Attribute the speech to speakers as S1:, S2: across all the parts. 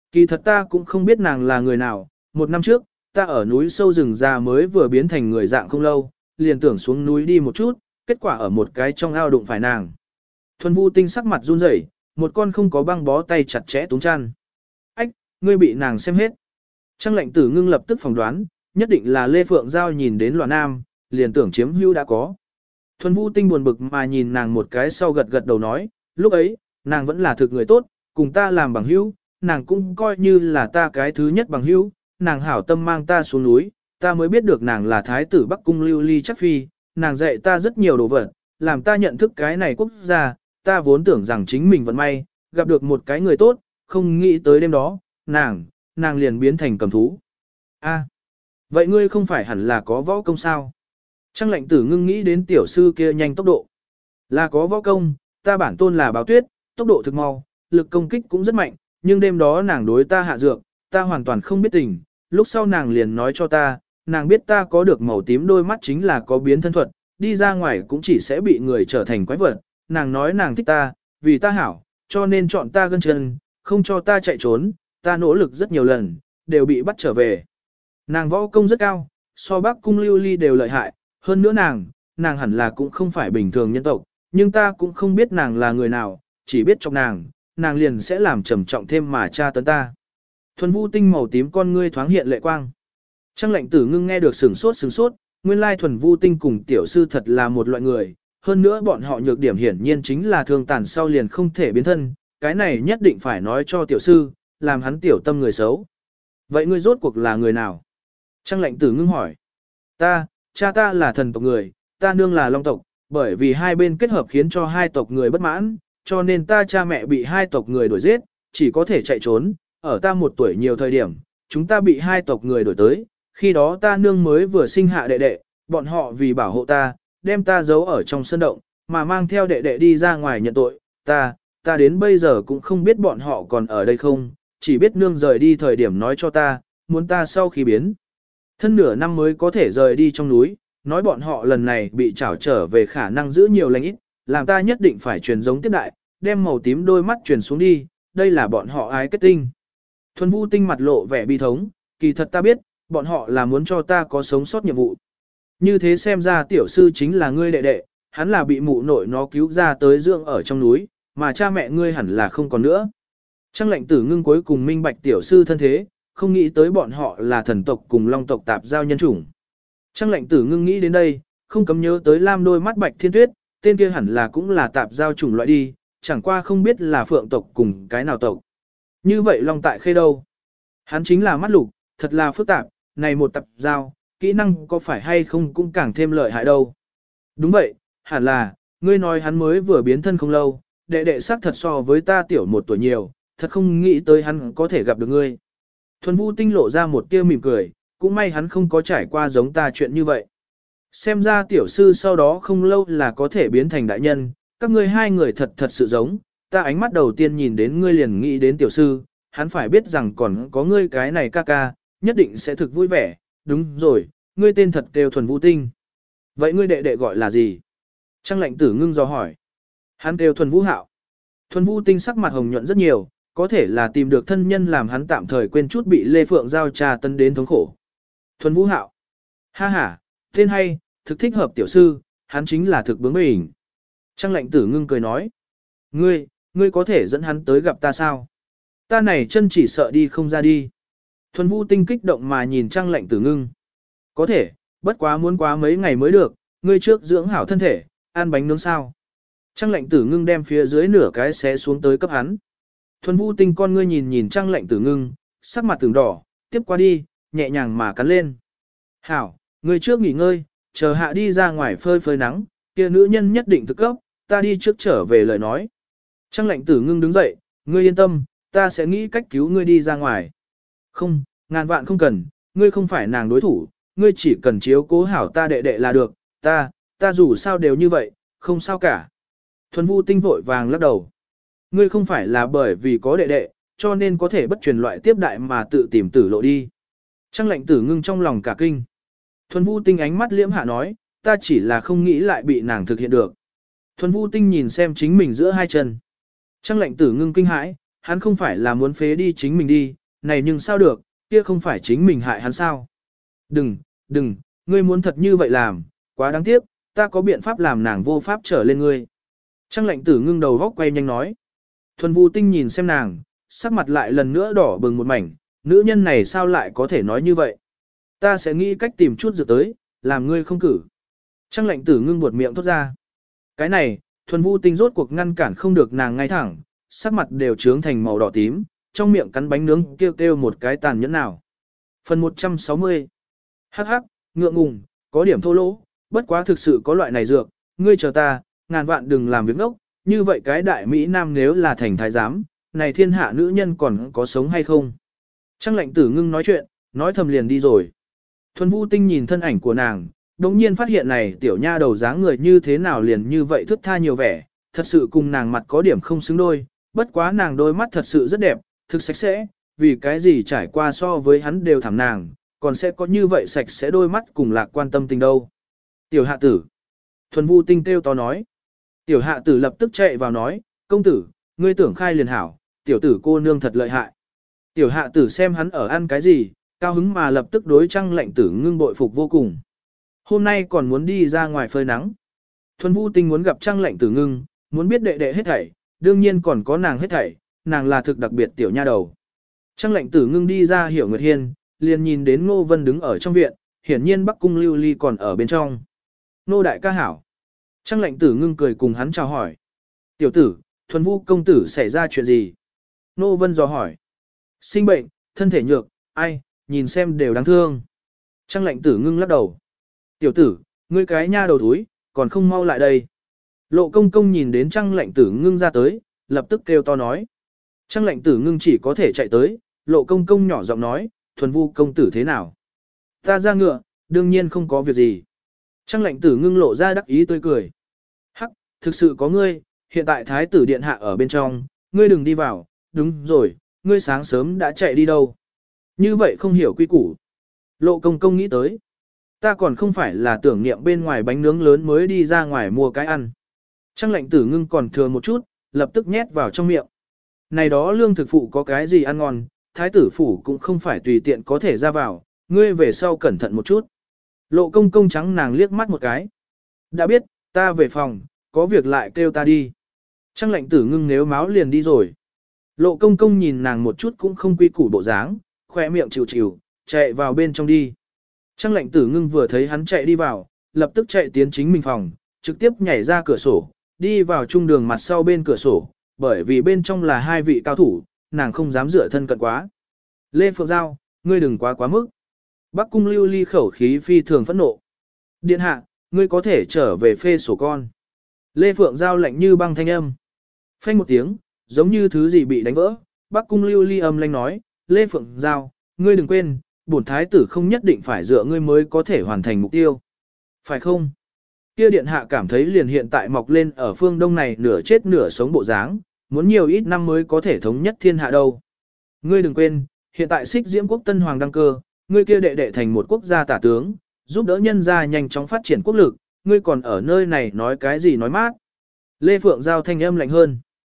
S1: Kỳ thật ta cũng không biết nàng là người nào, một năm trước, ta ở núi sâu rừng già mới vừa biến thành người dạng không lâu, liền tưởng xuống núi đi một chút, kết quả ở một cái trong ao đụng phải nàng. Thuần Vu Tinh sắc mặt run rẩy, một con không có băng bó tay chặt chẽ túng chăn. Ách, ngươi bị nàng xem hết. Trang lệnh tử ngưng lập tức phỏng đoán, nhất định là Lê Phượng Giao nhìn đến Loan Nam, liền tưởng chiếm hữu đã có. Thuần Vu Tinh buồn bực mà nhìn nàng một cái sau gật gật đầu nói, lúc ấy, nàng vẫn là thực người tốt, cùng ta làm bằng hữu, nàng cũng coi như là ta cái thứ nhất bằng hữu, nàng hảo tâm mang ta xuống núi, ta mới biết được nàng là thái tử Bắc Cung Lưu Ly Chắc Phi, nàng dạy ta rất nhiều đồ vật, làm ta nhận thức cái này quốc gia, ta vốn tưởng rằng chính mình vận may, gặp được một cái người tốt, không nghĩ tới đêm đó, nàng liền biến thành cầm thú. A, vậy ngươi không phải hẳn là có võ công sao? Trang lệnh tử ngưng nghĩ đến tiểu sư kia nhanh tốc độ. Là có võ công, ta bản tôn là báo tuyết, tốc độ thực mau, lực công kích cũng rất mạnh, nhưng đêm đó nàng đối ta hạ dược, ta hoàn toàn không biết tình, lúc sau nàng liền nói cho ta, nàng biết ta có được màu tím đôi mắt chính là có biến thân thuật, đi ra ngoài cũng chỉ sẽ bị người trở thành quái vật, nàng nói nàng thích ta, vì ta hảo, cho nên chọn ta gân chân, không cho ta chạy trốn, ta nỗ lực rất nhiều lần, đều bị bắt trở về. Nàng võ công rất cao, so Bắc Cung Lưu Ly đều lợi hại, hơn nữa nàng hẳn là cũng không phải bình thường nhân tộc, nhưng ta cũng không biết nàng là người nào, chỉ biết trong nàng liền sẽ làm trầm trọng thêm mà tra tấn ta. Thuần Vu Tinh màu tím con ngươi thoáng hiện lệ quang. Trang lệnh tử ngưng nghe được sửng sốt, nguyên lai Thuần Vu Tinh cùng tiểu sư thật là một loại người, hơn nữa bọn họ nhược điểm hiển nhiên chính là thương tàn sau liền không thể biến thân, cái này nhất định phải nói cho tiểu sư, làm hắn tiểu tâm người xấu. Vậy ngươi rốt cuộc là người nào? Trang lệnh tử ngưng hỏi. Cha ta là thần tộc người, ta nương là long tộc, bởi vì hai bên kết hợp khiến cho hai tộc người bất mãn, cho nên ta cha mẹ bị hai tộc người đuổi giết, chỉ có thể chạy trốn, ở ta 1 tuổi nhiều thời điểm, chúng ta bị hai tộc người đuổi tới, khi đó ta nương mới vừa sinh hạ đệ đệ, bọn họ vì bảo hộ ta, đem ta giấu ở trong sân động, mà mang theo đệ đệ đi ra ngoài nhận tội, ta đến bây giờ cũng không biết bọn họ còn ở đây không, chỉ biết nương rời đi thời điểm nói cho ta, muốn ta sau khi biến thân nửa năm mới có thể rời đi trong núi, nói bọn họ lần này bị trảo trở về khả năng giữ nhiều lành ít, làm ta nhất định phải truyền giống tiếp đại, đem màu tím đôi mắt truyền xuống đi, đây là bọn họ ái kết tinh. Thuần Vu Tinh mặt lộ vẻ bi thống, kỳ thật ta biết, bọn họ là muốn cho ta có sống sót nhiệm vụ. Như thế xem ra tiểu sư chính là ngươi đệ đệ, hắn là bị mụ nội nó cứu ra tới dưỡng ở trong núi, mà cha mẹ ngươi hẳn là không còn nữa. Trang lệnh tử ngưng cuối cùng minh bạch tiểu sư thân thế, không nghĩ tới bọn họ là thần tộc cùng long tộc tạp giao nhân chủng. Trang lệnh tử ngưng nghĩ đến đây, không cấm nhớ tới lam đôi mắt bạch thiên tuyết, tên kia hẳn là cũng là tạp giao chủng loại đi, chẳng qua không biết là phượng tộc cùng cái nào tộc. Như vậy long tại khê đâu? Hắn chính là mắt lục, thật là phức tạp, này một tạp giao, kỹ năng có phải hay không cũng càng thêm lợi hại đâu. Đúng vậy, hẳn là, ngươi nói hắn mới vừa biến thân không lâu, đệ đệ xác thật so với ta tiểu 1 tuổi nhiều, thật không nghĩ tới hắn có thể gặp được ngươi. Thuần Vu Tinh lộ ra một tia mỉm cười, cũng may hắn không có trải qua giống ta chuyện như vậy. Xem ra tiểu sư sau đó không lâu là có thể biến thành đại nhân, các ngươi hai người thật sự giống, ta ánh mắt đầu tiên nhìn đến ngươi liền nghĩ đến tiểu sư, hắn phải biết rằng còn có ngươi cái này ca ca, nhất định sẽ thực vui vẻ, đúng rồi, ngươi tên thật kêu Thuần Vu Tinh. Vậy ngươi đệ đệ gọi là gì? Trang lệnh tử ngưng do hỏi. Hắn kêu Thuần Vũ Hạo. Thuần Vu Tinh sắc mặt hồng nhuận rất nhiều, có thể là tìm được thân nhân làm hắn tạm thời quên chút bị Lê Phượng Giao trà tấn đến thống khổ. Thuần Vũ Hạo. Ha ha, tên hay, thực thích hợp tiểu sư, hắn chính là thực bướng bỉnh. Trang lệnh tử ngưng cười nói. Ngươi có thể dẫn hắn tới gặp ta sao? Ta này chân chỉ sợ đi không ra đi. Thuần Vu Tinh kích động mà nhìn Trang lệnh tử ngưng. Có thể, bất quá muốn quá mấy ngày mới được, ngươi trước dưỡng hảo thân thể, ăn bánh nướng sao. Trang lệnh tử ngưng đem phía dưới nửa cái xé xuống tới cấp hắn. Thuần Vu Tinh con ngươi nhìn Trang lệnh tử ngưng, sắc mặt tưởng đỏ, tiếp qua đi, nhẹ nhàng mà cắn lên. Hảo, ngươi trước nghỉ ngơi, chờ hạ đi ra ngoài phơi phơi nắng, kia nữ nhân nhất định thực cấp, ta đi trước trở về lời nói. Trang lệnh tử ngưng đứng dậy, ngươi yên tâm, ta sẽ nghĩ cách cứu ngươi đi ra ngoài. Không, ngàn vạn không cần, ngươi không phải nàng đối thủ, ngươi chỉ cần chiếu cố hảo ta đệ đệ là được, ta dù sao đều như vậy, không sao cả. Thuần Vu Tinh vội vàng lắc đầu. Ngươi không phải là bởi vì có đệ đệ, cho nên có thể bất truyền loại tiếp đại mà tự tìm tử lộ đi. Trang lệnh tử ngưng trong lòng cả kinh. Thuần Vu Tinh ánh mắt liễm hạ nói, ta chỉ là không nghĩ lại bị nàng thực hiện được. Thuần Vu Tinh nhìn xem chính mình giữa hai chân. Trang lệnh tử ngưng kinh hãi, hắn không phải là muốn phế đi chính mình đi, này nhưng sao được, kia không phải chính mình hại hắn sao. Đừng, ngươi muốn thật như vậy làm, quá đáng tiếc, ta có biện pháp làm nàng vô pháp trở lên ngươi. Trang lệnh tử ngưng đầu góc quay nhanh nói. Thuần Vu Tinh nhìn xem nàng, sắc mặt lại lần nữa đỏ bừng một mảnh, nữ nhân này sao lại có thể nói như vậy. Ta sẽ nghĩ cách tìm chút dược tới, làm ngươi không cử. Trang lệnh tử ngưng buột miệng thốt ra. Cái này, Thuần Vu Tinh rốt cuộc ngăn cản không được nàng ngay thẳng, sắc mặt đều trướng thành màu đỏ tím, trong miệng cắn bánh nướng kêu kêu một cái tàn nhẫn nào. Phần 160. Hắc hắc, ngượng ngùng, có điểm thô lỗ, bất quá thực sự có loại này dược, ngươi chờ ta, ngàn vạn đừng làm việc ngốc, như vậy cái đại Mỹ Nam nếu là thành thái giám, này thiên hạ nữ nhân còn có sống hay không? Trang lệnh tử ngưng nói chuyện, nói thầm liền đi rồi. Thuần Vu Tinh nhìn thân ảnh của nàng, đồng nhiên phát hiện này tiểu nha đầu dáng người như thế nào liền như vậy thức tha nhiều vẻ, thật sự cùng nàng mặt có điểm không xứng đôi, bất quá nàng đôi mắt thật sự rất đẹp, thực sạch sẽ, vì cái gì trải qua so với hắn đều thảm nàng, còn sẽ có như vậy sạch sẽ đôi mắt cùng lạc quan tâm tình đâu. Tiểu hạ tử. Thuần Vu Tinh kêu to nói. Tiểu hạ tử lập tức chạy vào nói, công tử, ngươi tưởng khai liền hảo, tiểu tử cô nương thật lợi hại. Tiểu hạ tử xem hắn ở ăn cái gì, cao hứng mà lập tức đối Trang lệnh tử ngưng bội phục vô cùng. Hôm nay còn muốn đi ra ngoài phơi nắng. Thuần Vu Tinh muốn gặp Trang lệnh tử ngưng, muốn biết đệ đệ hết thảy, đương nhiên còn có nàng hết thảy, nàng là thực đặc biệt tiểu nha đầu. Trang lệnh tử ngưng đi ra Hiểu Nguyệt Hiên, liền nhìn đến Ngô Vân đứng ở trong viện, hiển nhiên Bắc Cung Lưu Ly còn ở bên trong. Nô đại ca hảo. Trang lệnh tử ngưng cười cùng hắn chào hỏi. Tiểu tử, Thuần Vu công tử xảy ra chuyện gì? Ngô Vân dò hỏi. Sinh bệnh, thân thể nhược, ai, nhìn xem đều đáng thương. Trang lệnh tử ngưng lắc đầu. Tiểu tử, ngươi cái nha đầu thúi, còn không mau lại đây. Lộ công công nhìn đến Trang lệnh tử ngưng ra tới, lập tức kêu to nói. Trang lệnh tử ngưng chỉ có thể chạy tới, lộ công công nhỏ giọng nói, Thuần Vu công tử thế nào? Ta ra ngựa, đương nhiên không có việc gì. Trang lệnh tử ngưng lộ ra đắc ý tươi cười. Hắc, thực sự có ngươi, hiện tại thái tử điện hạ ở bên trong, ngươi đừng đi vào, đúng rồi, ngươi sáng sớm đã chạy đi đâu. Như vậy không hiểu quy củ. Lộ công công nghĩ tới. Ta còn không phải là tưởng niệm bên ngoài bánh nướng lớn mới đi ra ngoài mua cái ăn. Trang lệnh tử ngưng còn thừa một chút, lập tức nhét vào trong miệng. Này đó lương thực phụ có cái gì ăn ngon, thái tử phủ cũng không phải tùy tiện có thể ra vào, ngươi về sau cẩn thận một chút. Lộ công công trắng nàng liếc mắt một cái. Đã biết, ta về phòng, có việc lại kêu ta đi. Trang lệnh tử ngưng nếu máu liền đi rồi. Lộ công công nhìn nàng một chút cũng không quy củ bộ dáng, khoe miệng chịu chịu, chạy vào bên trong đi. Trang lệnh tử ngưng vừa thấy hắn chạy đi vào, lập tức chạy tiến chính mình phòng, trực tiếp nhảy ra cửa sổ, đi vào trung đường mặt sau bên cửa sổ, bởi vì bên trong là hai vị cao thủ, nàng không dám dựa thân cận quá. Lê Phượng Giao, ngươi đừng quá mức. Bắc Cung Lưu Ly khẩu khí phi thường phẫn nộ. Điện hạ, ngươi có thể trở về phê sổ con. Lê Phượng Giao lạnh như băng thanh âm. Phanh một tiếng, giống như thứ gì bị đánh vỡ. Bắc Cung Lưu Ly âm lanh nói, Lê Phượng Giao, ngươi đừng quên, bổn thái tử không nhất định phải dựa ngươi mới có thể hoàn thành mục tiêu. Phải không? Kia điện hạ cảm thấy liền hiện tại mọc lên ở phương đông này nửa chết nửa sống bộ dáng, muốn nhiều ít năm mới có thể thống nhất thiên hạ đâu. Ngươi đừng quên, hiện tại Xích Diễm quốc tân hoàng đăng cơ, ngươi kia đệ đệ thành một quốc gia tả tướng, giúp đỡ nhân gia nhanh chóng phát triển quốc lực, ngươi còn ở nơi này nói cái gì nói mát. Lê Phượng Giao thanh âm lạnh hơn.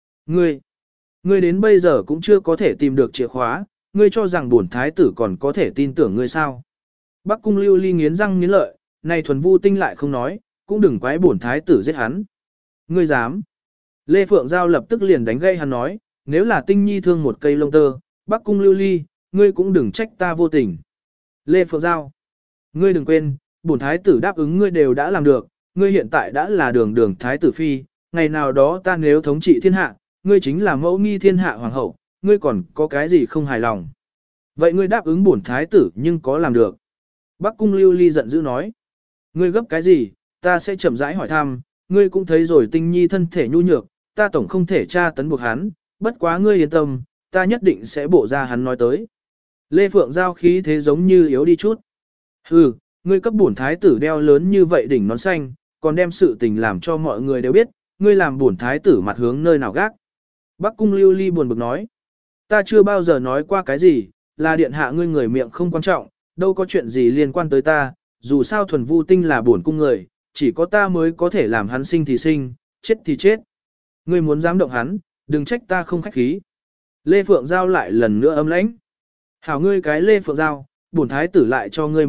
S1: Ngươi đến bây giờ cũng chưa có thể tìm được chìa khóa, ngươi cho rằng bổn thái tử còn có thể tin tưởng ngươi sao. Bắc Cung Lưu Ly nghiến răng nghiến lợi, này Thuần Vu Tinh lại không nói, cũng đừng quái bổn thái tử giết hắn. Ngươi dám. Lê Phượng Giao lập tức liền đánh gây hắn nói, nếu là Tinh Nhi thương một cây lông tơ, Bắc Cung Lưu Ly, ngươi cũng đừng trách ta vô tình. Lê Phượng Giao, ngươi đừng quên, bổn thái tử đáp ứng ngươi đều đã làm được, ngươi hiện tại đã là đường thái tử phi, ngày nào đó ta nếu thống trị thiên hạ, ngươi chính là mẫu nghi thiên hạ hoàng hậu, ngươi còn có cái gì không hài lòng. Vậy ngươi đáp ứng bổn thái tử nhưng có làm được. Bắc Cung Lưu Ly giận dữ nói, ngươi gấp cái gì, ta sẽ chậm rãi hỏi thăm, ngươi cũng thấy rồi Tinh Nhi thân thể nhu nhược, ta tổng không thể tra tấn buộc hắn, bất quá ngươi yên tâm, ta nhất định sẽ bổ ra hắn nói tới. Lê Phượng Giao khí thế giống như yếu đi chút. Hừ, ngươi cấp bổn thái tử đeo lớn như vậy đỉnh nón xanh, còn đem sự tình làm cho mọi người đều biết, ngươi làm bổn thái tử mặt hướng nơi nào gác. Bắc Cung Lưu Ly buồn bực nói, ta chưa bao giờ nói qua cái gì, là điện hạ ngươi người miệng không quan trọng, đâu có chuyện gì liên quan tới ta, dù sao Thuần Vu Tinh là bổn cung người, chỉ có ta mới có thể làm hắn sinh thì sinh, chết thì chết. Ngươi muốn dám động hắn, đừng trách ta không khách khí. Lê Phượng Giao lại lần nữa âm lãnh. Hảo ngươi cái Lê Phượng Giao, bổn thái tử lại cho ngươi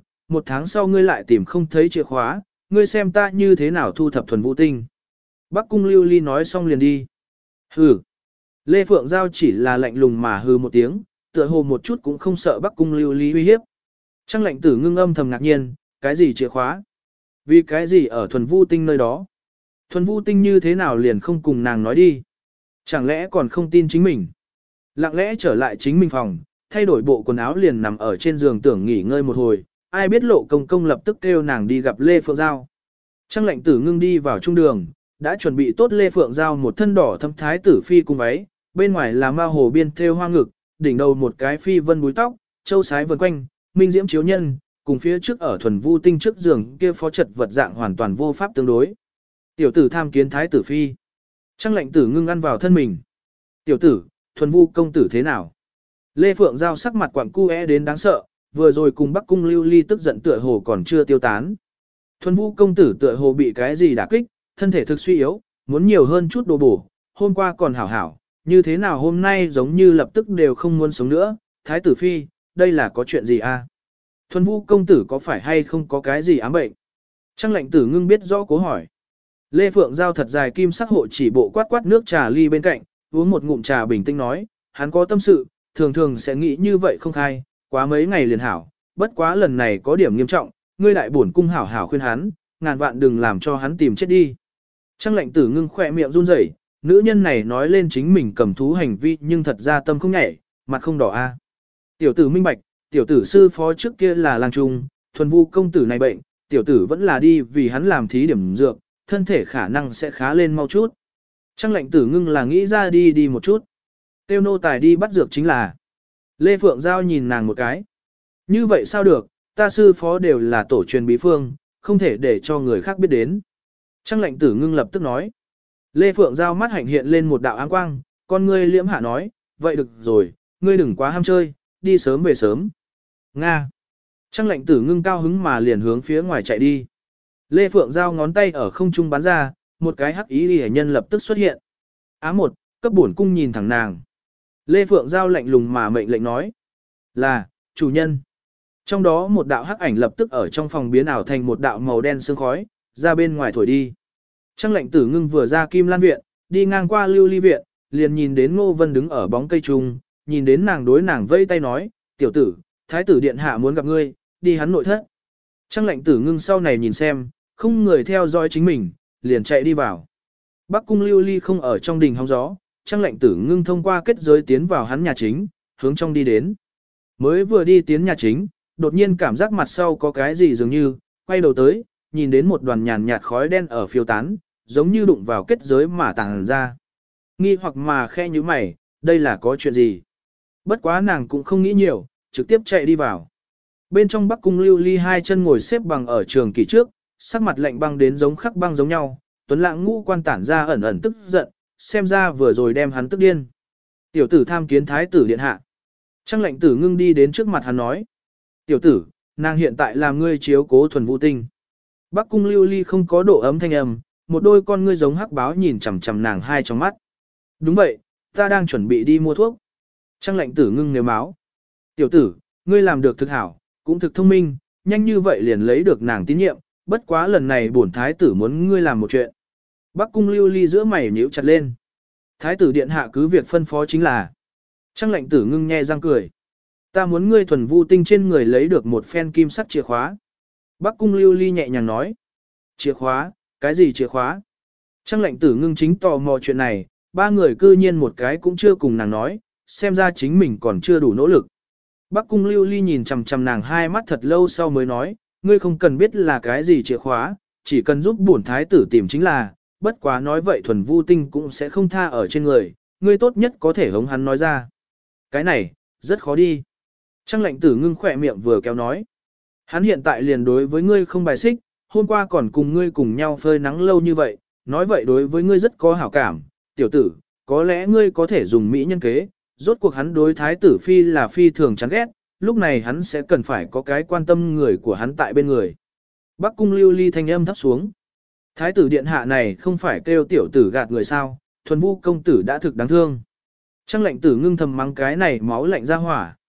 S1: 1 tháng sau ngươi lại tìm không thấy chìa khóa, ngươi xem ta như thế nào thu thập Thuần Vũ Tinh. Bắc Cung Lưu Ly nói xong liền đi. Hừ. Lê Phượng Giao chỉ là lạnh lùng mà hừ một tiếng, tựa hồ một chút cũng không sợ Bắc Cung Lưu Ly uy hiếp. Trang lệnh tử ngưng âm thầm ngạc nhiên, cái gì chìa khóa? Vì cái gì ở Thuần Vũ Tinh nơi đó? Thuần Vũ Tinh như thế nào liền không cùng nàng nói đi? Chẳng lẽ còn không tin chính mình? Lặng lẽ trở lại chính mình phòng, thay đổi bộ quần áo liền nằm ở trên giường tưởng nghỉ ngơi một hồi, ai biết Lộ Công Công lập tức kêu nàng đi gặp Lê Phượng Giao. Trang lệnh tử ngưng đi vào trung đường, đã chuẩn bị tốt Lê Phượng Giao một thân đỏ thâm thái tử phi cung váy, bên ngoài là ma hồ biên thêu hoa ngực, đỉnh đầu một cái phi vân búi tóc, châu sái vần quanh, minh diễm chiếu nhân, cùng phía trước ở Thuần Vũ Tinh trước giường kia phó trật vật dạng hoàn toàn vô pháp tương đối. Tiểu tử tham kiến thái tử phi. Trang lệnh tử ngưng ăn vào thân mình. Tiểu tử, Thuần Vũ công tử thế nào? Lê Phượng Giao sắc mặt quặng cu đến đáng sợ, vừa rồi cùng Bắc Cung Lưu Ly tức giận tựa hồ còn chưa tiêu tán. Thuần Vũ công tử tựa hồ bị cái gì đả kích, thân thể thực suy yếu, muốn nhiều hơn chút đồ bổ, hôm qua còn hảo hảo, như thế nào hôm nay giống như lập tức đều không muốn sống nữa, thái tử phi, đây là có chuyện gì a? Thuần Vũ công tử có phải hay không có cái gì ám bệnh? Trang lệnh tử ngưng biết rõ cố hỏi. Lê Phượng Giao thật dài kim sắc hộ chỉ bộ quát quát nước trà ly bên cạnh, uống một ngụm trà bình tĩnh nói, hắn có tâm sự, thường thường sẽ nghĩ như vậy không khai, quá mấy ngày liền hảo, bất quá lần này có điểm nghiêm trọng, ngươi đại bổn cung hảo hảo khuyên hắn, ngàn vạn đừng làm cho hắn tìm chết đi. Trang lệnh tử ngưng khỏe miệng run rẩy, nữ nhân này nói lên chính mình cầm thú hành vi nhưng thật ra tâm không nhảy, mặt không đỏ a. Tiểu tử minh bạch, tiểu tử sư phó trước kia là lang trung, Thuần Vũ công tử này bệnh, tiểu tử vẫn là đi vì hắn làm thí điểm dược, thân thể khả năng sẽ khá lên mau chút. Trang lệnh tử ngưng là nghĩ ra đi một chút. Tiêu nô tài đi bắt dược chính là. Lê Phượng Giao nhìn nàng một cái. Như vậy sao được, ta sư phó đều là tổ truyền bí phương, không thể để cho người khác biết đến. Trang lệnh tử ngưng lập tức nói. Lê Phượng Giao mắt hạnh hiện lên một đạo áng quang, con ngươi liễm hạ nói, vậy được rồi, ngươi đừng quá ham chơi, đi sớm về sớm. Nga. Trang lệnh tử ngưng cao hứng mà liền hướng phía ngoài chạy đi. Lê Phượng Giao ngón tay ở không trung bắn ra, một cái hắc ý hệ nhân lập tức xuất hiện. Á 1, cấp bổn cung nhìn thẳng nàng. Lê Phượng Giao lạnh lùng mà mệnh lệnh nói. Là, chủ nhân. Trong đó một đạo hắc ảnh lập tức ở trong phòng biến ảo thành một đạo màu đen sương khói, ra bên ngoài thổi đi. Trang lệnh tử ngưng vừa ra Kim Lan Viện, đi ngang qua Lưu Ly Viện, liền nhìn đến Ngô Vân đứng ở bóng cây trung, nhìn đến nàng đối nàng vây tay nói, tiểu tử, thái tử điện hạ muốn gặp ngươi, đi hắn nội thất. Trang lệnh tử ngưng sau này nhìn xem, không người theo dõi chính mình, liền chạy đi vào. Bắc cung Lưu Ly không ở trong đình hóng gió, Trang lệnh tử ngưng thông qua kết giới tiến vào hắn nhà chính, hướng trong đi đến. Mới vừa đi tiến nhà chính, đột nhiên cảm giác mặt sau có cái gì dường như, quay đầu tới, nhìn đến một đoàn nhàn nhạt khói đen ở phiêu tán, giống như đụng vào kết giới mà tàng ra. Nghi hoặc mà khe như mày, đây là có chuyện gì? Bất quá nàng cũng không nghĩ nhiều, trực tiếp chạy đi vào. Bên trong Bắc cung Lưu Ly hai chân ngồi xếp bằng ở trường kỷ trước, sắc mặt lạnh băng đến giống khắc băng giống nhau, tuấn lãng ngũ quan tản ra ẩn ẩn tức giận, xem ra vừa rồi đem hắn tức điên. Tiểu tử tham kiến thái tử điện hạ. Trang lệnh tử ngưng đi đến trước mặt hắn nói. Tiểu tử, nàng hiện tại làm ngươi chiếu cố Thuần Vũ Tinh. Bắc cung Lưu Ly không có độ ấm thanh âm, một đôi con ngươi giống hắc báo nhìn chằm chằm nàng hai trong mắt. Đúng vậy, ta đang chuẩn bị đi mua thuốc. Trang lệnh tử ngưng nếu máu. Tiểu tử, ngươi làm được thực hảo, cũng thực thông minh, nhanh như vậy liền lấy được nàng tín nhiệm, bất quá lần này bổn thái tử muốn ngươi làm một chuyện. Bắc cung Lưu Ly giữa mày nhíu chặt lên. Thái tử điện hạ cứ việc phân phó chính là. Trang lệnh tử ngưng nhe răng cười. Ta muốn ngươi Thuần Vũ Tinh trên người lấy được một phen kim sắc chìa khóa. Bắc cung Lưu Ly nhẹ nhàng nói. Chìa khóa, cái gì chìa khóa? Trang lệnh tử ngưng chính tò mò chuyện này, ba người cư nhiên một cái cũng chưa cùng nàng nói, xem ra chính mình còn chưa đủ nỗ lực. Bắc cung Lưu Ly nhìn chằm chằm nàng hai mắt thật lâu sau mới nói, ngươi không cần biết là cái gì chìa khóa, chỉ cần giúp bổn thái tử tìm chính là, bất quá nói vậy Thuần Vũ Tinh cũng sẽ không tha ở trên người, ngươi tốt nhất có thể hống hắn nói ra. Cái này, rất khó đi. Trang lệnh tử ngưng khỏe miệng vừa kéo nói. Hắn hiện tại liền đối với ngươi không bài xích, hôm qua còn cùng ngươi cùng nhau phơi nắng lâu như vậy, nói vậy đối với ngươi rất có hảo cảm, tiểu tử, có lẽ ngươi có thể dùng mỹ nhân kế, rốt cuộc hắn đối thái tử phi là phi thường chán ghét, lúc này hắn sẽ cần phải có cái quan tâm người của hắn tại bên người. Bắc cung Lưu Ly thanh âm thấp xuống. Thái tử điện hạ này không phải kêu tiểu tử gạt người sao, Thuần Vũ công tử đã thực đáng thương. Trang lệnh tử ngưng thầm mắng cái này máu lạnh ra hỏa,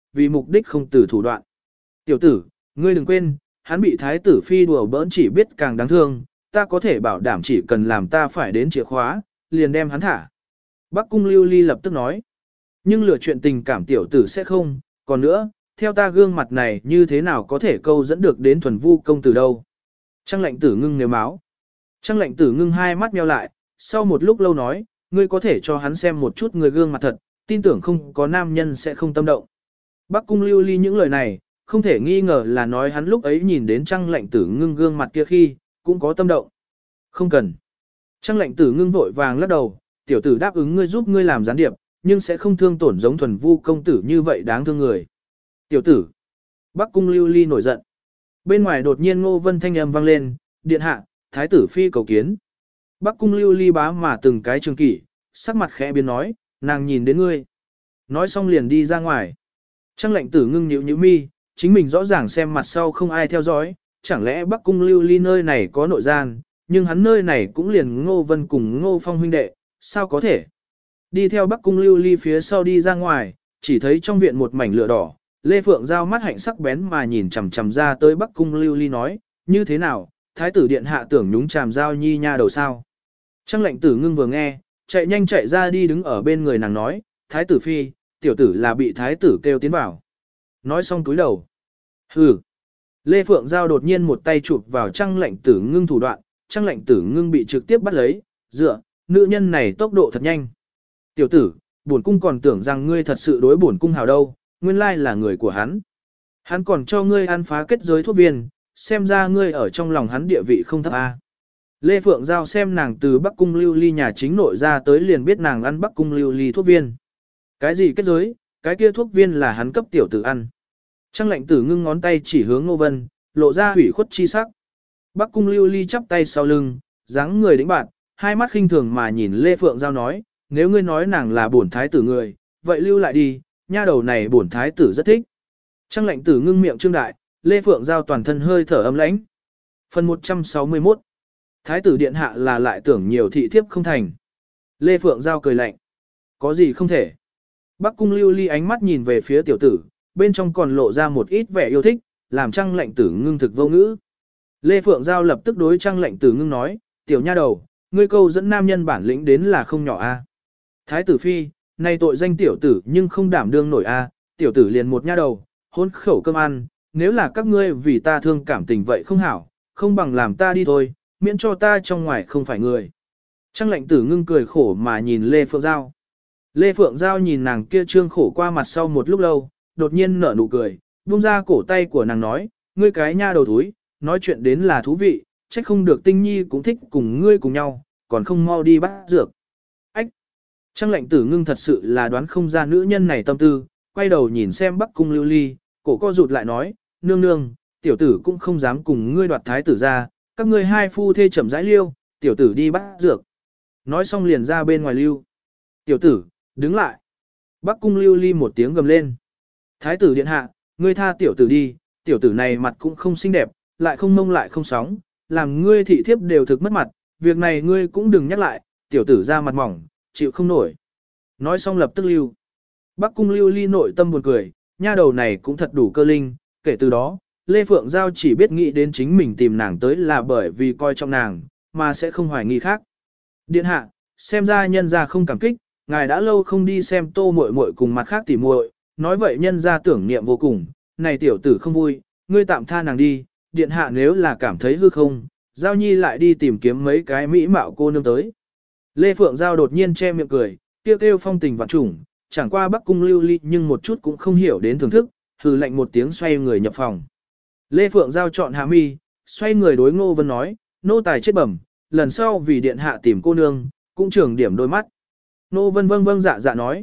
S1: vì mục đích không từ thủ đoạn. Tiểu tử, ngươi đừng quên, hắn bị thái tử phi đùa bỡn chỉ biết càng đáng thương, ta có thể bảo đảm chỉ cần làm ta phải đến chìa khóa, liền đem hắn thả. Bắc cung Lưu Ly lập tức nói. Nhưng lừa chuyện tình cảm tiểu tử sẽ không, còn nữa, theo ta gương mặt này như thế nào có thể câu dẫn được đến thuần vu công tử đâu. Trăng lệnh tử ngưng nếu máu. Trăng lệnh tử ngưng hai mắt nheo lại, sau một lúc lâu nói, ngươi có thể cho hắn xem một chút người gương mặt thật, tin tưởng không có nam nhân sẽ không tâm động. Bắc cung Lưu Ly những lời này, không thể nghi ngờ là nói hắn lúc ấy nhìn đến trăng lệnh tử ngưng gương mặt kia khi, cũng có tâm động. Không cần. Trăng lệnh tử ngưng vội vàng lắc đầu, tiểu tử đáp ứng ngươi giúp ngươi làm gián điệp, nhưng sẽ không thương tổn giống thuần vu công tử như vậy đáng thương người. Tiểu tử. Bắc cung Lưu Ly nổi giận. Bên ngoài đột nhiên Ngô Vân thanh âm vang lên, điện hạ, thái tử phi cầu kiến. Bắc cung Lưu Ly bá mà từng cái trường kỷ, sắc mặt khẽ biến nói, nàng nhìn đến ngươi. Nói xong liền đi ra ngoài. Trăng lệnh tử ngưng nhíu nhíu mi, chính mình rõ ràng xem mặt sau không ai theo dõi, chẳng lẽ Bắc cung Lưu Ly nơi này có nội gian, nhưng hắn nơi này cũng liền Ngô Vân cùng Ngô Phong huynh đệ, sao có thể. Đi theo Bắc cung Lưu Ly phía sau đi ra ngoài, chỉ thấy trong viện một mảnh lửa đỏ, Lê Phượng Giao mắt hạnh sắc bén mà nhìn chằm chằm ra tới Bắc cung Lưu Ly nói, như thế nào, thái tử điện hạ tưởng nhúng chàm Giao Nhi nha đầu sao. Trăng lệnh tử ngưng vừa nghe, chạy nhanh chạy ra đi đứng ở bên người nàng nói, thái tử phi, tiểu tử là bị thái tử kêu tiến vào. Nói xong túi đầu. Hừ. Lê Phượng Giao đột nhiên một tay chụp vào trăng lệnh tử ngưng thủ đoạn, trăng lệnh tử ngưng bị trực tiếp bắt lấy, dựa, nữ nhân này tốc độ thật nhanh. Tiểu tử, bổn cung còn tưởng rằng ngươi thật sự đối bổn cung hào đâu, nguyên lai là người của hắn. Hắn còn cho ngươi ăn phá kết giới thuốc viên, xem ra ngươi ở trong lòng hắn địa vị không thấp a. Lê Phượng Giao xem nàng từ Bắc cung Lưu Ly nhà chính nội ra tới liền biết nàng ăn Bắc cung Lưu Ly thuốc viên. Cái gì kết giới, cái kia thuốc viên là hắn cấp tiểu tử ăn. Trăng lệnh tử ngưng ngón tay chỉ hướng Ngô Vân, lộ ra hủy khuất chi sắc. Bắc cung Lưu Ly chắp tay sau lưng, dáng người đĩnh bạn, hai mắt khinh thường mà nhìn Lê Phượng Giao nói, nếu ngươi nói nàng là bổn thái tử người, vậy lưu lại đi, nha đầu này bổn thái tử rất thích. Trăng lệnh tử ngưng miệng trương đại, Lê Phượng Giao toàn thân hơi thở ấm lãnh. Phần 161. Thái tử điện hạ là lại tưởng nhiều thị thiếp không thành. Lê Phượng Giao cười lạnh. Có gì không thể. Bắc cung Lưu Ly ánh mắt nhìn về phía tiểu tử, bên trong còn lộ ra một ít vẻ yêu thích, làm trăng lệnh tử ngưng thực vô ngữ. Lê Phượng Giao lập tức đối trăng lệnh tử ngưng nói, tiểu nha đầu, ngươi câu dẫn nam nhân bản lĩnh đến là không nhỏ a. Thái tử phi, này tội danh tiểu tử nhưng không đảm đương nổi a, tiểu tử liền một nha đầu, hôn khẩu cơm ăn, nếu là các ngươi vì ta thương cảm tình vậy không hảo, không bằng làm ta đi thôi, miễn cho ta trong ngoài không phải người. Trăng lệnh tử ngưng cười khổ mà nhìn Lê Phượng Giao. Lê Phượng Giao nhìn nàng kia trương khổ qua mặt sau một lúc lâu, đột nhiên nở nụ cười, buông ra cổ tay của nàng nói, ngươi cái nha đầu thúi, nói chuyện đến là thú vị, trách không được Tinh Nhi cũng thích cùng ngươi cùng nhau, còn không mau đi bắt dược. Ách! Trăng lệnh tử ngưng thật sự là đoán không ra nữ nhân này tâm tư, quay đầu nhìn xem Bắc cung Lưu Ly, cổ co rụt lại nói, nương nương, tiểu tử cũng không dám cùng ngươi đoạt thái tử ra, các ngươi hai phu thê chậm rãi liêu, tiểu tử đi bắt dược. Nói xong liền ra bên ngoài lưu. Tiểu tử, đứng lại. Bắc cung Lưu Ly một tiếng gầm lên. Thái tử điện hạ, ngươi tha tiểu tử đi, tiểu tử này mặt cũng không xinh đẹp, lại không mông lại không sóng, làm ngươi thị thiếp đều thực mất mặt, việc này ngươi cũng đừng nhắc lại, tiểu tử ra mặt mỏng, chịu không nổi. Nói xong lập tức lưu. Bắc cung Lưu Ly nội tâm buồn cười, nha đầu này cũng thật đủ cơ linh, kể từ đó, Lê Phượng Giao chỉ biết nghĩ đến chính mình tìm nàng tới là bởi vì coi trọng nàng, mà sẽ không hoài nghi khác. Điện hạ, xem ra nhân gia không cảm kích, ngài đã lâu không đi xem Tô muội muội cùng mặt khác tỉ muội, nói vậy nhân gia tưởng niệm vô cùng, này tiểu tử không vui, ngươi tạm tha nàng đi, điện hạ nếu là cảm thấy hư không, Giao Nhi lại đi tìm kiếm mấy cái mỹ mạo cô nương tới. Lê Phượng Giao đột nhiên che miệng cười, kêu kêu phong tình vạn trùng, chẳng qua Bắc cung Lưu Ly nhưng một chút cũng không hiểu đến thưởng thức, hừ lạnh một tiếng xoay người nhập phòng. Lê Phượng Giao chọn hạ mi, xoay người đối Ngô Vân nói, nô tài chết bẩm, lần sau vì điện hạ tìm cô nương, cũng trưởng điểm đôi mắt. Ngô Vân vâng dạ dạ nói,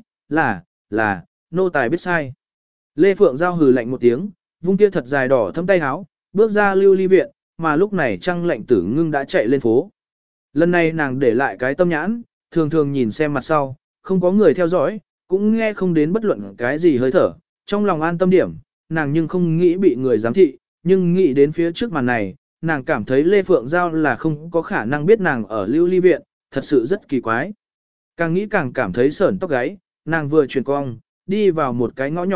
S1: là, nô tài biết sai. Lê Phượng Giao hừ lạnh một tiếng, vung kia thật dài đỏ thấm tay háo, bước ra Lưu Ly viện, mà lúc này trăng lệnh tử ngưng đã chạy lên phố. Lần này nàng để lại cái tâm nhãn, thường thường nhìn xem mặt sau, không có người theo dõi, cũng nghe không đến bất luận cái gì hơi thở, trong lòng an tâm điểm, nàng nhưng không nghĩ bị người giám thị, nhưng nghĩ đến phía trước màn này, nàng cảm thấy Lê Phượng Giao là không có khả năng biết nàng ở Lưu Ly viện, thật sự rất kỳ quái. Càng nghĩ càng cảm thấy sởn tóc gáy, nàng vừa chuyển cong, đi vào một cái ngõ nhỏ,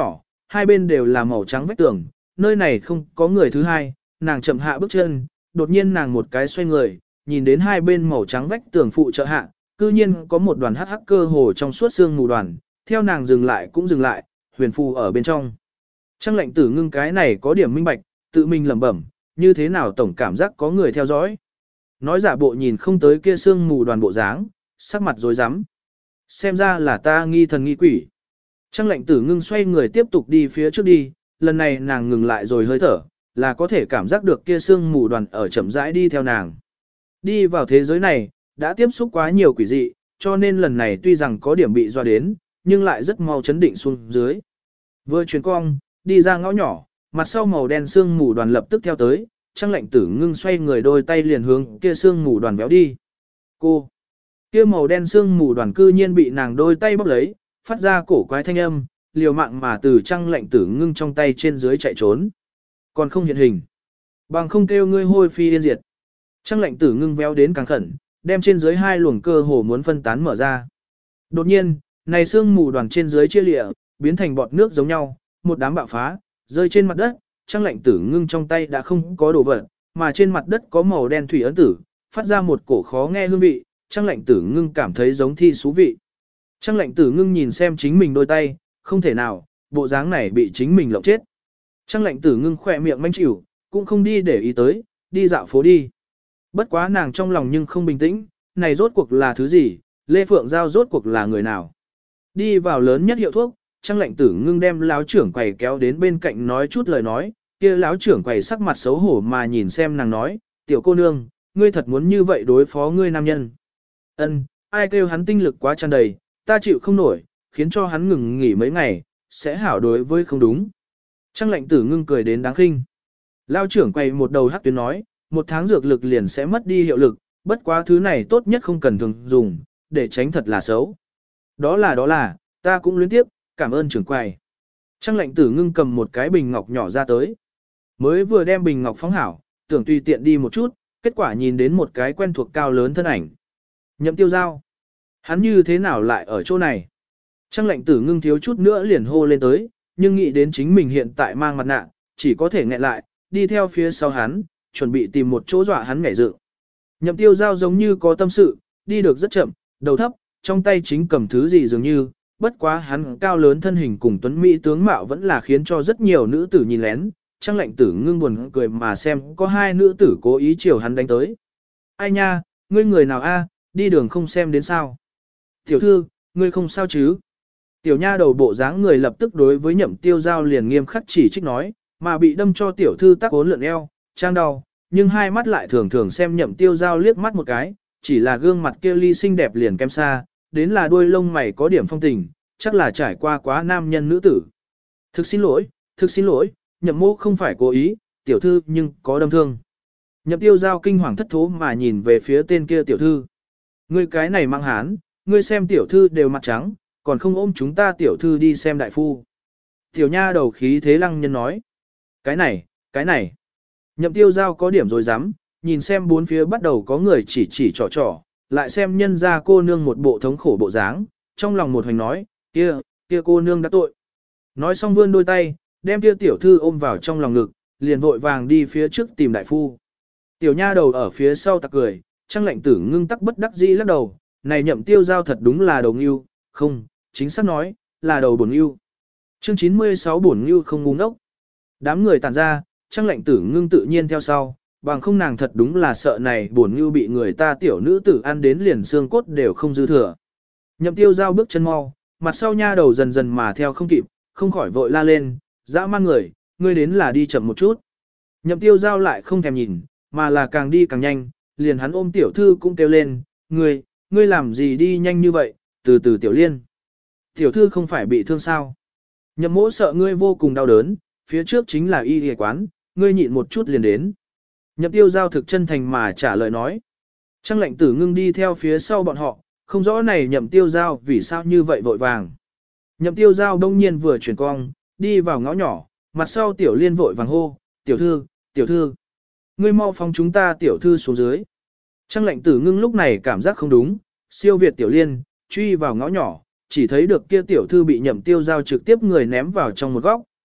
S1: hai bên đều là màu trắng vách tường, nơi này không có người thứ hai, nàng chậm hạ bước chân, đột nhiên nàng một cái xoay người, nhìn đến hai bên màu trắng vách tường phụ trợ hạ, cư nhiên có một đoàn hắc hắc cơ hồ trong suốt xương mù đoàn, theo nàng dừng lại cũng dừng lại, huyền phù ở bên trong. Trang Lệnh Tử Ngưng cái này có điểm minh bạch, tự mình lẩm bẩm, như thế nào tổng cảm giác có người theo dõi. Nói giả bộ nhìn không tới kia xương mù đoàn bộ dáng, sắc mặt rối rắm. Xem ra là ta nghi thần nghi quỷ. Trang Lệnh Tử Ngưng xoay người tiếp tục đi phía trước đi, lần này nàng ngừng lại rồi hơi thở, là có thể cảm giác được kia xương mù đoàn ở chậm rãi đi theo nàng. Đi vào thế giới này, đã tiếp xúc quá nhiều quỷ dị, cho nên lần này tuy rằng có điểm bị dọa đến, nhưng lại rất mau chấn định xuống dưới. Vừa chuyển cong, đi ra ngõ nhỏ, mặt sau màu đen xương mù đoàn lập tức theo tới, Trang Lệnh Tử Ngưng xoay người đôi tay liền hướng kia xương mù đoàn véo đi. Cô! Kia màu đen xương mù đoàn cư nhiên bị nàng đôi tay bóp lấy, phát ra cổ quái thanh âm, liều mạng mà từ Trang Lệnh Tử Ngưng trong tay trên dưới chạy trốn. Còn không hiện hình. Bằng không kêu ngươi hôi phi yên diệt. Trang Lệnh Tử Ngưng véo đến càng khẩn, đem trên dưới hai luồng cơ hồ muốn phân tán mở ra. Đột nhiên, này xương mù đoàn trên dưới chia lịa, biến thành bọt nước giống nhau, một đám bạo phá, rơi trên mặt đất, Trang Lệnh Tử Ngưng trong tay đã không có đồ vật, mà trên mặt đất có màu đen thủy ấn tử, phát ra một cổ khó nghe hương vị, Trang Lệnh Tử Ngưng cảm thấy giống thi xú vị. Trang Lệnh Tử Ngưng nhìn xem chính mình đôi tay, không thể nào, bộ dáng này bị chính mình lộng chết. Trang Lệnh Tử Ngưng khỏe miệng manh chịu, cũng không đi để ý tới, đi dạo phố đi. Bất quá nàng trong lòng nhưng không bình tĩnh, này rốt cuộc là thứ gì, Lê Phượng Giao rốt cuộc là người nào. Đi vào lớn nhất hiệu thuốc, Trang Lệnh Tử Ngưng đem láo trưởng quầy kéo đến bên cạnh nói chút lời nói, kia láo trưởng quầy sắc mặt xấu hổ mà nhìn xem nàng nói, tiểu cô nương, ngươi thật muốn như vậy đối phó ngươi nam nhân. Ân, ai kêu hắn tinh lực quá tràn đầy, ta chịu không nổi, khiến cho hắn ngừng nghỉ mấy ngày, sẽ hảo đối với không đúng. Trang Lệnh Tử Ngưng cười đến đáng khinh. Lao trưởng quầy một đầu hắc tuyến nói, một tháng dược lực liền sẽ mất đi hiệu lực, bất quá thứ này tốt nhất không cần thường dùng, để tránh thật là xấu. Đó là, ta cũng luyến tiếp, cảm ơn trưởng quầy. Trang Lệnh Tử Ngưng cầm một cái bình ngọc nhỏ ra tới. Mới vừa đem bình ngọc phóng hảo, tưởng tùy tiện đi một chút, kết quả nhìn đến một cái quen thuộc cao lớn thân ảnh. Nhậm Tiêu Giao. Hắn như thế nào lại ở chỗ này? Trang Lệnh Tử Ngưng thiếu chút nữa liền hô lên tới, nhưng nghĩ đến chính mình hiện tại mang mặt nạ, chỉ có thể nghẹn lại, đi theo phía sau hắn, chuẩn bị tìm một chỗ dọa hắn nhảy dựng. Nhậm Tiêu Giao giống như có tâm sự, đi được rất chậm, đầu thấp, trong tay chính cầm thứ gì dường như, bất quá hắn cao lớn thân hình cùng tuấn mỹ tướng mạo vẫn là khiến cho rất nhiều nữ tử nhìn lén. Trang Lệnh Tử Ngưng buồn cười mà xem có hai nữ tử cố ý chiều hắn đánh tới. Ai nha, ngươi người nào a, đi đường không xem đến sao? Tiểu thư, ngươi không sao chứ? Tiểu nha đầu bộ dáng người lập tức đối với Nhậm Tiêu Giao liền nghiêm khắc chỉ trích nói, mà bị đâm cho tiểu thư tắc ốn lượn eo, trang đau, nhưng hai mắt lại thường thường xem Nhậm Tiêu Giao liếc mắt một cái, chỉ là gương mặt kia ly xinh đẹp liền kém xa, đến là đuôi lông mày có điểm phong tình, chắc là trải qua quá nam nhân nữ tử. Thực xin lỗi, Nhậm mô không phải cố ý, tiểu thư nhưng có đâm thương. Nhậm Tiêu Giao kinh hoàng thất thố mà nhìn về phía tên kia tiểu thư. Ngươi cái này mang hán, ngươi xem tiểu thư đều mặt trắng, còn không ôm chúng ta tiểu thư đi xem đại phu. Tiểu nha đầu khí thế lăng nhân nói. Cái này. Nhậm Tiêu Giao có điểm rồi dám, nhìn xem bốn phía bắt đầu có người chỉ trò, lại xem nhân ra cô nương một bộ thống khổ bộ dáng, trong lòng một hoành nói, kia cô nương đã tội. Nói xong vươn đôi tay, đem kia tiểu thư ôm vào trong lòng ngực, liền vội vàng đi phía trước tìm đại phu. Tiểu nha đầu ở phía sau tặc cười, Trang Lệnh Tử Ngưng tắc bất đắc dĩ lắc đầu, này Nhậm Tiêu Giao thật đúng là đầu ngưu, không, chính xác nói, là đầu bổn ngưu. Chương 96 bổn ngưu không ngu ngốc. Đám người tản ra, Trang Lệnh Tử Ngưng tự nhiên theo sau, bằng không nàng thật đúng là sợ này bổn ngưu bị người ta tiểu nữ tử ăn đến liền xương cốt đều không dư thừa. Nhậm Tiêu Giao bước chân mau, mặt sau nha đầu dần dần mà theo không kịp, không khỏi vội la lên, dã man người, ngươi đến là đi chậm một chút. Nhậm Tiêu Giao lại không thèm nhìn, mà là càng đi càng nhanh, liền hắn ôm tiểu thư cũng kêu lên, ngươi làm gì đi nhanh như vậy, từ từ tiểu liên. Tiểu thư không phải bị thương sao? Nhậm mỗ sợ ngươi vô cùng đau đớn, phía trước chính là y y quán, ngươi nhịn một chút liền đến. Nhậm Tiêu Giao thực chân thành mà trả lời nói. Trang Lệnh Tử Ngưng đi theo phía sau bọn họ, không rõ này Nhậm Tiêu Giao vì sao như vậy vội vàng. Nhậm Tiêu Giao đông nhiên vừa chuyển cong, đi vào ngõ nhỏ, mặt sau tiểu liên vội vàng hô, tiểu thư, ngươi mau phóng chúng ta tiểu thư xuống dưới. Trang Lệnh Tử Ngưng lúc này cảm giác không đúng, siêu việt tiểu liên, truy vào ngõ nhỏ, chỉ thấy được kia tiểu thư bị Nhậm Tiêu Giao trực tiếp người ném vào trong một góc,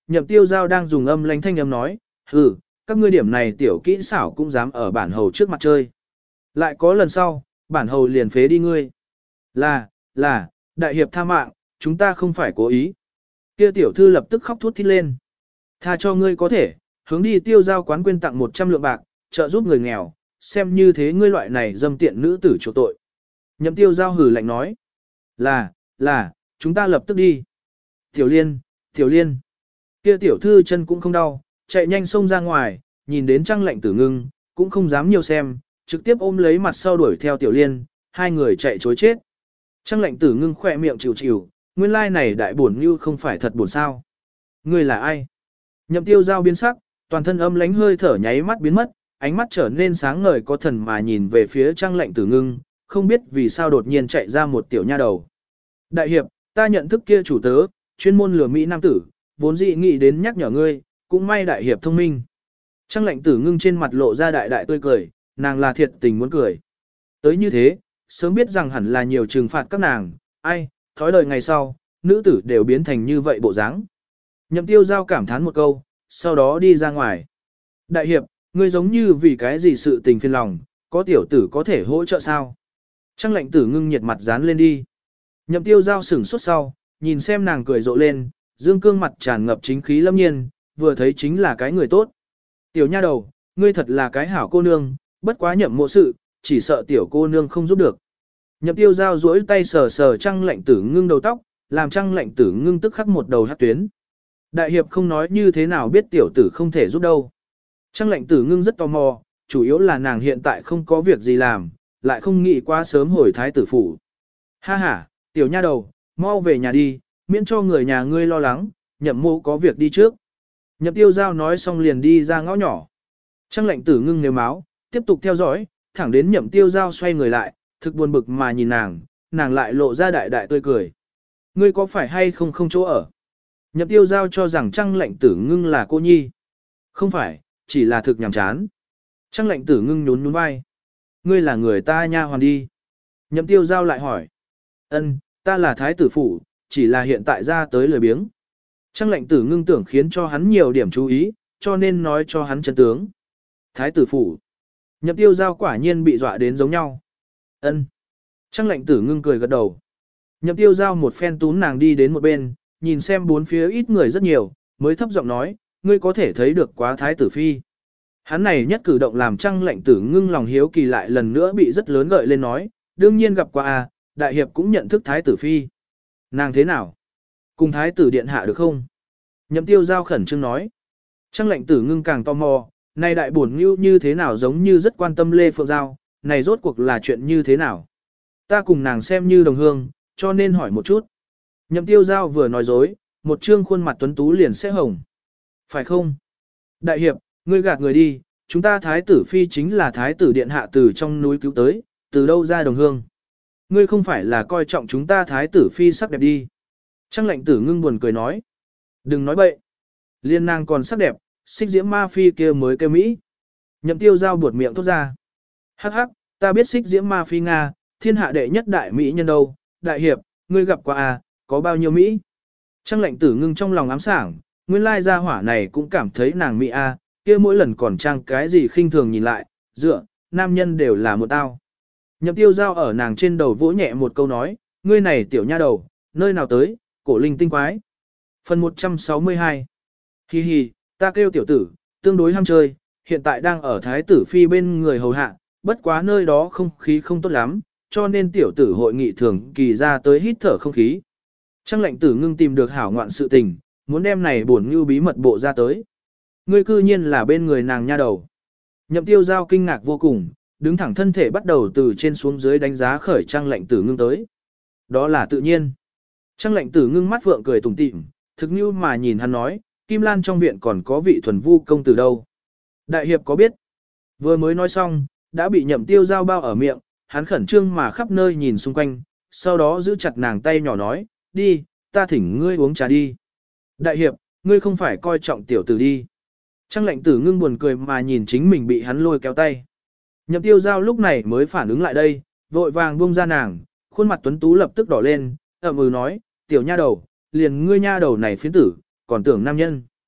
S1: Nhậm Tiêu Giao đang dùng âm lãnh thanh âm nói, hừ, các ngươi điểm này tiểu kỹ xảo cũng dám ở bản hầu trước mặt chơi. Lại có lần sau, bản hầu liền phế đi ngươi. Là, đại hiệp tha mạng, chúng ta không phải cố ý. Kia tiểu thư lập tức khóc thút thít lên. Tha cho ngươi có thể, hướng đi Tiêu Giao quán quyên tặng 100 lượng bạc, trợ giúp người nghèo, xem như thế ngươi loại này dâm tiện nữ tử chỗ tội. Nhậm Tiêu Giao hừ lạnh nói. Là, chúng ta lập tức đi. Tiểu Liên. Kia tiểu thư chân cũng không đau, chạy nhanh xông ra ngoài, nhìn đến Trăng Lệnh Tử Ngưng, cũng không dám nhiều xem, trực tiếp ôm lấy mặt sau đuổi theo Tiểu Liên, hai người chạy chối chết. Trăng Lệnh Tử Ngưng khỏe miệng chịu chịu, nguyên lai này đại bổn như không phải thật buồn sao. Ngươi là ai? Nhậm Tiêu Giao biến sắc, toàn thân âm lánh hơi thở nháy mắt biến mất, ánh mắt trở nên sáng ngời có thần mà nhìn về phía Trăng Lệnh Tử Ngưng, không biết vì sao đột nhiên chạy ra một tiểu nha đầu. Đại hiệp, ta nhận thức kia chủ tớ, chuyên môn lừa Mỹ nam tử, vốn dĩ nghĩ đến nhắc nhở ngươi, cũng may đại hiệp thông minh. Trăng Lệnh Tử Ngưng trên mặt lộ ra đại đại tươi cười, nàng là thiệt tình muốn cười. Tới như thế, sớm biết rằng hẳn là nhiều trừng phạt các nàng, ai, thói đời ngày sau, nữ tử đều biến thành như vậy bộ dáng. Nhậm Tiêu Giao cảm thán một câu, sau đó đi ra ngoài. Đại hiệp, ngươi giống như vì cái gì sự tình phiền lòng, có tiểu tử có thể hỗ trợ sao? Trăng Lệnh Tử Ngưng nhiệt mặt dán lên đi. Nhậm Tiêu Giao sửng sốt sau, nhìn xem nàng cười rộ lên, dương cương mặt tràn ngập chính khí lâm nhiên, vừa thấy chính là cái người tốt. Tiểu nha đầu, ngươi thật là cái hảo cô nương, bất quá Nhậm mộ sự, chỉ sợ tiểu cô nương không giúp được. Nhậm Tiêu Giao duỗi tay sờ sờ Trăng Lệnh Tử Ngưng đầu tóc, làm Trăng Lệnh Tử Ngưng tức khắc một đầu hắc tuyến. Đại hiệp không nói như thế nào biết tiểu tử không thể giúp đâu. Trăng Lệnh Tử Ngưng rất tò mò, chủ yếu là nàng hiện tại không có việc gì làm, lại không nghĩ quá sớm hồi thái tử phủ. Ha ha, tiểu nha đầu, mau về nhà đi, miễn cho người nhà ngươi lo lắng, Nhậm mộ có việc đi trước. Nhậm Tiêu Giao nói xong liền đi ra ngõ nhỏ. Trăng Lệnh Tử Ngưng nếu máu, tiếp tục theo dõi, thẳng đến Nhậm Tiêu Giao xoay người lại, thực buồn bực mà nhìn nàng lại lộ ra đại đại tươi cười. Ngươi có phải hay không không chỗ ở? Nhậm Tiêu Giao cho rằng Trăng Lệnh Tử Ngưng là cô nhi. Không phải, chỉ là thực nhàm chán. Trăng Lệnh Tử Ngưng nhún nhún vai. Ngươi là người ta nha hoàn đi. Nhậm Tiêu Giao lại hỏi. Ân, ta là thái tử phủ, chỉ là hiện tại ra tới lười biếng. Trăng Lệnh Tử Ngưng tưởng khiến cho hắn nhiều điểm chú ý, cho nên nói cho hắn chân tướng. Thái tử phủ. Nhậm Tiêu Giao quả nhiên bị dọa đến giống nhau. Ân. Trăng Lệnh Tử Ngưng cười gật đầu. Nhậm Tiêu Giao một phen tún nàng đi đến một bên, nhìn xem bốn phía ít người rất nhiều, mới thấp giọng nói, ngươi có thể thấy được quá thái tử phi. Hắn này nhất cử động làm Trăng Lệnh Tử Ngưng lòng hiếu kỳ lại lần nữa bị rất lớn gợi lên nói, đương nhiên gặp qua à, đại hiệp cũng nhận thức thái tử phi. Nàng thế nào? Cùng thái tử điện hạ được không? Nhậm Tiêu Giao khẩn trương nói. Trăng Lệnh Tử Ngưng càng tò mò, này đại bổn như thế nào giống như rất quan tâm Lê Phượng Giao, này rốt cuộc là chuyện như thế nào? Ta cùng nàng xem như đồng hương, cho nên hỏi một chút. Nhậm Tiêu Giao vừa nói dối, một trương khuôn mặt tuấn tú liền sẽ hồng. Phải không? Đại hiệp, ngươi gạt người đi, chúng ta thái tử phi chính là thái tử điện hạ từ trong núi cứu tới, từ đâu ra đồng hương? Ngươi không phải là coi trọng chúng ta thái tử phi sắc đẹp đi. Trăng Lệnh Tử Ngưng buồn cười nói. Đừng nói bậy. Liên nàng còn sắc đẹp, xích diễm ma phi kia mới kêu Mỹ. Nhậm Tiêu Giao buột miệng thốt ra. Hắc hắc, ta biết xích diễm ma phi Nga, thiên hạ đệ nhất đại Mỹ nhân đâu. Đại hiệp, ngươi gặp qua à, có bao nhiêu Mỹ? Trăng Lệnh Tử Ngưng trong lòng ám sảng, nguyên lai gia hỏa này cũng cảm thấy nàng Mỹ à, kia mỗi lần còn trang cái gì khinh thường nhìn lại, dựa, nam nhân đều là một tao. Nhậm Tiêu Giao ở nàng trên đầu vỗ nhẹ một câu nói, ngươi này tiểu nha đầu, nơi nào tới, cổ linh tinh quái. Phần 162. Hi hi, ta kêu tiểu tử, tương đối ham chơi, hiện tại đang ở thái tử phi bên người hầu hạ, bất quá nơi đó không khí không tốt lắm, cho nên tiểu tử hội nghị thường kỳ ra tới hít thở không khí. Trăng Lệnh Tử Ngưng tìm được hảo ngoạn sự tình, muốn đem này bổn như bí mật bộ ra tới. Ngươi cư nhiên là bên người nàng nha đầu. Nhậm Tiêu Giao kinh ngạc vô cùng, đứng thẳng thân thể bắt đầu từ trên xuống dưới đánh giá khởi Trăng Lệnh Tử Ngưng tới. Đó là tự nhiên. Trăng Lệnh Tử Ngưng mắt vượng cười tủm tỉm, thực như mà nhìn hắn nói, Kim Lan trong viện còn có vị thuần vu công tử đâu. Đại hiệp có biết? Vừa mới nói xong, đã bị Nhậm Tiêu Giao bao ở miệng, hắn khẩn trương mà khắp nơi nhìn xung quanh, sau đó giữ chặt nàng tay nhỏ nói, đi, ta thỉnh ngươi uống trà đi. Đại hiệp, ngươi không phải coi trọng tiểu tử đi. Trăng Lệnh Tử Ngưng buồn cười mà nhìn chính mình bị hắn lôi kéo tay. Nhậm Tiêu Giao lúc này mới phản ứng lại đây, vội vàng buông ra nàng, khuôn mặt tuấn tú lập tức đỏ lên, nói, tiểu nha đầu, liền ngươi nha đầu này phiến tử, còn tưởng nam nhân.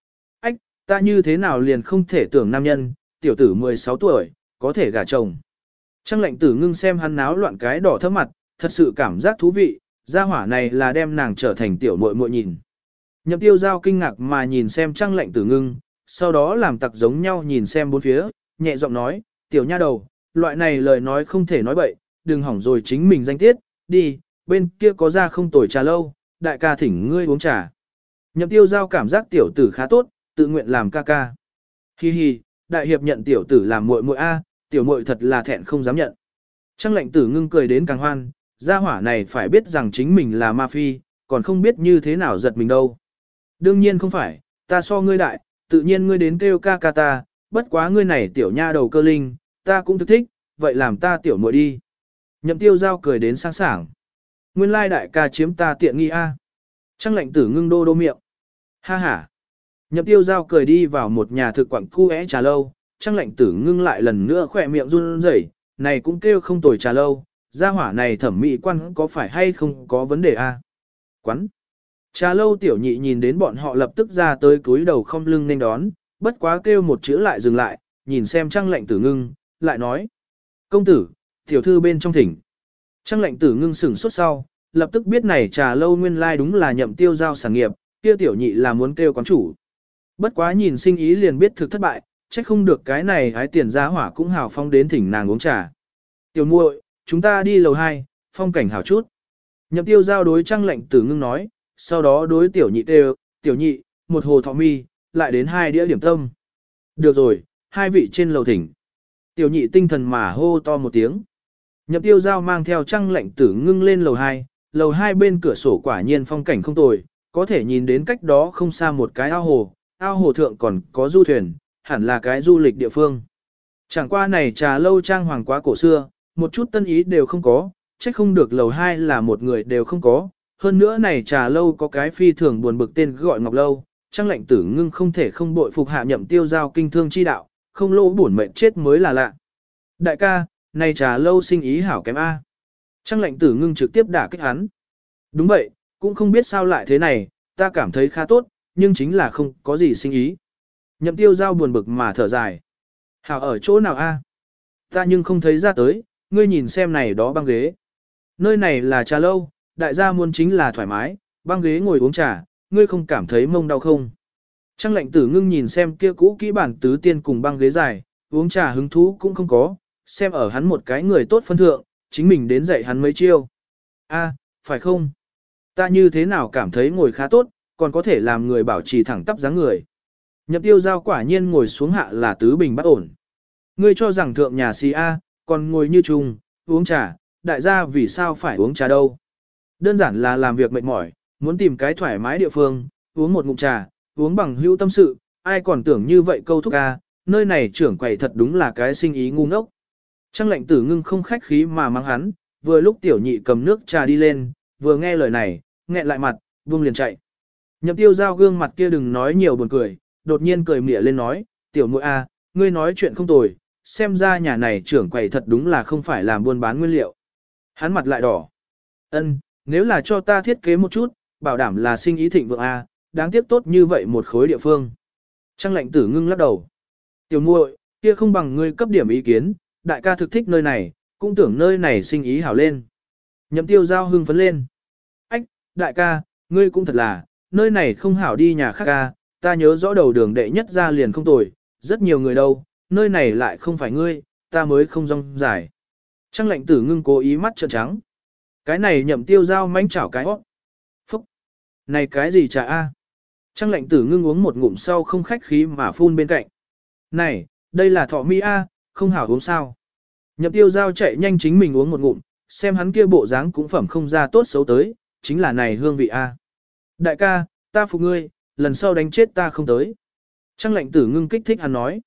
S1: ta như thế nào liền không thể tưởng nam nhân, tiểu tử 16 tuổi, có thể gả chồng. Trang lệnh tử ngưng xem hắn náo loạn cái đỏ thấp mặt, thật sự cảm giác thú vị, gia hỏa này là đem nàng trở thành tiểu muội muội nhìn. Nhậm tiêu giao kinh ngạc mà nhìn xem trang lệnh tử ngưng, sau đó làm tặc giống nhau nhìn xem bốn phía, nhẹ giọng nói, tiểu nha đầu, loại này lời nói không thể nói bậy, đừng hỏng rồi chính mình danh tiết, đi, bên kia có ra không tồi trà lâu, đại ca thỉnh ngươi uống trà. Nhậm tiêu giao cảm giác tiểu tử khá tốt, tự nguyện làm ca ca. Hi hi, đại hiệp nhận tiểu tử làm muội muội a, tiểu muội thật là thẹn không dám nhận. Trang lệnh tử ngưng cười đến càng hoan, gia hỏa này phải biết rằng chính mình là ma phi, còn không biết như thế nào giật mình đâu. Đương nhiên không phải, ta so ngươi đại, tự nhiên ngươi đến kêu ca ca ta, bất quá ngươi này tiểu nha đầu cơ linh, ta cũng thực thích, vậy làm ta tiểu muội đi. Nhậm tiêu giao cười đến sáng sảng. Nguyên lai đại ca chiếm ta tiện nghi a. Trang lệnh tử ngưng đô đô miệng. Ha ha. Nhậm tiêu giao cười đi vào một nhà thực quặng khu trà lâu, trang lệnh tử ngưng lại lần nữa khỏe miệng run rẩy, này cũng kêu không tồi trà lâu, gia hỏa này thẩm mỹ quan có phải hay không có vấn đề a? Quán. Trà lâu tiểu nhị nhìn đến bọn họ lập tức ra tới cúi đầu không lưng nên đón, bất quá kêu một chữ lại dừng lại, nhìn xem trang lệnh tử ngưng, lại nói. Công tử, tiểu thư bên trong thỉnh. Trang lệnh tử ngưng sửng sốt sau, lập tức biết này trà lâu nguyên lai đúng là nhậm tiêu giao sản nghiệp, kia tiểu nhị là muốn kêu quán chủ. Bất quá nhìn sinh ý liền biết thực thất bại, trách không được cái này hái tiền giá hỏa cũng hào phong đến thỉnh nàng uống trà. Tiểu muội, chúng ta đi lầu 2, phong cảnh hảo chút. Nhậm tiêu giao đối trang lệnh tử ngưng nói, sau đó đối tiểu nhị đều, tiểu nhị, một hồ thọ mi, lại đến 2 đĩa điểm tâm. Được rồi, 2 vị trên lầu thỉnh. Tiểu nhị tinh thần mà hô to một tiếng. Nhậm tiêu giao mang theo trang lệnh tử ngưng lên lầu 2 bên cửa sổ quả nhiên phong cảnh không tồi, có thể nhìn đến cách đó không xa một cái ao hồ thượng còn có du thuyền, hẳn là cái du lịch địa phương. Chẳng qua này trà lâu trang hoàng quá cổ xưa, một chút tân ý đều không có, trách không được lầu 2 là một người đều không có. Hơn nữa này trà lâu có cái phi thường buồn bực tên gọi Ngọc Lâu, trang lệnh tử ngưng không thể không bội phục hạ nhậm tiêu giao kinh thương chi đạo, không lỗ bổn mệnh chết mới là lạ. Đại ca, này trà lâu sinh ý hảo kém A. Trang lệnh tử ngưng trực tiếp đả kích hắn. Đúng vậy, cũng không biết sao lại thế này, ta cảm thấy khá tốt, nhưng chính là không có gì sinh ý. Nhậm tiêu giao buồn bực mà thở dài. Hảo ở chỗ nào A? Ta nhưng không thấy ra tới, ngươi nhìn xem này đó băng ghế. Nơi này là trà lâu, đại gia muốn chính là thoải mái, băng ghế ngồi uống trà, ngươi không cảm thấy mông đau không? Trang lệnh tử ngưng nhìn xem kia cũ kỹ bản tứ tiên cùng băng ghế dài, uống trà hứng thú cũng không có, xem ở hắn một cái người tốt phân thượng, chính mình đến dạy hắn mấy chiêu. A, phải không? Ta như thế nào cảm thấy ngồi khá tốt, còn có thể làm người bảo trì thẳng tắp dáng người. Nhậm tiêu giao quả nhiên ngồi xuống hạ là tứ bình bất ổn. Ngươi cho rằng thượng nhà si A, còn ngồi như trùng, uống trà, đại gia vì sao phải uống trà đâu? Đơn giản là làm việc mệt mỏi, muốn tìm cái thoải mái địa phương, uống một ngụm trà, uống bằng hữu tâm sự, ai còn tưởng như vậy câu thúc A, nơi này trưởng quầy thật đúng là cái sinh ý ngu ngốc. Trang lệnh tử ngưng không khách khí mà mắng hắn, vừa lúc tiểu nhị cầm nước trà đi lên, vừa nghe lời này, nghẹn lại mặt, buông liền chạy. Nhậm tiêu giao gương mặt kia đừng nói nhiều buồn cười, đột nhiên cười mỉa lên nói, tiểu muội A, ngươi nói chuyện không tồi, xem ra nhà này trưởng quầy thật đúng là không phải làm buôn bán nguyên liệu. Hắn mặt lại đỏ. Ân, nếu là cho ta thiết kế một chút, bảo đảm là sinh ý thịnh vượng A, đáng tiếc tốt như vậy một khối địa phương. Trang lệnh tử ngưng lắc đầu. Tiểu muội, kia không bằng ngươi cấp điểm ý kiến, đại ca thực thích nơi này, cũng tưởng nơi này sinh ý hảo lên. Nhậm tiêu giao hưng phấn lên. Ách, đại ca, ngươi cũng thật là, nơi này không hảo đi nhà khác ca, ta nhớ rõ đầu đường đệ nhất ra liền không tồi, rất nhiều người đâu, nơi này lại không phải ngươi, ta mới không rong giải. Trang lệnh tử ngưng cố ý mắt trợn trắng. Cái này nhậm tiêu giao mánh chảo cái hót. Phúc! Này cái gì trà a? Trang lệnh tử ngưng uống một ngụm sau không khách khí mà phun bên cạnh. Này, đây là thọ mi a, không hảo uống sao. Nhậm tiêu giao chạy nhanh chính mình uống một ngụm, xem hắn kia bộ dáng cũng phẩm không ra tốt xấu tới, chính là này hương vị a. Đại ca, ta phục ngươi, lần sau đánh chết ta không tới. Trang lệnh tử ngưng kích thích hắn nói.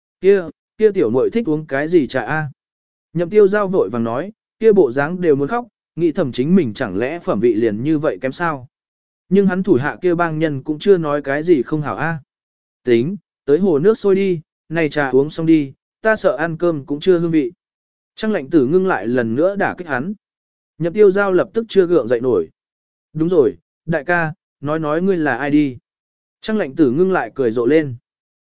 S1: Kia tiểu muội thích uống cái gì trà a? Nhậm tiêu giao vội vàng nói, kia bộ dáng đều muốn khóc, nghĩ thầm chính mình chẳng lẽ phẩm vị liền như vậy kém sao. Nhưng hắn thủ hạ kia bang nhân cũng chưa nói cái gì không hảo a. Tính, tới hồ nước sôi đi, này trà uống xong đi, ta sợ ăn cơm cũng chưa hương vị. Trang lệnh tử ngưng lại lần nữa đả kích hắn. Nhậm tiêu giao lập tức chưa gượng dậy nổi. Đúng rồi, đại ca, nói ngươi là ai đi. Trang lệnh tử ngưng lại cười rộ lên.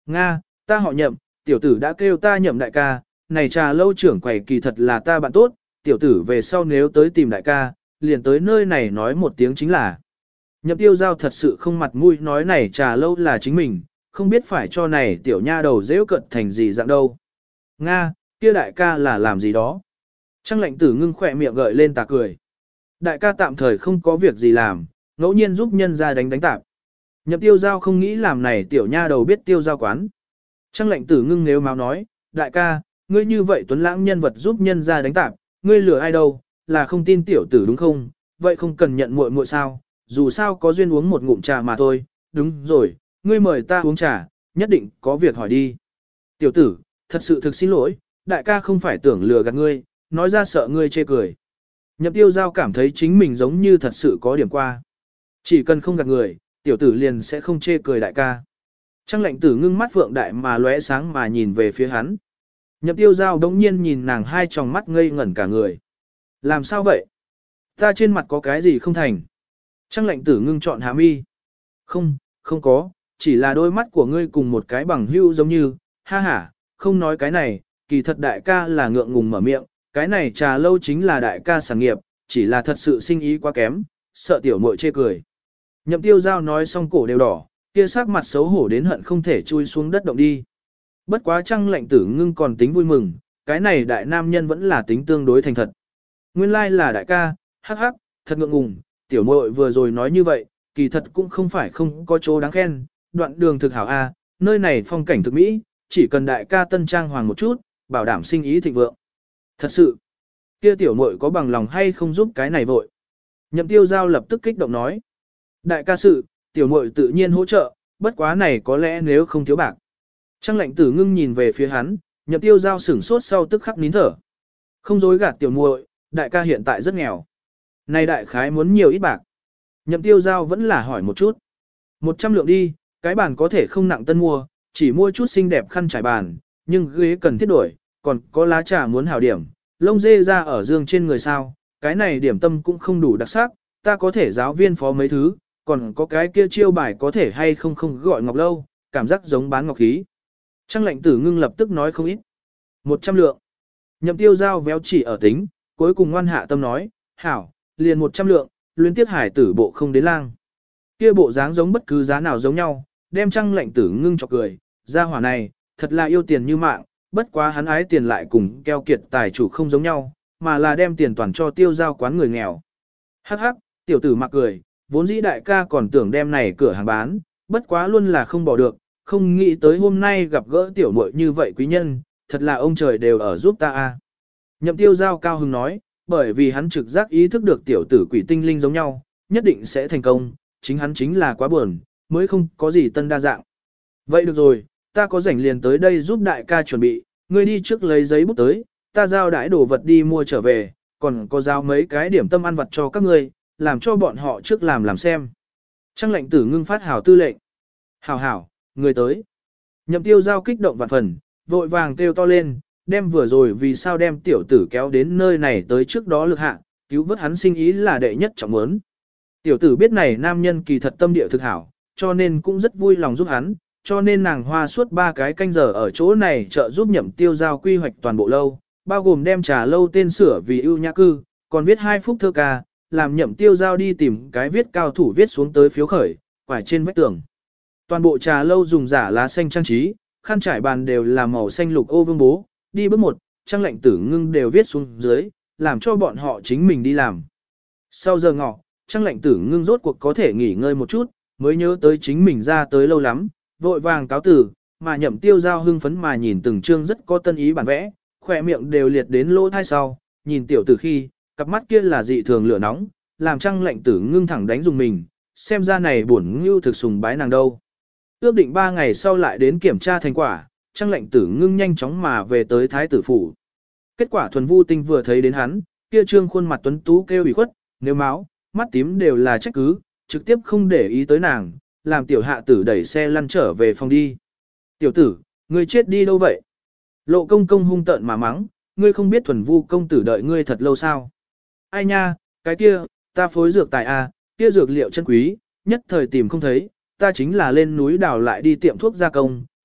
S1: Nga, ta họ Nhậm, tiểu tử đã kêu ta Nhậm đại ca, này trà lâu trưởng quầy kỳ thật là ta bạn tốt, tiểu tử về sau nếu tới tìm đại ca, liền tới nơi này nói một tiếng chính là. Nhậm Tiêu Giao thật sự không mặt mũi nói này trà lâu là chính mình, không biết phải cho này tiểu nha đầu dễ cận thành gì dạng đâu. Nga, kia đại ca là làm gì đó. Trang Lệnh Tử Ngưng khỏe miệng gợi lên tà cười. Đại ca tạm thời không có việc gì làm, ngẫu nhiên giúp nhân ra đánh tạp. Nhậm Tiêu Giao không nghĩ làm này tiểu nha đầu biết tiêu giao quán. Trang Lệnh Tử Ngưng nếu máu nói, đại ca, ngươi như vậy tuấn lãng nhân vật giúp nhân ra đánh tạp, ngươi lừa ai đâu, là không tin tiểu tử đúng không, vậy không cần nhận muội muội sao, dù sao có duyên uống một ngụm trà mà thôi, đúng rồi, ngươi mời ta uống trà, nhất định có việc hỏi đi. Tiểu tử, thật sự thực xin lỗi, đại ca không phải tưởng lừa gạt ngươi, nói ra sợ ngươi chê cười. Nhậm Tiêu Giao cảm thấy chính mình giống như thật sự có điểm qua. Chỉ cần không gạt người, tiểu tử liền sẽ không chê cười đại ca. Trang Lệnh Tử Ngưng mắt phượng đại mà lóe sáng mà nhìn về phía hắn. Nhậm Tiêu Giao đống nhiên nhìn nàng hai tròng mắt ngây ngẩn cả người. Làm sao vậy? Ta trên mặt có cái gì không thành? Trang Lệnh Tử Ngưng chọn hạ mi. Không, không có, chỉ là đôi mắt của ngươi cùng một cái bằng hưu giống như, ha ha, không nói cái này, kỳ thật đại ca là ngượng ngùng mở miệng, cái này trà lâu chính là đại ca sản nghiệp, chỉ là thật sự sinh ý quá kém, sợ tiểu muội chê cười. Nhậm Tiêu Giao nói xong cổ đều đỏ, kia sắc mặt xấu hổ đến hận không thể chui xuống đất động đi. Bất quá Trang Lệnh Tử Ngưng còn tính vui mừng, cái này đại nam nhân vẫn là tính tương đối thành thật. Nguyên lai là đại ca, hắc hắc, thật ngượng ngùng, tiểu muội vừa rồi nói như vậy, kỳ thật cũng không phải không có chỗ đáng khen, đoạn đường thực hảo a, nơi này phong cảnh thực mỹ, chỉ cần đại ca tân trang hoàng một chút, bảo đảm sinh ý thịnh vượng. Thật sự, kia tiểu muội có bằng lòng hay không giúp cái này vội. Nhậm Tiêu Giao lập tức kích động nói. Đại ca sự, tiểu muội tự nhiên hỗ trợ, bất quá này có lẽ nếu không thiếu bạc. Trang Lệnh Tử Ngưng nhìn về phía hắn, Nhậm Tiêu Giao sửng sốt sau tức khắc nín thở. Không dối gạt tiểu muội, đại ca hiện tại rất nghèo. Này đại khái muốn nhiều ít bạc. Nhậm Tiêu Giao vẫn là hỏi một chút. 100 lượng đi, cái bàn có thể không nặng tân mua, chỉ mua chút xinh đẹp khăn trải bàn, nhưng ghế cần thiết đổi, còn có lá trà muốn hảo điểm, lông dê ra ở dương trên người sao, cái này điểm tâm cũng không đủ đặc sắc, ta có thể giáo viên phó mấy thứ, còn có cái kia chiêu bài có thể hay không không gọi ngọc lâu, cảm giác giống bán ngọc khí. Trang Lệnh Tử Ngưng lập tức nói không ít. 100 lượng. Nhậm Tiêu Giao véo chỉ ở tính, cuối cùng ngoan hạ tâm nói, hảo, liền 100 lượng, luyến tiếp hải tử bộ không đến lang. Kia bộ dáng giống bất cứ giá nào giống nhau, đem Trang Lệnh Tử Ngưng chọc cười, gia hỏa này, thật là yêu tiền như mạng, bất quá hắn ái tiền lại cùng keo kiệt tài chủ không giống nhau, mà là đem tiền toàn cho Tiêu Giao quán người nghèo. Hắc hắc, tiểu tử mặc cười, vốn dĩ đại ca còn tưởng đem này cửa hàng bán, bất quá luôn là không bỏ được, không nghĩ tới hôm nay gặp gỡ tiểu muội như vậy quý nhân, thật là ông trời đều ở giúp ta a. Nhậm Tiêu Giao cao hứng nói, bởi vì hắn trực giác ý thức được tiểu tử quỷ tinh linh giống nhau, nhất định sẽ thành công, chính hắn chính là quá buồn, mới không có gì tân đa dạng. Vậy được rồi, ta có rảnh liền tới đây giúp đại ca chuẩn bị, ngươi đi trước lấy giấy bút tới, ta giao đãi đồ vật đi mua trở về, còn có giao mấy cái điểm tâm ăn vặt cho các ngươi, làm cho bọn họ trước làm xem. Trang Lệnh Tử Ngưng phát hảo tư lệnh. Hảo hảo, người tới. Nhậm Tiêu Giao kích động vạn phần, vội vàng kêu to lên, đem vừa rồi vì sao đem tiểu tử kéo đến nơi này tới trước đó lực hạ, cứu vớt hắn sinh ý là đệ nhất trọng muốn. Tiểu tử biết này nam nhân kỳ thật tâm địa thực hảo, cho nên cũng rất vui lòng giúp hắn, cho nên nàng hoa suốt 3 cái canh giờ ở chỗ này trợ giúp Nhậm Tiêu Giao quy hoạch toàn bộ lâu, bao gồm đem trà lâu tên sửa vì ưu nhã cư, còn viết 2 phút thơ ca, làm Nhậm Tiêu Giao đi tìm cái viết cao thủ viết xuống tới phiếu khởi, quải trên vách tường. Toàn bộ trà lâu dùng giả lá xanh trang trí, khăn trải bàn đều là màu xanh lục ô vương bố, đi bước một, Trang Lệnh Tử Ngưng đều viết xuống dưới, làm cho bọn họ chính mình đi làm. Sau giờ ngọ, Trang Lệnh Tử Ngưng rốt cuộc có thể nghỉ ngơi một chút, mới nhớ tới chính mình ra tới lâu lắm, vội vàng cáo tử, mà Nhậm Tiêu Giao hưng phấn mà nhìn từng chương rất có tân ý bản vẽ, khỏe miệng đều liệt đến lỗ thai sau, nhìn tiểu tử khi, cặp mắt kia là dị thường lửa nóng, làm Trang Lệnh Tử Ngưng thẳng đánh dùng mình, xem ra này buồn ngưu thực sùng bái nàng đâu. Ước định 3 ngày sau lại đến kiểm tra thành quả, Trang Lệnh Tử Ngưng nhanh chóng mà về tới Thái tử phủ. Kết quả Thuần Vu Tinh vừa thấy đến hắn, kia trương khuôn mặt tuấn tú kêu ủy khuất, nếu máu, mắt tím đều là trách cứ, trực tiếp không để ý tới nàng, làm tiểu hạ tử đẩy xe lăn trở về phòng đi. Tiểu tử, ngươi chết đi đâu vậy? Lộ công công hung tợn mà mắng, ngươi không biết Thuần Vu công tử đợi ngươi thật lâu sao? Ai nha, cái kia, ta phối dược tài a, kia dược liệu chân quý, nhất thời tìm không thấy, ta chính là lên núi đào lại đi tiệm thuốc gia công,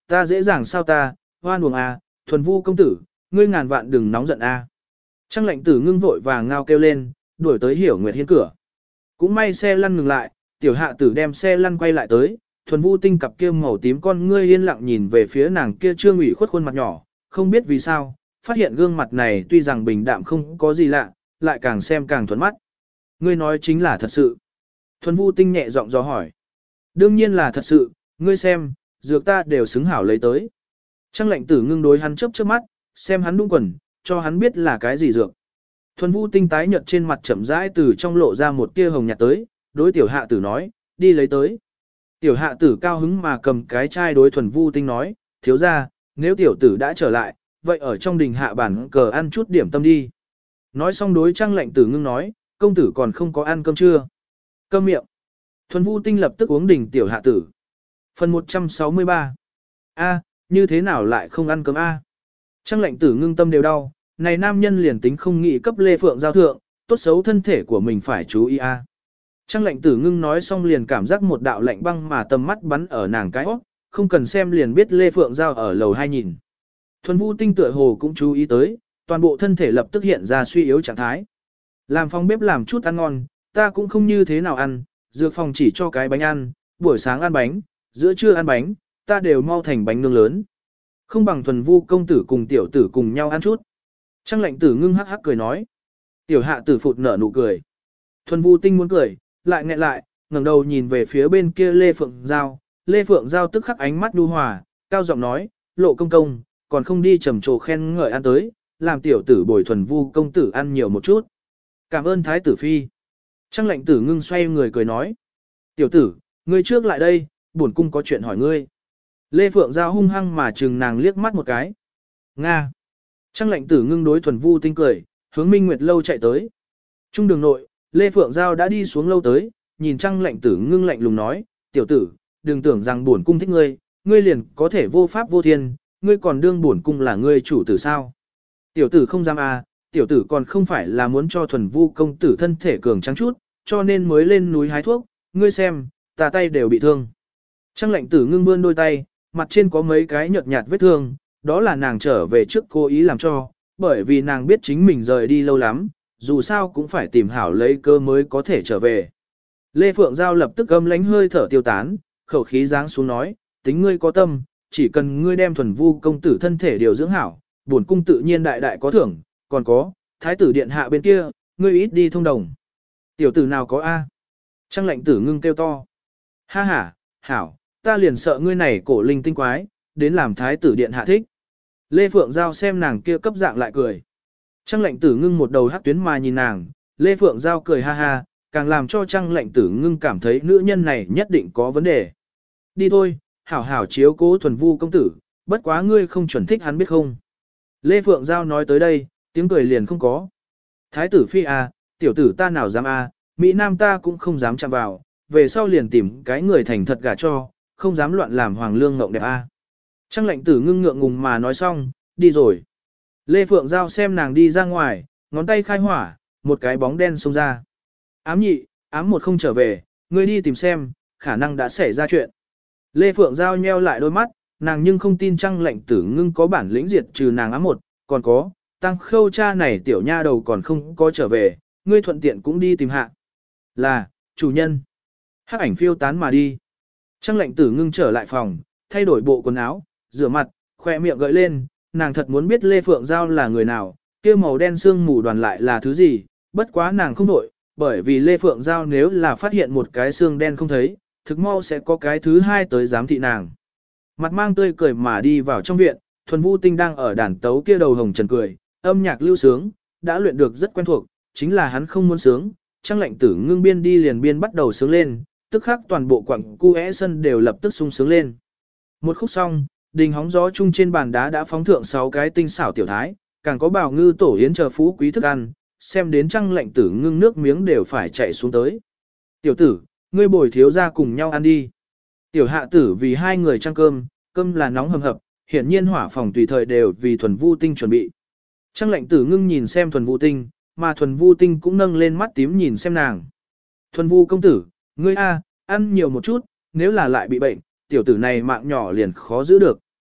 S1: ta dễ dàng sao ta, hoan uổng a, thuần vu công tử, ngươi ngàn vạn đừng nóng giận a. Trang lệnh tử ngưng vội vàng ngao kêu lên, đuổi tới Hiểu Nguyệt Hiên cửa. Cũng may xe lăn ngừng lại, tiểu hạ tử đem xe lăn quay lại tới, thuần vu tinh cặp kia màu tím con ngươi yên lặng nhìn về phía nàng kia trương ủy khuất khuôn mặt nhỏ, không biết vì sao, phát hiện gương mặt này tuy rằng bình đạm không có gì lạ, lại càng xem càng thuận mắt. Ngươi nói chính là thật sự. Thuần vu tinh nhẹ giọng dò hỏi. Đương nhiên là thật sự, ngươi xem, dược ta đều xứng hảo lấy tới. Trang lệnh tử ngưng đối hắn chớp chớp mắt, xem hắn đung quần, cho hắn biết là cái gì dược. Thuần vu tinh tái nhợt trên mặt chậm rãi từ trong lộ ra một tia hồng nhạt tới, đối tiểu hạ tử nói, đi lấy tới. Tiểu hạ tử cao hứng mà cầm cái chai đối thuần vu tinh nói, thiếu ra, nếu tiểu tử đã trở lại, vậy ở trong đình hạ bản cờ ăn chút điểm tâm đi. Nói xong đối trang lệnh tử ngưng nói, công tử còn không có ăn cơm chưa? Cơm miệng. Thuần vu tinh lập tức uống đỉnh tiểu hạ tử. Phần 163. A, như thế nào lại không ăn cơm A? Trang lệnh tử ngưng tâm đều đau, này nam nhân liền tính không nghĩ cấp Lê Phượng giao thượng, tốt xấu thân thể của mình phải chú ý A. Trang lệnh tử ngưng nói xong liền cảm giác một đạo lạnh băng mà tầm mắt bắn ở nàng cái óc, không cần xem liền biết Lê Phượng giao ở lầu 2 nhìn. Thuần vu tinh tựa hồ cũng chú ý tới, toàn bộ thân thể lập tức hiện ra suy yếu trạng thái. Làm phòng bếp làm chút ăn ngon, ta cũng không như thế nào ăn, dược phòng chỉ cho cái bánh ăn, buổi sáng ăn bánh, giữa trưa ăn bánh, ta đều mau thành bánh nướng lớn. Không bằng thuần vu công tử cùng tiểu tử cùng nhau ăn chút. Trang lệnh tử ngưng hắc hắc cười nói. Tiểu hạ tử phụt nở nụ cười. Thuần vu tinh muốn cười, lại nghẹn lại, ngẩng đầu nhìn về phía bên kia Lê Phượng Giao. Lê Phượng Giao tức khắc ánh mắt nhu hòa, cao giọng nói, lộ công công, còn không đi trầm trồ khen ngợi ăn tới, làm tiểu tử bồi thuần vu công tử ăn nhiều một chút. Cảm ơn thái tử phi. Trang lệnh tử ngưng xoay người cười nói. Tiểu tử, ngươi trước lại đây, bổn cung có chuyện hỏi ngươi. Lê Phượng Giao hung hăng mà chừng nàng liếc mắt một cái. Nga. Trang lệnh tử ngưng đối thuần vu tinh cười, hướng Minh Nguyệt lâu chạy tới. Trung đường nội, Lê Phượng Giao đã đi xuống lâu tới, nhìn Trang lệnh tử ngưng lạnh lùng nói, tiểu tử, đừng tưởng rằng bổn cung thích ngươi, ngươi liền có thể vô pháp vô thiên, ngươi còn đương bổn cung là ngươi chủ tử sao. Tiểu tử không dám à, tiểu tử còn không phải là muốn cho thuần vu công tử thân thể cường trắng chút, cho nên mới lên núi hái thuốc, ngươi xem, ta tay đều bị thương. Trang lệnh tử ngưng vươn đôi tay, mặt trên có mấy cái nhợt nhạt vết thương, đó là nàng trở về trước cố ý làm cho, bởi vì nàng biết chính mình rời đi lâu lắm, dù sao cũng phải tìm hảo lấy cơ mới có thể trở về. Lê Phượng Giao lập tức âm lánh hơi thở tiêu tán, khẩu khí giáng xuống nói, tính ngươi có tâm, chỉ cần ngươi đem thuần vu công tử thân thể điều dưỡng hảo, bổn cung tự nhiên đại đại có thưởng, còn có, thái tử điện hạ bên kia, ngươi ít đi thông đồng. Tiểu tử nào có A? Trang lệnh tử ngưng kêu to. Ha ha, hảo, ta liền sợ ngươi này cổ linh tinh quái, đến làm thái tử điện hạ thích. Lê Phượng Giao xem nàng kia cấp dạng lại cười. Trang lệnh tử ngưng một đầu hắc tuyến mà nhìn nàng, Lê Phượng Giao cười ha ha, càng làm cho trang lệnh tử ngưng cảm thấy nữ nhân này nhất định có vấn đề. Đi thôi, hảo hảo chiếu cố thuần vu công tử, bất quá ngươi không chuẩn thích hắn biết không. Lê Phượng Giao nói tới đây, tiếng cười liền không có. Thái tử phi à, tiểu tử ta nào dám à, Mỹ Nam ta cũng không dám chạm vào, về sau liền tìm cái người thành thật gả cho, không dám loạn làm hoàng lương ngộng đẹp à. Trang lệnh tử ngưng ngượng ngùng mà nói xong, đi rồi. Lê Phượng Giao xem nàng đi ra ngoài, ngón tay khai hỏa, một cái bóng đen xông ra. Ám nhị, ám một không trở về, ngươi đi tìm xem, khả năng đã xảy ra chuyện. Lê Phượng Giao nheo lại đôi mắt, nàng nhưng không tin Trang lệnh tử ngưng có bản lĩnh diệt trừ nàng ám một, còn có, tăng khâu cha này tiểu nha đầu còn không có trở về, ngươi thuận tiện cũng đi tìm hạ. Là, chủ nhân. Hắc ảnh phiêu tán mà đi. Trang lệnh tử ngưng trở lại phòng, thay đổi bộ quần áo, rửa mặt, khoe miệng gợi lên, nàng thật muốn biết Lê Phượng Giao là người nào, kia màu đen xương mù đoàn lại là thứ gì, bất quá nàng không đổi, bởi vì Lê Phượng Giao nếu là phát hiện một cái xương đen không thấy, thực mau sẽ có cái thứ hai tới giám thị nàng. Mặt mang tươi cười mà đi vào trong viện, thuần vu tinh đang ở đàn tấu kia đầu hồng trần cười, âm nhạc lưu sướng, đã luyện được rất quen thuộc, chính là hắn không muốn sướng, Trang lệnh tử ngưng biên đi liền biên bắt đầu sướng lên, tức khắc toàn bộ quặng cu é sân đều lập tức sung sướng lên. Một khúc xong, đình hóng gió chung trên bàn đá đã phóng thượng 6 cái tinh xảo tiểu thái, càng có bào ngư tổ yến chờ phú quý thức ăn, xem đến Trang lệnh tử ngưng nước miếng đều phải chạy xuống tới. Tiểu tử, ngươi bồi thiếu ra cùng nhau ăn đi. Tiểu hạ tử vì hai người trang cơm, cơm là nóng hầm hập, hiển nhiên hỏa phòng tùy thời đều vì thuần vu tinh chuẩn bị. Trang lệnh tử ngưng nhìn xem thuần vu tinh, mà thuần vu tinh cũng nâng lên mắt tím nhìn xem nàng. Thuần vu công tử, ngươi a, ăn nhiều một chút, nếu là lại bị bệnh, tiểu tử này mạng nhỏ liền khó giữ được.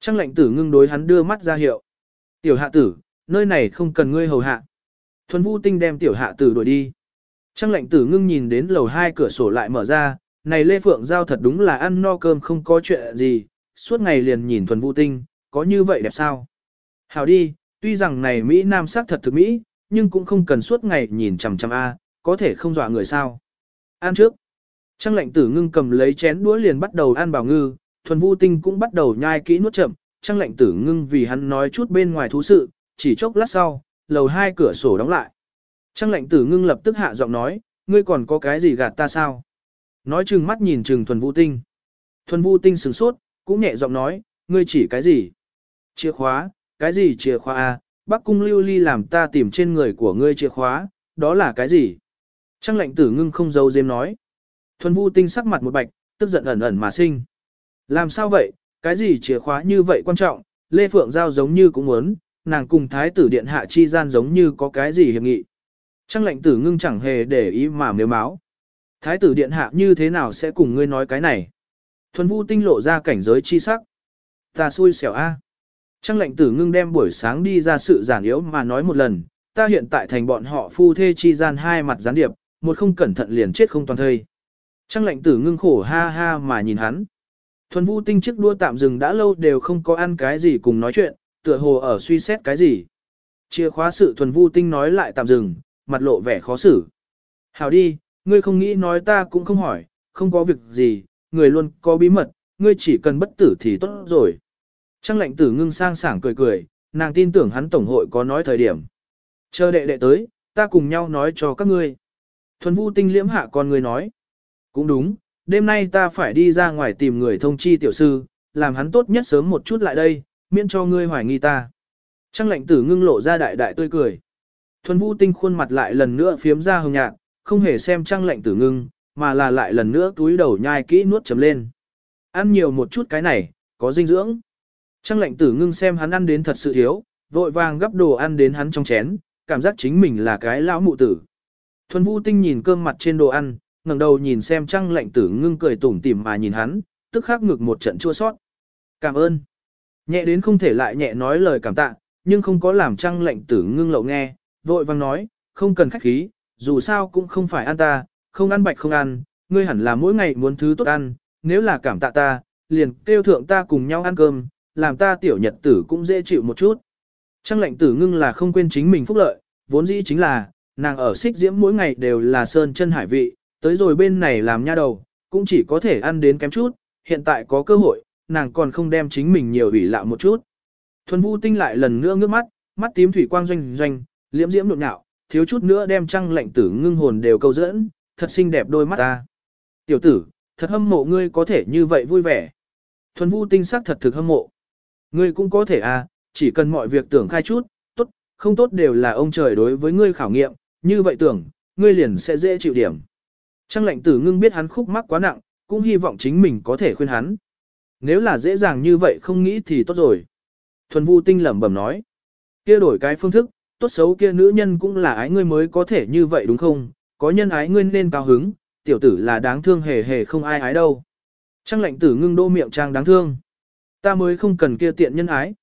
S1: Trang lệnh tử ngưng đối hắn đưa mắt ra hiệu. Tiểu hạ tử, nơi này không cần ngươi hầu hạ. Thuần Vũ Tinh đem tiểu hạ tử đuổi đi. Trang lệnh tử ngưng nhìn đến lầu 2 cửa sổ lại mở ra, này Lê Phượng Giao thật đúng là ăn no cơm không có chuyện gì, suốt ngày liền nhìn Thuần Vũ Tinh, có như vậy đẹp sao? Hảo đi, tuy rằng này Mỹ Nam sắc thật thực Mỹ, nhưng cũng không cần suốt ngày nhìn chằm chằm A, có thể không dọa người sao. Ăn trước. Trang lệnh tử ngưng cầm lấy chén đũa liền bắt đầu ăn bào ngư, Thuần Vũ Tinh cũng bắt đầu nhai kỹ nuốt chậm, Trang lệnh tử ngưng vì hắn nói chút bên ngoài thú sự, chỉ chốc lát sau, lầu 2 cửa sổ đóng lại. Trang lệnh tử ngưng lập tức hạ giọng nói, ngươi còn có cái gì gạt ta sao? Nói chừng mắt nhìn chừng Thuần Vũ Tinh. Thuần Vũ Tinh sửng sốt, cũng nhẹ giọng nói, ngươi chỉ cái gì? Chìa khóa, cái gì chìa khóa à? Bắc cung lưu ly làm ta tìm trên người của ngươi chìa khóa, đó là cái gì? Trang lệnh tử ngưng không giấu giếm nói. Thuần Vũ Tinh sắc mặt một bạch, tức giận ẩn ẩn mà sinh. Làm sao vậy, cái gì chìa khóa như vậy quan trọng, Lê Phượng Giao giống như cũng muốn, nàng cùng thái tử điện hạ chi gian giống như có cái gì hiệp nghị. Trang lệnh tử ngưng chẳng hề để ý mà nếu máu. Thái tử điện hạ như thế nào sẽ cùng ngươi nói cái này? Thuần Vũ Tinh lộ ra cảnh giới chi sắc. Ta xui xẻo a. Trang lệnh tử ngưng đem buổi sáng đi ra sự giản yếu mà nói một lần, ta hiện tại thành bọn họ phu thê chi gian hai mặt gián điệp, một không cẩn thận liền chết không toàn thây. Trang lệnh tử ngưng khổ ha ha mà nhìn hắn. Thuần Vũ Tinh chiếc đua tạm dừng đã lâu đều không có ăn cái gì cùng nói chuyện, tựa hồ ở suy xét cái gì. Chìa khóa sự Thuần Vũ Tinh nói lại tạm dừng, mặt lộ vẻ khó xử. Hảo đi, ngươi không nghĩ nói ta cũng không hỏi, không có việc gì, người luôn có bí mật, ngươi chỉ cần bất tử thì tốt rồi. Trang lệnh tử ngưng sang sảng cười cười, nàng tin tưởng hắn tổng hội có nói thời điểm. Chờ đệ đệ tới, ta cùng nhau nói cho các ngươi. Thuần Vũ Tinh liễm hạ con người nói. Cũng đúng, đêm nay ta phải đi ra ngoài tìm người thông chi tiểu sư, làm hắn tốt nhất sớm một chút lại đây, miễn cho ngươi hoài nghi ta. Trang lệnh tử ngưng lộ ra đại đại tươi cười. Thuần Vũ Tinh khuôn mặt lại lần nữa phiếm ra hồng nhạt, không hề xem trang lệnh tử ngưng, mà là lại lần nữa túi đầu nhai kỹ nuốt chấm lên. Ăn nhiều một chút cái này, có dinh dưỡng. Trang lệnh tử ngưng xem hắn ăn đến thật sự thiếu, vội vàng gắp đồ ăn đến hắn trong chén, cảm giác chính mình là cái lão mụ tử. Thuần Vũ Tinh nhìn cơm mặt trên đồ ăn, ngẩng đầu nhìn xem trang lệnh tử ngưng cười tủm tỉm mà nhìn hắn, tức khắc ngực một trận chua sót. Cảm ơn. Nhẹ đến không thể lại nhẹ nói lời cảm tạ, nhưng không có làm trang lệnh tử ngưng lậu nghe, vội vàng nói, không cần khách khí, dù sao cũng không phải ăn ta, không ăn bạch không ăn, ngươi hẳn là mỗi ngày muốn thứ tốt ăn, nếu là cảm tạ ta, liền kêu thượng ta cùng nhau ăn cơm, làm ta tiểu nhật tử cũng dễ chịu một chút. Trang lệnh tử ngưng là không quên chính mình phúc lợi, vốn dĩ chính là, nàng ở xích diễm mỗi ngày đều là sơn chân hải vị, tới rồi bên này làm nha đầu, cũng chỉ có thể ăn đến kém chút, hiện tại có cơ hội, nàng còn không đem chính mình nhiều ủy lạo một chút. Thuần Vũ Tinh lại lần nữa ngước mắt, mắt tím thủy quang doanh doanh, liễm diễm nhộn nhạo, thiếu chút nữa đem trang lệnh tử ngưng hồn đều câu dẫn, thật xinh đẹp đôi mắt ta. Tiểu tử, thật hâm mộ ngươi có thể như vậy vui vẻ. Thuần Vũ Tinh sắc thật thực hâm mộ. Ngươi cũng có thể à, chỉ cần mọi việc tưởng khai chút, tốt, không tốt đều là ông trời đối với ngươi khảo nghiệm, như vậy tưởng, ngươi liền sẽ dễ chịu điểm. Trang lệnh tử ngưng biết hắn khúc mắc quá nặng, cũng hy vọng chính mình có thể khuyên hắn. Nếu là dễ dàng như vậy không nghĩ thì tốt rồi. Thuần Vũ Tinh lẩm bẩm nói. Kia đổi cái phương thức, tốt xấu kia nữ nhân cũng là ái ngươi mới có thể như vậy đúng không? Có nhân ái ngươi nên cao hứng, tiểu tử là đáng thương hề hề không ai ái đâu. Trang lệnh tử ngưng đô miệng trang đáng thương. Ta mới không cần kia tiện nhân ái.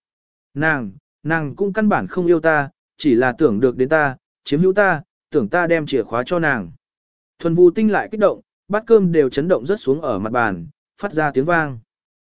S1: Nàng cũng căn bản không yêu ta, chỉ là tưởng được đến ta, chiếm hữu ta, tưởng ta đem chìa khóa cho nàng. Thuần Vũ Tinh lại kích động, bát cơm đều chấn động rớt xuống ở mặt bàn, phát ra tiếng vang.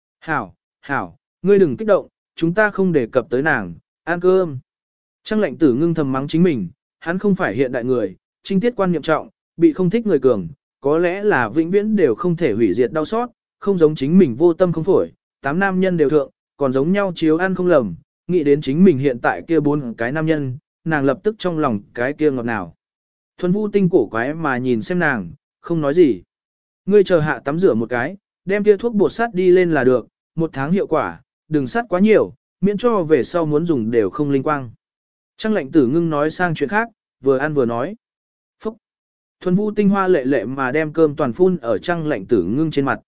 S1: Hảo, ngươi đừng kích động, chúng ta không đề cập tới nàng, ăn cơm. Trang lệnh tử ngưng thầm mắng chính mình, hắn không phải hiện đại người, trinh tiết quan niệm trọng, bị không thích người cường, có lẽ là vĩnh viễn đều không thể hủy diệt đau xót, không giống chính mình vô tâm không phổi, 8 nam nhân đều thượng, còn giống nhau chiếu ăn không lầm, nghĩ đến chính mình hiện tại kia 4 cái nam nhân, nàng lập tức trong lòng cái kia ngọt nào. Thuần Vũ Tinh cổ quái mà nhìn xem nàng, không nói gì. Ngươi chờ hạ tắm rửa một cái, đem kia thuốc bột sát đi lên là được, 1 tháng hiệu quả, đừng sát quá nhiều, miễn cho về sau muốn dùng đều không linh quang. Trang lệnh tử ngưng nói sang chuyện khác, vừa ăn vừa nói. Phúc! Thuần Vũ Tinh hoa lệ lệ mà đem cơm toàn phun ở trang lệnh tử ngưng trên mặt.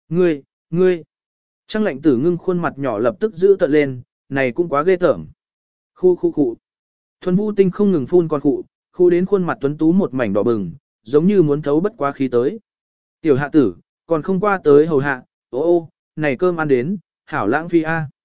S1: Ngươi! Trang lệnh tử ngưng khuôn mặt nhỏ lập tức giữ tận lên, này cũng quá ghê tởm. Khu. Thuần Vũ Tinh không ngừng phun con khu đến khuôn mặt tuấn tú một mảnh đỏ bừng, giống như muốn thấu bất quá khí tới. Tiểu hạ tử, còn không qua tới hầu hạ, ô, này cơm ăn đến, hảo lãng phi a.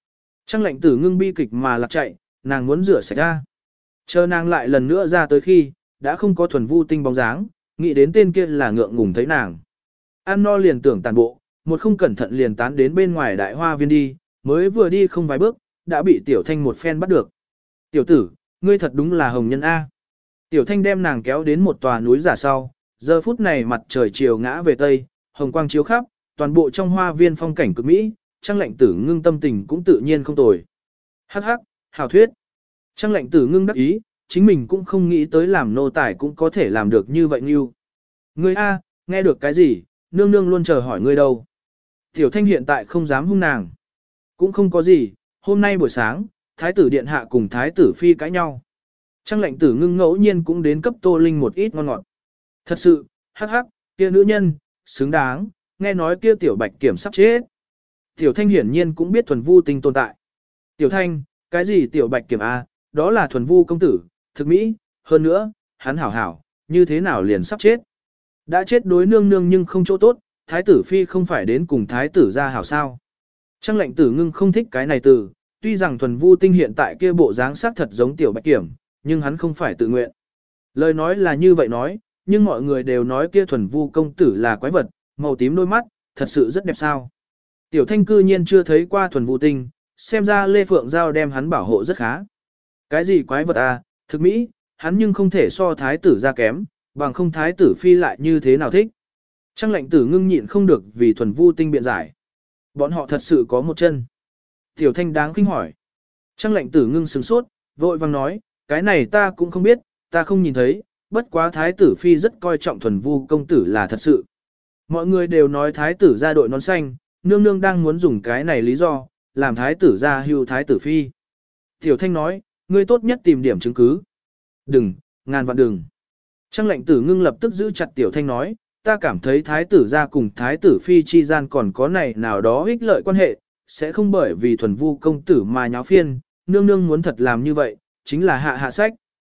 S1: Trang lệnh tử ngưng bi kịch mà lạc chạy, nàng muốn rửa sạch ra. Chờ nàng lại lần nữa ra tới khi, đã không có Thuần Vu Tinh bóng dáng, nghĩ đến tên kia là ngượng ngùng thấy nàng. Ăn no liền tưởng tàn bộ, một không cẩn thận liền tán đến bên ngoài đại hoa viên đi, mới vừa đi không vài bước, đã bị Tiểu Thanh một phen bắt được. Tiểu tử, ngươi thật đúng là hồng nhân A. Tiểu Thanh đem nàng kéo đến một tòa núi giả sau, giờ phút này mặt trời chiều ngã về tây, hồng quang chiếu khắp, toàn bộ trong hoa viên phong cảnh cực mỹ, Trang lệnh tử ngưng tâm tình cũng tự nhiên không tồi. Hắc hắc, hảo thuyết. Trang lệnh tử ngưng đắc ý, chính mình cũng không nghĩ tới làm nô tài cũng có thể làm được như vậy như. Ngươi A, nghe được cái gì, nương nương luôn chờ hỏi ngươi đâu. Tiểu Thanh hiện tại không dám hung nàng. Cũng không có gì, hôm nay buổi sáng, thái tử điện hạ cùng thái tử phi cãi nhau. Trang lệnh tử ngưng ngẫu nhiên cũng đến cấp Tô Linh một ít ngon ngọt. Thật sự, hắc hắc, kia nữ nhân, xứng đáng, nghe nói kia tiểu bạch kiểm sắp chết. Tiểu Thanh hiển nhiên cũng biết Thuần Vu Tinh tồn tại. Tiểu Thanh, cái gì tiểu bạch kiểm A, đó là Thuần Vu công tử, thực mỹ, hơn nữa, hắn hảo hảo, như thế nào liền sắp chết. Đã chết đối nương nương nhưng không chỗ tốt, thái tử phi không phải đến cùng thái tử ra hảo sao. Trang lệnh tử ngưng không thích cái này từ, tuy rằng Thuần Vu Tinh hiện tại kia bộ dáng sắc thật giống tiểu bạch kiểm, nhưng hắn không phải tự nguyện. Lời nói là như vậy nói, nhưng mọi người đều nói kia Thuần Vu công tử là quái vật, màu tím đôi mắt, thật sự rất đẹp sao. Tiểu Thanh cư nhiên chưa thấy qua Thuần Vu Tinh, xem ra Lê Phượng Giao đem hắn bảo hộ rất khá. Cái gì quái vật à, thực mỹ, hắn nhưng không thể so thái tử ra kém, bằng không thái tử phi lại như thế nào thích. Trang lệnh tử ngưng nhịn không được vì Thuần Vu Tinh biện giải. Bọn họ thật sự có một chân. Tiểu Thanh đáng khinh hỏi. Trang lệnh tử ngưng sửng sốt, vội vang nói, cái này ta cũng không biết, ta không nhìn thấy, bất quá thái tử phi rất coi trọng Thuần Vu công tử là thật sự. Mọi người đều nói thái tử ra đội nón xanh, nương nương đang muốn dùng cái này lý do, làm thái tử ra hưu thái tử phi. Tiểu Thanh nói, ngươi tốt nhất tìm điểm chứng cứ. Đừng, ngàn vạn đừng. Trang lệnh tử ngưng lập tức giữ chặt Tiểu Thanh nói, ta cảm thấy thái tử ra cùng thái tử phi chi gian còn có này nào đó ích lợi quan hệ, sẽ không bởi vì Thuần Vu công tử mà nháo phiên, nương nương muốn thật làm như vậy, chính là hạ sách.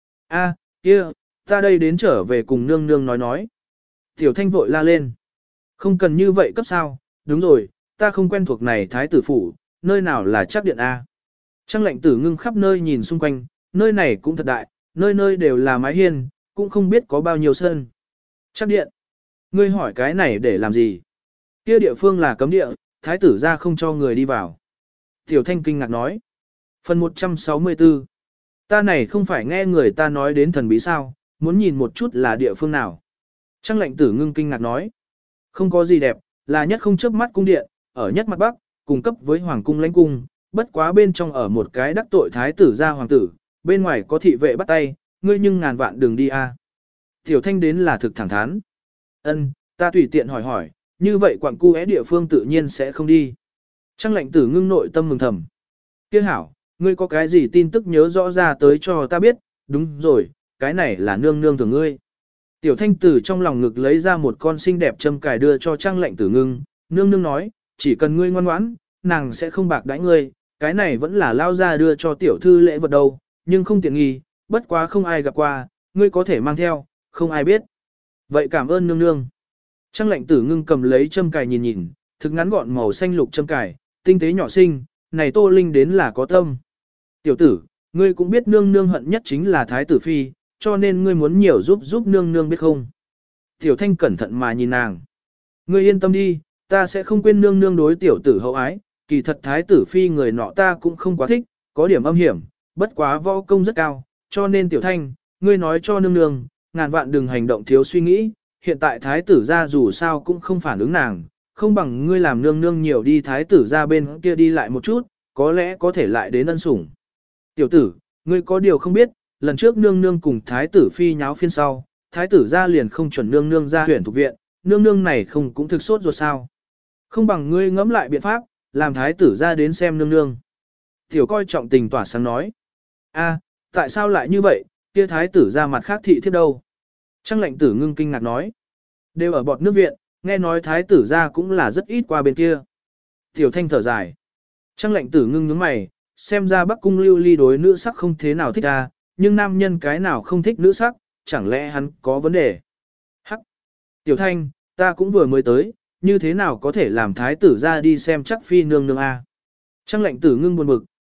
S1: A, kia, ta đây đến trở về cùng nương nương nói. Tiểu Thanh vội la lên. Không cần như vậy cấp sao, đúng rồi, ta không quen thuộc này thái tử phủ, nơi nào là chắc điện A. Trang lệnh tử ngưng khắp nơi nhìn xung quanh, nơi này cũng thật đại, nơi nơi đều là mái hiên, cũng không biết có bao nhiêu sân. Chắc điện. Ngươi hỏi cái này để làm gì? Kia địa phương là cấm địa, thái tử ra không cho người đi vào. Tiểu Thanh kinh ngạc nói. Phần 164. Ta này không phải nghe người ta nói đến thần bí sao, muốn nhìn một chút là địa phương nào. Trang lệnh tử ngưng kinh ngạc nói. Không có gì đẹp, là nhất không chớp mắt cung điện, ở nhất mặt bắc, cùng cấp với hoàng cung lãnh cung, bất quá bên trong ở một cái đắc tội thái tử ra hoàng tử, bên ngoài có thị vệ bắt tay, ngươi nhưng ngàn vạn đường đi a. Tiểu Thanh đến là thực thẳng thắn. Ân, ta tùy tiện hỏi hỏi, như vậy quặng cu é địa phương tự nhiên sẽ không đi. Trang lệnh tử ngưng nội tâm mừng thầm. Kia hảo, ngươi có cái gì tin tức nhớ rõ ra tới cho ta biết, đúng rồi, cái này là nương nương thường ngươi. Tiểu Thanh tử trong lòng ngực lấy ra một con xinh đẹp châm cài đưa cho Trang lệnh tử ngưng, nương nương nói, chỉ cần ngươi ngoan ngoãn, nàng sẽ không bạc đãi ngươi, cái này vẫn là lao ra đưa cho tiểu thư lễ vật đâu, nhưng không tiện nghi, bất quá không ai gặp qua, ngươi có thể mang theo, không ai biết. Vậy cảm ơn nương nương. Trang lệnh tử ngưng cầm lấy châm cài nhìn nhìn, thực ngắn gọn màu xanh lục châm cài, tinh tế nhỏ xinh, này Tô Linh đến là có tâm. Tiểu tử, ngươi cũng biết nương nương hận nhất chính là thái tử phi, cho nên ngươi muốn nhiều giúp nương nương biết không. Tiểu Thanh cẩn thận mà nhìn nàng. Ngươi yên tâm đi, ta sẽ không quên nương nương đối tiểu tử hậu ái, kỳ thật thái tử phi người nọ ta cũng không quá thích, có điểm âm hiểm, bất quá võ công rất cao, cho nên Tiểu Thanh, ngươi nói cho nương nương, ngàn vạn đừng hành động thiếu suy nghĩ, hiện tại thái tử ra dù sao cũng không phản ứng nàng, không bằng ngươi làm nương nương nhiều đi thái tử ra bên kia đi lại một chút, có lẽ có thể lại đến ân sủng. Tiểu tử, ngươi có điều không biết, lần trước nương nương cùng thái tử phi nháo phiên sau, thái tử ra liền không chuẩn nương nương ra huyện thuộc viện, nương nương này không cũng thực sốt ruột sao. Không bằng ngươi ngẫm lại biện pháp, làm thái tử ra đến xem nương nương. Tiểu coi trọng tình tỏa sáng nói. A, tại sao lại như vậy, kia thái tử ra mặt khác thị thiết đâu? Trang lệnh tử ngưng kinh ngạc nói. Đều ở bọt nước viện, nghe nói thái tử ra cũng là rất ít qua bên kia. Tiểu Thanh thở dài. Trang lệnh tử ngưng nhướng mày, xem ra Bắc cung Lưu Ly đối nữ sắc không thế nào thích ra, nhưng nam nhân cái nào không thích nữ sắc, chẳng lẽ hắn có vấn đề? Hắc! Tiểu Thanh, ta cũng vừa mới tới, như thế nào có thể làm thái tử ra đi xem chắc phi nương nương a? Trang lệnh tử ngưng buồn bực,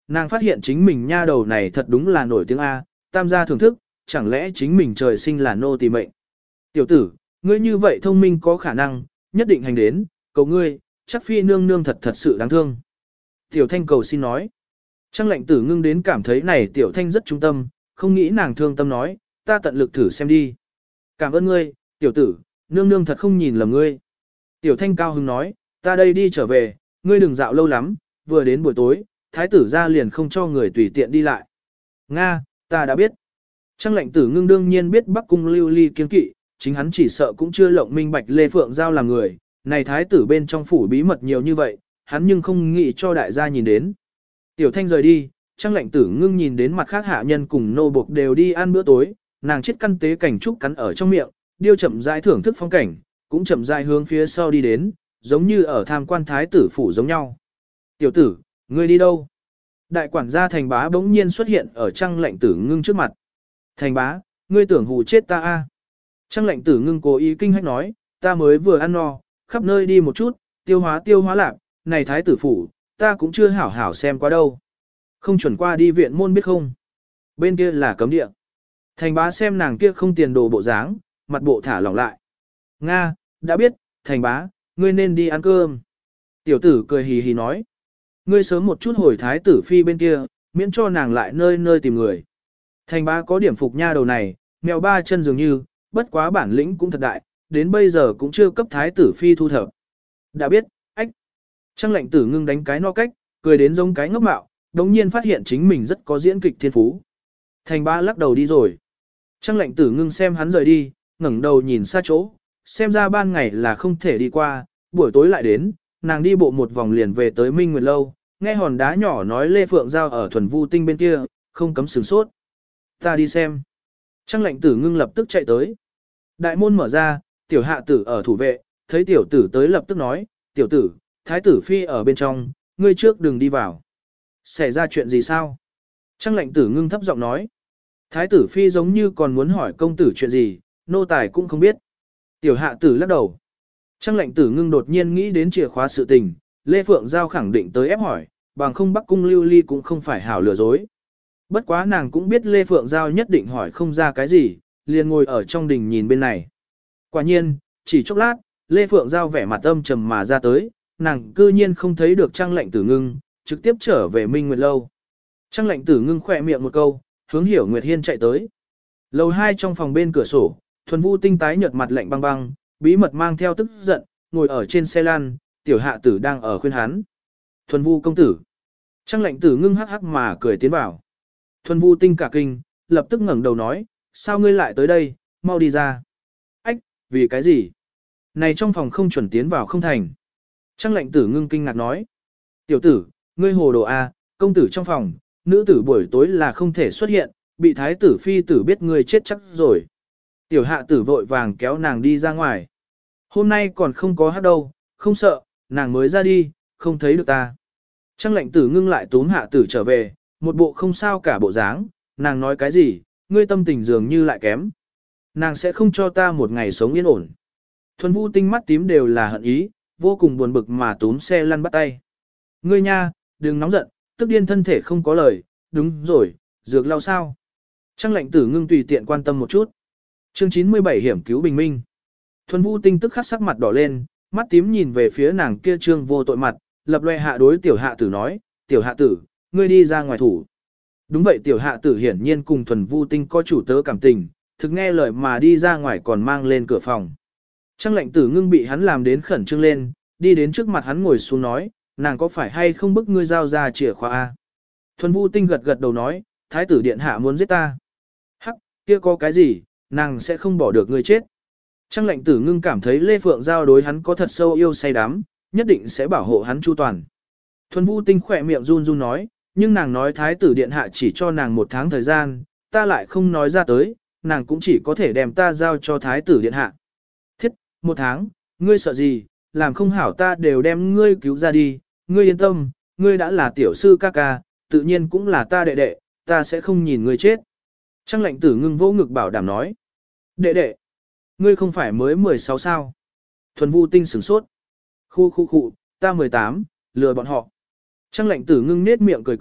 S1: Nàng phát hiện chính mình nha đầu này thật đúng là nổi tiếng A, tam gia thưởng thức, chẳng lẽ chính mình trời sinh là nô tỳ mệnh. Tiểu tử, ngươi như vậy thông minh có khả năng, nhất định hành đến, cầu ngươi, chắc phi nương nương thật thật sự đáng thương. Tiểu thanh cầu xin nói. Trang lệnh tử ngưng đến cảm thấy này tiểu thanh rất trung tâm, không nghĩ nàng thương tâm nói, ta tận lực thử xem đi. Cảm ơn ngươi, tiểu tử, nương nương thật không nhìn lầm ngươi. Tiểu thanh cao hứng nói, ta đây đi trở về, ngươi đừng dạo lâu lắm, vừa đến buổi tối, thái tử ra liền không cho người tùy tiện đi lại. Nga, ta đã biết. Trang lệnh tử ngưng đương nhiên biết Bắc Cung Lưu Ly kiên kỵ, chính hắn chỉ sợ cũng chưa lộng minh bạch Lê Phượng Giao làm người, này thái tử bên trong phủ bí mật nhiều như vậy, hắn nhưng không nghĩ cho đại gia nhìn đến. Tiểu thanh rời đi, Trang lệnh tử ngưng nhìn đến mặt khác hạ nhân cùng nô buộc đều đi ăn bữa tối, nàng chết căn tế cảnh trúc cắn ở trong miệng, điêu chậm rãi thưởng thức phong cảnh, cũng chậm rãi hướng phía sau đi đến, giống như ở tham quan thái tử phủ giống nhau. Tiểu tử, ngươi đi đâu? Đại quản gia Thành Bá bỗng nhiên xuất hiện ở Trang lệnh tử ngưng trước mặt. Thành Bá, ngươi tưởng hù chết ta a? Trang lệnh tử ngưng cố ý kinh hách nói, ta mới vừa ăn no, khắp nơi đi một chút, tiêu hóa lạc, này thái tử phủ, ta cũng chưa hảo hảo xem qua đâu. Không chuẩn qua đi viện môn biết không? Bên kia là cấm địa. Thành Bá xem nàng kia không tiền đồ bộ dáng, mặt bộ thả lỏng lại. Nga, đã biết, Thành Bá, ngươi nên đi ăn cơm. Tiểu tử cười hì hì nói. Ngươi sớm một chút hồi thái tử phi bên kia, miễn cho nàng lại nơi nơi tìm người. Thành Bá có điểm phục nha đầu này, mèo ba chân dường như, bất quá bản lĩnh cũng thật đại, đến bây giờ cũng chưa cấp thái tử phi thu thập. Đã biết, ách. Trang lệnh tử ngưng đánh cái no cách, cười đến giống cái ngốc mạo, đống nhiên phát hiện chính mình rất có diễn kịch thiên phú. Thành Bá lắc đầu đi rồi. Trang lệnh tử ngưng xem hắn rời đi, ngẩng đầu nhìn xa chỗ, xem ra ban ngày là không thể đi qua, buổi tối lại đến, nàng đi bộ một vòng liền về tới Minh Nguyệt Lâu, nghe hòn đá nhỏ nói Lê Phượng Giao ở thuần vu tinh bên kia, không cấm sửng sốt. Ta đi xem. Trang lệnh tử ngưng lập tức chạy tới. Đại môn mở ra, tiểu hạ tử ở thủ vệ, thấy tiểu tử tới lập tức nói, tiểu tử, thái tử phi ở bên trong, ngươi trước đừng đi vào. Xảy ra chuyện gì sao? Trang lệnh tử ngưng thấp giọng nói. Thái tử phi giống như còn muốn hỏi công tử chuyện gì, nô tài cũng không biết. Tiểu hạ tử lắc đầu. Trang lệnh tử ngưng đột nhiên nghĩ đến chìa khóa sự tình, Lê Phượng Giao khẳng định tới ép hỏi, bằng không Bắc Cung Lưu Ly cũng không phải hảo lừa dối. Bất quá nàng cũng biết Lê Phượng Giao nhất định hỏi không ra cái gì, liền ngồi ở trong đình nhìn bên này. Quả nhiên, chỉ chốc lát, Lê Phượng Giao vẻ mặt âm trầm mà ra tới, nàng cư nhiên không thấy được Trang lệnh tử ngưng, trực tiếp trở về Minh Nguyệt Lâu. Trang lệnh tử ngưng khỏe miệng một câu, hướng Hiểu Nguyệt Hiên chạy tới. Lầu 2 trong phòng bên cửa sổ, thuần vu tinh tái nhợt mặt lạnh băng băng, bí mật mang theo tức giận, ngồi ở trên xe lăn, tiểu hạ tử đang ở khuyên hắn. Thuần vu công tử. Trang lệnh tử ngưng hắc hắc mà cười tiến vào. Thuần vu tinh cả kinh, lập tức ngẩng đầu nói, sao ngươi lại tới đây, mau đi ra. Ách, vì cái gì? Này trong phòng không chuẩn tiến vào không thành. Trang lệnh tử ngưng kinh ngạc nói. Tiểu tử, ngươi hồ đồ A, công tử trong phòng, nữ tử buổi tối là không thể xuất hiện, bị thái tử phi tử biết ngươi chết chắc rồi. Tiểu hạ tử vội vàng kéo nàng đi ra ngoài. Hôm nay còn không có hát đâu, không sợ, nàng mới ra đi, không thấy được ta. Trang lệnh tử ngưng lại túm hạ tử trở về, một bộ không sao cả bộ dáng, nàng nói cái gì, ngươi tâm tình dường như lại kém. Nàng sẽ không cho ta một ngày sống yên ổn. Thuần vu tinh mắt tím đều là hận ý, vô cùng buồn bực mà túm xe lăn bắt tay. Ngươi nha, đừng nóng giận, tức điên thân thể không có lời, đúng rồi, dược lao sao. Trang lệnh tử ngưng tùy tiện quan tâm một chút. Chương 97 hiểm cứu bình minh. Thuần vu tinh tức khắc sắc mặt đỏ lên, mắt tím nhìn về phía nàng kia trương vô tội mặt, lập loè hạ đối tiểu hạ tử nói, tiểu hạ tử, ngươi đi ra ngoài thủ. Đúng vậy tiểu hạ tử hiển nhiên cùng thuần vu tinh có chủ tớ cảm tình, thực nghe lời mà đi ra ngoài còn mang lên cửa phòng. Trang lệnh tử ngưng bị hắn làm đến khẩn trương lên, đi đến trước mặt hắn ngồi xuống nói, nàng có phải hay không bức ngươi giao ra chìa khóa a? Thuần vu tinh gật gật đầu nói, thái tử điện hạ muốn giết ta. Hắc, kia có cái gì, nàng sẽ không bỏ được ngươi chết. Trang lệnh tử ngưng cảm thấy Lê Phượng Giao đối hắn có thật sâu yêu say đắm, nhất định sẽ bảo hộ hắn chu toàn. Thuần vu tinh khỏe miệng run run nói, nhưng nàng nói thái tử điện hạ chỉ cho nàng 1 tháng thời gian, ta lại không nói ra tới, nàng cũng chỉ có thể đem ta giao cho thái tử điện hạ. Thiết, 1 tháng, ngươi sợ gì, làm không hảo ta đều đem ngươi cứu ra đi, ngươi yên tâm, ngươi đã là tiểu sư ca ca, tự nhiên cũng là ta đệ đệ, ta sẽ không nhìn ngươi chết. Trang lệnh tử ngưng vô ngực bảo đảm nói. Đệ đệ, ngươi không phải mới 16 sao? Thuần vu tinh sửng sốt. Khu, ta 18, lừa bọn họ. Trang lệnh tử ngưng nết miệng cười cười,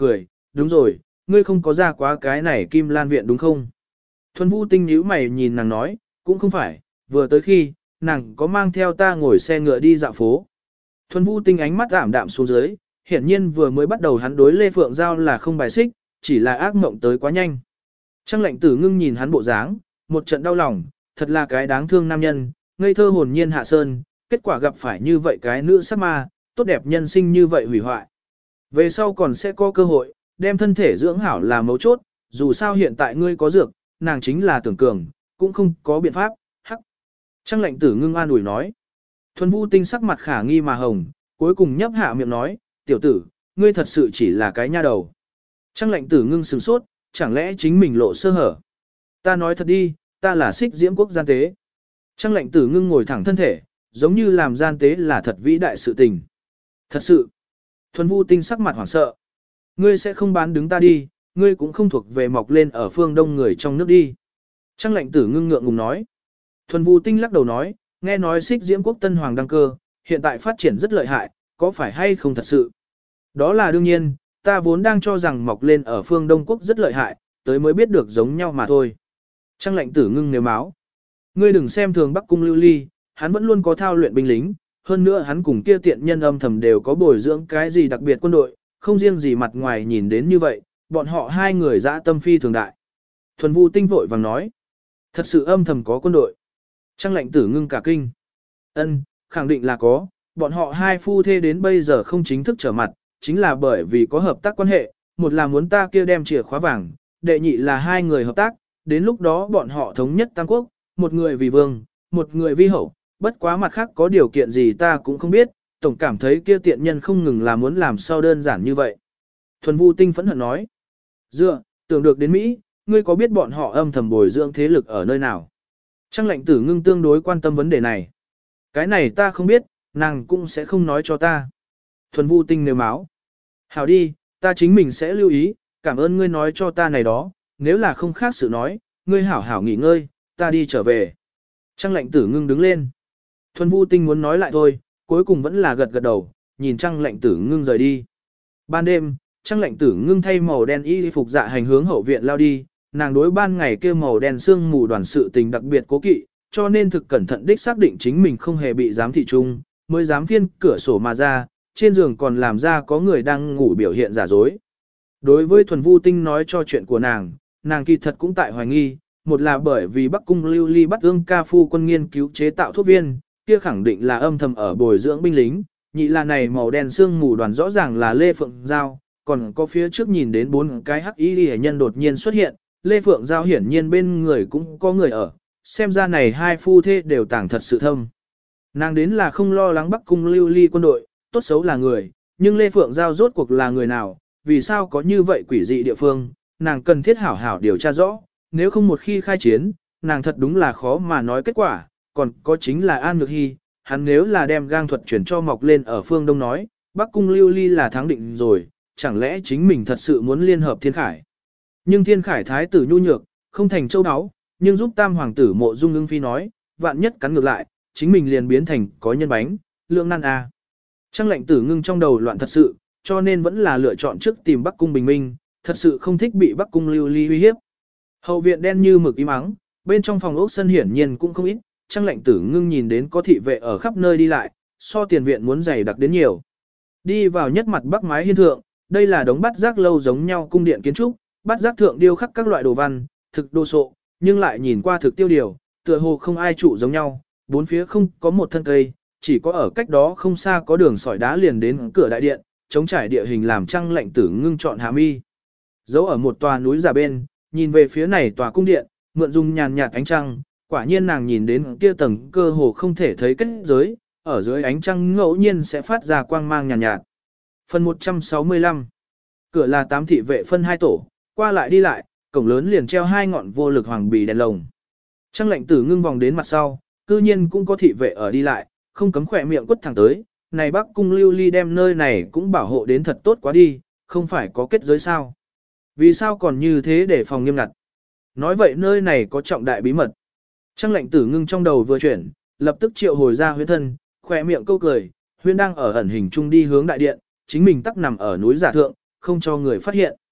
S1: đúng rồi, ngươi không có ra quá cái này Kim Lan viện đúng không? Thuần Vũ Tinh nhíu mày nhìn nàng nói, cũng không phải, vừa tới khi, nàng có mang theo ta ngồi xe ngựa đi dạo phố. Thuần Vũ Tinh ánh mắt ảm đạm xuống dưới, hiển nhiên vừa mới bắt đầu hắn đối Lê Phượng Giao là không bài xích, chỉ là ác mộng tới quá nhanh. Trang Lệnh Tử Ngưng nhìn hắn bộ dáng, một trận đau lòng, thật là cái đáng thương nam nhân, ngây thơ hồn nhiên hạ sơn, kết quả gặp phải như vậy cái nữ sắc ma, tốt đẹp nhân sinh như vậy hủy hoại. Về sau còn sẽ có cơ hội, đem thân thể dưỡng hảo là mấu chốt, dù sao hiện tại ngươi có dược, nàng chính là tưởng cường, cũng không có biện pháp, hắc. Trang Lệnh Tử Ngưng an ủi nói. Thuần Vũ Tinh sắc mặt khả nghi mà hồng, cuối cùng nhấp hạ miệng nói, tiểu tử, ngươi thật sự chỉ là cái nha đầu. Trang Lệnh Tử Ngưng sửng sốt, chẳng lẽ chính mình lộ sơ hở. Ta nói thật đi, ta là Xích Diễm Quốc gian tế. Trang Lệnh Tử Ngưng ngồi thẳng thân thể, giống như làm gian tế là thật vĩ đại sự tình. Thật sự. Thuần Vũ Tinh sắc mặt hoảng sợ. Ngươi sẽ không bán đứng ta đi, ngươi cũng không thuộc về mọc lên ở phương đông người trong nước đi. Trang Lệnh Tử Ngưng ngượng ngùng nói. Thuần Vũ Tinh lắc đầu nói, nghe nói Xích Diễm Quốc Tân Hoàng đăng cơ, hiện tại phát triển rất lợi hại, có phải hay không thật sự? Đó là đương nhiên, ta vốn đang cho rằng mọc lên ở phương Đông Quốc rất lợi hại, tới mới biết được giống nhau mà thôi. Trang Lệnh Tử Ngưng nếu máu. Ngươi đừng xem thường Bắc Cung Lưu Ly, hắn vẫn luôn có thao luyện binh lính, hơn nữa hắn cùng kia tiện nhân âm thầm đều có bồi dưỡng cái gì đặc biệt quân đội, không riêng gì mặt ngoài nhìn đến như vậy, bọn họ hai người dã tâm phi thường đại. Thuần Vũ Tinh vội vàng nói, thật sự âm thầm có quân đội. Trang Lệnh Tử Ngưng cả kinh. Ân, khẳng định là có, bọn họ hai phu thê đến bây giờ không chính thức trở mặt, chính là bởi vì có hợp tác quan hệ, một là muốn ta kia đem chìa khóa vàng, đệ nhị là hai người hợp tác, đến lúc đó bọn họ thống nhất Tam Quốc, một người vì vương, một người vì hậu, bất quá mặt khác có điều kiện gì ta cũng không biết, tổng cảm thấy kia tiện nhân không ngừng là muốn làm sao đơn giản như vậy. Thuần Vũ Tinh phẫn hận nói, dựa, tưởng được đến Mỹ, ngươi có biết bọn họ âm thầm bồi dưỡng thế lực ở nơi nào? Trang Lệnh Tử Ngưng tương đối quan tâm vấn đề này. Cái này ta không biết, nàng cũng sẽ không nói cho ta. Thuần Vũ Tinh nêu máu. Hảo đi, ta chính mình sẽ lưu ý, cảm ơn ngươi nói cho ta này đó, nếu là không khác sự nói, ngươi hảo hảo nghỉ ngơi, ta đi trở về. Trang Lệnh Tử Ngưng đứng lên. Thuần Vũ Tinh muốn nói lại thôi, cuối cùng vẫn là gật gật đầu, nhìn Trang Lệnh Tử Ngưng rời đi. Ban đêm, Trang Lệnh Tử Ngưng thay màu đen y phục dạ hành hướng hậu viện lao đi, nàng đối ban ngày kia màu đen sương mù đoàn sự tình đặc biệt cố kỵ, cho nên thực cẩn thận đích xác định chính mình không hề bị giám thị chung, mới dám phiên cửa sổ mà ra, trên giường còn làm ra có người đang ngủ biểu hiện giả dối. Đối với Thuần Vũ Tinh nói cho chuyện của nàng kỳ thật cũng tại hoài nghi, một là bởi vì Bắc Cung Lưu Ly bắt ương ca phu quân nghiên cứu chế tạo thuốc viên, kia khẳng định là âm thầm ở bồi dưỡng binh lính, nhị là này màu đen sương mù đoàn rõ ràng là Lê Phượng Giao, còn có phía trước nhìn đến 4 cái hắc y hệ nhân đột nhiên xuất hiện, Lê Phượng Giao hiển nhiên bên người cũng có người ở, xem ra này hai phu thê đều tàng thật sự thâm. Nàng đến là không lo lắng Bắc Cung Lưu Ly quân đội, tốt xấu là người, nhưng Lê Phượng Giao rốt cuộc là người nào, vì sao có như vậy quỷ dị địa phương, nàng cần thiết hảo hảo điều tra rõ, nếu không một khi khai chiến, nàng thật đúng là khó mà nói kết quả, còn có chính là An Nhược Hy, hắn nếu là đem gang thuật chuyển cho mọc lên ở phương Đông nói, Bắc Cung Lưu Ly là thắng định rồi, chẳng lẽ chính mình thật sự muốn liên hợp Thiên Khải. Nhưng Thiên Khải thái tử nhu nhược, không thành châu áo, nhưng giúp tam hoàng tử Mộ Dung Ưng Phi nói, vạn nhất cắn ngược lại, chính mình liền biến thành có nhân bánh, lượng nan a. Trang Lệnh Tử Ngưng trong đầu loạn thật sự, cho nên vẫn là lựa chọn trước tìm Bắc Cung bình minh, thật sự không thích bị Bắc Cung Lưu Ly uy hiếp. Hậu viện đen như mực im ắng, bên trong phòng ốc sân hiển nhiên cũng không ít, Trang Lệnh Tử Ngưng nhìn đến có thị vệ ở khắp nơi đi lại, so tiền viện muốn dày đặc đến nhiều. Đi vào nhất mặt bắc mái hiên thượng, đây là đống bát giác lâu giống nhau cung điện kiến trúc, bát giác thượng điêu khắc các loại đồ văn, thực đồ sộ, nhưng lại nhìn qua thực tiêu điều, tựa hồ không ai trụ giống nhau, bốn phía không có một thân cây, chỉ có ở cách đó không xa có đường sỏi đá liền đến cửa đại điện, chống trải địa hình làm Trang Lệnh Tử Ngưng chọn hạ mi. Giấu ở một tòa núi giả bên, nhìn về phía này tòa cung điện, mượn dùng nhàn nhạt ánh trăng, quả nhiên nàng nhìn đến kia tầng cơ hồ không thể thấy kết giới, ở dưới ánh trăng ngẫu nhiên sẽ phát ra quang mang nhàn nhạt. Phần 165. Cửa là 8 thị vệ phân 2 tổ, qua lại đi lại, cổng lớn liền treo 2 ngọn vô lực hoàng bì đèn lồng. Trang Lệnh Tử Ngưng vòng đến mặt sau, cư nhiên cũng có thị vệ ở đi lại, không cấm khỏe miệng quất thẳng tới, này Bắc Cung Lưu Ly đem nơi này cũng bảo hộ đến thật tốt quá đi, không phải có kết giới sao. Vì sao còn như thế để phòng nghiêm ngặt? Nói vậy nơi này có trọng đại bí mật. Trang Lệnh Tử Ngưng trong đầu vừa chuyển, lập tức triệu hồi ra huyễn thân, khỏe miệng câu cười, huyễn đang ở ẩn hình trung đi hướng đại điện, chính mình tắc nằm ở núi giả thượng, không cho người phát hiện.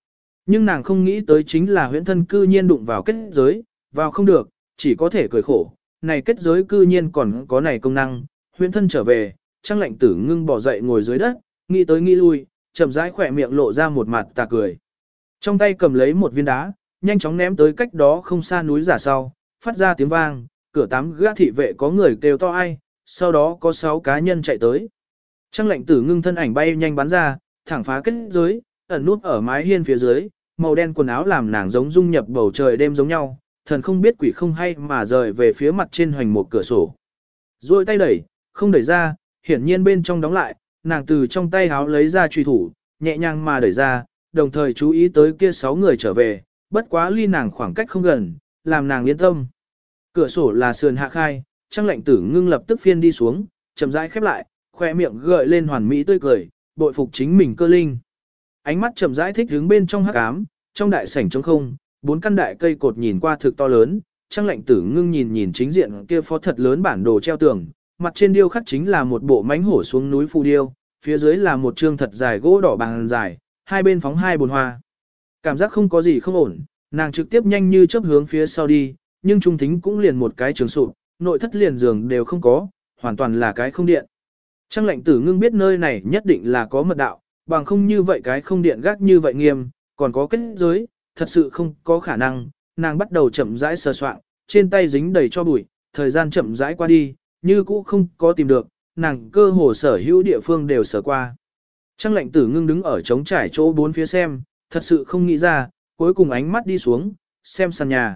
S1: Nhưng nàng không nghĩ tới chính là huyễn thân cư nhiên đụng vào kết giới, vào không được, chỉ có thể cười khổ, này kết giới cư nhiên còn có này công năng, huyễn thân trở về, Trang Lệnh Tử Ngưng bỏ dậy ngồi dưới đất, nghĩ tới nghĩ lui, chậm rãi khỏe miệng lộ ra một mặt tà cười. Trong tay cầm lấy một viên đá, nhanh chóng ném tới cách đó không xa núi giả sau, phát ra tiếng vang, cửa 8 gã thị vệ có người kêu to ai, sau đó có 6 cá nhân chạy tới. Trang Lệnh Tử Ngưng thân ảnh bay nhanh bắn ra, thẳng phá kết giới, ẩn nút ở mái hiên phía dưới, màu đen quần áo làm nàng giống dung nhập bầu trời đêm giống nhau, thần không biết quỷ không hay mà rời về phía mặt trên hoành một cửa sổ. Rồi tay đẩy, không đẩy ra, hiển nhiên bên trong đóng lại, nàng từ trong tay háo lấy ra truy thủ, nhẹ nhàng mà đẩy ra, đồng thời chú ý tới kia 6 người trở về, bất quá ly nàng khoảng cách không gần, làm nàng yên tâm. Cửa sổ là sườn hạ khai, Trang Lệnh Tử Ngưng lập tức phiên đi xuống, chậm rãi khép lại, khoe miệng gợi lên hoàn mỹ tươi cười, bội phục chính mình cơ linh. Ánh mắt chậm rãi thích hướng bên trong hắc ám, trong đại sảnh trống không, 4 căn đại cây cột nhìn qua thực to lớn, Trang Lệnh Tử Ngưng nhìn chính diện kia phó thật lớn bản đồ treo tường, mặt trên điêu khắc chính là một bộ mãnh hổ xuống núi phù điêu, phía dưới là một trương thật dài gỗ đỏ bằng dài, hai bên phóng hai bồn hoa. Cảm giác không có gì không ổn, nàng trực tiếp nhanh như chớp hướng phía sau đi, nhưng trung thính cũng liền một cái trường sụp, nội thất liền giường đều không có, hoàn toàn là cái không điện. Trang Lệnh Tử Ngưng biết nơi này nhất định là có mật đạo, bằng không như vậy cái không điện gác như vậy nghiêm, còn có kết giới, thật sự không có khả năng, nàng bắt đầu chậm rãi sờ soạng, trên tay dính đầy cho bụi, thời gian chậm rãi qua đi, như cũ không có tìm được, nàng cơ hồ sở hữu địa phương đều sờ qua. Trang Lệnh Tử Ngưng đứng ở trống trải chỗ bốn phía xem, thật sự không nghĩ ra, cuối cùng ánh mắt đi xuống, xem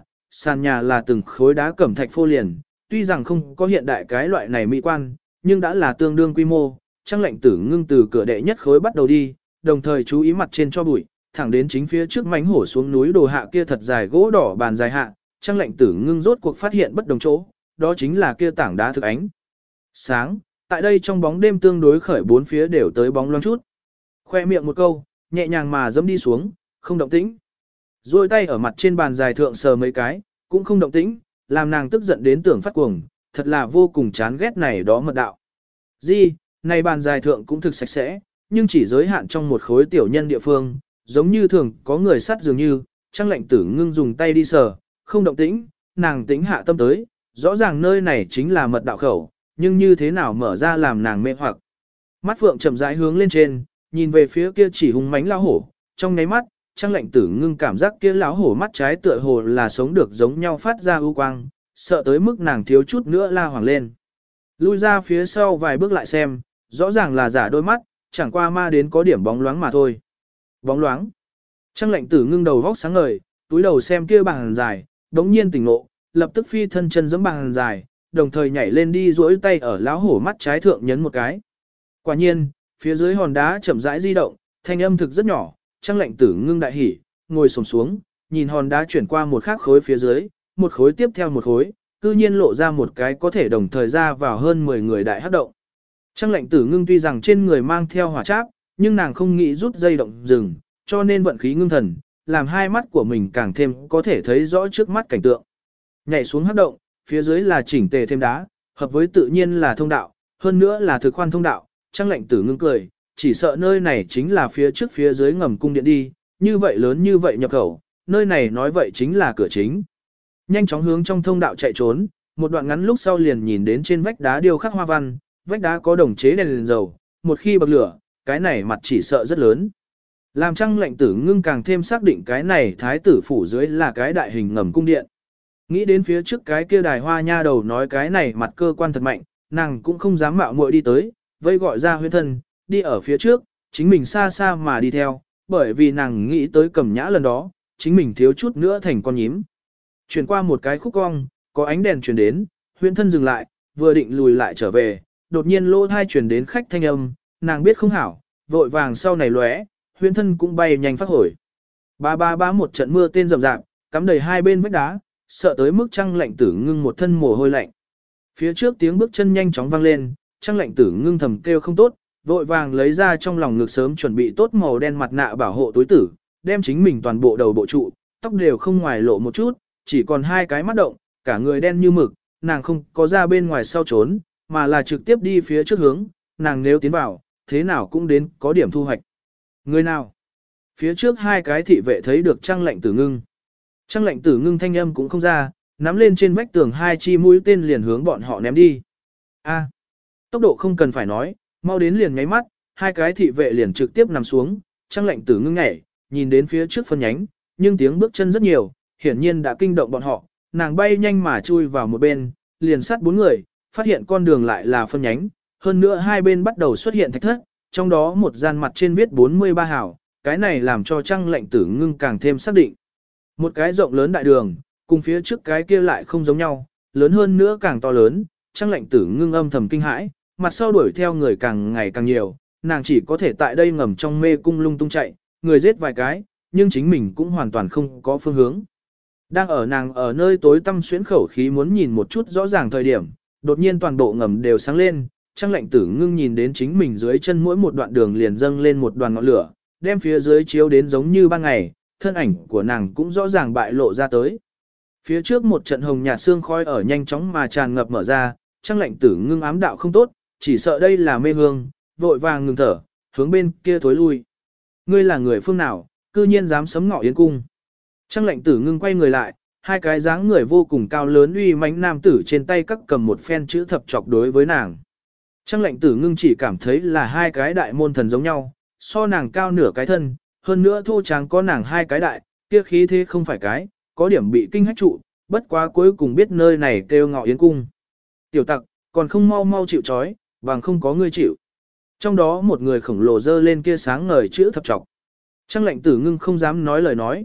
S1: sàn nhà là từng khối đá cẩm thạch phô liền, tuy rằng không có hiện đại cái loại này mỹ quan, nhưng đã là tương đương quy mô. Trang Lệnh Tử Ngưng từ cửa đệ nhất khối bắt đầu đi, đồng thời chú ý mặt trên cho bụi, thẳng đến chính phía trước mánh hổ xuống núi đồ hạ kia thật dài gỗ đỏ bàn dài hạ, Trang Lệnh Tử Ngưng rốt cuộc phát hiện bất đồng chỗ, đó chính là kia tảng đá thực ánh sáng, tại đây trong bóng đêm tương đối khởi bốn phía đều tới bóng loáng chút. Khoe miệng một câu, nhẹ nhàng mà dẫm đi xuống, không động tĩnh. Rồi tay ở mặt trên bàn dài thượng sờ mấy cái, cũng không động tĩnh, làm nàng tức giận đến tưởng phát cuồng, thật là vô cùng chán ghét này đó mật đạo. Gì, này bàn dài thượng cũng thực sạch sẽ, nhưng chỉ giới hạn trong một khối tiểu nhân địa phương, giống như thường có người sắt dường như, Trang Lệnh Tử Ngưng dùng tay đi sờ, không động tĩnh, nàng tĩnh hạ tâm tới, rõ ràng nơi này chính là mật đạo khẩu, nhưng như thế nào mở ra làm nàng mê hoặc. Mắt phượng chậm rãi hướng lên trên, nhìn về phía kia chỉ hung mãnh lão hổ, trong nháy mắt, Trang Lệnh Tử Ngưng cảm giác kia lão hổ mắt trái tựa hồ là sống được giống nhau phát ra ưu quang, sợ tới mức nàng thiếu chút nữa la hoảng lên. Lui ra phía sau vài bước lại xem, rõ ràng là giả đôi mắt, chẳng qua ma đến có điểm bóng loáng mà thôi. Bóng loáng. Trang Lệnh Tử Ngưng đầu vóc sáng ngời, túi đầu xem kia bàn dài, đống nhiên tỉnh ngộ, lập tức phi thân chân giẫm bàn dài, đồng thời nhảy lên đi duỗi tay ở lão hổ mắt trái thượng nhấn một cái. Quả nhiên, phía dưới hòn đá chậm rãi di động, thanh âm thực rất nhỏ, Trang Lệnh Tử Ngưng đại hỉ, ngồi xổm xuống, nhìn hòn đá chuyển qua một khắc khối phía dưới, một khối tiếp theo một khối, cư nhiên lộ ra một cái có thể đồng thời ra vào hơn 10 người đại hắc động. Trang Lệnh Tử Ngưng tuy rằng trên người mang theo hỏa tráp, nhưng nàng không nghĩ rút dây động dừng, cho nên vận khí ngưng thần, làm hai mắt của mình càng thêm có thể thấy rõ trước mắt cảnh tượng. Nhảy xuống hắc động, phía dưới là chỉnh tề thêm đá, hợp với tự nhiên là thông đạo, hơn nữa là thực khoan thông đạo. Trang Lệnh Tử Ngưng cười, chỉ sợ nơi này chính là phía trước phía dưới ngầm cung điện đi, như vậy lớn như vậy nhập khẩu, nơi này nói vậy chính là cửa chính. Nhanh chóng hướng trong thông đạo chạy trốn, một đoạn ngắn lúc sau liền nhìn đến trên vách đá điêu khắc hoa văn, vách đá có đồng chế đèn dầu, một khi bậc lửa, cái này mặt chỉ sợ rất lớn. Làm Trang Lệnh Tử Ngưng càng thêm xác định cái này thái tử phủ dưới là cái đại hình ngầm cung điện. Nghĩ đến phía trước cái kia đài hoa nha đầu nói cái này mặt cơ quan thật mạnh, nàng cũng không dám mạo muội đi tới, vây gọi ra huyễn thân, đi ở phía trước, chính mình xa xa mà đi theo, bởi vì nàng nghĩ tới Cẩm Nhã lần đó, chính mình thiếu chút nữa thành con nhím. Chuyển qua một cái khúc cong, có ánh đèn truyền đến, huyễn thân dừng lại, vừa định lùi lại trở về, đột nhiên lỗ thai truyền đến khách thanh âm, nàng biết không hảo, vội vàng sau này lóe, huyễn thân cũng bay nhanh phát hồi. Ba một trận mưa tên rầm rạp, cắm đầy hai bên vách đá, sợ tới mức Trang Lệnh Tử Ngưng một thân mồ hôi lạnh. Phía trước tiếng bước chân nhanh chóng vang lên, Trang Lệnh Tử Ngưng thầm kêu không tốt, vội vàng lấy ra trong lòng ngực sớm chuẩn bị tốt màu đen mặt nạ bảo hộ túi tử, đem chính mình toàn bộ đầu bộ trụ, tóc đều không ngoài lộ một chút, chỉ còn hai cái mắt động, cả người đen như mực, nàng không có ra bên ngoài sau trốn, mà là trực tiếp đi phía trước hướng, nàng nếu tiến vào, thế nào cũng đến có điểm thu hoạch. Người nào? Phía trước hai cái thị vệ thấy được Trang Lệnh Tử Ngưng. Trang Lệnh Tử Ngưng thanh âm cũng không ra, nắm lên trên vách tường hai chi mũi tên liền hướng bọn họ ném đi. A, tốc độ không cần phải nói, mau đến liền nháy mắt, hai cái thị vệ liền trực tiếp nằm xuống, Trang Lệnh Tử Ngưng nhảy, nhìn đến phía trước phân nhánh, nhưng tiếng bước chân rất nhiều, hiển nhiên đã kinh động bọn họ, nàng bay nhanh mà chui vào một bên, liền sát bốn người, phát hiện con đường lại là phân nhánh, hơn nữa hai bên bắt đầu xuất hiện thạch thất, trong đó một gian mặt trên viết 43 hào, cái này làm cho Trang Lệnh Tử Ngưng càng thêm xác định. Một cái rộng lớn đại đường, cùng phía trước cái kia lại không giống nhau, lớn hơn nữa càng to lớn, Trang Lệnh Tử Ngưng âm thầm kinh hãi, mặt sau đuổi theo người càng ngày càng nhiều, nàng chỉ có thể tại đây ngầm trong mê cung lung tung chạy, người giết vài cái, nhưng chính mình cũng hoàn toàn không có phương hướng. Đang ở nàng ở nơi tối tăm xuyến khẩu khí muốn nhìn một chút rõ ràng thời điểm, đột nhiên toàn bộ ngầm đều sáng lên, Trang Lệnh Tử Ngưng nhìn đến chính mình dưới chân mỗi một đoạn đường liền dâng lên một đoàn ngọn lửa, đem phía dưới chiếu đến giống như ban ngày, thân ảnh của nàng cũng rõ ràng bại lộ ra tới. Phía trước một trận hồng nhạt xương khói ở nhanh chóng mà tràn ngập mở ra, Trang Lệnh Tử Ngưng ám đạo không tốt, chỉ sợ đây là mê hương, vội vàng ngừng thở, hướng bên kia thối lui. Ngươi là người phương nào, cư nhiên dám sấm ngọ yến cung. Trang Lệnh Tử Ngưng quay người lại, hai cái dáng người vô cùng cao lớn uy mãnh nam tử trên tay các cầm một phen chữ thập chọc đối với nàng. Trang Lệnh Tử Ngưng chỉ cảm thấy là hai cái đại môn thần giống nhau, so nàng cao nửa cái thân, hơn nữa thô tráng có nàng hai cái đại, kia khí thế không phải cái, có điểm bị kinh hách trụ, bất quá cuối cùng biết nơi này kêu Ngọ Yến cung. Tiểu tặc, còn không mau mau chịu trói, vàng không có ngươi chịu. Trong đó một người khổng lồ dơ lên kia sáng ngời chữ thập chọc. Trang Lệnh Tử Ngưng không dám nói lời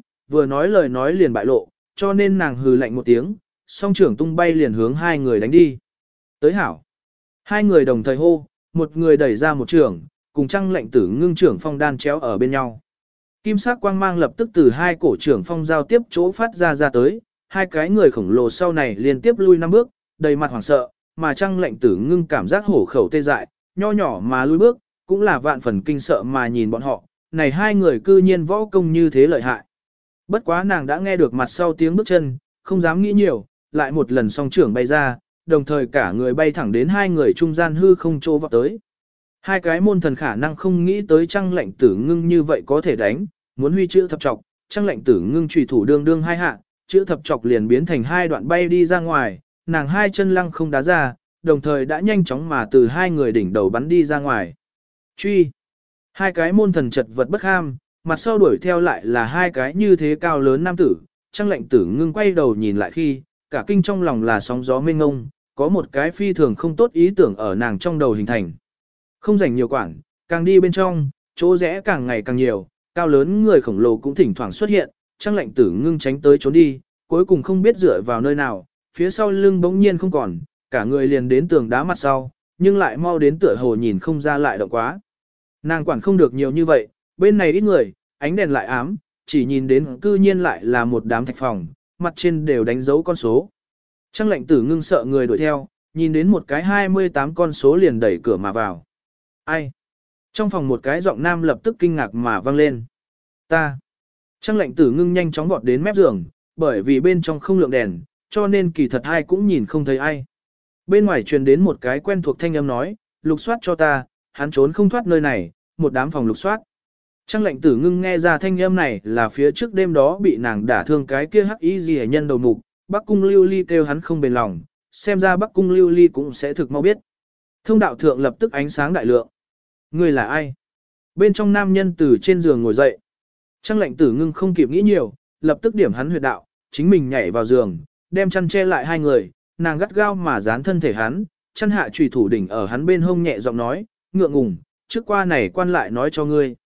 S1: nói liền bại lộ, cho nên nàng hừ lạnh một tiếng, song trưởng tung bay liền hướng hai người đánh đi. Tới hảo. Hai người đồng thời hô, một người đẩy ra một trưởng, cùng Trang Lệnh Tử Ngưng trưởng phong đan chéo ở bên nhau. Kim sắc quang mang lập tức từ hai cổ trưởng phong giao tiếp chỗ phát ra tới, hai cái người khổng lồ sau này liên tiếp lui 5 bước, đầy mặt hoảng sợ, mà Trang Lệnh Tử Ngưng cảm giác hổ khẩu tê dại, nho nhỏ mà lui bước, cũng là vạn phần kinh sợ mà nhìn bọn họ, này hai người cư nhiên võ công như thế lợi hại. Bất quá nàng đã nghe được mặt sau tiếng bước chân, không dám nghĩ nhiều, lại một lần song trưởng bay ra, đồng thời cả người bay thẳng đến hai người trung gian hư không chỗ vọt tới. Hai cái môn thần khả năng không nghĩ tới Trang Lệnh Tử Ngưng như vậy có thể đánh, muốn huy chữ thập chọc, Trang Lệnh Tử Ngưng chủy thủ đương đương hai hạ, chữ thập chọc liền biến thành hai đoạn bay đi ra ngoài, nàng hai chân lăng không đá ra, đồng thời đã nhanh chóng mà từ hai người đỉnh đầu bắn đi ra ngoài. Truy! Hai cái môn thần chật vật bất ham, mặt sau đuổi theo lại là hai cái như thế cao lớn nam tử, Trang Lệnh Tử Ngưng quay đầu nhìn lại khi, cả kinh trong lòng là sóng gió mênh ngông, có một cái phi thường không tốt ý tưởng ở nàng trong đầu hình thành. Không rảnh nhiều quản, càng đi bên trong, chỗ rẽ càng ngày càng nhiều, cao lớn người khổng lồ cũng thỉnh thoảng xuất hiện, Trang Lệnh Tử Ngưng tránh tới trốn đi, cuối cùng không biết dựa vào nơi nào, phía sau lưng bỗng nhiên không còn, cả người liền đến tường đá mặt sau, nhưng lại mau đến tựa hồ nhìn không ra lại động quá. Nàng quản không được nhiều như vậy, bên này ít người, ánh đèn lại ám, chỉ nhìn đến cư nhiên lại là một đám thạch phòng, mặt trên đều đánh dấu con số. Trang Lệnh Tử Ngưng sợ người đuổi theo, nhìn đến một cái 28 con số liền đẩy cửa mà vào. Ai? Trong phòng một cái giọng nam lập tức kinh ngạc mà vang lên. Ta. Trang Lệnh Tử Ngưng nhanh chóng vọt đến mép giường, bởi vì bên trong không lượng đèn, cho nên kỳ thật ai cũng nhìn không thấy ai. Bên ngoài truyền đến một cái quen thuộc thanh âm nói, lục soát cho ta, hắn trốn không thoát nơi này, một đám phòng lục soát. Trang Lệnh Tử Ngưng nghe ra thanh âm này là phía trước đêm đó bị nàng đả thương cái kia hắc y gì nhân đầu mục, Bắc Cung Lưu Ly kêu hắn không bền lòng, xem ra Bắc Cung Lưu Ly cũng sẽ thực mau biết. Thông đạo thượng lập tức ánh sáng đại lượng. Người là ai? Bên trong nam nhân từ trên giường ngồi dậy. Trang Lệnh Tử Ngưng không kịp nghĩ nhiều, lập tức điểm hắn huyệt đạo, chính mình nhảy vào giường, đem chăn che lại hai người, nàng gắt gao mà dán thân thể hắn, chân hạ chùy thủ đỉnh ở hắn bên hông nhẹ giọng nói, ngượng ngùng, trước qua này quan lại nói cho ngươi.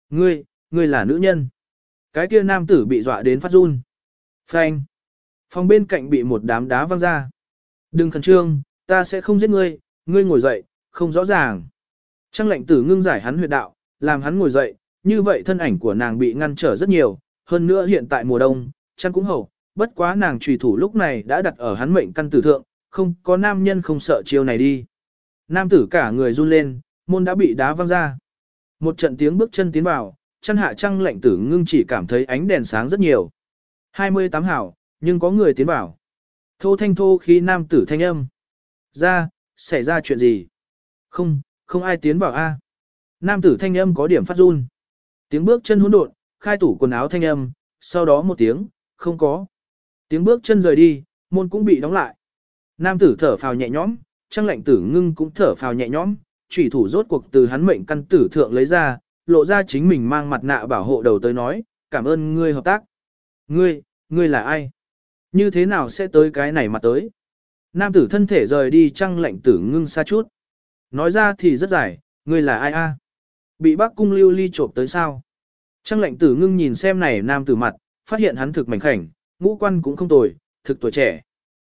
S1: Ngươi là nữ nhân. Cái kia nam tử bị dọa đến phát run. Phanh. Phòng bên cạnh bị một đám đá văng ra. Đừng khẩn trương, ta sẽ không giết ngươi, ngươi ngồi dậy, không rõ ràng. Trang Lệnh Tử Ngưng giải hắn huyệt đạo, làm hắn ngồi dậy, như vậy thân ảnh của nàng bị ngăn trở rất nhiều, hơn nữa hiện tại mùa đông, chăn cũng hậu, bất quá nàng trùy thủ lúc này đã đặt ở hắn mệnh căn tử thượng, không có nam nhân không sợ chiêu này đi. Nam tử cả người run lên, môn đã bị đá văng ra. Một trận tiếng bước chân tiến vào, chân hạ Trang Lệnh Tử Ngưng chỉ cảm thấy ánh đèn sáng rất nhiều. 28 hảo, nhưng có người tiến vào. Thô thanh thô khi nam tử thanh âm. Xảy ra chuyện gì? Không ai tiến vào a. Nam tử thanh âm có điểm phát run. Tiếng bước chân hỗn độn, khai tủ quần áo thanh âm, sau đó một tiếng, không có. Tiếng bước chân rời đi, môn cũng bị đóng lại. Nam tử thở phào nhẹ nhõm, Trang Lệnh Tử Ngưng cũng thở phào nhẹ nhõm, chủy thủ rốt cuộc từ hắn mệnh căn tử thượng lấy ra, lộ ra chính mình mang mặt nạ bảo hộ đầu tới nói, cảm ơn ngươi hợp tác. Ngươi là ai? Như thế nào sẽ tới cái này mà tới? Nam tử thân thể rời đi Trang Lệnh Tử Ngưng xa chút. Nói ra thì rất dài, ngươi là ai a? Bị Bắc Cung Lưu Ly trộm tới sao? Trang Lệnh Tử Ngưng nhìn xem này nam tử mặt, phát hiện hắn thực mảnh khảnh, ngũ quan cũng không tồi, thực tuổi trẻ.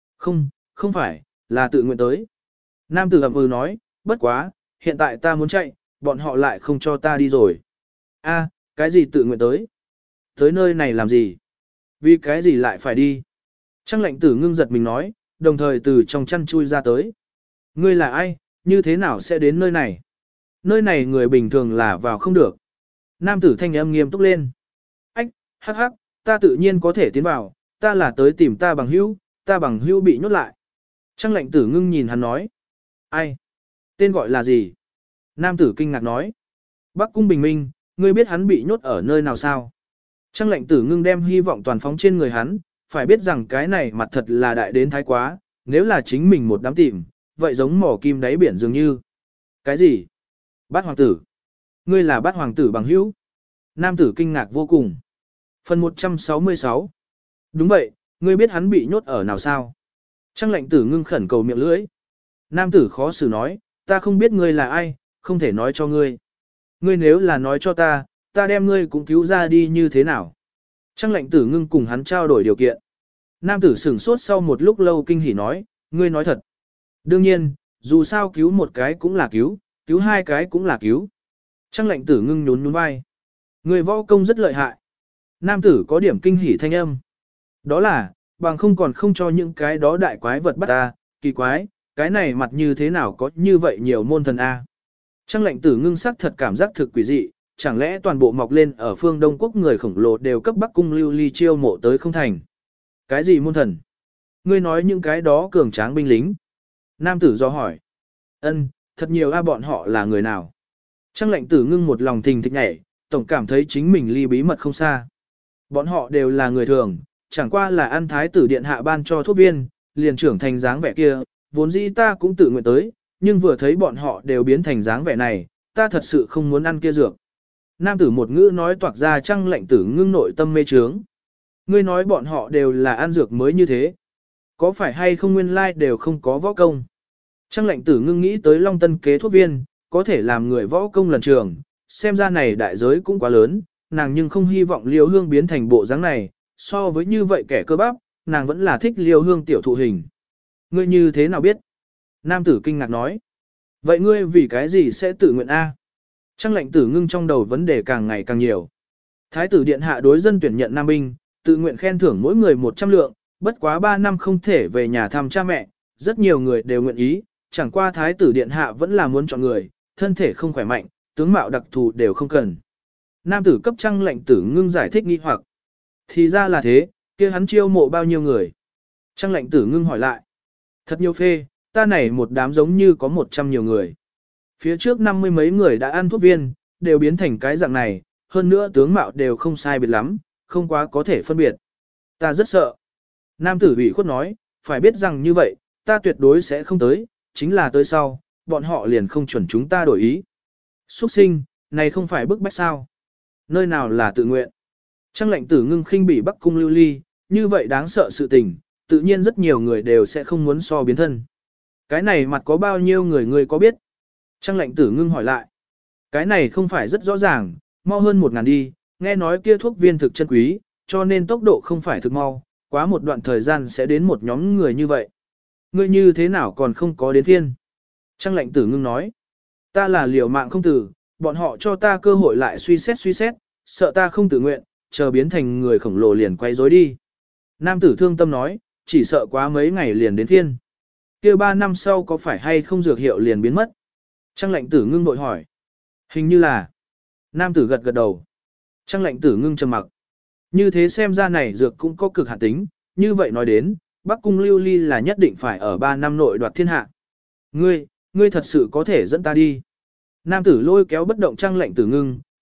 S1: Không phải, là tự nguyện tới. Nam tử ậm ừ nói, bất quá, hiện tại ta muốn chạy, bọn họ lại không cho ta đi rồi. A, cái gì tự nguyện tới? Tới nơi này làm gì? Vì cái gì lại phải đi? Trang Lệnh Tử Ngưng giật mình nói, đồng thời từ trong chăn chui ra tới. Ngươi là ai, như thế nào sẽ đến nơi này? Nơi này người bình thường là vào không được. Nam tử thanh âm nghiêm túc lên. Ách, hắc hắc, ta tự nhiên có thể tiến vào, ta là tới tìm ta bằng hữu bị nhốt lại. Trang Lệnh Tử Ngưng nhìn hắn nói. Ai? Tên gọi là gì? Nam tử kinh ngạc nói. Bắc Cung Bình Minh, ngươi biết hắn bị nhốt ở nơi nào sao? Trang Lệnh Tử Ngưng đem hy vọng toàn phóng trên người hắn, phải biết rằng cái này mặt thật là đại đến thái quá, nếu là chính mình một đám tìm, vậy giống mỏ kim đáy biển dường như. Cái gì? Bát hoàng tử. Ngươi là bát hoàng tử bằng hữu. Nam tử kinh ngạc vô cùng. Phần 166. Đúng vậy, ngươi biết hắn bị nhốt ở nào sao? Trang Lệnh Tử Ngưng khẩn cầu miệng lưỡi. Nam tử khó xử nói, ta không biết ngươi là ai, không thể nói cho ngươi. Ngươi nếu là nói cho ta, ta đem ngươi cũng cứu ra đi như thế nào? Trang Lệnh Tử Ngưng cùng hắn trao đổi điều kiện. Nam tử sửng sốt sau một lúc lâu kinh hỉ nói, ngươi nói thật. Đương nhiên, dù sao cứu một cái cũng là cứu hai cái cũng là cứu. Trang Lệnh Tử Ngưng nhún vai. Người võ công rất lợi hại. Nam tử có điểm kinh hỉ thanh âm. Đó là, bằng không còn không cho những cái đó đại quái vật bắt ta, kỳ quái, cái này mặt như thế nào có như vậy nhiều môn thần A. Trang Lệnh Tử Ngưng sắc thật cảm giác thực quỷ dị, chẳng lẽ toàn bộ mọc lên ở phương Đông Quốc người khổng lồ đều cấp Bắc Cung Lưu Ly chiêu mộ tới không thành. Cái gì môn thần? Ngươi nói những cái đó cường tráng binh lính. Nam tử do hỏi. Ân, thật nhiều a bọn họ là người nào? Trang Lệnh Tử Ngưng một lòng thình thịch nhảy, tổng cảm thấy chính mình ly bí mật không xa. Bọn họ đều là người thường, chẳng qua là ăn thái tử điện hạ ban cho thuốc viên, liền trưởng thành dáng vẻ kia, vốn dĩ ta cũng tự nguyện tới, nhưng vừa thấy bọn họ đều biến thành dáng vẻ này, ta thật sự không muốn ăn kia dược. Nam tử một ngữ nói toạc ra Trang Lệnh Tử Ngưng nội tâm mê trướng. Ngươi nói bọn họ đều là ăn dược mới như thế. Có phải hay không nguyên lai đều không có võ công? Trang Lệnh Tử Ngưng nghĩ tới Long Tân kế thuốc viên, có thể làm người võ công lần trường, xem ra này đại giới cũng quá lớn, nàng nhưng không hy vọng Liêu Hương biến thành bộ dáng này, so với như vậy kẻ cơ bắp, nàng vẫn là thích Liêu Hương tiểu thụ hình. Ngươi như thế nào biết? Nam tử kinh ngạc nói. Vậy ngươi vì cái gì sẽ tự nguyện A? Trang Lệnh Tử Ngưng trong đầu vấn đề càng ngày càng nhiều. Thái tử điện hạ đối dân tuyển nhận nam binh, tự nguyện khen thưởng mỗi người 100 lượng, bất quá 3 năm không thể về nhà thăm cha mẹ, rất nhiều người đều nguyện ý, chẳng qua thái tử điện hạ vẫn là muốn chọn người, thân thể không khỏe mạnh, tướng mạo đặc thù đều không cần. Nam tử cấp Trang Lệnh Tử Ngưng giải thích nghi hoặc. Thì ra là thế, kia hắn chiêu mộ bao nhiêu người? Trang Lệnh Tử Ngưng hỏi lại. Thật nhiều phê, ta này một đám giống như có 100 nhiều người. Phía trước 50 mấy người đã ăn thuốc viên, đều biến thành cái dạng này, hơn nữa tướng mạo đều không sai biệt lắm, không quá có thể phân biệt. Ta rất sợ. Nam tử ủy khuất nói, phải biết rằng như vậy, ta tuyệt đối sẽ không tới, chính là tới sau, bọn họ liền không chuẩn chúng ta đổi ý. Xuất sinh, này không phải bức bách sao? Nơi nào là tự nguyện? Trang Lệnh Tử Ngưng khinh bỉ Bắc Cung Lưu Ly, như vậy đáng sợ sự tình, tự nhiên rất nhiều người đều sẽ không muốn so biến thân. Cái này mặt có bao nhiêu người ngươi có biết? Trang Lệnh Tử Ngưng hỏi lại. Cái này không phải rất rõ ràng, mau hơn 1000 đi, nghe nói kia thuốc viên thực chân quý, cho nên tốc độ không phải thực mau, quá một đoạn thời gian sẽ đến một nhóm người như vậy. Ngươi như thế nào còn không có đến phiên? Trang Lệnh Tử Ngưng nói. Ta là liều mạng không tử, bọn họ cho ta cơ hội lại suy xét, sợ ta không tự nguyện, chờ biến thành người khổng lồ liền quay rối đi. Nam tử thương tâm nói, chỉ sợ quá mấy ngày liền đến phiên. Kia 3 năm sau có phải hay không dược hiệu liền biến mất? Trang Lệnh Tử Ngưng vội hỏi. Hình như là. Nam tử gật gật đầu. Trang Lệnh Tử Ngưng trầm mặc. Như thế xem ra này dược cũng có cực hạn tính, như vậy nói đến, Bắc Cung Lưu Ly là nhất định phải ở 3 năm nội đoạt thiên hạ. Ngươi thật sự có thể dẫn ta đi. Nam tử lôi kéo bất động Trang Lệnh Tử Ngưng,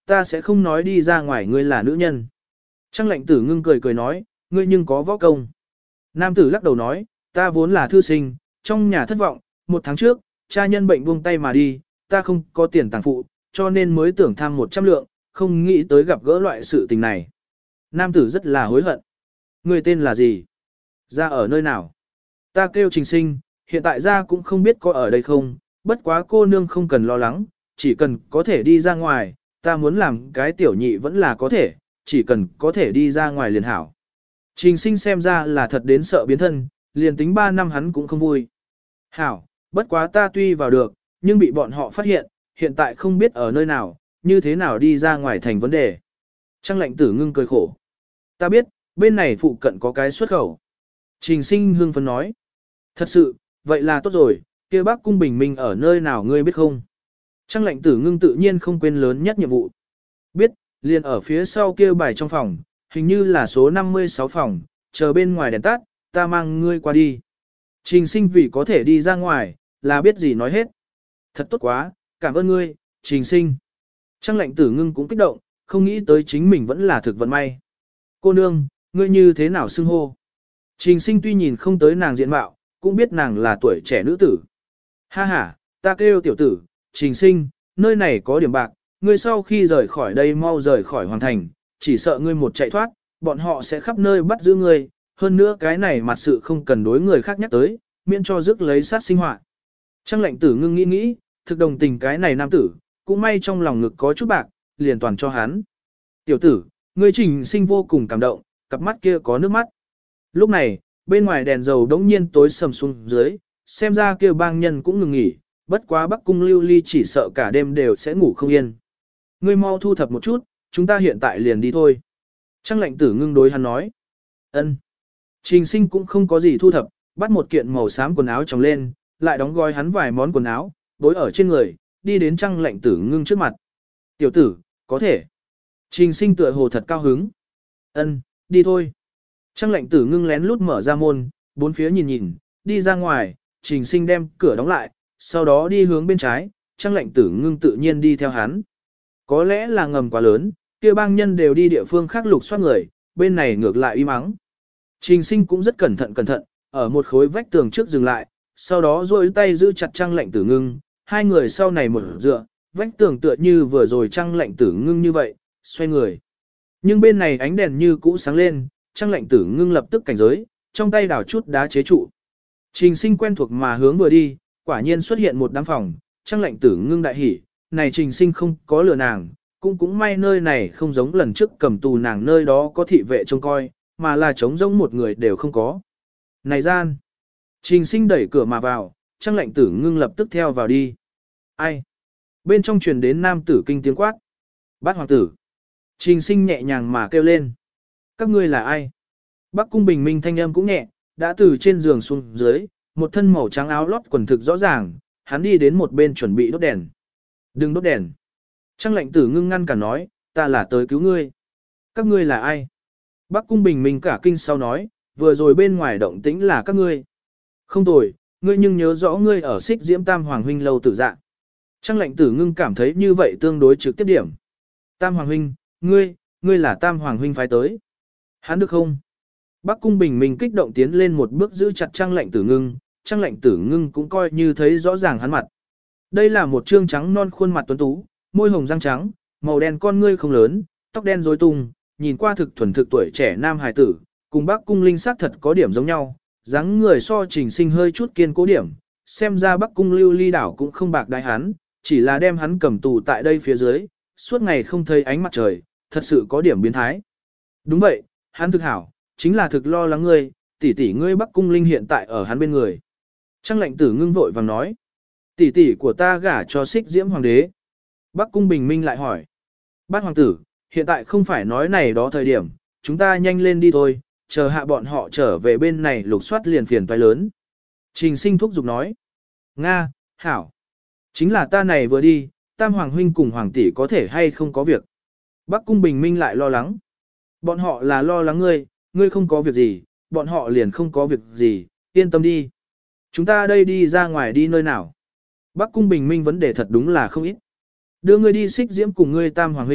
S1: ta sẽ không nói đi ra ngoài ngươi là nữ nhân. Trang lệnh tử ngưng cười cười nói, ngươi nhưng có võ công. Nam tử lắc đầu nói, ta vốn là thư sinh, trong nhà thất vọng, 1 tháng trước, cha nhân bệnh buông tay mà đi, ta không có tiền tàng phụ, cho nên mới tưởng tham 100 lượng, không nghĩ tới gặp gỡ loại sự tình này. Nam tử rất là hối hận. Người tên là gì? Ra ở nơi nào? Ta kêu Trình Sinh, hiện tại ra cũng không biết có ở đây không, bất quá cô nương không cần lo lắng, chỉ cần có thể đi ra ngoài, ta muốn làm cái tiểu nhị vẫn là có thể, chỉ cần có thể đi ra ngoài liền hảo. Trình Sinh xem ra là thật đến sợ biến thân, liền tính 3 năm hắn cũng không vui. Hảo, bất quá ta tuy vào được, nhưng bị bọn họ phát hiện, hiện tại không biết ở nơi nào, như thế nào đi ra ngoài thành vấn đề. Trang lệnh tử ngưng cười khổ. Ta biết, bên này phụ cận có cái xuất khẩu. Trình Sinh hương phấn nói. Thật sự, vậy là tốt rồi, kia bác cung bình minh ở nơi nào ngươi biết không? Trang lệnh tử ngưng tự nhiên không quên lớn nhất nhiệm vụ. Biết, liền ở phía sau kia bài trong phòng, hình như là số 56 phòng, chờ bên ngoài đèn tắt, ta mang ngươi qua đi. Trình Sinh vì có thể đi ra ngoài, là biết gì nói hết. Thật tốt quá, cảm ơn ngươi, Trình Sinh. Trang lệnh tử ngưng cũng kích động, không nghĩ tới chính mình vẫn là thực vận may. Cô nương, ngươi như thế nào xưng hô? Trình Sinh tuy nhìn không tới nàng diện mạo, cũng biết nàng là tuổi trẻ nữ tử. Ha ha, ta kêu tiểu tử, Trình Sinh, nơi này có điểm bạc, ngươi sau khi rời khỏi đây mau rời khỏi hoàng thành, chỉ sợ ngươi một chạy thoát, bọn họ sẽ khắp nơi bắt giữ ngươi, hơn nữa cái này mặt sự không cần đối người khác nhắc tới, miễn cho rước lấy sát sinh hoạt. Trang lệnh tử ngưng nghĩ, thực đồng tình cái này nam tử, cũng may trong lòng ngực có chút bạc, liền toàn cho hắn. Tiểu tử, ngươi Trình Sinh vô cùng cảm động, cặp mắt kia có nước mắt. Lúc này, bên ngoài đèn dầu đống nhiên tối sầm xuống dưới, xem ra kia bang nhân cũng ngừng nghỉ, bất quá Bắc Cung Lưu Ly chỉ sợ cả đêm đều sẽ ngủ không yên. Ngươi mau thu thập một chút, chúng ta hiện tại liền đi thôi. Trang lệnh tử ngưng đối hắn nói. Ân. Trình Sinh cũng không có gì thu thập, bắt một kiện màu xám quần áo tròng lên, lại đóng gói hắn vài món quần áo, bối ở trên người, đi đến Trang lệnh tử ngưng trước mặt. Tiểu tử, có thể. Trình Sinh tựa hồ thật cao hứng. Ân, đi thôi. Trang lệnh tử ngưng lén lút mở ra môn, bốn phía nhìn nhìn, đi ra ngoài, Trình Sinh đem cửa đóng lại, sau đó đi hướng bên trái, Trang lệnh tử ngưng tự nhiên đi theo hắn. Có lẽ là ngầm quá lớn, kia bang nhân đều đi địa phương khác lục soát người, bên này ngược lại im ắng. Trình Sinh cũng rất cẩn thận, ở một khối vách tường trước dừng lại, sau đó duỗi tay giữ chặt Trang lệnh tử ngưng, hai người sau này một dựa, vách tường tựa như vừa rồi Trang lệnh tử ngưng như vậy, xoay người. Nhưng bên này ánh đèn như cũ sáng lên, Trang lệnh tử ngưng lập tức cảnh giới, trong tay đảo chút đá chế trụ. Trình Sinh quen thuộc mà hướng vừa đi, quả nhiên xuất hiện một đám phòng, Trang lệnh tử ngưng đại hỉ, này Trình Sinh không có lừa nàng, cũng may nơi này không giống lần trước cầm tù nàng nơi đó có thị vệ trông coi, mà là trống rỗng một người đều không có. Này gian! Trình Sinh đẩy cửa mà vào, Trang lệnh tử ngưng lập tức theo vào đi. Ai? Bên trong truyền đến nam tử kinh tiếng quát. Bát hoàng tử! Trình Sinh nhẹ nhàng mà kêu lên. Các ngươi là ai? Bắc cung bình minh thanh âm cũng nhẹ, đã từ trên giường xuống dưới, một thân màu trắng áo lót quần thực rõ ràng, hắn đi đến một bên chuẩn bị đốt đèn. Đừng đốt đèn. Trang lệnh tử ngưng ngăn cả nói, ta là tới cứu ngươi. Các ngươi là ai? Bắc cung bình minh cả kinh sau nói, vừa rồi bên ngoài động tĩnh là các ngươi. Không tồi, ngươi nhưng nhớ rõ ngươi ở Xích Diễm Tam Hoàng huynh lâu tử dạ. Trang lệnh tử ngưng cảm thấy như vậy tương đối trực tiếp điểm. Tam Hoàng huynh, ngươi là Tam Hoàng huynh phái tới. Hắn được không? Bắc cung bình minh kích động tiến lên một bước giữ chặt Trang lệnh tử ngưng, Trang lệnh tử ngưng cũng coi như thấy rõ ràng hắn mặt. Đây là một trương trắng non khuôn mặt tuấn tú, môi hồng răng trắng, màu đen con ngươi không lớn, tóc đen rối tung, nhìn qua thực thuần thực tuổi trẻ nam hài tử, cùng Bắc cung linh sắc thật có điểm giống nhau, dáng người so Trình Sinh hơi chút kiên cố điểm, xem ra Bắc cung Lưu Ly đảo cũng không bạc đái hắn, chỉ là đem hắn cầm tù tại đây phía dưới, suốt ngày không thấy ánh mặt trời, thật sự có điểm biến thái. Đúng vậy, hắn thực hảo, chính là thực lo lắng ngươi, tỷ tỷ ngươi Bắc cung linh hiện tại ở hắn bên người. Trang lệnh tử ngưng vội vàng nói, tỷ tỷ của ta gả cho Xích Diễm Hoàng đế. Bắc cung bình minh lại hỏi, Bát hoàng tử, hiện tại không phải nói này đó thời điểm, chúng ta nhanh lên đi thôi, chờ hạ bọn họ trở về bên này lục soát liền phiền toái lớn. Trình Sinh thúc giục nói, Nga, hảo, chính là ta này vừa đi, Tam Hoàng huynh cùng Hoàng tỷ có thể hay không có việc. Bắc cung bình minh lại lo lắng. Bọn họ là lo lắng ngươi không có việc gì, bọn họ liền không có việc gì, yên tâm đi. Chúng ta đây đi ra ngoài đi nơi nào. Bắc cung bình minh vấn đề thật đúng là không ít. Đưa ngươi đi Xích Diễm cùng ngươi Tam Hoàng huynh,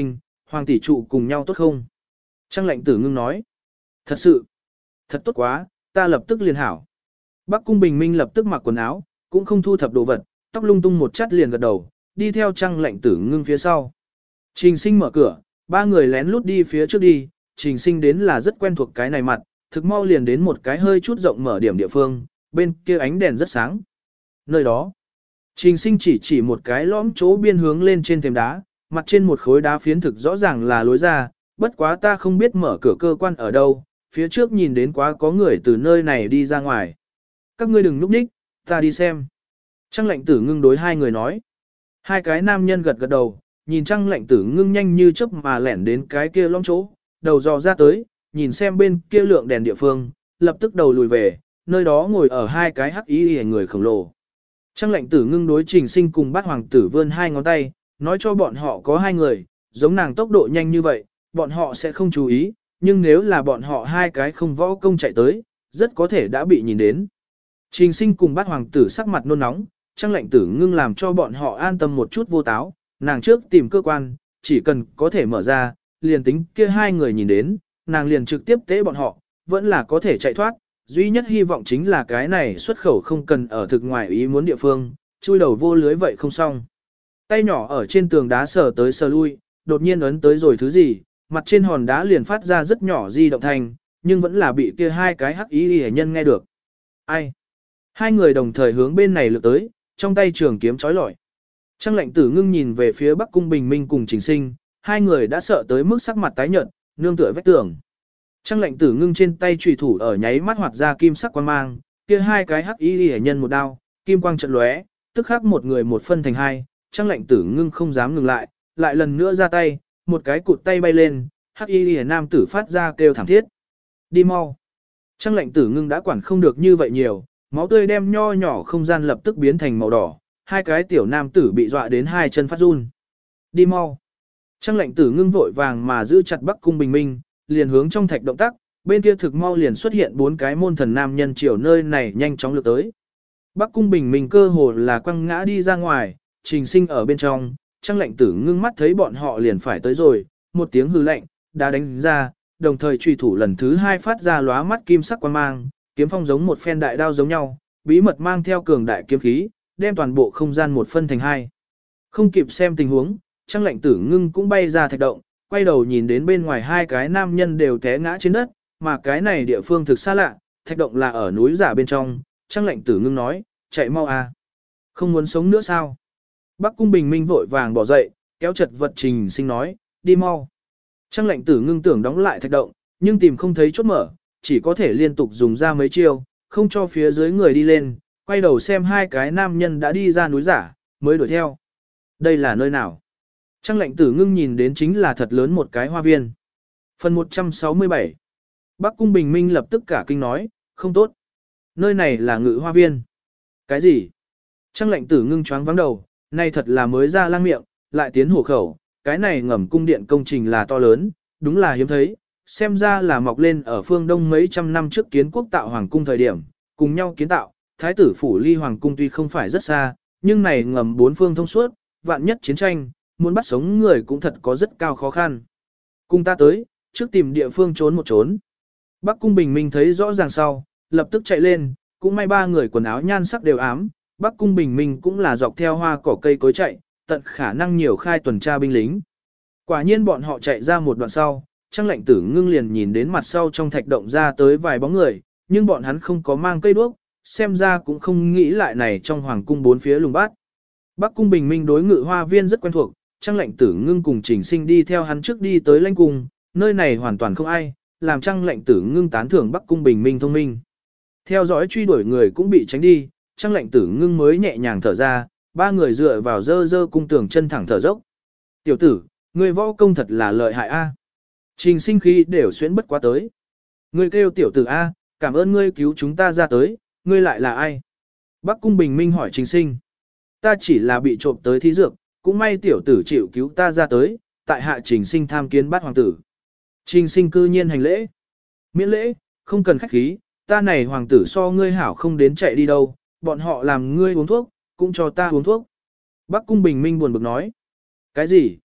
S1: hoàng tỷ trụ cùng nhau tốt không? Trang lệnh tử ngưng nói. Thật sự, thật tốt quá, ta lập tức liền hảo. Bắc cung bình minh lập tức mặc quần áo, cũng không thu thập đồ vật, tóc lung tung một chắt liền gật đầu, đi theo trang lệnh tử ngưng phía sau. Trình sinh mở cửa, ba người lén lút đi phía trước đi, trình sinh đến là rất quen thuộc cái này mặt, thực mau liền đến một cái hơi chút rộng mở điểm địa phương, bên kia ánh đèn rất sáng. Nơi đó, trình sinh chỉ một cái lõm chỗ biên hướng lên trên thềm đá, mặt trên một khối đá phiến thực rõ ràng là lối ra, bất quá ta không biết mở cửa cơ quan ở đâu, phía trước nhìn đến quá có người từ nơi này đi ra ngoài. Các ngươi đừng núp đích, ta đi xem. Trang lệnh tử ngưng đối hai người nói. Hai cái nam nhân gật gật đầu, nhìn trang lệnh tử ngưng nhanh như chớp mà lẻn đến cái kia lõm chỗ, đầu dò ra tới, nhìn xem bên kia lượng đèn địa phương, lập tức đầu lùi về, nơi đó ngồi ở hai cái hắc y người khổng lồ. Trang lệnh tử ngưng đối trình sinh cùng bát hoàng tử vươn hai ngón tay, nói cho bọn họ có hai người, giống nàng tốc độ nhanh như vậy, bọn họ sẽ không chú ý, nhưng nếu là bọn họ hai cái không võ công chạy tới, rất có thể đã bị nhìn đến. Trình sinh cùng bát hoàng tử sắc mặt nôn nóng, trang lệnh tử ngưng làm cho bọn họ an tâm một chút vô táo, nàng trước tìm cơ quan, chỉ cần có thể mở ra, liền tính kia hai người nhìn đến, nàng liền trực tiếp tế bọn họ, vẫn là có thể chạy thoát, duy nhất hy vọng chính là cái này xuất khẩu không cần ở thực ngoài ý muốn địa phương, chui đầu vô lưới vậy không xong. Tay nhỏ ở trên tường đá sờ tới sờ lui, đột nhiên ấn tới rồi thứ gì, mặt trên hòn đá liền phát ra rất nhỏ di động thành, nhưng vẫn là bị kia hai cái hắc ý hệ nhân nghe được. Ai? Hai người đồng thời hướng bên này lược tới, trong tay trường kiếm chói lọi. Trang lệnh tử ngưng nhìn về phía Bắc Cung Bình Minh cùng Trình Sinh, hai người đã sợ tới mức sắc mặt tái nhợt, nương tựa vách tường. Trang lệnh tử ngưng trên tay chùy thủ ở nháy mắt hoạt ra kim sắc quang mang, kia hai cái hắc y hệ nhân một đao, kim quang chợt lóe, tức khắc một người một phân thành hai. Trang lệnh tử ngưng không dám ngừng lại, lại lần nữa ra tay, một cái cụt tay bay lên, hắc y hệ nam tử phát ra kêu thảm thiết. Đi mau. Trang lệnh tử ngưng đã quản không được như vậy nhiều, máu tươi đem nho nhỏ không gian lập tức biến thành màu đỏ, hai cái tiểu nam tử bị dọa đến hai chân phát run. Đi mau. Trang lệnh tử ngưng vội vàng mà giữ chặt Bắc Cung Bình Minh, liền hướng trong thạch động tác, bên kia thực mau liền xuất hiện bốn cái môn thần nam nhân chiều nơi này nhanh chóng lướt tới. Bắc Cung Bình Minh cơ hồ là quăng ngã đi ra ngoài, Trình Sinh ở bên trong, Trang lệnh tử ngưng mắt thấy bọn họ liền phải tới rồi, một tiếng hư lệnh, đã đánh ra, đồng thời truy thủ lần thứ hai phát ra lóa mắt kim sắc quang mang, kiếm phong giống một phen đại đao giống nhau, bí mật mang theo cường đại kiếm khí, đem toàn bộ không gian một phân thành hai. Không kịp xem tình huống, Trang lệnh tử ngưng cũng bay ra thạch động, quay đầu nhìn đến bên ngoài hai cái nam nhân đều té ngã trên đất, mà cái này địa phương thực xa lạ, thạch động là ở núi giả bên trong, Trang lệnh tử ngưng nói, chạy mau à. Không muốn sống nữa sao? Bắc Cung Bình Minh vội vàng bỏ dậy, kéo chật vật Trình Sinh nói, đi mau. Trang lệnh tử ngưng tưởng đóng lại thạch động, nhưng tìm không thấy chốt mở, chỉ có thể liên tục dùng ra mấy chiêu, không cho phía dưới người đi lên, quay đầu xem hai cái nam nhân đã đi ra núi giả, mới đuổi theo. Đây là nơi nào? Trang lệnh tử ngưng nhìn đến chính là thật lớn một cái hoa viên. Phần 167. Bắc Cung Bình Minh lập tức cả kinh nói, không tốt. Nơi này là ngự hoa viên. Cái gì? Trang lệnh tử ngưng choáng vắng đầu, nay thật là mới ra lang miệng, lại tiến hổ khẩu, cái này ngầm cung điện công trình là to lớn, đúng là hiếm thấy, xem ra là mọc lên ở phương Đông mấy trăm năm trước kiến quốc tạo hoàng cung thời điểm, cùng nhau kiến tạo, thái tử phủ ly hoàng cung tuy không phải rất xa, nhưng này ngầm bốn phương thông suốt, vạn nhất chiến tranh, muốn bắt sống người cũng thật có rất cao khó khăn. Cùng ta tới, trước tìm địa phương trốn một trốn. Bắc Cung Bình Minh thấy rõ ràng sau, lập tức chạy lên, cũng may ba người quần áo nhan sắc đều ám, Bắc Cung Bình Minh cũng là dọc theo hoa cỏ cây cối chạy, tận khả năng nhiều khai tuần tra binh lính. Quả nhiên bọn họ chạy ra một đoạn sau, Trang lệnh tử ngưng liền nhìn đến mặt sau trong thạch động ra tới vài bóng người, nhưng bọn hắn không có mang cây đuốc, xem ra cũng không nghĩ lại này trong hoàng cung bốn phía lùng bát. Bắc Cung Bình Minh đối ngự hoa viên rất quen thuộc, Trang lệnh tử ngưng cùng Trình Sinh đi theo hắn trước đi tới lãnh cung, nơi này hoàn toàn không ai, làm Trang lệnh tử ngưng tán thưởng Bắc Cung Bình Minh thông minh. Theo dõi truy đuổi người cũng bị tránh đi, Trang lệnh tử ngưng mới nhẹ nhàng thở ra, ba người dựa vào dơ dơ cung tường chân thẳng thở dốc. Tiểu tử, ngươi võ công thật là lợi hại a. Trình Sinh khí đều xuyến bất quá tới. Ngươi kêu tiểu tử a, cảm ơn ngươi cứu chúng ta ra tới, ngươi lại là ai? Bắc Cung Bình Minh hỏi Trình Sinh. Ta chỉ là bị trộm tới thí dược, cũng may tiểu tử chịu cứu ta ra tới, tại hạ Trình Sinh tham kiến bát hoàng tử. Trình Sinh cư nhiên hành lễ. Miễn lễ, không cần khách khí, ta này hoàng tử so ngươi hảo không đến chạy đi đâu, bọn họ làm ngươi uống thuốc, cũng cho ta uống thuốc. Bắc Cung Bình Minh buồn bực nói. Cái gì,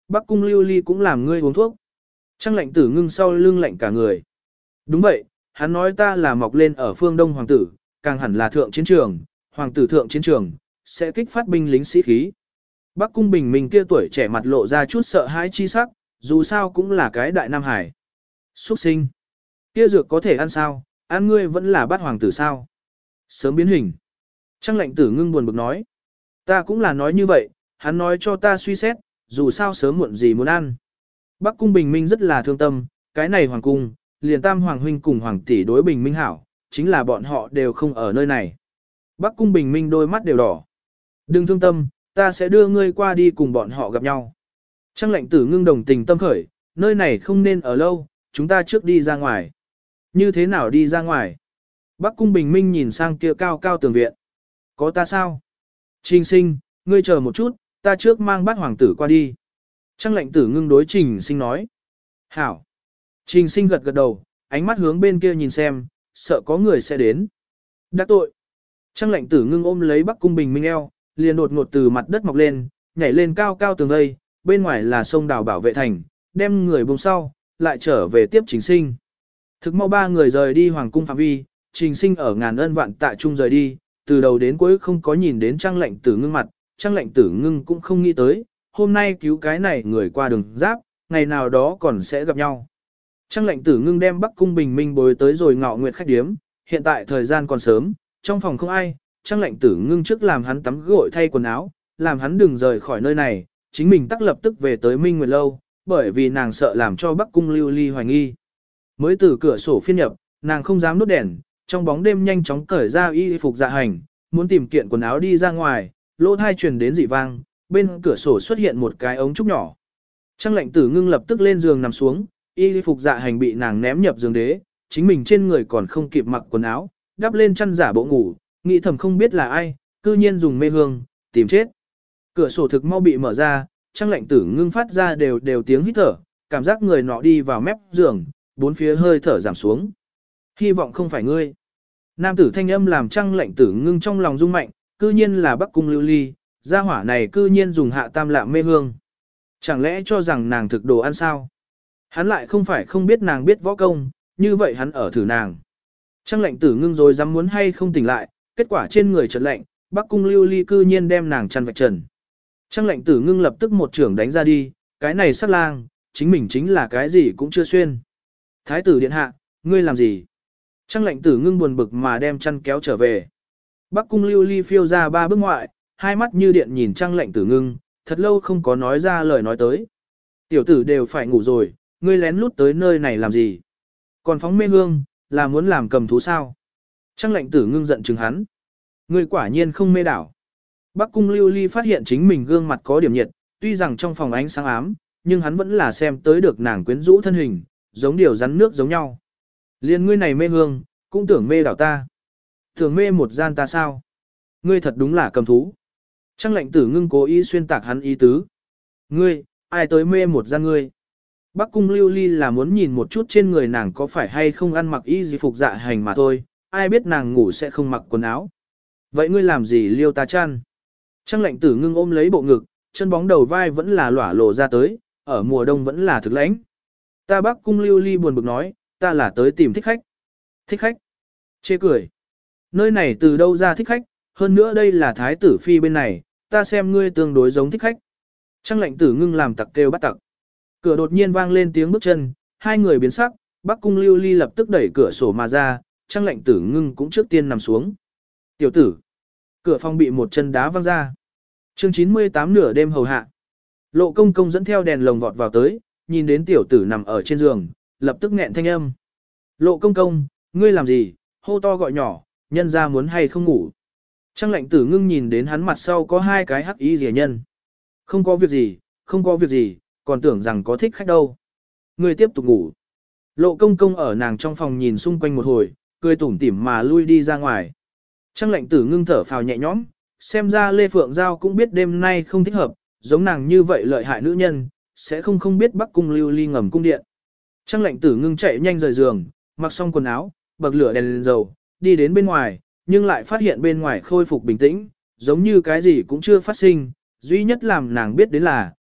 S1: Bắc cung lưu ly cũng làm ngươi uống thuốc. Trang lệnh tử ngưng sau lưng lạnh cả người. Đúng vậy, hắn nói ta là mọc lên ở phương Đông hoàng tử, càng hẳn là thượng chiến trường, hoàng tử thượng chiến trường, sẽ kích phát binh lính sĩ khí. Bắc cung bình minh kia tuổi trẻ mặt lộ ra chút sợ hãi chi sắc, dù sao cũng là cái đại nam hải. Xuất sinh. Kia dược có thể ăn sao, ăn ngươi vẫn là bát hoàng tử sao. Sớm biến hình. Trang lệnh tử ngưng buồn bực nói. Ta cũng là nói như vậy, hắn nói cho ta suy xét, dù sao sớm muộn gì muốn ăn. Bắc cung bình minh rất là thương tâm, cái này hoàng cung, liền tam hoàng huynh cùng hoàng tỷ đối bình minh hảo, chính là bọn họ đều không ở nơi này. Bắc cung bình minh đôi mắt đều đỏ. Đừng thương tâm, ta sẽ đưa ngươi qua đi cùng bọn họ gặp nhau. Trang lệnh tử ngưng đồng tình tâm khởi, nơi này không nên ở lâu, chúng ta trước đi ra ngoài. Như thế nào đi ra ngoài? Bắc cung bình minh nhìn sang kia cao cao tường viện. Có ta sao? Trình sinh, ngươi chờ một chút, ta trước mang bát hoàng tử qua đi. Trang lệnh tử ngưng đối trình sinh nói. Hảo. Trình sinh gật gật đầu, ánh mắt hướng bên kia nhìn xem, sợ có người sẽ đến. Đắc tội. Trang lệnh tử ngưng ôm lấy Bắc cung bình minh eo, liền đột ngột từ mặt đất mọc lên, nhảy lên cao cao tường vây, bên ngoài là sông đào bảo vệ thành, đem người buông sau, lại trở về tiếp trình sinh. Thực mau ba người rời đi hoàng cung phạm vi, trình sinh ở ngàn ân vạn tạ chung rời đi, từ đầu đến cuối không có nhìn đến trang lệnh tử ngưng mặt, trang lệnh tử ngưng cũng không nghĩ tới, hôm nay cứu cái này người qua đường giáp, ngày nào đó còn sẽ gặp nhau. Trang lệnh tử ngưng đem Bắc cung bình minh bồi tới rồi ngọ nguyệt khách điếm, hiện tại thời gian còn sớm, trong phòng không ai, trang lệnh tử ngưng trước làm hắn tắm gội thay quần áo, làm hắn đừng rời khỏi nơi này, chính mình tắc lập tức về tới Minh Nguyệt Lâu, bởi vì nàng sợ làm cho Bắc cung lưu ly hoài nghi. Mới từ cửa sổ phiên nhập, nàng không dám đốt đèn, trong bóng đêm nhanh chóng cởi ra y phục dạ hành, muốn tìm kiện quần áo đi ra ngoài, lỗ thai truyền đến dị vang, bên cửa sổ xuất hiện một cái ống trúc nhỏ. Trang lệnh tử ngưng lập tức lên giường nằm xuống, y phục dạ hành bị nàng ném nhập giường đế, chính mình trên người còn không kịp mặc quần áo, đắp lên chăn giả bộ ngủ, nghĩ thầm không biết là ai, cư nhiên dùng mê hương, tìm chết. Cửa sổ thực mau bị mở ra, trang lệnh tử ngưng phát ra đều tiếng hít thở, cảm giác người nọ đi vào mép giường, bốn phía hơi thở giảm xuống. Hy vọng không phải ngươi. Nam tử thanh âm làm trang lệnh tử ngưng trong lòng rung mạnh, cư nhiên là Bắc cung lưu ly, gia hỏa này cư nhiên dùng hạ tam lạm mê hương. Chẳng lẽ cho rằng nàng thực đồ ăn sao? Hắn lại không phải không biết nàng biết võ công, như vậy hắn ở thử nàng. Trang lệnh tử ngưng rồi dám muốn hay không tỉnh lại, kết quả trên người chợt lạnh, Bắc cung lưu ly cư nhiên đem nàng chăn vạch trần. Trang lệnh tử ngưng lập tức một trưởng đánh ra đi, cái này sát lang, chính mình chính là cái gì cũng chưa xuyên. Thái tử điện hạ, ngươi làm gì? Trang lệnh tử ngưng buồn bực mà đem chăn kéo trở về. Bắc cung lưu ly phiêu ra ba bước ngoại, hai mắt như điện nhìn trang lệnh tử ngưng, thật lâu không có nói ra lời nói tới. Tiểu tử đều phải ngủ rồi, ngươi lén lút tới nơi này làm gì? Còn phóng mê hương, là muốn làm cầm thú sao? Trang lệnh tử ngưng giận chừng hắn. Ngươi quả nhiên không mê đảo. Bắc cung lưu ly phát hiện chính mình gương mặt có điểm nhiệt, tuy rằng trong phòng ánh sáng ám, nhưng hắn vẫn là xem tới được nàng quyến rũ thân hình, giống điều rắn nước giống nhau. Liên ngươi này mê hương, cũng tưởng mê đảo ta. Tưởng mê một gian ta sao? Ngươi thật đúng là cầm thú. Trang lệnh tử ngưng cố ý xuyên tạc hắn ý tứ. Ngươi, ai tới mê một gian ngươi? Bắc cung lưu ly là muốn nhìn một chút trên người nàng có phải hay không ăn mặc y gì phục dạ hành mà thôi, ai biết nàng ngủ sẽ không mặc quần áo. Vậy ngươi làm gì liêu ta chăn? Trang lệnh tử ngưng ôm lấy bộ ngực, chân bóng đầu vai vẫn là lỏa lộ ra tới, ở mùa đông vẫn là thực lãnh. Ta Bắc cung lưu ly buồn bực nói, ta là tới tìm thích khách. Thích khách? Chê cười. Nơi này từ đâu ra thích khách, hơn nữa đây là thái tử phi bên này, ta xem ngươi tương đối giống thích khách. Trang lệnh tử ngưng làm tặc kêu bắt tặc. Cửa đột nhiên vang lên tiếng bước chân, hai người biến sắc, Bắc cung lưu ly lập tức đẩy cửa sổ mà ra, trang lệnh tử ngưng cũng trước tiên nằm xuống. Tiểu tử. Cửa phòng bị một chân đá văng ra. Chương 98 nửa đêm hầu hạ. Lộ công công dẫn theo đèn lồng vọt vào tới, nhìn đến tiểu tử nằm ở trên giường, lập tức nghẹn thanh âm. Lộ công công, ngươi làm gì, hô to gọi nhỏ, nhân ra muốn hay không ngủ. Trang lệnh tử ngưng nhìn đến hắn mặt sau có hai cái hắc y rẻ nhân. Không có việc gì, không có việc gì, còn tưởng rằng có thích khách đâu. Ngươi tiếp tục ngủ. Lộ công công ở nàng trong phòng nhìn xung quanh một hồi, cười tủm tỉm mà lui đi ra ngoài. Trang lệnh tử ngưng thở phào nhẹ nhõm, xem ra Lê Phượng Giao cũng biết đêm nay không thích hợp, giống nàng như vậy lợi hại nữ nhân, sẽ không biết Bắc cung lưu ly ngầm cung điện. Trang lệnh tử ngưng chạy nhanh rời giường, mặc xong quần áo, bật lửa đèn lên dầu, đi đến bên ngoài, nhưng lại phát hiện bên ngoài khôi phục bình tĩnh, giống như cái gì cũng chưa phát sinh, duy nhất làm nàng biết đến là,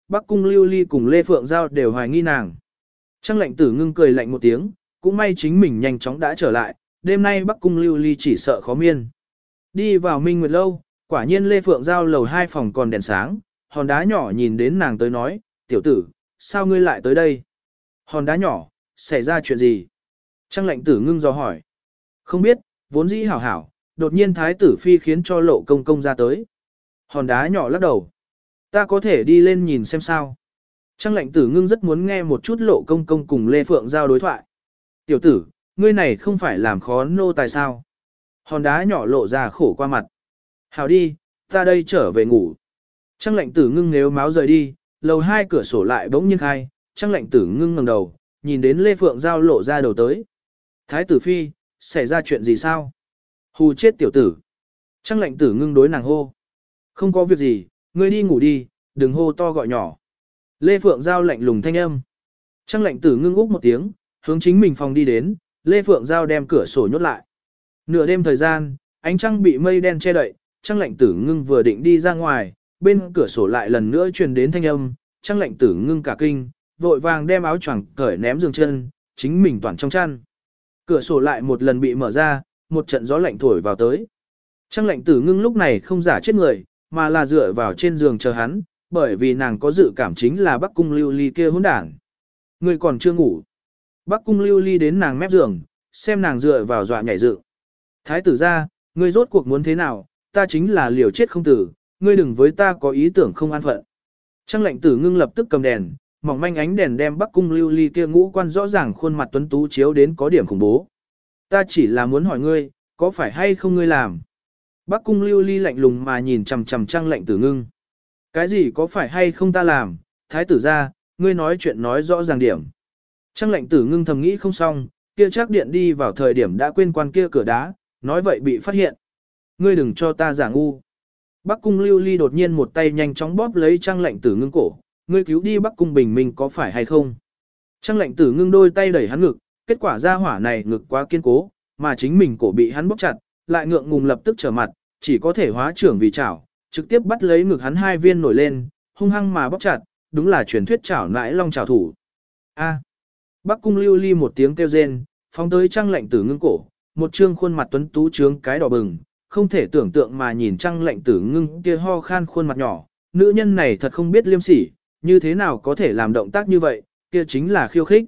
S1: Bắc Cung Lưu Ly cùng Lê Phượng Giao đều hoài nghi nàng. Trang Lệnh Tử ngưng cười lạnh một tiếng, cũng may chính mình nhanh chóng đã trở lại, đêm nay Bắc Cung Lưu Ly chỉ sợ khó miên. Đi vào Minh Nguyệt Lâu, quả nhiên Lê Phượng Giao lầu 2 phòng còn đèn sáng, hòn đá nhỏ nhìn đến nàng tới nói, tiểu tử, sao ngươi lại tới đây? Hòn đá nhỏ, xảy ra chuyện gì? Trang Lệnh Tử ngưng dò hỏi. Không biết, vốn dĩ hảo hảo, đột nhiên Thái tử Phi khiến cho Lộ Công Công ra tới. Hòn đá nhỏ lắc đầu. Ta có thể đi lên nhìn xem sao. Trang Lệnh Tử ngưng rất muốn nghe một chút Lộ Công Công cùng Lê Phượng Giao đối thoại. Tiểu tử, ngươi này không phải làm khó nô tài sao? Hòn đá nhỏ lộ ra khổ qua mặt. Hảo đi, ta đây trở về ngủ. Trang Lệnh Tử ngưng nếu máu rời đi, lầu 2 cửa sổ lại bỗng nhiên khai, Trang Lệnh Tử ngưng ngẩng đầu, nhìn đến Lê Phượng Giao lộ ra đầu tới. Thái tử Phi, xảy ra chuyện gì sao? Hù chết tiểu tử. Trang Lệnh Tử ngưng đối nàng hô. Không có việc gì, ngươi đi ngủ đi, đừng hô to gọi nhỏ. Lê Phượng Giao lạnh lùng thanh âm. Trang Lệnh Tử ngưng úc một tiếng, hướng chính mình phòng đi đến, Lê Phượng Giao đem cửa sổ nhốt lại. Nửa đêm thời gian, ánh trăng bị mây đen che đậy, Trang Lệnh Tử ngưng vừa định đi ra ngoài, bên cửa sổ lại lần nữa truyền đến thanh âm, Trang Lệnh Tử ngưng cả kinh, vội vàng đem áo choàng cởi ném giường chân, chính mình toàn trong chăn. Cửa sổ lại một lần bị mở ra, một trận gió lạnh thổi vào tới. Trang Lệnh Tử ngưng lúc này không giả chết người, mà là dựa vào trên giường chờ hắn, bởi vì nàng có dự cảm chính là Bắc Cung Lưu Ly kia hỗn đản. Người còn chưa ngủ. Bắc Cung Lưu Ly đến nàng mép giường, xem nàng dựa vào dọa nhảy dựng. Thái tử ra, ngươi rốt cuộc muốn thế nào, ta chính là liều chết không tử, ngươi đừng với ta có ý tưởng không an phận. Trang Lệnh Tử ngưng lập tức cầm đèn, mỏng manh ánh đèn đem Bắc Cung Lưu Ly kia ngũ quan rõ ràng khuôn mặt tuấn tú chiếu đến có điểm khủng bố. Ta chỉ là muốn hỏi ngươi, có phải hay không ngươi làm? Bắc Cung Lưu Ly lạnh lùng mà nhìn chằm chằm Trang Lệnh Tử ngưng. Cái gì có phải hay không ta làm? Thái tử ra, ngươi nói chuyện nói rõ ràng điểm. Trang Lệnh Tử ngưng thầm nghĩ không xong, kia chắc điện đi vào thời điểm đã quên quan kia cửa đá, nói vậy bị phát hiện. Ngươi đừng cho ta giả ngu. Bắc Cung Lưu Ly đột nhiên một tay nhanh chóng bóp lấy Trang Lệnh Tử ngưng cổ, ngươi cứu đi Bắc Cung Bình Minh có phải hay không? Trang Lệnh Tử ngưng đôi tay đẩy hắn ngực, kết quả ra hỏa này ngực quá kiên cố, mà chính mình cổ bị hắn bóp chặt, lại ngượng ngùng lập tức trở mặt, chỉ có thể hóa trưởng vì chảo, trực tiếp bắt lấy ngực hắn hai viên nổi lên, hung hăng mà bóp chặt, đúng là truyền thuyết chảo nãi long chảo thủ. A. Bắc Cung Lưu Ly một tiếng kêu rên, phóng tới Trang Lệnh Tử ngưng cổ, một trương khuôn mặt tuấn tú trướng cái đỏ bừng, không thể tưởng tượng mà nhìn Trang Lệnh Tử ngưng kia ho khan khuôn mặt nhỏ, nữ nhân này thật không biết liêm sỉ, như thế nào có thể làm động tác như vậy, kia chính là khiêu khích.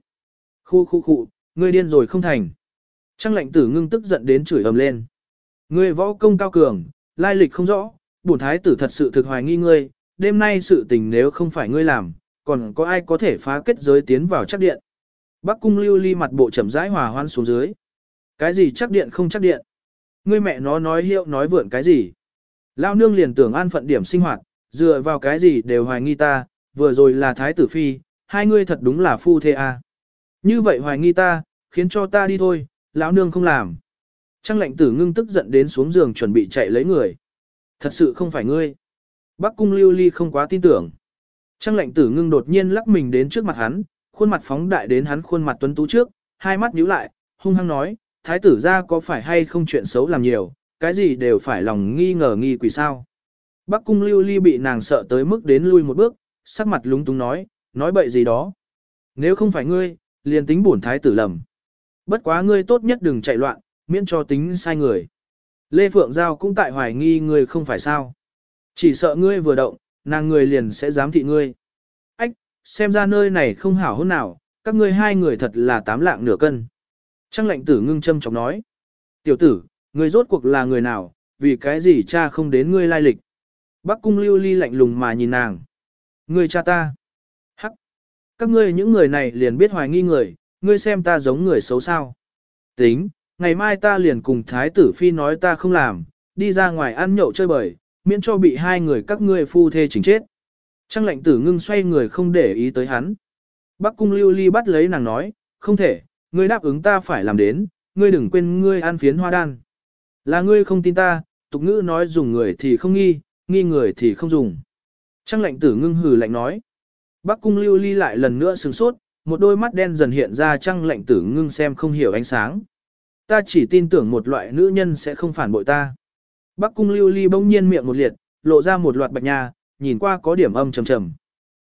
S1: Khu, ngươi điên rồi không thành. Trang Lệnh Tử ngưng tức giận đến chửi ầm lên. Ngươi võ công cao cường, lai lịch không rõ, bổn thái tử thật sự thực hoài nghi ngươi, đêm nay sự tình nếu không phải ngươi làm, còn có ai có thể phá kết giới tiến vào chắc điện. Bắc Cung Lưu Ly mặt bộ chậm rãi hòa hoan xuống dưới. Cái gì chắc điện không chắc điện? Ngươi mẹ nó nói hiệu nói vượn cái gì? Lao nương liền tưởng an phận điểm sinh hoạt, dựa vào cái gì đều hoài nghi ta, vừa rồi là thái tử phi, hai ngươi thật đúng là phu thê à. Như vậy hoài nghi ta, khiến cho ta đi thôi, lão nương không làm. Trang Lệnh Tử ngưng tức giận đến xuống giường chuẩn bị chạy lấy người. Thật sự không phải ngươi. Bắc Cung Lưu Ly không quá tin tưởng. Trang Lệnh Tử ngưng đột nhiên lắc mình đến trước mặt hắn, khuôn mặt phóng đại đến hắn khuôn mặt tuấn tú trước, hai mắt nhíu lại, hung hăng nói, thái tử gia có phải hay không chuyện xấu làm nhiều, cái gì đều phải lòng nghi ngờ nghi quỷ sao. Bắc Cung Lưu Ly bị nàng sợ tới mức đến lui một bước, sắc mặt lúng túng nói bậy gì đó. Nếu không phải ngươi, liền tính bổn thái tử lầm. Bất quá ngươi tốt nhất đừng chạy loạn, miễn cho tính sai người. Lê Phượng Giao cũng tại hoài nghi ngươi không phải sao. Chỉ sợ ngươi vừa động, nàng người liền sẽ giám thị ngươi. Ách, xem ra nơi này không hảo hôn nào, các ngươi hai người thật là 8 lạng nửa cân. Trang Lệnh Tử ngưng châm chọc nói. Tiểu tử, ngươi rốt cuộc là người nào, vì cái gì cha không đến ngươi lai lịch. Bắc Cung Lưu Ly lạnh lùng mà nhìn nàng. Ngươi cha ta. Hắc. Các ngươi những người này liền biết hoài nghi người, ngươi xem ta giống người xấu sao. Tính, ngày mai ta liền cùng Thái tử Phi nói ta không làm, đi ra ngoài ăn nhậu chơi bời, miễn cho bị hai người các ngươi phu thê chỉnh chết. Trang Lệnh Tử ngưng xoay người không để ý tới hắn. Bắc Cung Lưu Ly bắt lấy nàng nói, không thể, ngươi đáp ứng ta phải làm đến, ngươi đừng quên ngươi ăn phiến hoa đan. Là ngươi không tin ta, tục ngữ nói dùng người thì không nghi, nghi người thì không dùng. Trang Lệnh Tử ngưng hừ lạnh nói. Bắc Cung Lưu Ly lại lần nữa sửng sốt, một đôi mắt đen dần hiện ra. Trang Lệnh Tử ngưng xem không hiểu ánh sáng. Ta chỉ tin tưởng một loại nữ nhân sẽ không phản bội ta. Bắc Cung Lưu Ly bỗng nhiên miệng một liệt, lộ ra một loạt bạch nha, nhìn qua có điểm âm trầm trầm.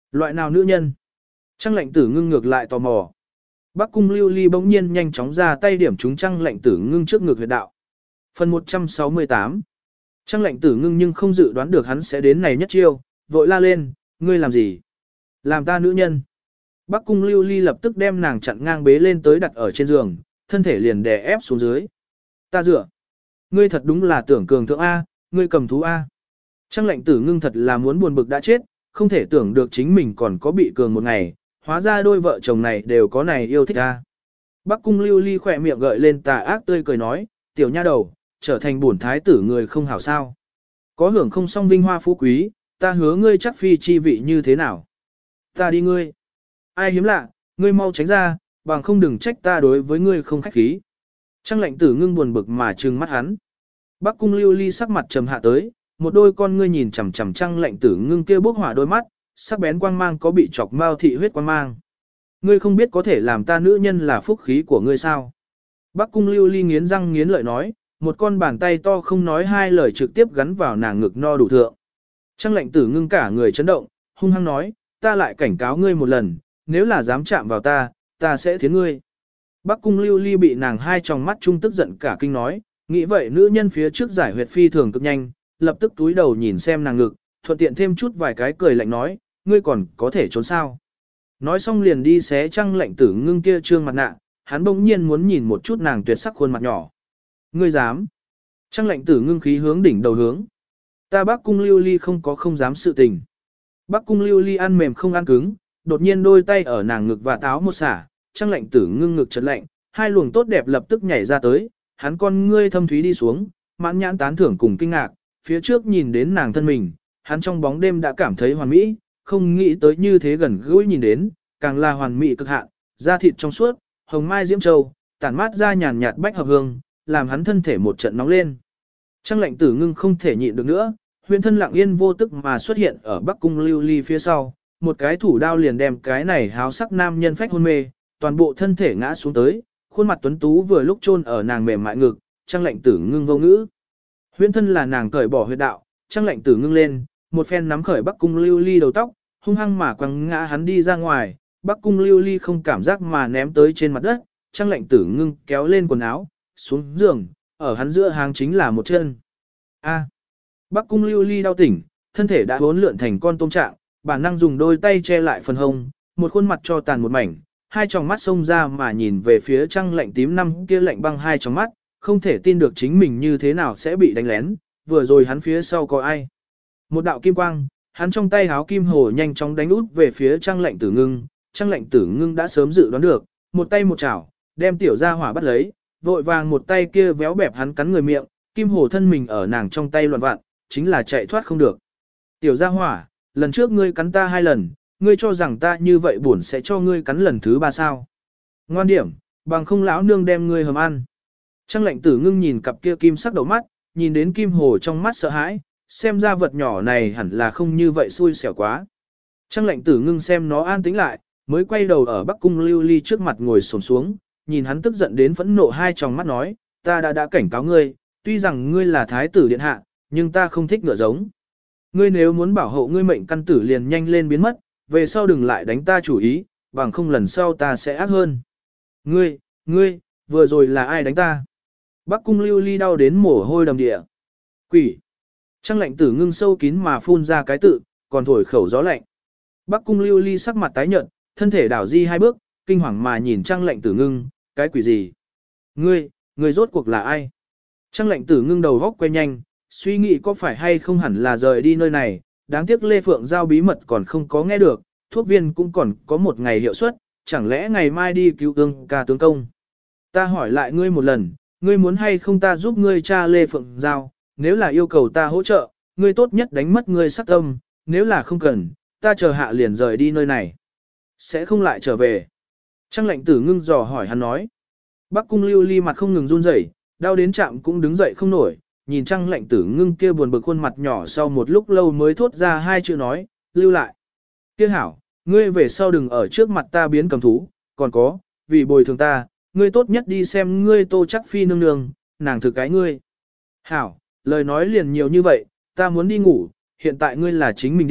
S1: Loại nào nữ nhân? Trăng lệnh tử ngưng ngược lại tò mò. Bắc cung lưu ly bỗng nhiên nhanh chóng ra tay điểm trúng trăng lệnh tử ngưng trước ngược huyệt đạo. Phần 168. Trăng lệnh tử ngưng nhưng không dự đoán được hắn sẽ đến này nhất chiêu, vội la lên, ngươi làm gì? Làm ta nữ nhân. Bắc cung lưu ly lập tức đem nàng chặn ngang bế lên tới đặt ở trên giường, thân thể liền đè ép xuống dưới. Ta dựa. Ngươi thật đúng là tưởng cường thượng A, ngươi cầm thú A. Trăng lệnh tử ngưng thật là muốn buồn bực đã chết, không thể tưởng được chính mình còn có bị cường một ngày, hóa ra đôi vợ chồng này đều có này yêu thích A. Bắc cung lưu ly khỏe miệng gợi lên tà ác tươi cười nói, tiểu nha đầu, trở thành bổn thái tử người không hảo sao. Có hưởng không song vinh hoa phú quý, ta hứa ngươi chắc phi chi vị như thế nào. Ta đi ngươi. Ai hiếm lạ, ngươi mau tránh ra, bằng không đừng trách ta đối với ngươi không khách khí. Trăng lệnh tử ngưng buồn bực mà trừng mắt hắn. Bắc cung lưu ly sắc mặt trầm hạ tới, một đôi con ngươi nhìn chằm chằm trăng lệnh tử ngưng kia bốc hỏa đôi mắt, sắc bén quang mang có bị chọc mao thị huyết quang mang. Ngươi không biết có thể làm ta nữ nhân là phúc khí của ngươi sao? Bắc cung lưu ly nghiến răng nghiến lợi nói, một con bàn tay to không nói hai lời trực tiếp gắn vào nàng ngực no đủ thượng. Trăng lệnh tử ngưng cả người chấn động, hung hăng nói, ta lại cảnh cáo ngươi một lần, nếu là dám chạm vào ta, ta sẽ thiến ngươi. Bắc cung lưu ly bị nàng hai tròng mắt trung tức giận cả kinh nói, nghĩ vậy nữ nhân phía trước giải huyệt phi thường cực nhanh, lập tức túi đầu nhìn xem nàng ngực, thuận tiện thêm chút vài cái cười lạnh nói, ngươi còn có thể trốn sao. Nói xong liền đi xé trăng lệnh tử ngưng kia trương mặt nạ, hắn bỗng nhiên muốn nhìn một chút nàng tuyệt sắc khuôn mặt nhỏ. Ngươi dám. Trăng lệnh tử ngưng khí hướng đỉnh đầu hướng. Ta Bắc cung lưu ly không có không dám sự tình. Bắc cung lưu ly ăn mềm không ăn cứng, đột nhiên đôi tay ở nàng ngực và táo một xả, trăng lệnh tử ngưng ngực chật lạnh, hai luồng tốt đẹp lập tức nhảy ra tới, hắn con ngươi thâm thúy đi xuống, mãn nhãn tán thưởng cùng kinh ngạc, phía trước nhìn đến nàng thân mình, hắn trong bóng đêm đã cảm thấy hoàn mỹ, không nghĩ tới như thế gần gũi nhìn đến, càng là hoàn mỹ cực hạn, da thịt trong suốt, hồng mai diễm châu, tản mát ra nhàn nhạt bách hợp hương, làm hắn thân thể một trận nóng lên. Trăng lệnh tử ngưng không thể nhịn được nữa, huyền thân lặng yên vô tức mà xuất hiện ở Bắc cung lưu ly phía sau, một cái thủ đao liền đem cái này háo sắc nam nhân phách hôn mê, toàn bộ thân thể ngã xuống tới, khuôn mặt tuấn tú vừa lúc chôn ở nàng mềm mại ngực, trăng lệnh tử ngưng vô ngữ. Huyền thân là nàng cởi bỏ huyệt đạo, trăng lệnh tử ngưng lên, một phen nắm khởi Bắc cung lưu ly đầu tóc, hung hăng mà quăng ngã hắn đi ra ngoài, Bắc cung lưu ly không cảm giác mà ném tới trên mặt đất, trăng lệnh tử ngưng kéo lên quần áo, xuống giường, ở hắn giữa hàng chính là một chân. A. Bắc cung lưu ly đau tỉnh, thân thể đã hỗn lượn thành con tôm trạng, bản năng dùng đôi tay che lại phần hông, một khuôn mặt cho tàn một mảnh, hai tròng mắt xông ra mà nhìn về phía trăng lạnh tím năm kia lạnh băng hai tròng mắt, không thể tin được chính mình như thế nào sẽ bị đánh lén, vừa rồi hắn phía sau có ai. Một đạo kim quang, hắn trong tay háo kim hồ nhanh chóng đánh út về phía trăng lạnh tử ngưng đã sớm dự đoán được, một tay một chảo, đem tiểu gia hỏa bắt lấy, vội vàng một tay kia véo bẹp hắn cắn người miệng, kim hồ thân mình ở nàng trong tay loạn vặn, chính là chạy thoát không được. Tiểu gia hỏa, lần trước ngươi cắn ta 2 lần, ngươi cho rằng ta như vậy buồn sẽ cho ngươi cắn lần thứ 3 sao. Ngoan điểm, bằng không lão nương đem ngươi hầm ăn. Trăng lệnh tử ngưng nhìn cặp kia kim sắc đầu mắt, nhìn đến kim hồ trong mắt sợ hãi, xem ra vật nhỏ này hẳn là không như vậy xui xẻo quá. Trăng lệnh tử ngưng xem nó an tĩnh lại, mới quay đầu ở Bắc cung lưu ly trước mặt ngồi xổm xuống, nhìn hắn tức giận đến phẫn nộ hai tròng mắt nói, ta đã cảnh cáo ngươi, tuy rằng ngươi là thái tử điện hạ, nhưng ta không thích ngựa giống. Ngươi nếu muốn bảo hộ ngươi mệnh căn tử liền nhanh lên biến mất, về sau đừng lại đánh ta chủ ý, bằng không lần sau ta sẽ ác hơn. Ngươi, vừa rồi là ai đánh ta? Bắc cung lưu ly đau đến mồ hôi đầm địa. Quỷ! Trăng lệnh tử ngưng sâu kín mà phun ra cái tự, còn thổi khẩu gió lạnh. Bắc cung lưu ly sắc mặt tái nhợt, thân thể đảo di 2 bước, kinh hoàng mà nhìn trăng lệnh tử ngưng, cái quỷ gì? Ngươi rốt cuộc là ai? Trăng lệnh tử ngưng đầu góc quay nhanh, suy nghĩ có phải hay không hẳn là rời đi nơi này, đáng tiếc Lê Phượng giao bí mật còn không có nghe được, thuốc viên cũng còn có 1 ngày hiệu suất, chẳng lẽ ngày mai đi cứu ương ca tướng công. Ta hỏi lại ngươi một lần, ngươi muốn hay không ta giúp ngươi cha Lê Phượng giao, nếu là yêu cầu ta hỗ trợ, ngươi tốt nhất đánh mất ngươi sắc tâm, nếu là không cần, ta chờ hạ liền rời đi nơi này. Sẽ không lại trở về. Trăng lệnh tử ngưng dò hỏi hắn nói. Bắc cung lưu ly mặt không ngừng run rẩy, đau đến chạm cũng đứng dậy không nổi, nhìn trăng lệnh tử ngưng kia buồn bực khuôn mặt nhỏ sau một lúc lâu mới thốt ra 2 chữ nói, lưu lại. Kia hảo, ngươi về sau đừng ở trước mặt ta biến cầm thú, còn có, vì bồi thường ta, ngươi tốt nhất đi xem ngươi Tô Chắc Phi nương nương, nàng thực cái ngươi. Hảo, lời nói liền nhiều như vậy, ta muốn đi ngủ, hiện tại ngươi là chính mình đi,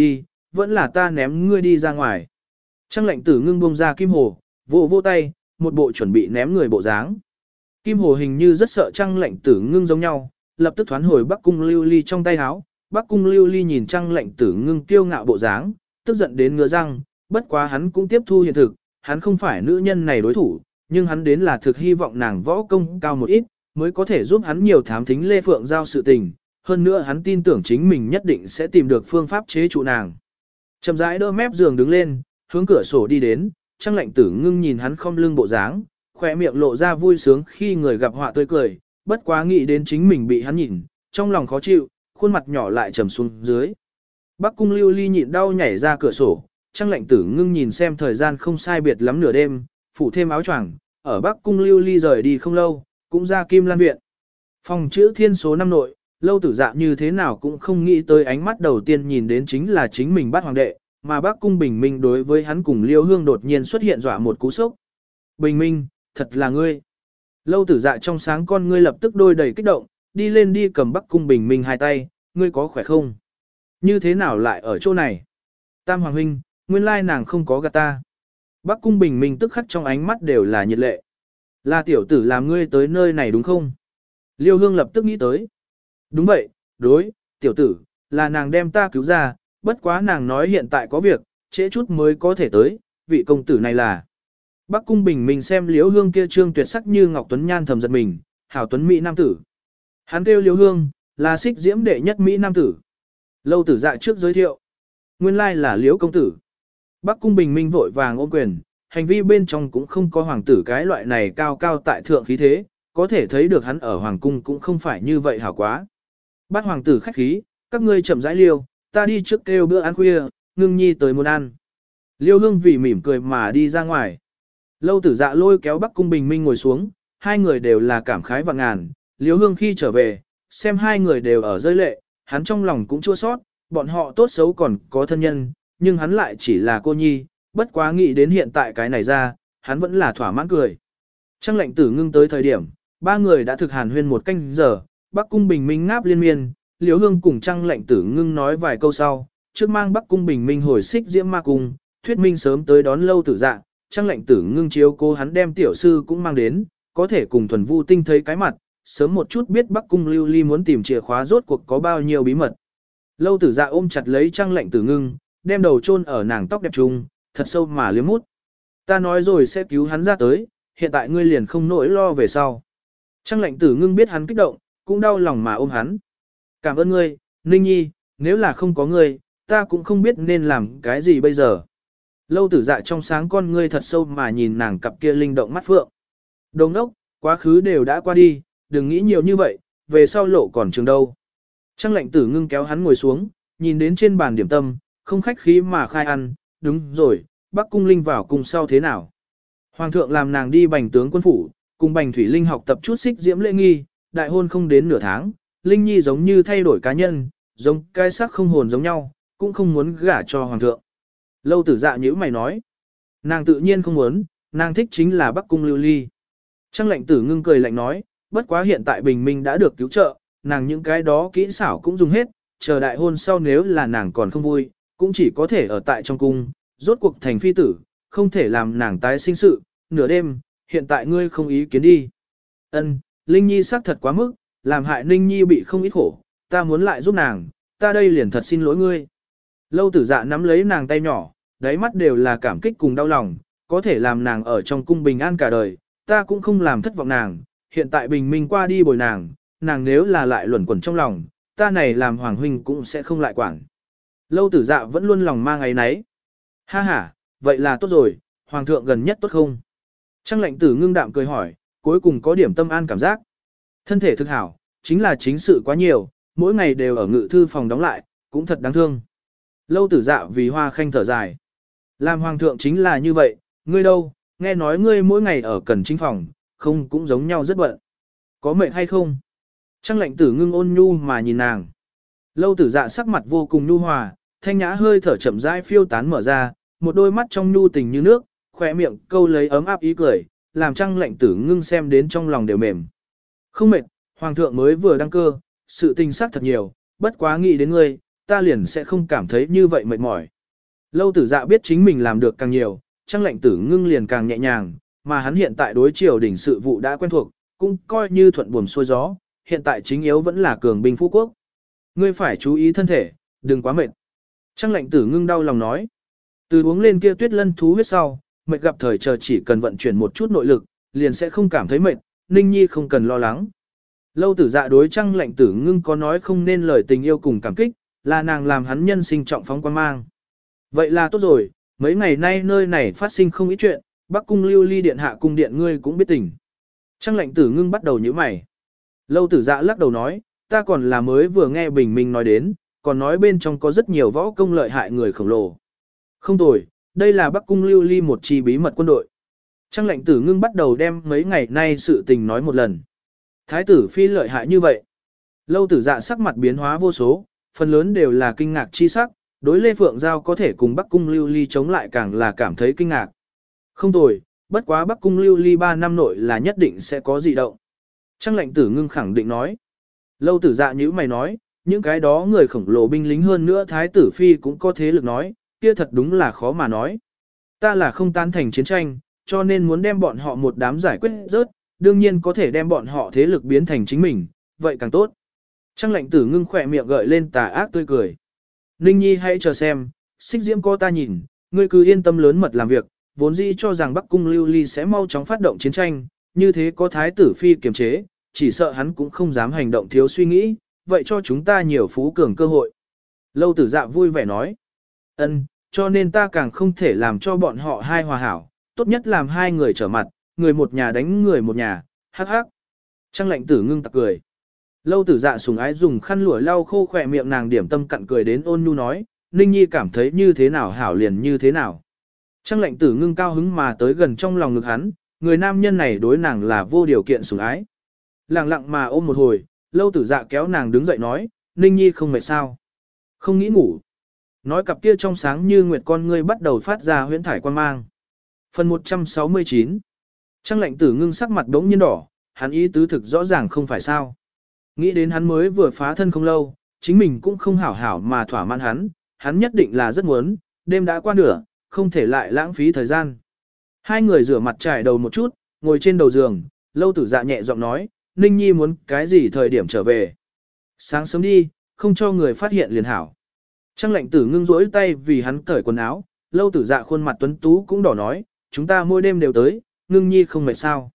S1: vẫn là ta ném ngươi đi ra ngoài. Trăng lệnh tử ngưng bông ra Kim Hồ, vô tay, một bộ chuẩn bị ném người bộ dáng. Kim Hồ hình như rất sợ Trăng lệnh tử ngưng giống nhau, lập tức thoán hồi Bắc Cung Lưu Ly trong tay áo. Bắc Cung Lưu Ly nhìn Trăng lệnh tử ngưng kiêu ngạo bộ dáng, tức giận đến ngứa răng, bất quá hắn cũng tiếp thu hiện thực, hắn không phải nữ nhân này đối thủ, nhưng hắn đến là thực hy vọng nàng võ công cao một ít, mới có thể giúp hắn nhiều thám thính Lê Phượng Giao sự tình, hơn nữa hắn tin tưởng chính mình nhất định sẽ tìm được phương pháp chế trụ nàng. Chậm rãi đỡ mép giường đứng lên, hướng cửa sổ đi đến, Trăng lệnh tử ngưng nhìn hắn không lưng bộ dáng, khỏe miệng lộ ra vui sướng khi người gặp họa tươi cười, bất quá nghĩ đến chính mình bị hắn nhìn, trong lòng khó chịu, khuôn mặt nhỏ lại trầm xuống dưới. Bắc Cung Lưu Ly nhịn đau nhảy ra cửa sổ, Trăng lệnh tử ngưng nhìn xem thời gian không sai biệt lắm nửa đêm, phủ thêm áo choàng, ở Bắc Cung Lưu Ly rời đi không lâu, cũng ra Kim Lan viện. Phòng chữ thiên số 5 nội, Lâu Tử Dạ như thế nào cũng không nghĩ tới ánh mắt đầu tiên nhìn đến chính là chính mình bắt hoàng đệ, mà Bắc Cung Bình Minh đối với hắn cùng Liêu Hương đột nhiên xuất hiện dọa một cú sốc. Bình Minh, thật là ngươi. Lâu Tử Dạ trong sáng con ngươi lập tức đôi đầy kích động, đi lên đi cầm Bắc Cung Bình Minh hai tay, ngươi có khỏe không? Như thế nào lại ở chỗ này? Tam Hoàng huynh, nguyên lai nàng không có gạt ta. Bắc Cung Bình Minh tức khắc trong ánh mắt đều là nhiệt lệ. Là tiểu tử làm ngươi tới nơi này đúng không? Liêu Hương lập tức nghĩ tới. Đúng vậy, đối, tiểu tử, là nàng đem ta cứu ra, bất quá nàng nói hiện tại có việc, trễ chút mới có thể tới, vị công tử này là. Bắc Cung Bình Minh xem Liêu Hương kia trương tuyệt sắc như ngọc tuấn nhan thầm giật mình, hảo tuấn mỹ nam tử. Hắn kêu Liêu Hương, là xích diễm đệ nhất mỹ nam tử. Lâu Tử Dạ trước giới thiệu. Nguyên lai là Liễu công tử. Bắc Cung Bình Minh vội vàng ôm quyền, hành vi bên trong cũng không có hoàng tử cái loại này cao cao tại thượng khí thế, có thể thấy được hắn ở hoàng cung cũng không phải như vậy hảo quá. Bát hoàng tử khách khí, các ngươi chậm rãi liêu, ta đi trước kêu bữa ăn khuya, ngưng nhi tới muốn ăn. Liêu Hương vì mỉm cười mà đi ra ngoài. Lâu Tử Dạ lôi kéo Bắc Cung Bình Minh ngồi xuống, hai người đều là cảm khái vạn ngàn. Liêu Hương khi trở về, xem hai người đều ở rơi lệ, hắn trong lòng cũng chua sót, bọn họ tốt xấu còn có thân nhân, nhưng hắn lại chỉ là cô nhi, bất quá nghĩ đến hiện tại cái này ra, hắn vẫn là thỏa mãn cười. Trăng lệnh tử ngưng tới thời điểm, ba người đã thực hàn huyên một canh giờ, Bắc Cung Bình Minh ngáp liên miên, Liễu Hương cùng Trăng lệnh tử ngưng nói vài câu sau, trước mang Bắc Cung Bình Minh hồi xích diễm ma cung, thuyết minh sớm tới đón Lâu Tử Dạ, Trăng lệnh tử ngưng chiếu cô hắn đem tiểu sư cũng mang đến, có thể cùng Thuần Vu Tinh thấy cái mặt, sớm một chút biết Bắc Cung Lưu Ly muốn tìm chìa khóa rốt cuộc có bao nhiêu bí mật. Lâu Tử Dạ ôm chặt lấy Trăng lệnh tử ngưng, đem đầu chôn ở nàng tóc đẹp trung, thật sâu mà liếm mút. Ta nói rồi sẽ cứu hắn ra tới, hiện tại ngươi liền không nỗi lo về sau. Trăng lệnh tử ngưng biết hắn kích động, cũng đau lòng mà ôm hắn. Cảm ơn ngươi, Ninh Nhi, nếu là không có ngươi, ta cũng không biết nên làm cái gì bây giờ. Lâu Tử Dạ trong sáng con ngươi thật sâu mà nhìn nàng cặp kia linh động mắt phượng. Đồng đốc, quá khứ đều đã qua đi, đừng nghĩ nhiều như vậy, về sau lộ còn trường đâu. Trăng lệnh tử ngưng kéo hắn ngồi xuống, nhìn đến trên bàn điểm tâm, không khách khí mà khai ăn, đúng rồi, Bắc Cung Linh vào cùng sau thế nào. Hoàng thượng làm nàng đi bành tướng quân phủ, cùng bành thủy linh học tập chút xích diễm lễ nghi, đại hôn không đến nửa tháng, Linh Nhi giống như thay đổi cá nhân, giống cái xác không hồn giống nhau, cũng không muốn gả cho Hoàng thượng. Lâu Tử Dạ nhíu mày nói, nàng tự nhiên không muốn, nàng thích chính là Bắc Cung Lưu Ly. Trăng lệnh tử ngưng cười lạnh nói, bất quá hiện tại bình minh đã được cứu trợ, nàng những cái đó kỹ xảo cũng dùng hết, chờ đại hôn sau nếu là nàng còn không vui, cũng chỉ có thể ở tại trong cung, rốt cuộc thành phi tử, không thể làm nàng tái sinh sự, nửa đêm, hiện tại ngươi không ý kiến đi. Ân, Linh Nhi xác thật quá mức, làm hại Linh Nhi bị không ít khổ, ta muốn lại giúp nàng, ta đây liền thật xin lỗi ngươi. Lâu Tử Dạ nắm lấy nàng tay nhỏ, đáy mắt đều là cảm kích cùng đau lòng, có thể làm nàng ở trong cung bình an cả đời, ta cũng không làm thất vọng nàng, hiện tại bình minh qua đi bồi nàng, nàng nếu là lại luẩn quẩn trong lòng, ta này làm hoàng huynh cũng sẽ không lại quản. Lâu Tử Dạ vẫn luôn lòng mang ấy nấy. Ha ha, vậy là tốt rồi, hoàng thượng gần nhất tốt không? Trăng lệnh tử ngưng đạm cười hỏi, cuối cùng có điểm tâm an cảm giác. Thân thể thực hảo, chính là chính sự quá nhiều, mỗi ngày đều ở ngự thư phòng đóng lại, cũng thật đáng thương. Lâu Tử Dạ vì Hoa Khanh thở dài. Làm hoàng thượng chính là như vậy, ngươi đâu, nghe nói ngươi mỗi ngày ở cần chính phòng, không cũng giống nhau rất bận. Có mệt hay không? Trăng lệnh tử ngưng ôn nhu mà nhìn nàng. Lâu Tử Dạ sắc mặt vô cùng nhu hòa, thanh nhã hơi thở chậm rãi phiêu tán mở ra, một đôi mắt trong nhu tình như nước, khỏe miệng câu lấy ấm áp ý cười, làm Trăng lệnh tử ngưng xem đến trong lòng đều mềm. Không mệt, hoàng thượng mới vừa đăng cơ, sự tình sắc thật nhiều, bất quá nghĩ đến ngươi, ta liền sẽ không cảm thấy như vậy mệt mỏi. Lâu tử dạ biết chính mình làm được càng nhiều, Trang Lệnh Tử Ngưng liền càng nhẹ nhàng, mà hắn hiện tại đối triều đỉnh sự vụ đã quen thuộc, cũng coi như thuận buồm xuôi gió, hiện tại chính yếu vẫn là cường binh phú quốc. Ngươi phải chú ý thân thể, đừng quá mệt. Trang Lệnh Tử Ngưng đau lòng nói. Từ uống lên kia tuyết lân thú huyết sau, mệt gặp thời chờ chỉ cần vận chuyển một chút nội lực, liền sẽ không cảm thấy mệt, Ninh Nhi không cần lo lắng. Lâu tử dạ đối Trang Lệnh Tử Ngưng có nói không nên lời tình yêu cùng cảm kích, là nàng làm hắn nhân sinh trọng phóng quan mang. Vậy là tốt rồi, mấy ngày nay nơi này phát sinh không ít chuyện, Bắc cung Lưu Ly điện hạ cung điện ngươi cũng biết tình. Trang Lệnh Tử Ngưng bắt đầu nhíu mày. Lâu tử dạ lắc đầu nói, ta còn là mới vừa nghe Bình Minh nói đến, còn nói bên trong có rất nhiều võ công lợi hại người khổng lồ. Không tồi, đây là Bắc cung Lưu Ly một chi bí mật quân đội. Trang Lệnh Tử Ngưng bắt đầu đem mấy ngày nay sự tình nói một lần. Thái tử phi lợi hại như vậy. Lâu tử dạ sắc mặt biến hóa vô số, phần lớn đều là kinh ngạc chi sắc, đối Lê Phượng Giao có thể cùng Bắc cung Lưu Ly chống lại càng là cảm thấy kinh ngạc. Không tồi, bất quá Bắc cung Lưu Ly 3 năm nội là nhất định sẽ có dị động. Trang Lệnh Tử Ngưng khẳng định nói. Lâu tử dạ như mày nói, những cái đó người khổng lồ binh lính hơn nữa Thái tử phi cũng có thế lực nói, kia thật đúng là khó mà nói. Ta là không tán thành chiến tranh, cho nên muốn đem bọn họ một đám giải quyết rớt, đương nhiên có thể đem bọn họ thế lực biến thành chính mình, vậy càng tốt. Trang Lệnh Tử Ngưng khỏe miệng gợi lên tà ác tươi cười. Ninh Nhi hãy chờ xem, Xích Diễm có ta nhìn, ngươi cứ yên tâm lớn mật làm việc, vốn dĩ cho rằng Bắc cung Lưu Ly sẽ mau chóng phát động chiến tranh, như thế có Thái tử phi kiềm chế, chỉ sợ hắn cũng không dám hành động thiếu suy nghĩ, vậy cho chúng ta nhiều phú cường cơ hội. Lâu tử dạ vui vẻ nói, ân, cho nên ta càng không thể làm cho bọn họ hai hòa hảo, tốt nhất làm hai người trở mặt, người một nhà đánh người một nhà, hắc hắc. Trang Lệnh Tử Ngưng tặc cười. Lâu tử dạ sùng ái dùng khăn lụa lau khô khỏe miệng nàng điểm tâm cặn cười đến ôn nhu nói, Ninh Nhi cảm thấy như thế nào hảo liền như thế nào. Trang Lệnh Tử Ngưng cao hứng mà tới gần trong lòng ngực hắn, người nam nhân này đối nàng là vô điều kiện sủng ái. Lặng lặng mà ôm một hồi, lâu tử dạ kéo nàng đứng dậy nói, Ninh Nhi không mệt sao. Không nghĩ ngủ. Nói cặp kia trong sáng như nguyệt con ngươi bắt đầu phát ra huyễn thải quan mang. Phần 169. Trang Lệnh Tử Ngưng sắc mặt đống nhiên đỏ, hắn ý tứ thực rõ ràng không phải sao. Nghĩ đến hắn mới vừa phá thân không lâu, chính mình cũng không hảo hảo mà thỏa mãn hắn nhất định là rất muốn, đêm đã qua nửa, không thể lại lãng phí thời gian. Hai người rửa mặt trải đầu một chút, ngồi trên đầu giường, lâu tử dạ nhẹ giọng nói, Ninh Nhi muốn cái gì thời điểm trở về. Sáng sớm đi, không cho người phát hiện liền hảo. Trang Lệnh Tử Ngưng rỗi tay vì hắn cởi quần áo, lâu tử dạ khuôn mặt tuấn tú cũng đỏ nói, chúng ta mỗi đêm đều tới, Ngưng Nhi không mệt sao.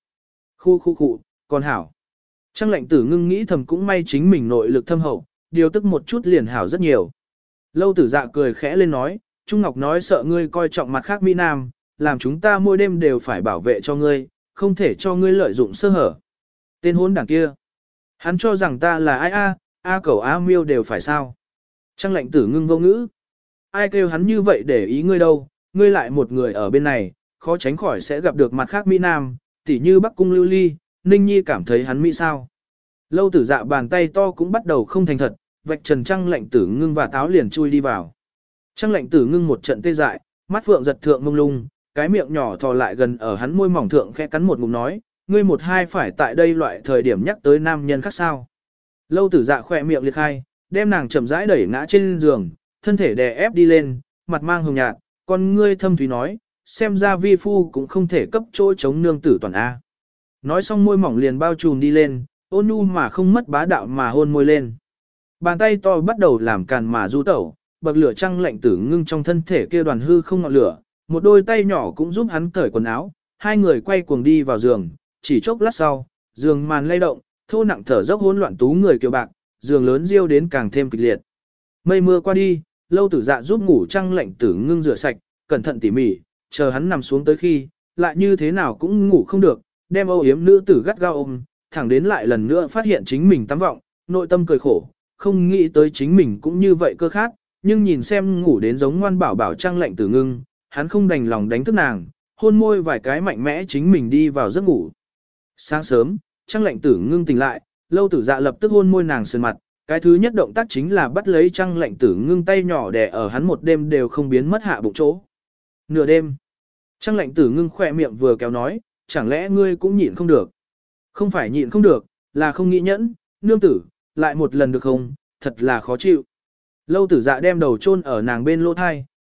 S1: Khu, còn hảo. Trang Lệnh Tử Ngưng nghĩ thầm cũng may chính mình nội lực thâm hậu, điều tức một chút liền hảo rất nhiều. Lâu tử dạ cười khẽ lên nói, Trung Ngọc nói sợ ngươi coi trọng mặt khác Mỹ Nam, làm chúng ta mỗi đêm đều phải bảo vệ cho ngươi, không thể cho ngươi lợi dụng sơ hở. Tên hôn đảng kia. Hắn cho rằng ta là ai a cẩu a miêu đều phải sao. Trang Lệnh Tử Ngưng vô ngữ. Ai kêu hắn như vậy để ý ngươi đâu, ngươi lại một người ở bên này, khó tránh khỏi sẽ gặp được mặt khác Mỹ Nam, tỉ như Bắc cung Lưu Ly, Ninh Nhi cảm thấy hắn Mỹ sao. Lâu tử dạ bàn tay to cũng bắt đầu không thành thật, vạch trần Trang Lệnh Tử Ngưng và táo liền chui đi vào. Trang Lệnh Tử Ngưng một trận tê dại, mắt phượng giật thượng mông lung, cái miệng nhỏ thò lại gần ở hắn môi mỏng thượng khẽ cắn một ngụm nói, ngươi một hai phải tại đây loại thời điểm nhắc tới nam nhân khác sao. Lâu tử dạ khỏe miệng liệt khai, đem nàng chậm rãi đẩy ngã trên giường, thân thể đè ép đi lên, mặt mang hồng nhạt, con ngươi thâm thúy nói, xem ra vi phu cũng không thể cấp chỗ chống nương tử toàn A. Nói xong môi mỏng liền bao trùm đi lên, ôn nhu mà không mất bá đạo mà hôn môi lên. Bàn tay to bắt đầu làm càn mà du tẩu, bậc lửa Trang Lệnh Tử Ngưng trong thân thể kia đoàn hư không ngọn lửa, một đôi tay nhỏ cũng giúp hắn cởi quần áo, hai người quay cuồng đi vào giường, chỉ chốc lát sau, giường màn lay động, thô nặng thở dốc hỗn loạn tú người kiều bạc, giường lớn riêu đến càng thêm kịch liệt. Mây mưa qua đi, lâu tử dạ giúp ngủ Trang Lệnh Tử Ngưng rửa sạch, cẩn thận tỉ mỉ, chờ hắn nằm xuống tới khi, lại như thế nào cũng ngủ không được, đem âu yếm nữ tử gắt gao ôm, thẳng đến lại lần nữa phát hiện chính mình tắm vọng, nội tâm cười khổ, không nghĩ tới chính mình cũng như vậy cơ khát, nhưng nhìn xem ngủ đến giống ngoan bảo bảo Trang Lệnh Tử Ngưng, hắn không đành lòng đánh thức nàng, hôn môi vài cái mạnh mẽ chính mình đi vào giấc ngủ. Sáng sớm, Trang Lệnh Tử Ngưng tỉnh lại, lâu tử dạ lập tức hôn môi nàng sườn mặt, cái thứ nhất động tác chính là bắt lấy Trang Lệnh Tử Ngưng tay nhỏ đè ở hắn một đêm đều không biến mất hạ bụng chỗ. Nửa đêm, Trang Lệnh Tử Ngưng khỏe miệng vừa kéo nói, chẳng lẽ ngươi cũng nhịn không được? Không phải nhịn không được, là không nghĩ nhẫn, nương tử, lại một lần được không, thật là khó chịu. Lâu tử dạ đem đầu chôn ở nàng bên lỗ thai,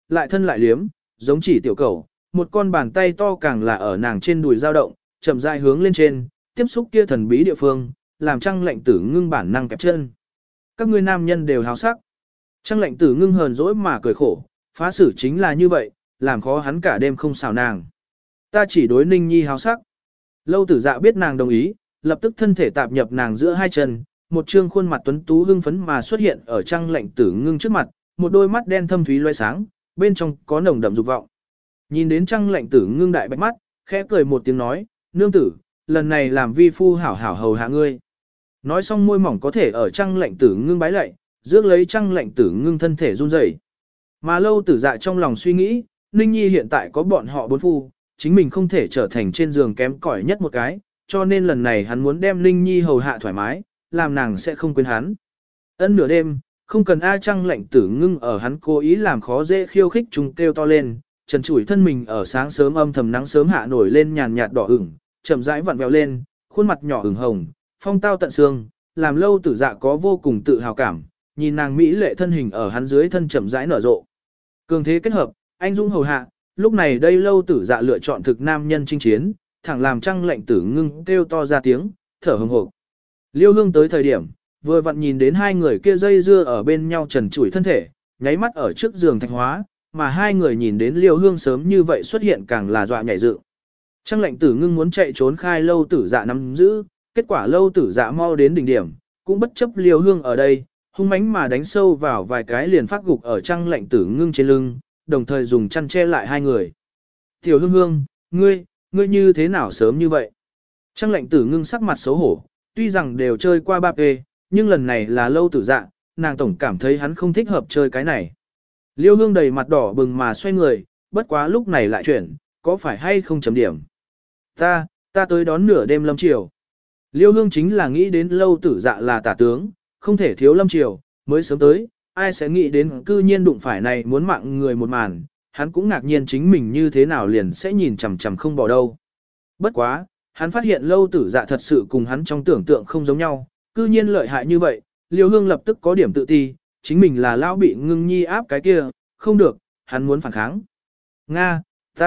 S1: lại thân lại liếm, giống chỉ tiểu cẩu, một con bàn tay to càng là ở nàng trên đùi dao động, chậm rãi hướng lên trên, tiếp xúc kia thần bí địa phương, làm Trăng Lệnh Tử Ngưng bản năng kẹp chân. Các ngươi nam nhân đều háo sắc. Trăng Lệnh Tử Ngưng hờn dỗi mà cười khổ, phá xử chính là như vậy, làm khó hắn cả đêm không xào nàng. Ta chỉ đối Ninh Nhi háo sắc. Lâu Tử Dạ biết nàng đồng ý, lập tức thân thể tạp nhập nàng giữa hai chân, một trương khuôn mặt tuấn tú hưng phấn mà xuất hiện ở Trăng Lệnh Tử Ngưng trước mặt, một đôi mắt đen thâm thúy loé sáng, bên trong có nồng đậm dục vọng. Nhìn đến Trăng Lệnh Tử Ngưng đại bạch mắt, khẽ cười một tiếng nói, nương tử, lần này làm vi phu hảo hảo hầu hạ ngươi. Nói xong môi mỏng có thể ở Trăng Lệnh Tử Ngưng bái lạy, rước lấy Trăng Lệnh Tử Ngưng thân thể run rẩy. Mà Lâu Tử Dạ trong lòng suy nghĩ, Ninh Nhi hiện tại có bọn họ bốn phu, chính mình không thể trở thành trên giường kém cỏi nhất một cái, cho nên lần này hắn muốn đem Ninh Nhi hầu hạ thoải mái, làm nàng sẽ không quên hắn. Ân nửa đêm, không cần A Trăng Lệnh Tử Ngưng ở hắn cố ý làm khó dễ khiêu khích chúng kêu to lên, trần trụi thân mình ở sáng sớm âm thầm nắng sớm hạ nổi lên nhàn nhạt đỏ ửng, chậm rãi vặn vẹo lên, khuôn mặt nhỏ ửng hồng, phong tao tận xương, làm Lâu Tử Dạ có vô cùng tự hào cảm, nhìn nàng mỹ lệ thân hình ở hắn dưới thân chậm rãi nở rộ. Cường thế kết hợp, anh dũng hầu hạ, lúc này đây Lâu Tử Dạ lựa chọn thực nam nhân chinh chiến, thẳng làm Trăng Lệnh Tử Ngưng kêu to ra tiếng, thở hổn hộc. Liêu Hương tới thời điểm, vừa vặn nhìn đến hai người kia dây dưa ở bên nhau trần trụi thân thể, nháy mắt ở trước giường thạch hóa, mà hai người nhìn đến Liêu Hương sớm như vậy xuất hiện càng là dọa nhảy dựng. Trăng Lệnh Tử Ngưng muốn chạy trốn khai Lâu Tử Dạ nắm giữ, kết quả Lâu Tử Dạ mau đến đỉnh điểm, cũng bất chấp Liêu Hương ở đây, hung mãnh mà đánh sâu vào vài cái liền phát gục ở Trăng Lệnh Tử Ngưng trên lưng, đồng thời dùng chăn che lại hai người. Tiểu Hương Hương, ngươi như thế nào sớm như vậy? Trăng Lệnh Tử Ngưng sắc mặt xấu hổ, tuy rằng đều chơi qua 3P, nhưng lần này là Lâu Tử Dạ, nàng tổng cảm thấy hắn không thích hợp chơi cái này. Liêu Hương đầy mặt đỏ bừng mà xoay người, bất quá lúc này lại chuyển, có phải hay không chấm điểm? Ta tới đón nửa đêm lâm triều. Liêu Hương chính là nghĩ đến Lâu Tử Dạ là tả tướng, không thể thiếu lâm triều, mới sớm tới, ai sẽ nghĩ đến cư nhiên đụng phải này muốn mạng người một màn, hắn cũng ngạc nhiên chính mình như thế nào liền sẽ nhìn chằm chằm không bỏ đâu. Bất quá, hắn phát hiện Lâu Tử Dạ thật sự cùng hắn trong tưởng tượng không giống nhau, cư nhiên lợi hại như vậy, Liêu Hương lập tức có điểm tự ti, chính mình là lão bị Ngưng Nhi áp cái kia, không được, hắn muốn phản kháng. Nga,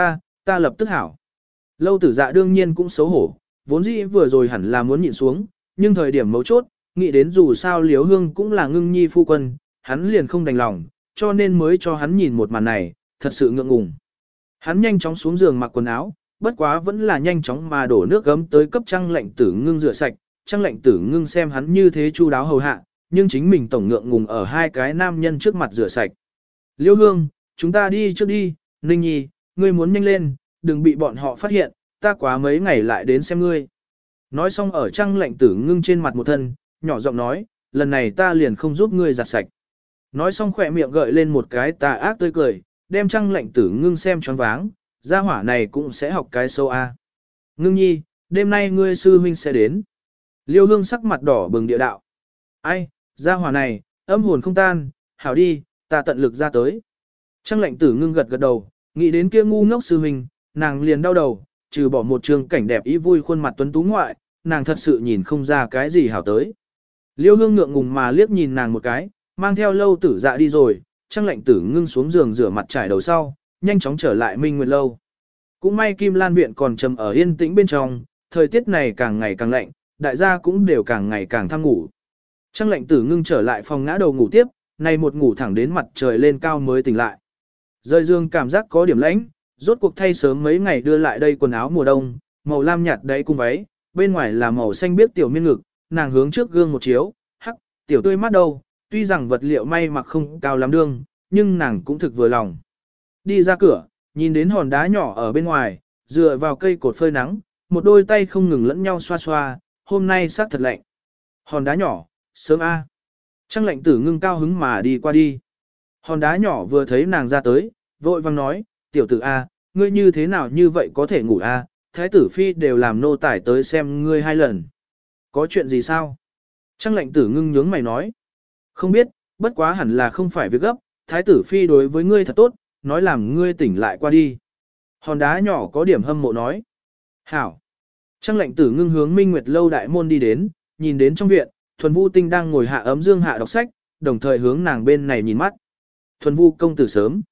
S1: ta lập tức hảo. Lâu Tử Dạ đương nhiên cũng xấu hổ, vốn dĩ vừa rồi hẳn là muốn nhịn xuống, nhưng thời điểm mấu chốt, nghĩ đến dù sao Liêu Hương cũng là Ngưng Nhi phu quân, hắn liền không đành lòng, cho nên mới cho hắn nhìn một màn này, thật sự ngượng ngùng. Hắn nhanh chóng xuống giường mặc quần áo, bất quá vẫn là nhanh chóng mà đổ nước gấm tới cấp Trăng Lệnh Tử Ngưng rửa sạch, Trăng Lệnh Tử Ngưng xem hắn như thế chu đáo hầu hạ, nhưng chính mình tổng ngượng ngùng ở hai cái nam nhân trước mặt rửa sạch. Liêu Hương, chúng ta đi trước đi, Ninh Nhi, ngươi muốn nhanh lên, đừng bị bọn họ phát hiện, ta quá mấy ngày lại đến xem ngươi. Nói xong ở Trăng Lệnh Tử Ngưng trên mặt một thân, nhỏ giọng nói, lần này ta liền không giúp ngươi giặt sạch. Nói xong khỏe miệng gợi lên một cái tà ác tươi cười, đem Trăng Lệnh Tử Ngưng xem choáng váng, gia hỏa này cũng sẽ học cái sâu a. Ngưng Nhi, đêm nay ngươi sư huynh sẽ đến. Liêu Hương sắc mặt đỏ bừng địa đạo. Ai, gia hỏa này, âm hồn không tan, hảo đi, ta tận lực ra tới. Trăng Lệnh Tử Ngưng gật gật đầu, nghĩ đến kia ngu ngốc sư huynh, nàng liền đau đầu, trừ bỏ một trường cảnh đẹp ý vui khuôn mặt tuấn tú ngoại, nàng thật sự nhìn không ra cái gì hảo tới. Liêu Hương ngượng ngùng mà liếc nhìn nàng một cái, mang theo Lâu Tử Dạ đi rồi, Trăng Lệnh Tử Ngưng xuống giường rửa mặt trải đầu sau, nhanh chóng trở lại Minh Nguyệt lâu. Cũng may Kim Lan viện còn trầm ở yên tĩnh bên trong, thời tiết này càng ngày càng lạnh, đại gia cũng đều càng ngày càng tham ngủ. Trăng Lệnh Tử Ngưng trở lại phòng ngã đầu ngủ tiếp, này một ngủ thẳng đến mặt trời lên cao mới tỉnh lại. Rơi dương cảm giác có điểm lãnh, rốt cuộc thay sớm mấy ngày đưa lại đây quần áo mùa đông, màu lam nhạt đáy cung váy, bên ngoài là màu xanh biếc tiểu miên ngực, nàng hướng trước gương một chiếu, hắc, tiểu tươi mắt đâu, tuy rằng vật liệu may mặc không cao lắm đương, nhưng nàng cũng thực vừa lòng. Đi ra cửa, nhìn đến hòn đá nhỏ ở bên ngoài, dựa vào cây cột phơi nắng, một đôi tay không ngừng lẫn nhau xoa xoa, hôm nay sắc thật lạnh. Hòn đá nhỏ, sớm a. Trăng Lệnh Tử Ngưng cao hứng mà đi qua đi. Hòn đá nhỏ vừa thấy nàng ra tới, vội vang nói, tiểu tử a, ngươi như thế nào như vậy có thể ngủ a? Thái tử phi đều làm nô tải tới xem ngươi 2 lần. Có chuyện gì sao? Trăng Lệnh Tử Ngưng nhướng mày nói. Không biết, bất quá hẳn là không phải việc gấp, thái tử phi đối với ngươi thật tốt, nói làm ngươi tỉnh lại qua đi. Hòn đá nhỏ có điểm hâm mộ nói. Hảo. Trăng Lệnh Tử Ngưng hướng Minh Nguyệt lâu đại môn đi đến, nhìn đến trong viện, Thuần Vu Tinh đang ngồi hạ ấm dương hạ đọc sách, đồng thời hướng nàng bên này nhìn mắt. Thuần Vu công tử sớm.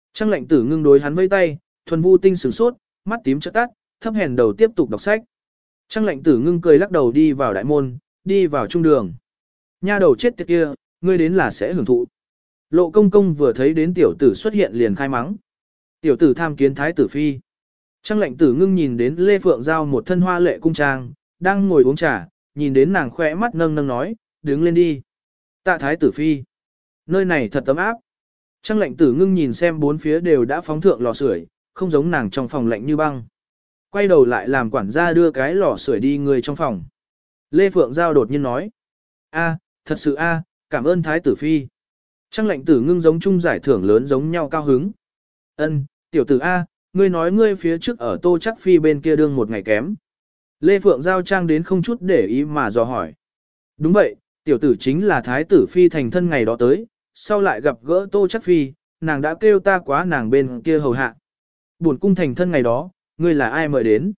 S1: Trang lệnh tử ngưng đối hắn vây tay, Thuần Vu Tinh sửng sốt, mắt tím chớp tắt, thấp hèn đầu tiếp tục đọc sách. Trang lệnh tử ngưng cười lắc đầu đi vào đại môn, đi vào trung đường. Nha đầu chết tiệt kia, ngươi đến là sẽ hưởng thụ. Lộ công công vừa thấy đến tiểu tử xuất hiện liền khai mắng. Tiểu tử tham kiến thái tử phi. Trang lệnh tử ngưng nhìn đến Lê Phượng Giao một thân hoa lệ cung trang, đang ngồi uống trà, nhìn đến nàng khỏe mắt nâng nâng nói, đứng lên đi. Tạ thái tử phi. Nơi này thật ấm áp. Trang lệnh tử ngưng nhìn xem bốn phía đều đã phóng thượng lò sưởi, không giống nàng trong phòng lạnh như băng. Quay đầu lại làm quản gia đưa cái lò sưởi đi người trong phòng. Lê Phượng Giao đột nhiên nói. Thật sự cảm ơn thái tử phi. Trang lệnh tử ngưng giống chung giải thưởng lớn giống nhau cao hứng. Ân, tiểu tử ngươi nói ngươi phía trước ở Tô Chắc Phi bên kia đương một ngày kém. Lê Phượng Giao trang đến không chút để ý mà dò hỏi. Đúng vậy, tiểu tử chính là thái tử phi thành thân ngày đó tới, sau lại gặp gỡ Tô Chắc Phi, nàng đã kêu ta quá nàng bên kia hầu hạ. Buồn cung thành thân ngày đó, ngươi là ai mời đến?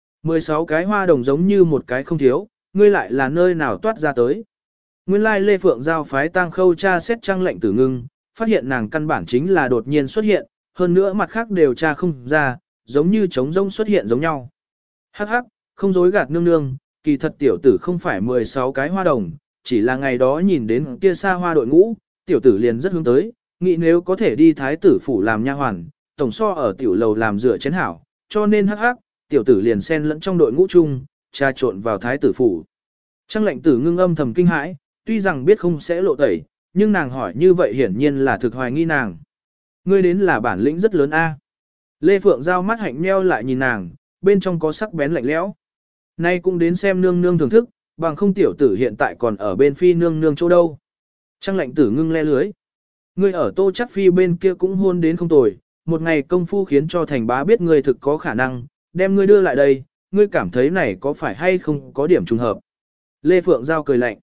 S1: 16 cái hoa đồng giống như một cái không thiếu, ngươi lại là nơi nào toát ra tới? Nguyên lai Lê Phượng Giao phái tang khâu tra xét Trang lệnh tử ngưng, phát hiện nàng căn bản chính là đột nhiên xuất hiện, hơn nữa mặt khác đều tra không ra, giống như trống rông xuất hiện giống nhau. Hắc hắc, không dối gạt nương nương, kỳ thật tiểu tử không phải 16 cái hoa đồng, chỉ là ngày đó nhìn đến kia xa hoa đội ngũ, tiểu tử liền rất hướng tới, nghĩ nếu có thể đi thái tử phủ làm nha hoàn, tổng so ở tiểu lầu làm rửa chén hảo, cho nên hắc hắc, tiểu tử liền xen lẫn trong đội ngũ chung, trà trộn vào thái tử phủ. Trang lệnh tử ngưng âm thầm kinh hãi, tuy rằng biết không sẽ lộ tẩy, nhưng nàng hỏi như vậy hiển nhiên là thực hoài nghi nàng. Ngươi đến là bản lĩnh rất lớn a. Lê Phượng Giao mắt hạnh nheo lại nhìn nàng, bên trong có sắc bén lạnh lẽo. Nay cũng đến xem nương nương thưởng thức, bằng không tiểu tử hiện tại còn ở bên phi nương nương chỗ đâu. Trang lệnh tử ngưng le lưới. Ngươi ở Tô Chắc Phi bên kia cũng hôn đến không tồi, một ngày công phu khiến cho thành bá biết ngươi thực có khả năng, đem ngươi đưa lại đây, ngươi cảm thấy này có phải hay không có điểm trùng hợp. Lê Phượng Giao cười lạnh.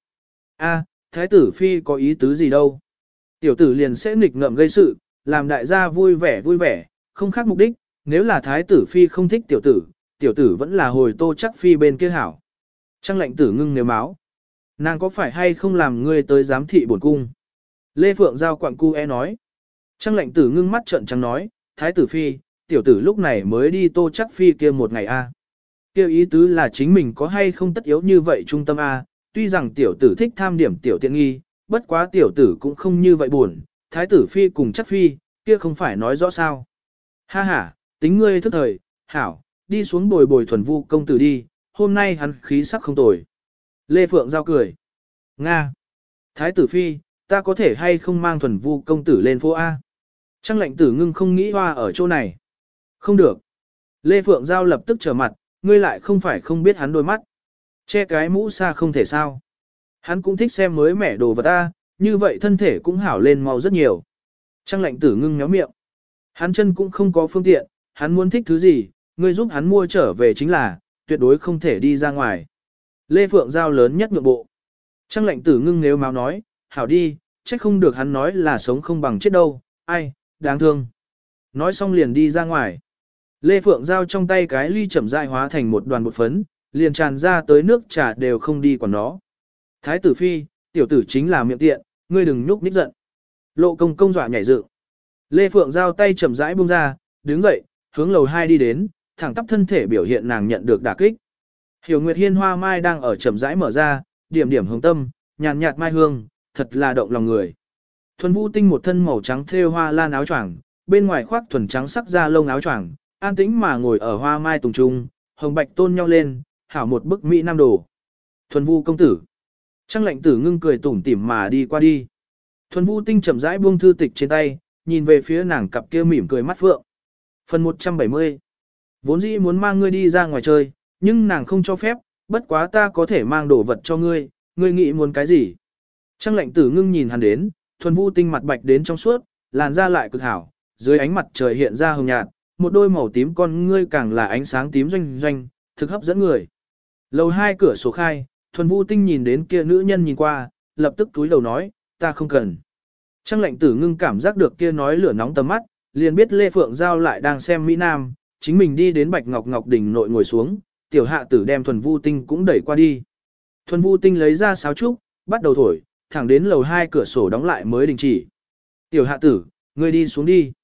S1: Thái tử phi có ý tứ gì đâu. Tiểu tử liền sẽ nghịch ngợm gây sự, làm đại gia vui vẻ, không khác mục đích, nếu là thái tử phi không thích tiểu tử vẫn là hồi Tô Chắc Phi bên kia hảo. Trang lệnh tử ngưng nếu máu. Nàng có phải hay không làm ngươi tới giám thị bổn cung? Lê Phượng Giao quặng cu nói. Trang lệnh tử ngưng mắt trợn trắng nói, thái tử phi, tiểu tử lúc này mới đi Tô Chắc Phi kia một ngày Kêu ý tứ là chính mình có hay không tất yếu như vậy trung tâm tuy rằng tiểu tử thích tham điểm tiểu tiện nghi, bất quá tiểu tử cũng không như vậy buồn, thái tử phi cùng Chắc Phi, kia không phải nói rõ sao. Ha ha, tính ngươi thức thời, hảo, đi xuống bồi bồi Thuần Vu công tử đi, hôm nay hắn khí sắc không tồi. Lê Phượng Giao cười. Nga. Thái tử phi, ta có thể hay không mang Thuần Vu công tử lên phố A? Trang lệnh tử ngưng không nghĩ hoa ở chỗ này. Không được. Lê Phượng Giao lập tức trở mặt, ngươi lại không phải không biết hắn đôi mắt. Che cái mũ xa không thể sao. Hắn cũng thích xem mới mẻ đồ vật như vậy thân thể cũng hảo lên mau rất nhiều. Trang lệnh tử ngưng méo miệng. Hắn chân cũng không có phương tiện, hắn muốn thích thứ gì, ngươi giúp hắn mua trở về chính là, tuyệt đối không thể đi ra ngoài. Lê Phượng Giao lớn nhất nhượng bộ. Trang lệnh tử ngưng nếu máu nói, hảo đi, trách không được hắn nói là sống không bằng chết đâu, ai, đáng thương. Nói xong liền đi ra ngoài. Lê Phượng Giao trong tay cái ly chậm rãi hóa thành một đoàn bột phấn, liền tràn ra tới nước trà đều không đi quản nó. Thái tử phi, tiểu tử chính là miệng tiện, ngươi đừng nhúc nhích giận. Lộ công công dọa nhảy dựng. Lê Phượng Giao tay chậm rãi buông ra, đứng dậy, hướng lầu 2 đi đến, thẳng tắp thân thể biểu hiện nàng nhận được đả kích. Hiểu Nguyệt Hiên hoa mai đang ở chậm rãi mở ra, điểm điểm hồng tâm, nhàn nhạt mai hương, thật là động lòng người. Thuần Vũ Tinh một thân màu trắng thêu hoa lan áo choàng, bên ngoài khoác thuần trắng sắc da lông áo choàng, an tĩnh mà ngồi ở hoa mai tùng trung, hồng bạch tôn nhau lên, hảo một bức mỹ nam đồ. Thuần Vu công tử. Trang lệnh tử ngưng cười tủm tỉm mà đi qua đi. Thuần Vũ Tinh chậm rãi buông thư tịch trên tay, nhìn về phía nàng cặp kia mỉm cười mắt phượng. Phần 170. Vốn dĩ muốn mang ngươi đi ra ngoài chơi, nhưng nàng không cho phép, bất quá ta có thể mang đồ vật cho ngươi, ngươi nghĩ muốn cái gì? Trang lệnh tử ngưng nhìn hắn đến, Thuần Vũ Tinh mặt bạch đến trong suốt, làn da lại cực hảo, dưới ánh mặt trời hiện ra hồng nhạt, một đôi màu tím con ngươi càng là ánh sáng tím doanh doanh, thực hấp dẫn người. Lầu 2 cửa sổ khai, Thuần Vũ Tinh nhìn đến kia nữ nhân nhìn qua, lập tức túi đầu nói, ta không cần. Trang lệnh tử ngưng cảm giác được kia nói lửa nóng tầm mắt, liền biết Lê Phượng Giao lại đang xem Mỹ Nam, chính mình đi đến Bạch Ngọc Ngọc đỉnh nội ngồi xuống, tiểu hạ tử đem Thuần Vũ Tinh cũng đẩy qua đi. Thuần Vũ Tinh lấy ra sáo trúc, bắt đầu thổi, thẳng đến lầu 2 cửa sổ đóng lại mới đình chỉ. Tiểu hạ tử, ngươi đi xuống đi.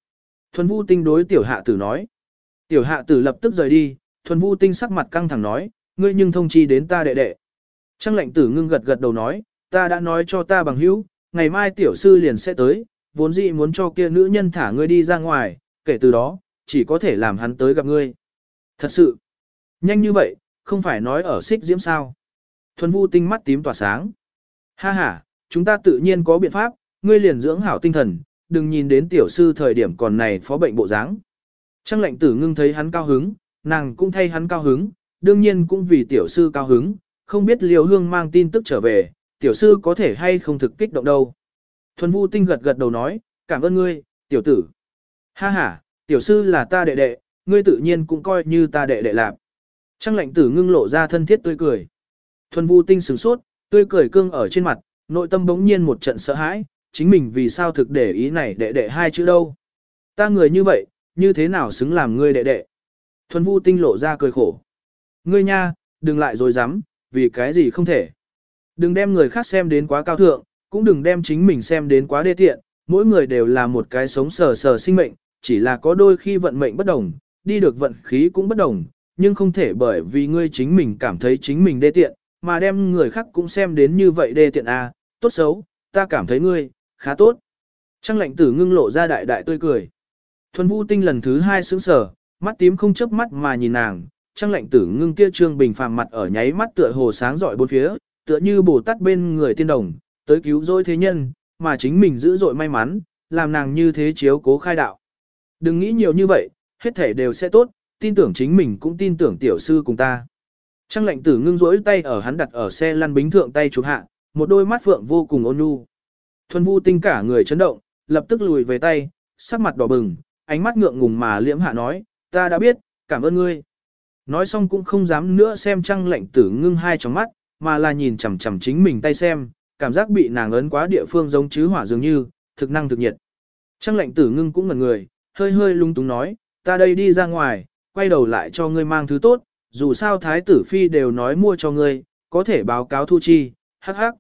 S1: Thuần Vu Tinh đối tiểu hạ tử nói. Tiểu hạ tử lập tức rời đi, Thuần Vu Tinh sắc mặt căng thẳng nói, ngươi nhưng thông chi đến ta đệ đệ. Trang lệnh tử ngưng gật gật đầu nói, ta đã nói cho ta bằng hữu, ngày mai tiểu sư liền sẽ tới, vốn dĩ muốn cho kia nữ nhân thả ngươi đi ra ngoài, kể từ đó, chỉ có thể làm hắn tới gặp ngươi. Thật sự, nhanh như vậy, không phải nói ở xích diễm sao. Thuần Vu Tinh mắt tím tỏa sáng. Ha ha, chúng ta tự nhiên có biện pháp, ngươi liền dưỡng hảo tinh thần, đừng nhìn đến tiểu sư thời điểm còn này phó bệnh bộ dáng. Trang lệnh tử ngưng thấy hắn cao hứng, nàng cũng thay hắn cao hứng, đương nhiên cũng vì tiểu sư cao hứng, không biết Liêu Hương mang tin tức trở về, tiểu sư có thể hay không thực kích động đâu. Thuần Vu Tinh gật gật đầu nói, cảm ơn ngươi, tiểu tử. Ha ha, tiểu sư là ta đệ đệ, ngươi tự nhiên cũng coi như ta đệ đệ lạc. Trang lệnh tử ngưng lộ ra thân thiết tươi cười. Thuần Vu Tinh sửng sốt, tươi cười cương ở trên mặt, nội tâm bỗng nhiên một trận sợ hãi, chính mình vì sao thực để ý này đệ đệ hai chữ đâu. Ta người như vậy, như thế nào xứng làm ngươi đệ đệ. Thuần Vu Tinh lộ ra cười khổ. Ngươi nha, đừng lại dối dám, vì cái gì không thể. Đừng đem người khác xem đến quá cao thượng, cũng đừng đem chính mình xem đến quá đê tiện, mỗi người đều là một cái sống sờ sờ sinh mệnh, chỉ là có đôi khi vận mệnh bất đồng, đi được vận khí cũng bất đồng, nhưng không thể bởi vì ngươi chính mình cảm thấy chính mình đê tiện, mà đem người khác cũng xem đến như vậy đê tiện à, tốt xấu, ta cảm thấy ngươi, khá tốt. Trang lệnh tử ngưng lộ ra đại đại tươi cười. Thuần Vu Tinh lần thứ hai sững sờ, mắt tím không chớp mắt mà nhìn nàng, trang lệnh tử ngưng kia trương bình phàm mặt ở nháy mắt tựa hồ sáng rọi bốn phía, tựa như Bồ Tát bên người tiên đồng, tới cứu rỗi thế nhân, mà chính mình dữ dội may mắn, làm nàng như thế chiếu cố khai đạo. Đừng nghĩ nhiều như vậy, hết thể đều sẽ tốt, tin tưởng chính mình cũng tin tưởng tiểu sư cùng ta. Trang lệnh tử ngưng rỗi tay ở hắn đặt ở xe lăn bính thượng tay chụp hạ, một đôi mắt phượng vô cùng ôn nhu. Thuần Vu Tinh cả người chấn động, lập tức lùi về tay, sắc mặt đỏ bừng, ánh mắt ngượng ngùng mà liễm hạ nói, ta đã biết, cảm ơn ngươi. Nói xong cũng không dám nữa xem Trang lệnh tử ngưng hai tròng mắt, mà là nhìn chằm chằm chính mình tay xem, cảm giác bị nàng ấn quá địa phương giống chứ hỏa dường như, thực năng thực nhiệt. Trang lệnh tử ngưng cũng ngẩn người, hơi hơi lung túng nói, ta đây đi ra ngoài, quay đầu lại cho ngươi mang thứ tốt, dù sao thái tử phi đều nói mua cho ngươi, có thể báo cáo thu chi, hắc hắc.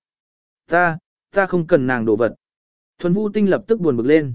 S1: Ta không cần nàng đồ vật. Thuần Vu Tinh lập tức buồn bực lên.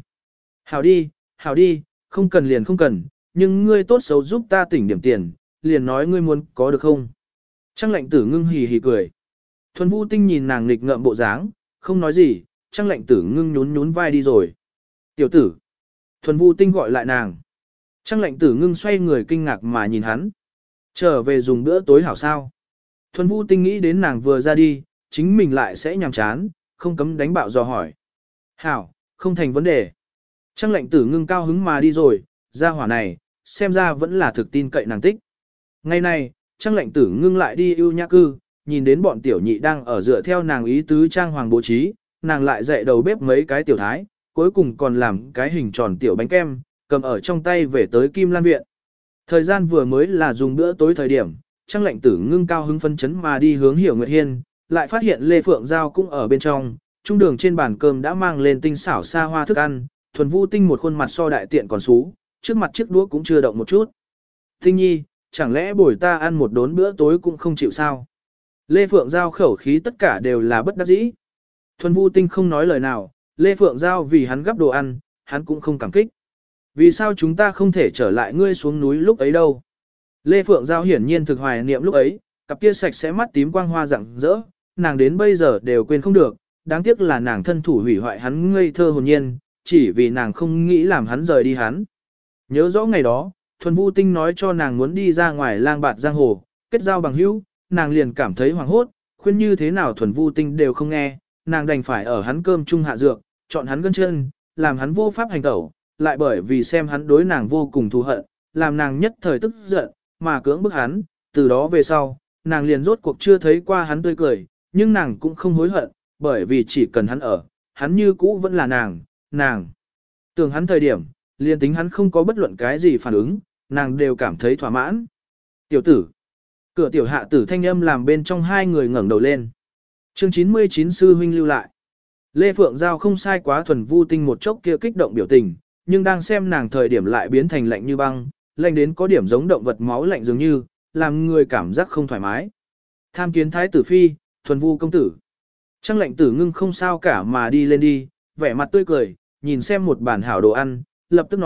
S1: Hảo đi, không cần liền không cần, nhưng ngươi tốt xấu giúp ta tỉnh điểm tiền, liền nói ngươi muốn có được không. Trang lệnh tử ngưng hì hì cười. Thuần Vu Tinh nhìn nàng nghịch ngợm bộ dáng, không nói gì, trang lệnh tử ngưng nhún vai đi rồi. Tiểu tử. Thuần Vu Tinh gọi lại nàng. Trang lệnh tử ngưng xoay người kinh ngạc mà nhìn hắn. Trở về dùng bữa tối hảo sao. Thuần Vu Tinh nghĩ đến nàng vừa ra đi, chính mình lại sẽ nhàm chán, không cấm đánh bạo dò hỏi. Hảo, không thành vấn đề. Trang lệnh tử ngưng cao hứng mà đi rồi, ra hỏa này, xem ra vẫn là thực tin cậy nàng tích. Ngày này, trang lệnh tử ngưng lại đi ưu nhã cư, nhìn đến bọn tiểu nhị đang ở dựa theo nàng ý tứ trang hoàng bố trí, nàng lại dạy đầu bếp mấy cái tiểu thái, cuối cùng còn làm cái hình tròn tiểu bánh kem, cầm ở trong tay về tới Kim Lan Viện. Thời gian vừa mới là dùng bữa tối thời điểm, trang lệnh tử ngưng cao hứng phân chấn mà đi hướng Hiểu Nguyệt Hiên, lại phát hiện Lê Phượng Giao cũng ở bên trong, trung đường trên bàn cơm đã mang lên tinh xảo xa hoa thức ăn, Thuần Vu Tinh một khuôn mặt so đại tiện còn xú, trước mặt chiếc đũa cũng chưa động một chút. Tinh nhi, chẳng lẽ bồi ta ăn một đốn bữa tối cũng không chịu sao? Lê Phượng Giao khẩu khí tất cả đều là bất đắc dĩ. Thuần Vu Tinh không nói lời nào, Lê Phượng Giao vì hắn gắp đồ ăn, hắn cũng không cảm kích. Vì sao chúng ta không thể trở lại ngươi xuống núi lúc ấy đâu? Lê Phượng Giao hiển nhiên thực hoài niệm lúc ấy, cặp kia sạch sẽ mắt tím quang hoa rạng rỡ, nàng đến bây giờ đều quên không được, đáng tiếc là nàng thân thủ hủy hoại hắn ngây thơ hồn nhiên, chỉ vì nàng không nghĩ làm hắn rời đi hắn. Nhớ rõ ngày đó, Thuần Vu Tinh nói cho nàng muốn đi ra ngoài lang bạt giang hồ, kết giao bằng hữu, nàng liền cảm thấy hoảng hốt, khuyên như thế nào Thuần Vu Tinh đều không nghe, nàng đành phải ở hắn cơm chung hạ dược, chọn hắn gân chân, làm hắn vô pháp hành tẩu, lại bởi vì xem hắn đối nàng vô cùng thù hận, làm nàng nhất thời tức giận, mà cưỡng bức hắn, từ đó về sau, nàng liền rốt cuộc chưa thấy qua hắn tươi cười, nhưng nàng cũng không hối hận, bởi vì chỉ cần hắn ở, hắn như cũ vẫn là nàng. Tưởng hắn thời điểm, liền tính hắn không có bất luận cái gì phản ứng, nàng đều cảm thấy thỏa mãn. Tiểu tử. Cửa tiểu hạ tử thanh âm làm bên trong hai người ngẩng đầu lên. Chương 99 sư huynh lưu lại. Lê Phượng Giao không sai quá Thuần Vu Tinh một chốc kia kích động biểu tình, nhưng đang xem nàng thời điểm lại biến thành lạnh như băng, lạnh đến có điểm giống động vật máu lạnh dường như, làm người cảm giác không thoải mái. Tham kiến thái tử phi, Thuần Vu công tử. Trang lệnh tử ngưng không sao cả mà đi lên đi, vẻ mặt tươi cười, nhìn xem một bàn hảo đồ ăn, lập tức nói,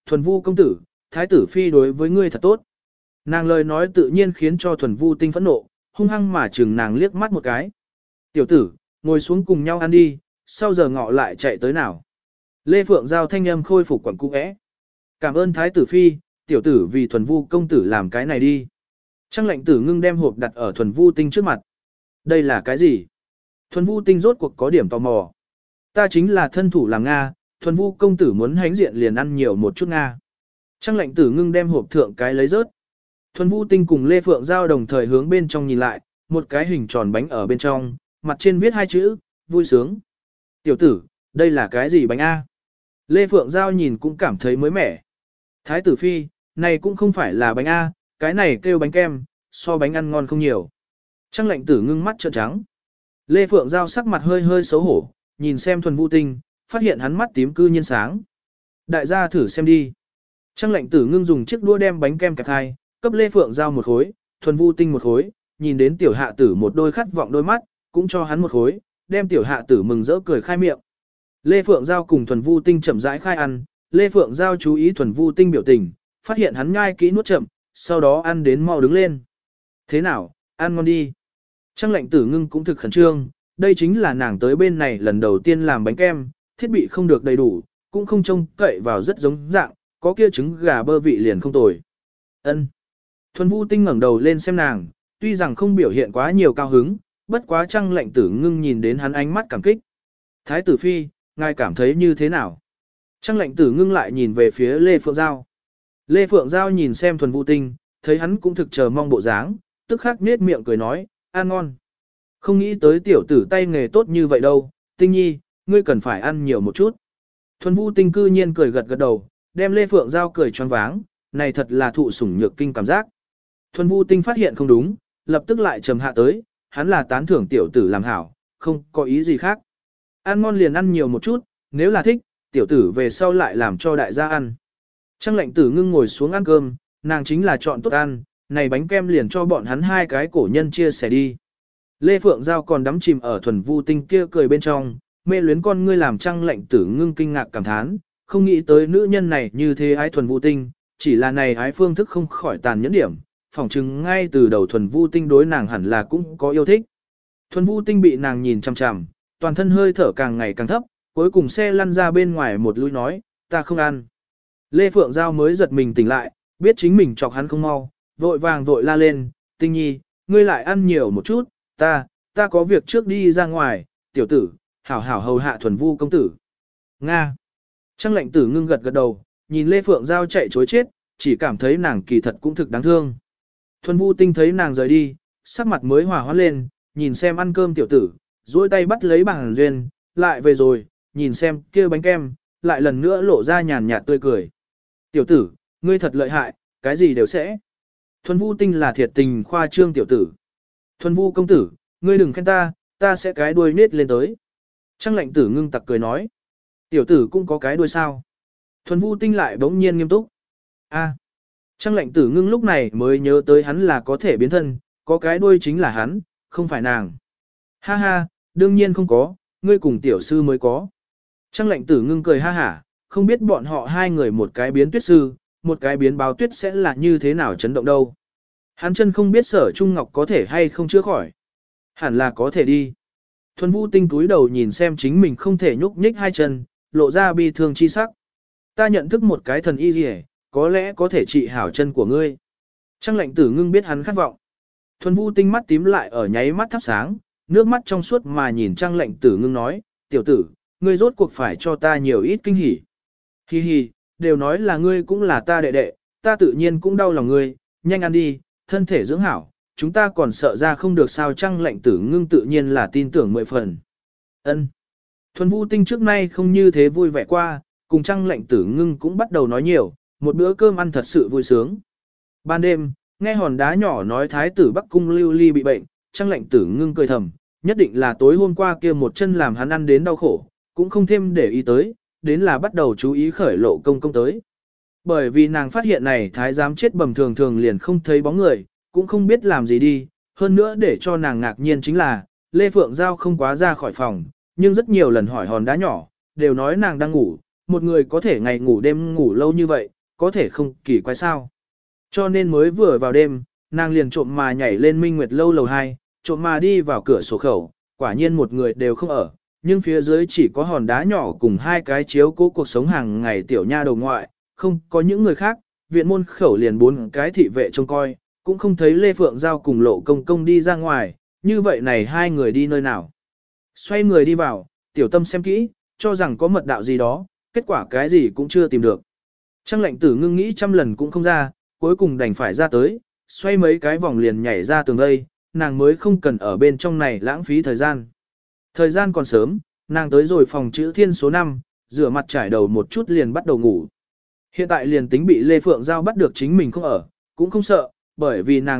S1: Thuần Vu công tử, thái tử phi đối với ngươi thật tốt. Nàng lời nói tự nhiên khiến cho Thuần Vu Tinh phẫn nộ, hung hăng mà chừng nàng liếc mắt một cái. Tiểu tử, ngồi xuống cùng nhau ăn đi, sau giờ ngọ lại chạy tới nào. Lê Phượng Giao thanh âm khôi phục quẩn cung ẽ. Cảm ơn thái tử phi, tiểu tử vì Thuần Vu công tử làm cái này đi. Trăng lệnh tử ngưng đem hộp đặt ở Thuần Vu Tinh trước mặt. Đây là cái gì? Thuần Vu Tinh rốt cuộc có điểm tò mò. Ta chính là thân thủ làm Nga, Thuần Vu công tử muốn hánh diện liền ăn nhiều một chút Nga. Trăng lệnh tử ngưng đem hộp thượng cái lấy rớt. Thuần Vu Tinh cùng Lê Phượng Giao đồng thời hướng bên trong nhìn lại, một cái hình tròn bánh ở bên trong, mặt trên viết hai chữ, vui sướng. Tiểu tử, đây là cái gì bánh A? Lê Phượng Giao nhìn cũng cảm thấy mới mẻ. Thái tử phi, này cũng không phải là bánh A, cái này kêu bánh kem, so bánh ăn ngon không nhiều. Trăng lệnh tử ngưng mắt trợn trắng. Lê Phượng Giao sắc mặt hơi hơi xấu hổ, nhìn xem Thuần Vu Tinh, phát hiện hắn mắt tím cư nhiên sáng. Đại gia thử xem đi. Trăng lệnh tử ngưng dùng chiếc đũa đem bánh kem kẹp hai, cấp Lê Phượng Giao một khối, Thuần Vu Tinh một khối, nhìn đến tiểu hạ tử một đôi khát vọng đôi mắt, cũng cho hắn một khối, đem tiểu hạ tử mừng rỡ cười khai miệng. Lê Phượng Giao cùng Thuần Vu Tinh chậm rãi khai ăn, Lê Phượng Giao chú ý Thuần Vu Tinh biểu tình, phát hiện hắn nhai kỹ nuốt chậm, sau đó ăn đến mau đứng lên. Thế nào, ăn ngon đi. Trăng lệnh tử ngưng cũng thực khẩn trương, đây chính là nàng tới bên này lần đầu tiên làm bánh kem, thiết bị không được đầy đủ, cũng không trông cậy vào rất giống dạng, có kia trứng gà bơ vị liền không tồi. Ân. Thuần Vu Tinh ngẩng đầu lên xem nàng, tuy rằng không biểu hiện quá nhiều cao hứng, bất quá Trăng lệnh tử ngưng nhìn đến hắn ánh mắt cảm kích. Thái tử phi, ngài cảm thấy như thế nào? Trăng lệnh tử ngưng lại nhìn về phía Lê Phượng Giao. Lê Phượng Giao nhìn xem Thuần Vu Tinh, thấy hắn cũng thực chờ mong bộ dáng, tức khắc nết miệng cười nói, ăn ngon. Không nghĩ tới tiểu tử tay nghề tốt như vậy đâu, Tinh nhi, ngươi cần phải ăn nhiều một chút. Thuần Vu Tinh cư nhiên cười gật gật đầu, đem Lê Phượng Giao cười choáng váng, này thật là thụ sủng nhược kinh cảm giác. Thuần Vu Tinh phát hiện không đúng, lập tức lại trầm hạ tới, hắn là tán thưởng tiểu tử làm hảo, không có ý gì khác. Ăn ngon liền ăn nhiều một chút, nếu là thích, tiểu tử về sau lại làm cho đại gia ăn. Trăng lệnh tử ngưng ngồi xuống ăn cơm, nàng chính là chọn tốt ăn, này bánh kem liền cho bọn hắn hai cái cổ nhân chia sẻ đi. Lê Phượng Giao còn đắm chìm ở Thuần Vu Tinh kia cười bên trong, mê luyến con ngươi làm Trăng lệnh tử ngưng kinh ngạc cảm thán, không nghĩ tới nữ nhân này như thế ái Thuần Vu Tinh, chỉ là này ái phương thức không khỏi tàn nhẫn điểm, phỏng chừng ngay từ đầu Thuần Vu Tinh đối nàng hẳn là cũng có yêu thích. Thuần Vu Tinh bị nàng nhìn chằm chằm, toàn thân hơi thở càng ngày càng thấp, cuối cùng xe lăn ra bên ngoài một lũi nói, ta không ăn. Lê Phượng Giao mới giật mình tỉnh lại, biết chính mình chọc hắn không mau, vội vàng vội la lên, Tinh nhi, ngươi lại ăn nhiều một chút, ta có việc trước đi ra ngoài, tiểu tử, hảo hảo hầu hạ Thuần Vu công tử. Nga. Trăng lệnh tử ngưng gật gật đầu, nhìn Lê Phượng Giao chạy chối chết, chỉ cảm thấy nàng kỳ thật cũng thực đáng thương. Thuần Vu Tinh thấy nàng rời đi, sắc mặt mới hòa hoãn lên, nhìn xem ăn cơm tiểu tử, duỗi tay bắt lấy bảng duyên, lại về rồi, nhìn xem kia bánh kem, lại lần nữa lộ ra nhàn nhạt tươi cười. Tiểu tử, ngươi thật lợi hại, cái gì đều sẽ. Thuần Vu Tinh là thiệt tình khoa trương tiểu tử. Thuần Vu công tử, ngươi đừng khen ta sẽ cái đuôi nết lên tới. Trăng lệnh tử ngưng tặc cười nói. Tiểu tử cũng có cái đuôi sao. Thuần Vu Tinh lại bỗng nhiên nghiêm túc. A. Trăng lệnh tử ngưng lúc này mới nhớ tới hắn là có thể biến thân, có cái đuôi chính là hắn, không phải nàng. Ha ha, đương nhiên không có, ngươi cùng tiểu sư mới có. Trăng lệnh tử ngưng cười ha hả, không biết bọn họ hai người một cái biến tuyết sư, một cái biến báo tuyết sẽ là như thế nào chấn động đâu. Hắn chân không biết Sở Trung Ngọc có thể hay không chữa khỏi. Hẳn là có thể đi. Thuần Vu Tinh túi đầu nhìn xem chính mình không thể nhúc nhích hai chân, lộ ra bi thương chi sắc. Ta nhận thức một cái thần y gì có lẽ có thể trị hảo chân của ngươi. Trăng lệnh tử ngưng biết hắn khát vọng. Thuần Vu Tinh mắt tím lại ở nháy mắt thắp sáng, nước mắt trong suốt mà nhìn Trăng lệnh tử ngưng nói, tiểu tử, ngươi rốt cuộc phải cho ta nhiều ít kinh hỉ. Hi hi, đều nói là ngươi cũng là ta đệ đệ, ta tự nhiên cũng đau lòng ngươi, nhanh ăn đi, thân thể dưỡng hảo, chúng ta còn sợ ra không được sao. Trăng lệnh tử ngưng tự nhiên là tin tưởng 10 phần. Ân. Thuần Vu Tinh trước nay không như thế vui vẻ qua, cùng Trăng lệnh tử ngưng cũng bắt đầu nói nhiều, một bữa cơm ăn thật sự vui sướng. Ban đêm, nghe hòn đá nhỏ nói thái tử Bắc Cung Lưu Ly bị bệnh, Trăng lệnh tử ngưng cười thầm, nhất định là tối hôm qua kia một chân làm hắn ăn đến đau khổ, cũng không thêm để ý tới, đến là bắt đầu chú ý khởi lộ công công tới. Bởi vì nàng phát hiện này thái giám chết bầm thường thường liền không thấy bóng người, cũng không biết làm gì đi, hơn nữa để cho nàng ngạc nhiên chính là, Lê Phượng Giao không quá ra khỏi phòng, nhưng rất nhiều lần hỏi hòn đá nhỏ, đều nói nàng đang ngủ, một người có thể ngày ngủ đêm ngủ lâu như vậy, có thể không kỳ quái sao. Cho nên mới vừa vào đêm, nàng liền trộm mà nhảy lên Minh Nguyệt lâu lầu 2, trộm mà đi vào cửa sổ khẩu, quả nhiên một người đều không ở, nhưng phía dưới chỉ có hòn đá nhỏ cùng hai cái chiếu cố cuộc sống hàng ngày tiểu nha đầu ngoại, không có những người khác, viện môn khẩu liền 4 cái thị vệ trông coi, cũng không thấy Lê Phượng Giao cùng Lộ Công Công đi ra ngoài, như vậy này hai người đi nơi nào. Xoay người đi vào, tiểu tâm xem kỹ, cho rằng có mật đạo gì đó, kết quả cái gì cũng chưa tìm được. Trang lệnh tử ngưng nghĩ trăm lần cũng không ra, cuối cùng đành phải ra tới, xoay mấy cái vòng liền nhảy ra tường vây, nàng mới không cần ở bên trong này lãng phí thời gian. Thời gian còn sớm, nàng tới rồi phòng chữ thiên số 5, rửa mặt trải đầu một chút liền bắt đầu ngủ. Hiện tại liền tính bị Lê Phượng Giao bắt được chính mình không ở, cũng không sợ, bởi vì nàng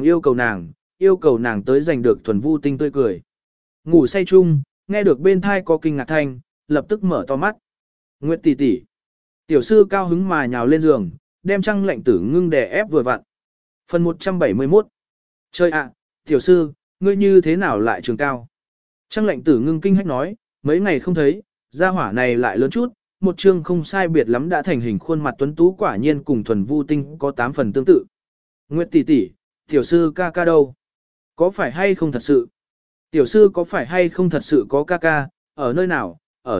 S1: yêu cầu nàng tới giành được thuần vu tinh tươi cười. Ngủ say chung, nghe được bên thai có kinh ngạc thanh, lập tức mở to mắt. Nguyệt tỷ tỷ. Tiểu sư cao hứng mà nhào lên giường, đem Trang lệnh tử ngưng đè ép vừa vặn. Phần 171. Trời ạ, tiểu sư, ngươi như thế nào lại trường cao? Trang lệnh tử ngưng kinh hách nói, mấy ngày không thấy, gia hỏa này lại lớn chút, một chương không sai biệt lắm đã thành hình khuôn mặt tuấn tú quả nhiên cùng thuần vu tinh có 8 phần tương tự. Nguyệt tỷ tỷ, tiểu sư ca ca đâu? Có phải hay không thật sự? Tiểu sư có phải hay không thật sự có ca ca, ở nơi nào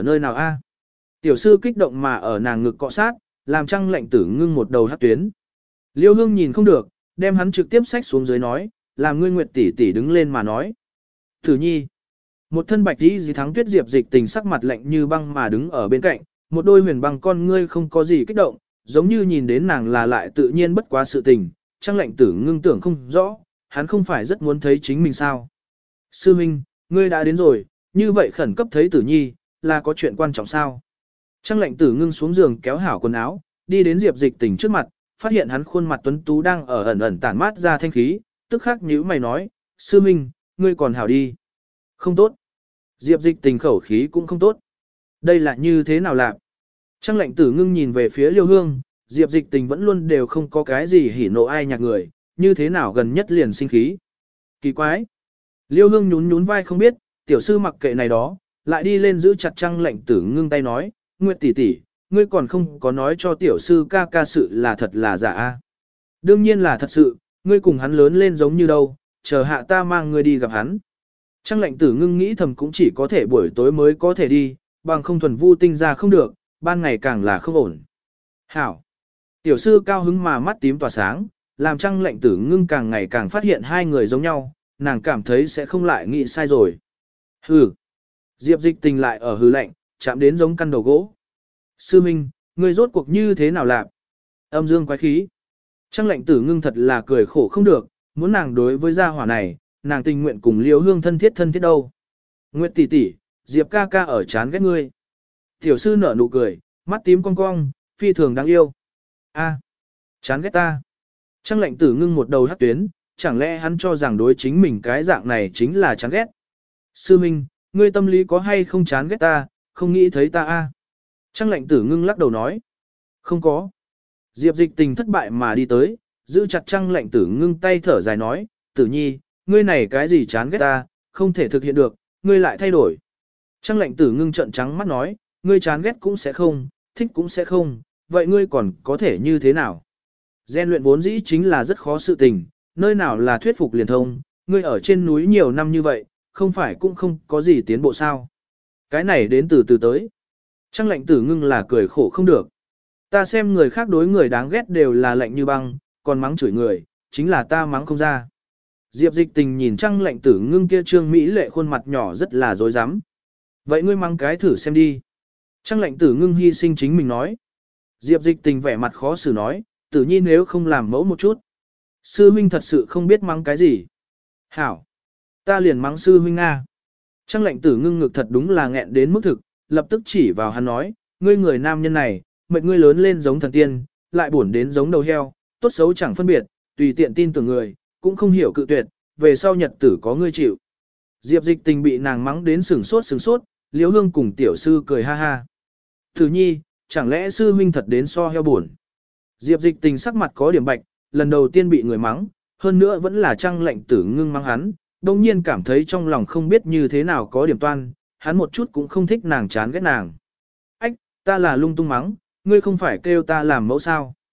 S1: a? Tiểu sư kích động mà ở nàng ngực cọ sát, làm Trang lệnh tử ngưng một đầu hát tuyến. Liêu Hương nhìn không được, đem hắn trực tiếp xách xuống dưới nói, làm ngươi Nguyệt tỷ tỷ đứng lên mà nói. Tử nhi. Một thân bạch tí gì thắng tuyết diệp dịch tình sắc mặt lạnh như băng mà đứng ở bên cạnh, một đôi huyền băng con ngươi không có gì kích động, giống như nhìn đến nàng là lại tự nhiên bất quá sự tình, Trang lệnh tử ngưng tưởng không rõ, hắn không phải rất muốn thấy chính mình sao. Sư Minh, ngươi đã đến rồi, như vậy khẩn cấp thấy tử nhi, là có chuyện quan trọng sao? Trang lệnh tử ngưng xuống giường kéo hảo quần áo, đi đến diệp dịch tình trước mặt, phát hiện hắn khuôn mặt tuấn tú đang ở ẩn ẩn tản mát ra thanh khí, tức khắc nhíu mày nói, sư Minh, ngươi còn hảo đi. Không tốt. Diệp dịch tình khẩu khí cũng không tốt. Đây là như thế nào lạc? Trang lệnh tử ngưng nhìn về phía Liêu Hương, Diệp dịch tình vẫn luôn đều không có cái gì hỉ nộ ai nhạc người, như thế nào gần nhất liền sinh khí. Kỳ quái. Liêu Hương nhún nhún vai không biết, tiểu sư mặc kệ này đó, lại đi lên giữ chặt Trang lệnh tử ngưng tay nói, Nguyệt tỷ tỷ, ngươi còn không có nói cho tiểu sư ca ca sự là thật là giả a? Đương nhiên là thật sự, ngươi cùng hắn lớn lên giống như đâu, chờ hạ ta mang ngươi đi gặp hắn. Trang lệnh tử ngưng nghĩ thầm cũng chỉ có thể buổi tối mới có thể đi, bằng không thuần vu tinh ra không được, ban ngày càng là không ổn. Hảo. Tiểu sư cao hứng mà mắt tím tỏa sáng, làm Trang lệnh tử ngưng càng ngày càng phát hiện hai người giống nhau, nàng cảm thấy sẽ không lại nghĩ sai rồi. Hừ. Diệp dịch tình lại ở hừ lạnh, chạm đến giống căn đầu gỗ. Sư Minh, ngươi rốt cuộc như thế nào lạc? Âm dương quái khí. Trang lệnh tử ngưng thật là cười khổ không được, muốn nàng đối với gia hỏa này, nàng tình nguyện cùng Liêu Hương thân thiết đâu. Nguyệt tỷ tỷ, Diệp ca ca ở chán ghét ngươi. Tiểu sư nở nụ cười, mắt tím cong cong, phi thường đáng yêu. A, chán ghét ta. Trang lệnh tử ngưng một đầu hắc tuyến, chẳng lẽ hắn cho rằng đối chính mình cái dạng này chính là chán ghét. Sư Minh, ngươi tâm lý có hay không chán ghét ta, không nghĩ thấy ta a? Trang lệnh tử ngưng lắc đầu nói. Không có. Diệp dịch tình thất bại mà đi tới, giữ chặt Trang lệnh tử ngưng tay thở dài nói, tử nhi, ngươi này cái gì chán ghét ta, không thể thực hiện được, ngươi lại thay đổi. Trang lệnh tử ngưng trợn trắng mắt nói, ngươi chán ghét cũng sẽ không, thích cũng sẽ không, vậy ngươi còn có thể như thế nào? Gen luyện vốn dĩ chính là rất khó sự tình, nơi nào là thuyết phục liền thông, ngươi ở trên núi nhiều năm như vậy, không phải cũng không có gì tiến bộ sao. Cái này đến từ từ tới. Trang lệnh tử ngưng là cười khổ không được. Ta xem người khác đối người đáng ghét đều là lạnh như băng, còn mắng chửi người, chính là ta mắng không ra. Diệp dịch tình nhìn Trang lệnh tử ngưng kia trương mỹ lệ khuôn mặt nhỏ rất là dối rắm. Vậy ngươi mắng cái thử xem đi. Trang lệnh tử ngưng hy sinh chính mình nói. Diệp dịch tình vẻ mặt khó xử nói, tử nhi nếu không làm mẫu một chút. Sư huynh thật sự không biết mắng cái gì. Hảo. Ta liền mắng sư huynh Nga. Trang lệnh tử ngưng ngực thật đúng là nghẹn đến mức thực, lập tức chỉ vào hắn nói, ngươi người nam nhân này, mệnh ngươi lớn lên giống thần tiên, lại buồn đến giống đầu heo, tốt xấu chẳng phân biệt, tùy tiện tin tưởng người, cũng không hiểu cự tuyệt, về sau nhật tử có ngươi chịu. Diệp dịch tình bị nàng mắng đến sừng sốt, Liễu Hương cùng tiểu sư cười ha ha. Tử nhi, chẳng lẽ sư huynh thật đến so heo buồn. Diệp dịch tình sắc mặt có điểm bạch, lần đầu tiên bị người mắng, hơn nữa vẫn là Trang lệnh tử ngưng mắng hắn, đồng nhiên cảm thấy trong lòng không biết như thế nào có điểm toan, hắn một chút cũng không thích nàng chán ghét nàng. Ách, ta là lung tung mắng, ngươi không phải kêu ta làm mẫu sao.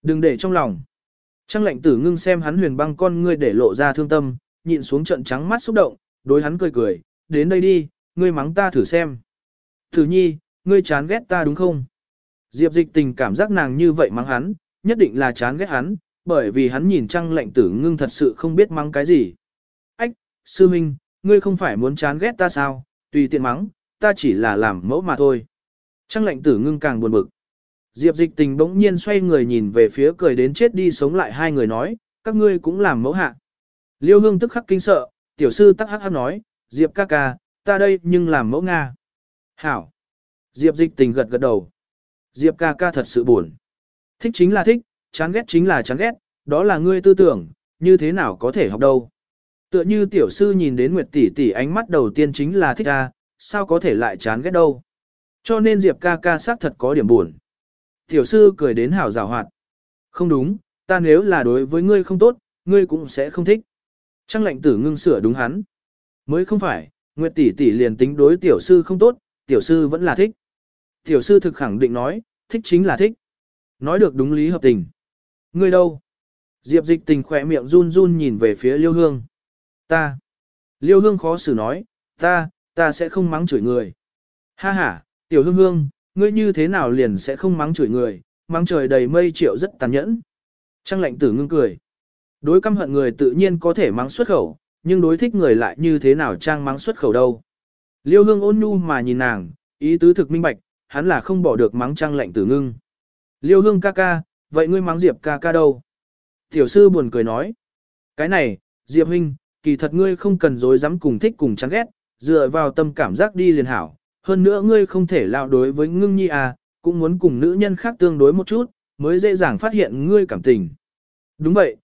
S1: Đừng để trong lòng. Trang Lệnh Tử Ngưng xem hắn huyền băng con ngươi để lộ ra thương tâm, nhịn xuống trận trắng mắt xúc động, đối hắn cười cười, đến đây đi, ngươi mắng ta thử xem. Tử Nhi, ngươi chán ghét ta đúng không? Diệp Dịch Tình cảm giác nàng như vậy mắng hắn, nhất định là chán ghét hắn, bởi vì hắn nhìn Trang Lệnh Tử Ngưng thật sự không biết mắng cái gì. Ách, sư minh, ngươi không phải muốn chán ghét ta sao, tùy tiện mắng, ta chỉ là làm mẫu mà thôi. Trang Lệnh Tử Ngưng càng buồn bực. Diệp Dịch Tình bỗng nhiên xoay người nhìn về phía cười đến chết đi sống lại hai người nói, các ngươi cũng làm mẫu hạ. Liêu Hương tức khắc kinh sợ, tiểu sư tắc hắc nói, Diệp ca ca, ta đây nhưng làm mẫu Nga. Hảo. Diệp Dịch Tình gật gật đầu. Diệp ca ca thật sự buồn. Thích chính là thích, chán ghét chính là chán ghét, đó là ngươi tư tưởng, như thế nào có thể học đâu. Tựa như tiểu sư nhìn đến Nguyệt tỷ tỷ ánh mắt đầu tiên chính là thích a, sao có thể lại chán ghét đâu. Cho nên Diệp ca ca xác thật có điểm buồn. Tiểu sư cười đến hảo rào hoạt. Không đúng, ta nếu là đối với ngươi không tốt, ngươi cũng sẽ không thích. Trang Lệnh Tử Ngưng sửa đúng hắn. Mới không phải, Nguyệt tỷ tỷ liền tính đối tiểu sư không tốt, tiểu sư vẫn là thích. Tiểu sư thực khẳng định nói, thích chính là thích. Nói được đúng lý hợp tình. Ngươi đâu? Diệp Dịch Tình khỏe miệng run run nhìn về phía Liêu Hương. Ta. Liêu Hương khó xử nói, ta sẽ không mắng chửi người. Ha ha, tiểu Hương Hương, ngươi như thế nào liền sẽ không mắng chửi người, mắng trời đầy mây triệu rất tàn nhẫn. Trang Lệnh Tử Ngưng cười. Đối căm hận người tự nhiên có thể mắng xuất khẩu, nhưng đối thích người lại như thế nào trang mắng xuất khẩu đâu. Liêu Hương ôn nhu mà nhìn nàng, ý tứ thực minh bạch, hắn là không bỏ được mắng Trang Lệnh Tử Ngưng. Liêu Hương ca ca, vậy ngươi mắng Diệp ca ca đâu? Tiểu sư buồn cười nói. Cái này, Diệp huynh, kỳ thật ngươi không cần dối dám cùng thích cùng chán ghét, dựa vào tâm cảm giác đi liền hảo. Hơn nữa ngươi không thể lao đối với Ngưng Nhi à, cũng muốn cùng nữ nhân khác tương đối một chút, mới dễ dàng phát hiện ngươi cảm tình. Đúng vậy,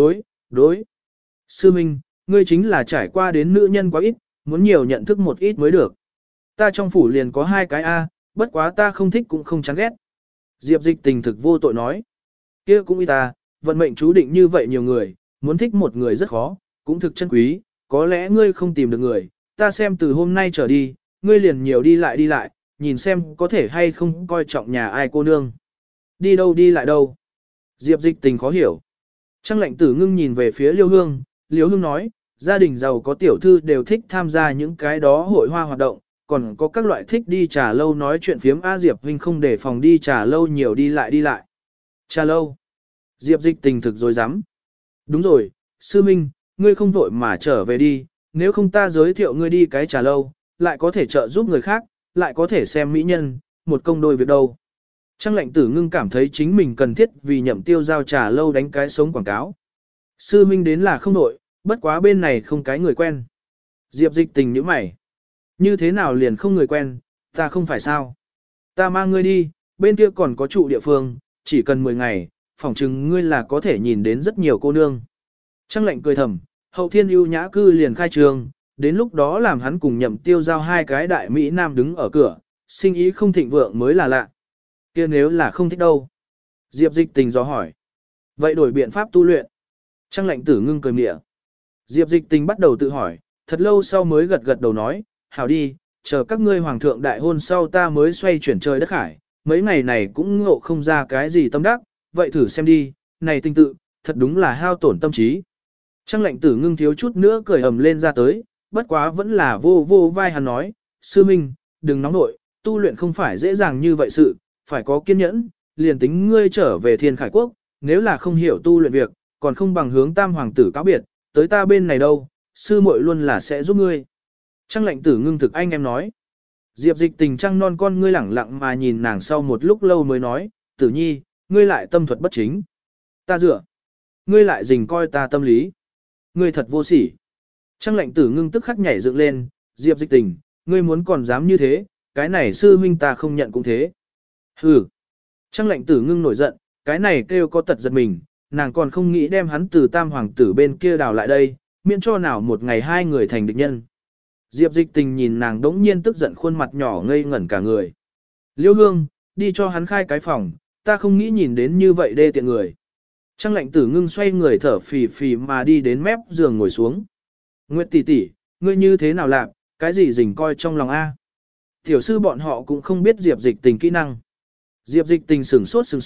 S1: đối. Sư Minh, ngươi chính là trải qua đến nữ nhân quá ít, muốn nhiều nhận thức một ít mới được. Ta trong phủ liền có hai cái A, bất quá ta không thích cũng không chán ghét. Diệp Dịch Tình thực vô tội nói. Kia cũng y ta, vận mệnh chú định như vậy nhiều người, muốn thích một người rất khó, cũng thực chân quý, có lẽ ngươi không tìm được người, ta xem từ hôm nay trở đi, ngươi liền nhiều đi lại, nhìn xem có thể hay không coi trọng nhà ai cô nương. Đi lại đâu? Diệp Dịch Tình khó hiểu. Trang Lệnh Tử Ngưng nhìn về phía Liêu Hương, Liêu Hương nói, gia đình giàu có tiểu thư đều thích tham gia những cái đó hội hoa hoạt động, còn có các loại thích đi trà lâu nói chuyện phiếm A Diệp huynh không để phòng đi trà lâu nhiều đi lại. Trà lâu. Diệp Dịch Tình thực rồi dám. Đúng rồi, sư minh, ngươi không vội mà trở về đi, nếu không ta giới thiệu ngươi đi cái trà lâu, lại có thể trợ giúp người khác, lại có thể xem mỹ nhân, một công đôi việc đâu. Trang Lệnh Tử Ngưng cảm thấy chính mình cần thiết vì Nhậm Tiêu giao trà lâu đánh cái sống quảng cáo. Sư minh đến là không nội, bất quá bên này không cái người quen. Diệp Dịch Tình nhíu mày. Như thế nào liền không người quen, ta không phải sao. Ta mang ngươi đi, bên kia còn có trụ địa phương, chỉ cần 10 ngày, phỏng chừng ngươi là có thể nhìn đến rất nhiều cô nương. Trang Lệnh cười thầm, Hậu Thiên ưu nhã cư liền khai trường, đến lúc đó làm hắn cùng Nhậm Tiêu giao hai cái đại Mỹ Nam đứng ở cửa, sinh ý không thịnh vượng mới là lạ. Kia nếu là không thích đâu? Diệp Dịch Tình dò hỏi. Vậy đổi biện pháp tu luyện. Trang Lệnh Tử Ngưng cười mỉa. Diệp Dịch Tình bắt đầu tự hỏi, thật lâu sau mới gật đầu nói, hảo đi, chờ các ngươi hoàng thượng đại hôn sau ta mới xoay chuyển trời đất khải, mấy ngày này cũng ngộ không ra cái gì tâm đắc, vậy thử xem đi, này tinh tự, thật đúng là hao tổn tâm trí. Trang Lệnh Tử Ngưng thiếu chút nữa cười ầm lên ra tới, bất quá vẫn là vô vai hắn nói, sư minh, đừng nóng nội, tu luyện không phải dễ dàng như vậy sự, phải có kiên nhẫn, liền tính ngươi trở về Thiên Khải Quốc, nếu là không hiểu tu luyện việc, còn không bằng hướng Tam hoàng tử cáo biệt, tới ta bên này đâu, sư muội luôn là sẽ giúp ngươi. Trang Lệnh Tử Ngưng thực anh em nói. Diệp Dịch Tình trăng non con ngươi lẳng lặng mà nhìn nàng sau một lúc lâu mới nói, Tử Nhi, ngươi lại tâm thuật bất chính. Ta dựa. Ngươi lại dình coi ta tâm lý. Ngươi thật vô sỉ. Trang Lệnh Tử Ngưng tức khắc nhảy dựng lên, Diệp Dịch Tình, ngươi muốn còn dám như thế, cái này sư huynh ta không nhận cũng thế. Hừ. Trang Lệnh Tử Ngưng nổi giận, cái này kêu có tật giật mình, nàng còn không nghĩ đem hắn từ Tam hoàng tử bên kia đào lại đây, miễn cho nào một ngày hai người thành địch nhân. Diệp Dịch Tình nhìn nàng đống nhiên tức giận khuôn mặt nhỏ ngây ngẩn cả người. Liêu Hương, đi cho hắn khai cái phòng, ta không nghĩ nhìn đến như vậy đê tiện người. Trang Lệnh Tử Ngưng xoay người thở phì phì mà đi đến mép giường ngồi xuống. Nguyệt tỷ tỷ, ngươi như thế nào làm, cái gì rình coi trong lòng A. Tiểu sư bọn họ cũng không biết Diệp Dịch Tình kỹ năng. Diệp Dịch Tình sửng sốt,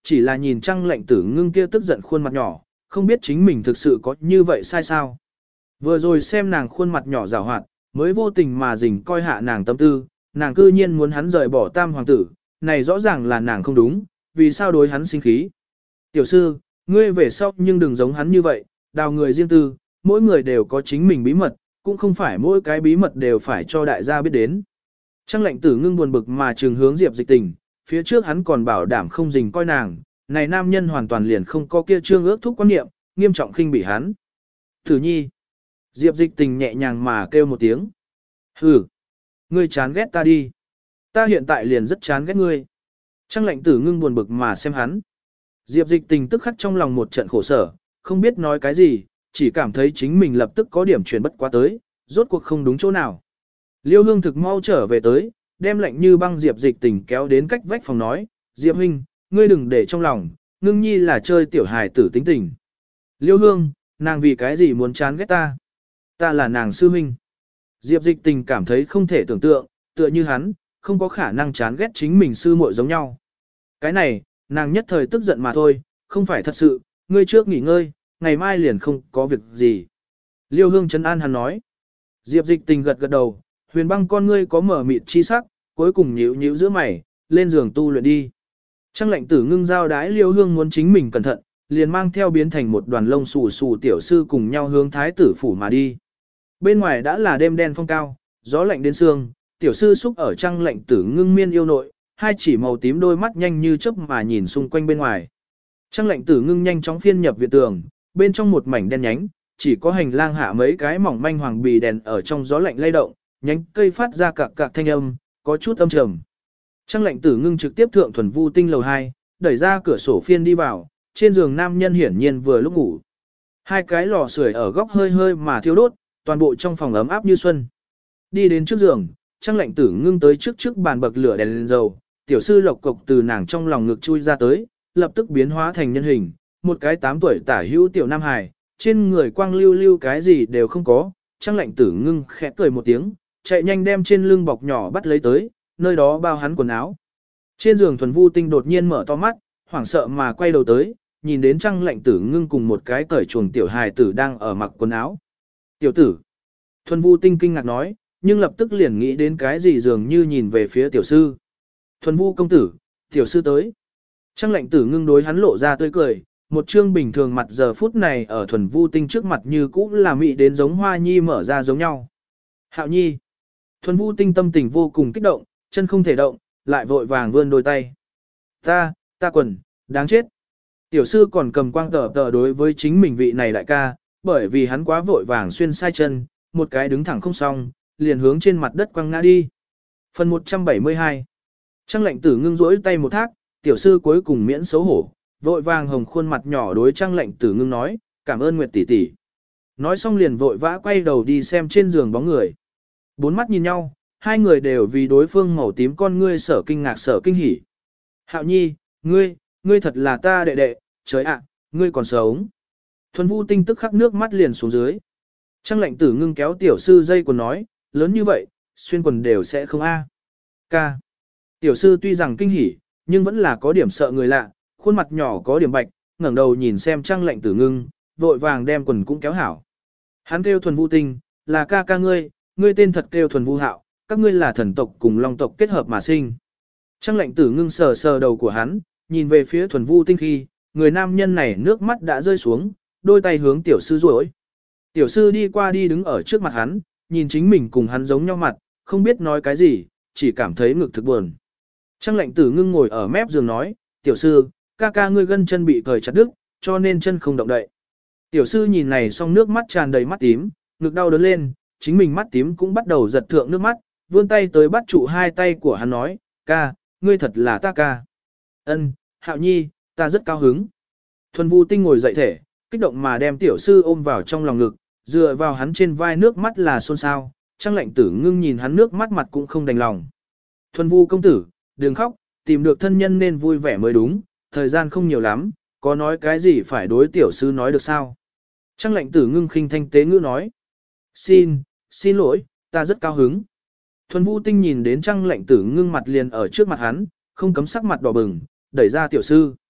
S1: chỉ là nhìn Trang Lệnh Tử Ngưng kia tức giận khuôn mặt nhỏ, không biết chính mình thực sự có như vậy sai sao. Vừa rồi xem nàng khuôn mặt nhỏ giảo hoạt, mới vô tình mà dình coi hạ nàng tâm tư, nàng cư nhiên muốn hắn rời bỏ Tam hoàng tử, này rõ ràng là nàng không đúng, vì sao đối hắn sinh khí. Tiểu sư, ngươi về sau nhưng đừng giống hắn như vậy, đào người riêng tư, mỗi người đều có chính mình bí mật, cũng không phải mỗi cái bí mật đều phải cho đại gia biết đến. Trang Lệnh Tử Ngưng buồn bực mà trừng hướng Diệp Dịch Tình, phía trước hắn còn bảo đảm không dình coi nàng, này nam nhân hoàn toàn liền không có kia trương ước thúc quan niệm, nghiêm trọng khinh bỉ hắn. Tử nhi. Diệp Dịch Tình nhẹ nhàng mà kêu một tiếng. Hừ. Ngươi chán ghét ta đi. Ta hiện tại liền rất chán ghét ngươi. Trang Lệnh Tử Ngưng buồn bực mà xem hắn. Diệp Dịch Tình tức khắc trong lòng một trận khổ sở, không biết nói cái gì, chỉ cảm thấy chính mình lập tức có điểm chuyển bất quá tới, rốt cuộc không đúng chỗ nào. Liêu Hương thực mau trở về tới, đem lạnh như băng Diệp Dịch Tình kéo đến cách vách phòng nói, Diệp huynh, ngươi đừng để trong lòng, Ngưng nhi là chơi tiểu hài tử tính tình. Liêu Hương, nàng vì cái gì muốn chán ghét ta? Ta là nàng sư huynh. Diệp Dịch Tình cảm thấy không thể tưởng tượng, tựa như hắn, không có khả năng chán ghét chính mình sư muội giống nhau. Cái này, nàng nhất thời tức giận mà thôi, không phải thật sự, ngươi trước nghỉ ngơi, ngày mai liền không có việc gì. Liêu Hương trấn an hắn nói. Diệp Dịch Tình gật gật đầu, Huyền Băng con ngươi có mở mịt chi sắc, cuối cùng nhíu nhíu giữa mày, lên giường tu luyện đi. Trang Lệnh Tử Ngưng giao đái Liêu Hương muốn chính mình cẩn thận, liền mang theo biến thành một đoàn lông xù xù tiểu sư cùng nhau hướng thái tử phủ mà đi. Bên ngoài đã là đêm đen phong cao, gió lạnh đến xương, tiểu sư xúc ở Trang Lệnh Tử Ngưng miên yêu nội, hai chỉ màu tím đôi mắt nhanh như chớp mà nhìn xung quanh bên ngoài. Trang Lệnh Tử Ngưng nhanh chóng phiên nhập viện tường, bên trong một mảnh đen nhánh, chỉ có hành lang hạ mấy cái mỏng manh hoàng bì đèn ở trong gió lạnh lay động, nhánh cây phát ra cạc cạc thanh âm, có chút âm trầm. Trang Lệnh Tử Ngưng trực tiếp thượng Thuần Vu Tinh lầu 2, đẩy ra cửa sổ phiên đi vào, trên giường nam nhân hiển nhiên vừa lúc ngủ. Hai cái lò sưởi ở góc hơi hơi mà thiêu đốt, toàn bộ trong phòng ấm áp như xuân. Đi đến trước giường, Trang Lệnh Tử Ngưng tới trước bàn bậc lửa đèn lên dầu, tiểu sư lộc cộc từ nàng trong lòng ngực chui ra tới, lập tức biến hóa thành nhân hình, một cái 8 tuổi tả hữu tiểu nam hài, trên người quang lưu lưu cái gì đều không có. Trang Lệnh Tử Ngưng khẽ cười một tiếng, chạy nhanh đem trên lưng bọc nhỏ bắt lấy tới, nơi đó bao hắn quần áo. Trên giường Thuần Vu Tinh đột nhiên mở to mắt, hoảng sợ mà quay đầu tới, nhìn đến Trang Lệnh Tử Ngưng cùng một cái cởi chuồng tiểu hài tử đang ở mặc quần áo. Tiểu tử. Thuần Vu Tinh kinh ngạc nói, nhưng lập tức liền nghĩ đến cái gì dường như nhìn về phía tiểu sư. Thuần Vu công tử, tiểu sư tới. Trang Lệnh Tử Ngưng đối hắn lộ ra tươi cười, một trương bình thường mặt giờ phút này ở Thuần Vu Tinh trước mặt như cũ là mị đến giống hoa nhi mở ra giống nhau. Hạo nhi. Thuần Vu Tinh tâm tình vô cùng kích động, chân không thể động, lại vội vàng vươn đôi tay. Ta quần, đáng chết. Tiểu sư còn cầm quang tờ đối với chính mình vị này đại ca, bởi vì hắn quá vội vàng xuyên sai chân, một cái đứng thẳng không xong, liền hướng trên mặt đất quăng ngã đi. Phần 172. Trang Lệnh Tử Ngưng rỗi tay một thác, tiểu sư cuối cùng miễn xấu hổ, vội vàng hồng khuôn mặt nhỏ đối Trang Lệnh Tử Ngưng nói, cảm ơn Nguyệt tỷ tỷ. Nói xong liền vội vã quay đầu đi xem trên giường bóng người. Bốn mắt nhìn nhau, hai người đều vì đối phương màu tím con ngươi sở kinh ngạc sở kinh hỉ. Hạo nhi, ngươi thật là ta đệ đệ, trời ạ, ngươi còn sống. Thuần Vu Tinh tức khắc nước mắt liền xuống dưới. Trang Lệnh Tử Ngưng kéo tiểu sư dây quần nói, lớn như vậy, xuyên quần đều sẽ không a. Ca. Tiểu sư tuy rằng kinh hỉ, nhưng vẫn là có điểm sợ người lạ, khuôn mặt nhỏ có điểm bạch, ngẩng đầu nhìn xem Trang Lệnh Tử Ngưng, vội vàng đem quần cũng kéo hảo. Hắn kêu Thuần Vu Tinh, là ca ca ngươi tên thật kêu Thuần Vu Hạo, các ngươi là thần tộc cùng long tộc kết hợp mà sinh. Trang Lệnh Tử Ngưng sờ sờ đầu của hắn, nhìn về phía Thuần Vu Tinh khi, người nam nhân này nước mắt đã rơi xuống, đôi tay hướng tiểu sư duỗi. Tiểu sư đi qua đi đứng ở trước mặt hắn, nhìn chính mình cùng hắn giống nhau mặt, không biết nói cái gì, chỉ cảm thấy ngực thực buồn. Trang Lệnh Tử Ngưng ngồi ở mép giường nói, tiểu sư, ca ca ngươi gân chân bị cởi chặt đứt, cho nên chân không động đậy. Tiểu sư nhìn này xong nước mắt tràn đầy mắt tím, ngực đau đớn lên, chính mình mắt tím cũng bắt đầu giật thượng nước mắt, vươn tay tới bắt trụ hai tay của hắn nói, ca, ngươi thật là ta ca. Ân, Hạo nhi, ta rất cao hứng. Thuần Vu Tinh ngồi dậy thể, kích động mà đem tiểu sư ôm vào trong lòng ngực, dựa vào hắn trên vai nước mắt là xôn xao. Trang Lệnh Tử Ngưng nhìn hắn nước mắt mặt cũng không đành lòng. Thuần Vu công tử, đừng khóc, tìm được thân nhân nên vui vẻ mới đúng, thời gian không nhiều lắm, có nói cái gì phải đối tiểu sư nói được sao? Trang Lệnh Tử Ngưng khinh thanh tế ngữ nói. Xin lỗi, ta rất cao hứng. Thuần Vu Tinh nhìn đến Trang Lệnh Tử Ngưng mặt liền ở trước mặt hắn, không cấm sắc mặt đỏ bừng, đẩy ra tiểu sư.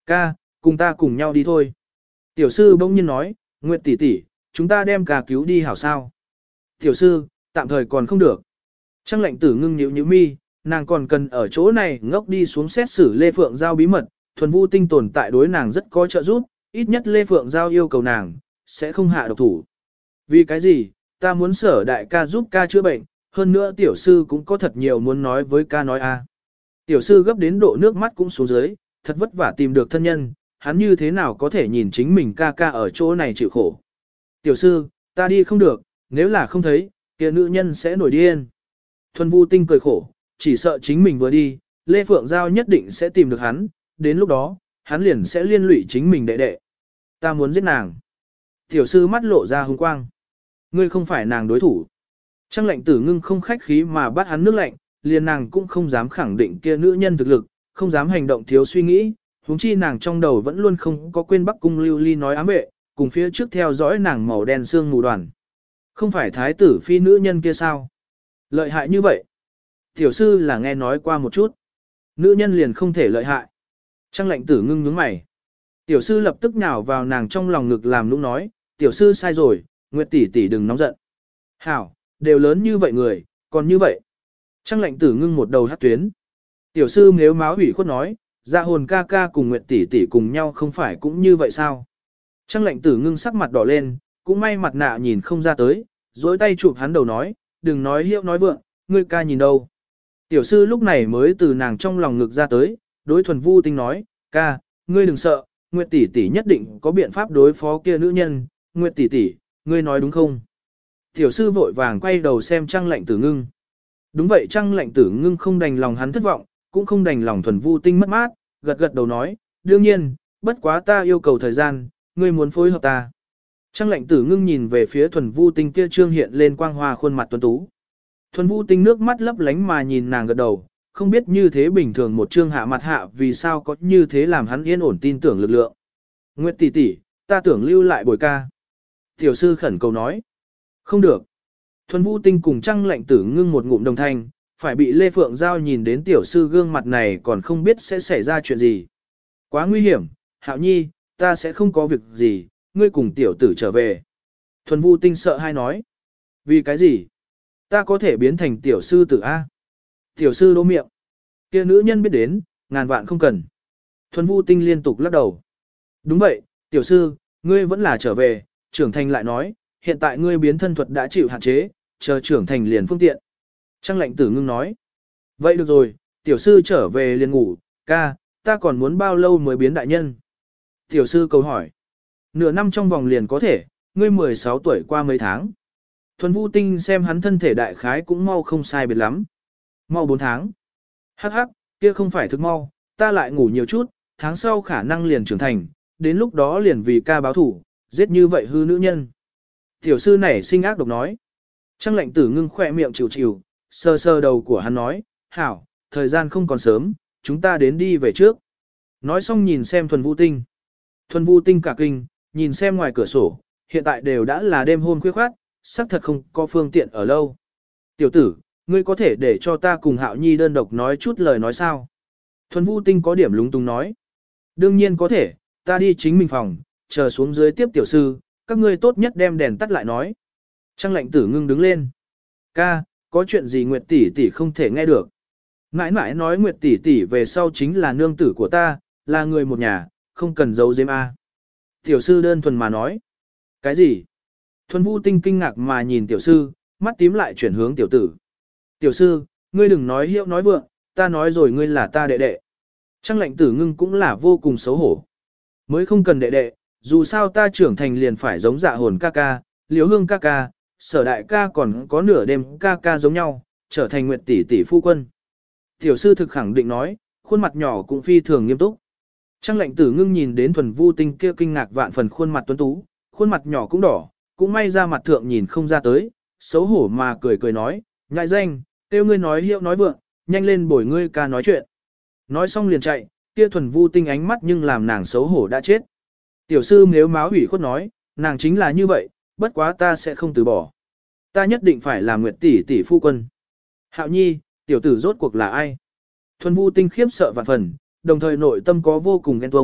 S1: Ca, cùng ta cùng nhau đi thôi. Tiểu sư bỗng nhiên nói, Nguyệt tỷ tỷ, chúng ta đem ca cứu đi hảo sao. Tiểu sư, tạm thời còn không được. Trang lệnh tử ngưng nhíu mi, nàng còn cần ở chỗ này ngốc đi xuống xét xử Lê Phượng Giao bí mật, thuần vu tinh tồn tại đối nàng rất có trợ giúp, ít nhất Lê Phượng Giao yêu cầu nàng, sẽ không hạ độc thủ. Vì cái gì, ta muốn Sở đại ca giúp ca chữa bệnh, hơn nữa tiểu sư cũng có thật nhiều muốn nói với ca nói a. Tiểu sư gấp đến độ nước mắt cũng xuống dưới, thật vất vả tìm được thân nhân, hắn như thế nào có thể nhìn chính mình ca ca ở chỗ này chịu khổ. Tiểu sư, ta đi không được, nếu là không thấy, kia nữ nhân sẽ nổi điên. Thuần vu tinh cười khổ, chỉ sợ chính mình vừa đi, Lê Phượng Giao nhất định sẽ tìm được hắn, đến lúc đó, hắn liền sẽ liên lụy chính mình đệ đệ. Ta muốn giết nàng. Tiểu sư mắt lộ ra hung quang. Ngươi không phải nàng đối thủ. Trang lệnh tử ngưng không khách khí mà bắt hắn nước lạnh, liền nàng cũng không dám khẳng định kia nữ nhân thực lực, không dám hành động thiếu suy nghĩ, huống chi nàng trong đầu vẫn luôn không có quên Bắc Cung Lưu Ly nói ám vệ, cùng phía trước theo dõi nàng màu đen xương mù đoàn. Không phải thái tử phi nữ nhân kia sao? Lợi hại như vậy. Tiểu sư là nghe nói qua một chút. Nữ nhân liền không thể lợi hại. Trang lệnh tử ngưng nhướng mày. Tiểu sư lập tức nhào vào nàng trong lòng ngực làm nũng nói, tiểu sư sai rồi, Nguyệt tỷ tỷ đừng nóng giận. Hảo, đều lớn như vậy người, còn như vậy. Trang lệnh tử ngưng một đầu hát tuyến. Tiểu sư nếu máu hủy khuất nói, dạ hồn ca ca cùng Nguyệt tỷ tỷ cùng nhau không phải cũng như vậy sao? Trang lệnh tử ngưng sắc mặt đỏ lên, cũng may mặt nạ nhìn không ra tới, dối tay chụp hắn đầu nói, đừng nói hiệu nói vượng, ngươi ca nhìn đâu. Tiểu sư lúc này mới từ nàng trong lòng ngực ra tới, đối thuần vu tinh nói, ca, ngươi đừng sợ, Nguyệt tỷ tỷ nhất định có biện pháp đối phó kia nữ nhân, Nguyệt tỷ tỷ, ngươi nói đúng không? Tiểu sư vội vàng quay đầu xem Trang lệnh tử ngưng. Đúng vậy, Trang lệnh tử ngưng không đành lòng hắn thất vọng, cũng không đành lòng thuần vu tinh mất mát, gật gật đầu nói, đương nhiên, bất quá ta yêu cầu thời gian, ngươi muốn phối hợp ta. Trang lệnh tử ngưng nhìn về phía thuần vu tinh kia trương hiện lên quang hoa khuôn mặt tuấn tú. Thuần vu tinh nước mắt lấp lánh mà nhìn nàng gật đầu, không biết như thế bình thường một trương hạ mặt hạ vì sao có như thế làm hắn yên ổn tin tưởng lực lượng. Nguyệt tỷ tỷ, ta tưởng lưu lại bồi ca. Tiểu sư khẩn cầu nói. Không được. Thuần vu tinh cùng Trang lệnh tử ngưng một ngụm đồng thanh, phải bị Lê Phượng Giao nhìn đến tiểu sư gương mặt này còn không biết sẽ xảy ra chuyện gì. Quá nguy hiểm, Hạo Nhi, ta sẽ không có việc gì, ngươi cùng tiểu tử trở về. Thuần vu tinh sợ hai nói. Vì cái gì? Ta có thể biến thành tiểu sư tử A. Tiểu sư đô miệng. Kia nữ nhân biết đến, ngàn vạn không cần. Thuần vu tinh liên tục lắc đầu. Đúng vậy, tiểu sư, ngươi vẫn là trở về, trưởng thành lại nói, hiện tại ngươi biến thân thuật đã chịu hạn chế, chờ trưởng thành liền phương tiện. Trang lệnh tử ngưng nói. Vậy được rồi, tiểu sư trở về liền ngủ, ca, ta còn muốn bao lâu mới biến đại nhân? Tiểu sư cầu hỏi. Nửa năm trong vòng liền có thể, ngươi 16 tuổi qua mấy tháng. Thuần vu tinh xem hắn thân thể đại khái cũng mau không sai biệt lắm. Mau 4 tháng. Hắc hắc, kia không phải thực mau, ta lại ngủ nhiều chút, tháng sau khả năng liền trưởng thành, đến lúc đó liền vì ca báo thủ, giết như vậy hư nữ nhân. Tiểu sư nảy sinh ác độc nói. Trang lệnh tử ngưng khỏe miệng chịu chịu, sờ sờ đầu của hắn nói, hảo, thời gian không còn sớm, chúng ta đến đi về trước. Nói xong nhìn xem thuần vu tinh. Thuần vu tinh cả kinh, nhìn xem ngoài cửa sổ, hiện tại đều đã là đêm hôm khuya khoát, xác thật không có phương tiện ở lâu. Tiểu tử, ngươi có thể để cho ta cùng Hạo Nhi đơn độc nói chút lời nói sao? Thuần vu tinh có điểm lúng túng nói. Đương nhiên có thể, ta đi chính mình phòng, chờ xuống dưới tiếp tiểu sư, các ngươi tốt nhất đem đèn tắt lại nói. Trang lệnh tử ngưng đứng lên. Ca, có chuyện gì Nguyệt tỷ tỷ không thể nghe được. Mãi mãi nói Nguyệt tỷ tỷ về sau chính là nương tử của ta, là người một nhà, không cần giấu giếm a. Tiểu sư đơn thuần mà nói. Cái gì? Thuần vu tinh kinh ngạc mà nhìn tiểu sư, mắt tím lại chuyển hướng tiểu tử. Tiểu sư, ngươi đừng nói hiệu nói vượng, ta nói rồi ngươi là ta đệ đệ. Trang lệnh tử ngưng cũng là vô cùng xấu hổ. Mới không cần đệ đệ, dù sao ta trưởng thành liền phải giống dạ hồn ca ca, liếu hương ca ca, sở đại ca còn có nửa đêm ca ca giống nhau, trở thành Nguyệt tỷ tỷ phu quân. Tiểu sư thực khẳng định nói, khuôn mặt nhỏ cũng phi thường nghiêm túc. Trang lệnh tử ngưng nhìn đến thuần vu tinh kia kinh ngạc vạn phần khuôn mặt tuấn tú, khuôn mặt nhỏ cũng đỏ, cũng may ra mặt thượng nhìn không ra tới, xấu hổ mà cười cười nói, ngại danh, tiêu ngươi nói hiệu nói vượng, nhanh lên bồi ngươi ca nói chuyện. Nói xong liền chạy, kia thuần vu tinh ánh mắt nhưng làm nàng xấu hổ đã chết. Tiểu sư nếu máu ủy khuất nói, nàng chính là như vậy, bất quá ta sẽ không từ bỏ. Ta nhất định phải làm Nguyệt tỷ tỷ phu quân. Hạo Nhi, tiểu tử rốt cuộc là ai? Thuần vu tinh khiếp sợ vạn phần, đồng thời nội tâm có vô cùng ghen tuông,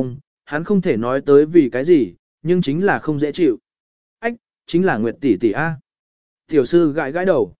S1: hắn không thể nói tới vì cái gì, nhưng chính là không dễ chịu. Ách, chính là Nguyệt tỷ tỷ A. Tiểu sư gãi gãi đầu.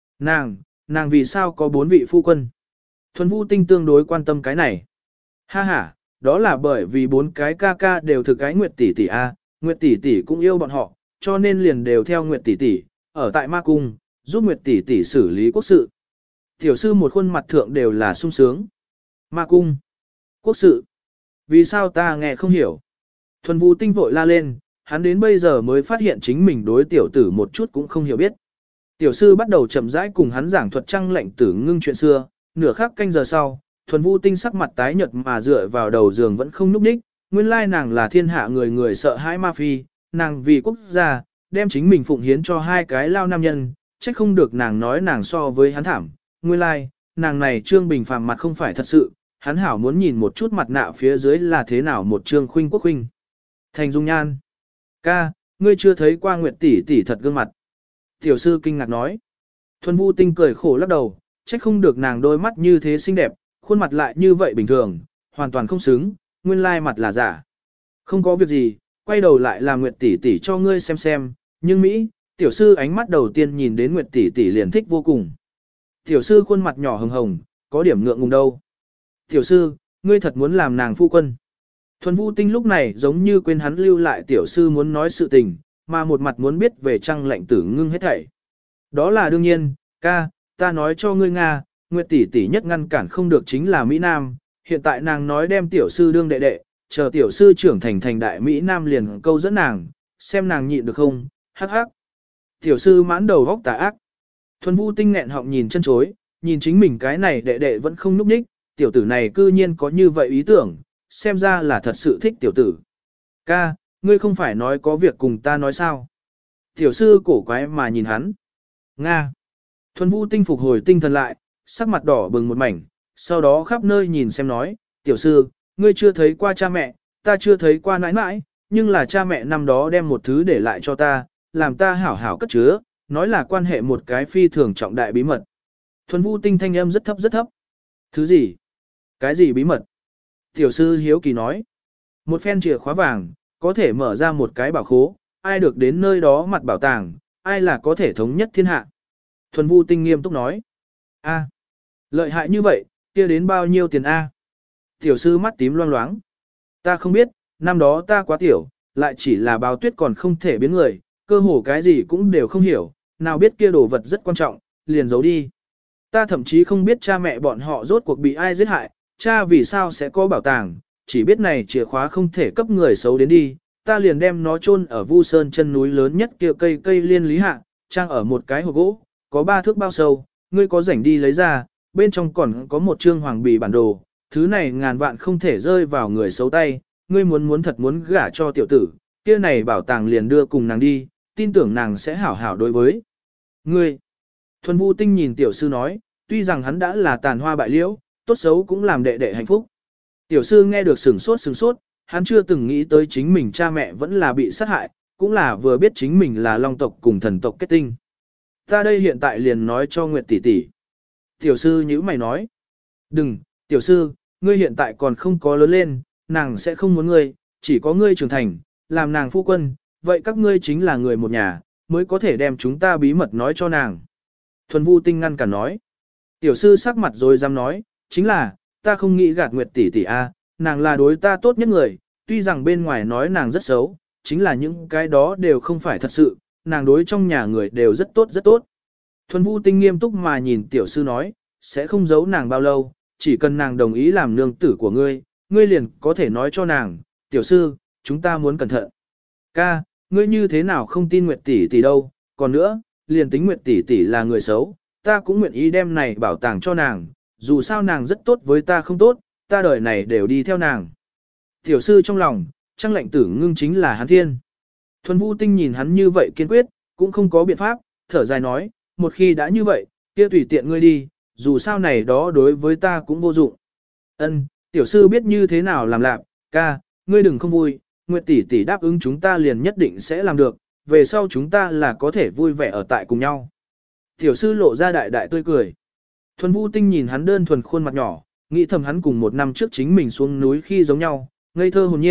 S1: Nàng vì sao có 4 vị phu quân? Thuần Vũ Tinh tương đối quan tâm cái này. Ha ha, đó là bởi vì 4 cái ca ca đều thực cái Nguyệt tỷ tỷ A, Nguyệt tỷ tỷ cũng yêu bọn họ, cho nên liền đều theo Nguyệt tỷ tỷ, ở tại Ma Cung, giúp Nguyệt tỷ tỷ xử lý quốc sự. Tiểu sư một khuôn mặt thượng đều là sung sướng. Ma Cung, quốc sự. Vì sao ta nghe không hiểu? Thuần Vũ Tinh vội la lên, hắn đến bây giờ mới phát hiện chính mình đối tiểu tử một chút cũng không hiểu biết. Tiểu sư bắt đầu chậm rãi cùng hắn giảng thuật Trăng Lệnh Tử Ngưng chuyện xưa, nửa khắc canh giờ sau, Thuần Vũ Tinh sắc mặt tái nhợt mà dựa vào đầu giường vẫn không nhúc nhích, nguyên lai nàng là thiên hạ người người sợ hãi ma phi, nàng vì quốc gia, đem chính mình phụng hiến cho 2 cái lao nam nhân, trách không được nàng nói nàng so với hắn thảm, nguyên lai, nàng này trương bình phàm mặt không phải thật sự, hắn hảo muốn nhìn một chút mặt nạ phía dưới là thế nào một trương khuynh quốc khuynh. Thành dung nhan. Ca, ngươi chưa thấy qua Nguyệt tỷ tỷ thật gương mặt. Tiểu sư kinh ngạc nói. Thuần Vũ Tinh cười khổ lắc đầu, trách không được nàng đôi mắt như thế xinh đẹp, khuôn mặt lại như vậy bình thường, hoàn toàn không xứng, nguyên lai mặt là giả. Không có việc gì, quay đầu lại làm Nguyệt tỷ tỷ cho ngươi xem, nhưng Mỹ, tiểu sư ánh mắt đầu tiên nhìn đến Nguyệt tỷ tỷ liền thích vô cùng. Tiểu sư khuôn mặt nhỏ hồng hồng, có điểm ngượng ngùng đâu. Tiểu sư, ngươi thật muốn làm nàng phu quân. Thuần Vũ Tinh lúc này giống như quên hắn lưu lại tiểu sư muốn nói sự tình, mà một mặt muốn biết về Trăng Lệnh Tử Ngưng hết thảy. Đó là đương nhiên, ca, ta nói cho ngươi Nga, Nguyệt tỷ tỷ nhất ngăn cản không được chính là Mỹ Nam, hiện tại nàng nói đem tiểu sư đương đệ đệ, chờ tiểu sư trưởng thành đại Mỹ Nam liền câu dẫn nàng, xem nàng nhịn được không, hắc hắc. Tiểu sư mãn đầu góc tà ác. Thuần Vũ Tinh nghẹn họng nhìn chân chối, nhìn chính mình cái này đệ đệ vẫn không núp ních, tiểu tử này cư nhiên có như vậy ý tưởng, xem ra là thật sự thích tiểu tử. Ca, ngươi không phải nói có việc cùng ta nói sao? Tiểu sư cổ quái mà nhìn hắn. Nga. Thuần Vũ Tinh phục hồi tinh thần lại, sắc mặt đỏ bừng một mảnh, sau đó khắp nơi nhìn xem nói, tiểu sư, ngươi chưa thấy qua cha mẹ, ta chưa thấy qua nãi nãi, nhưng là cha mẹ năm đó đem một thứ để lại cho ta, làm ta hảo hảo cất chứa, nói là quan hệ một cái phi thường trọng đại bí mật. Thuần Vũ Tinh thanh âm rất thấp rất thấp. Thứ gì? Cái gì bí mật? Tiểu sư hiếu kỳ nói. Một phen chìa khóa vàng, có thể mở ra một cái bảo khố, ai được đến nơi đó mặt bảo tàng, ai là có thể thống nhất thiên hạ. Thuần Vũ Tinh nghiêm túc nói. A, lợi hại như vậy, kia đến bao nhiêu tiền A? Tiểu sư mắt tím loang loáng. Ta không biết, năm đó ta quá tiểu, lại chỉ là báo tuyết còn không thể biến người, cơ hồ cái gì cũng đều không hiểu, nào biết kia đồ vật rất quan trọng, liền giấu đi. Ta thậm chí không biết cha mẹ bọn họ rốt cuộc bị ai giết hại, cha vì sao sẽ có bảo tàng, chỉ biết này chìa khóa không thể cấp người xấu đến đi, ta liền đem nó chôn ở Vu Sơn chân núi lớn nhất kia cây liên lý hạ, trang ở một cái hộp gỗ, có 3 thước bao sâu, ngươi có rảnh đi lấy ra, bên trong còn có một trương hoàng bì bản đồ, thứ này ngàn vạn không thể rơi vào người xấu tay, ngươi muốn thật muốn gả cho tiểu tử, kia này bảo tàng liền đưa cùng nàng đi, tin tưởng nàng sẽ hảo hảo đối với ngươi. Thuần Vũ Tinh nhìn tiểu sư nói, tuy rằng hắn đã là tàn hoa bại liễu, tốt xấu cũng làm đệ đệ hạnh phúc. Tiểu sư nghe được sửng sốt, hắn chưa từng nghĩ tới chính mình cha mẹ vẫn là bị sát hại, cũng là vừa biết chính mình là long tộc cùng thần tộc kết tinh. Ta đây hiện tại liền nói cho Nguyệt tỷ tỷ. Tiểu sư nhíu mày nói. Đừng, tiểu sư, ngươi hiện tại còn không có lớn lên, nàng sẽ không muốn ngươi, chỉ có ngươi trưởng thành, làm nàng phu quân, vậy các ngươi chính là người một nhà, mới có thể đem chúng ta bí mật nói cho nàng. Thuần Vũ Tinh ngăn cả nói. Tiểu sư sắc mặt rồi dám nói, chính là, ta không nghĩ gạt Nguyệt tỷ tỷ a, nàng là đối ta tốt nhất người, tuy rằng bên ngoài nói nàng rất xấu, chính là những cái đó đều không phải thật sự, nàng đối trong nhà người đều rất tốt rất tốt. Thuần Vũ Tinh nghiêm túc mà nhìn tiểu sư nói, sẽ không giấu nàng bao lâu, chỉ cần nàng đồng ý làm nương tử của ngươi, ngươi liền có thể nói cho nàng, tiểu sư, chúng ta muốn cẩn thận. Ca, ngươi như thế nào không tin Nguyệt tỷ tỷ đâu, còn nữa, liền tính Nguyệt tỷ tỷ là người xấu, ta cũng nguyện ý đem này bảo tàng cho nàng, dù sao nàng rất tốt với ta không tốt, ta đời này đều đi theo nàng. Tiểu sư trong lòng, Trăng Lệnh Tử Ngưng chính là hắn thiên. Thuần Vũ Tinh nhìn hắn như vậy kiên quyết, cũng không có biện pháp, thở dài nói, một khi đã như vậy, kia tùy tiện ngươi đi, dù sao này đó đối với ta cũng vô dụng. Ân, tiểu sư biết như thế nào làm lạc, ca, ngươi đừng không vui, Nguyệt tỷ tỷ đáp ứng chúng ta liền nhất định sẽ làm được, về sau chúng ta là có thể vui vẻ ở tại cùng nhau. Tiểu sư lộ ra đại đại tươi cười. Thuần Vũ Tinh nhìn hắn đơn thuần khuôn mặt nhỏ, nghĩ thầm hắn cùng 1 năm trước chính mình xuống núi khi giống nhau, ngây thơ hồn nhiên,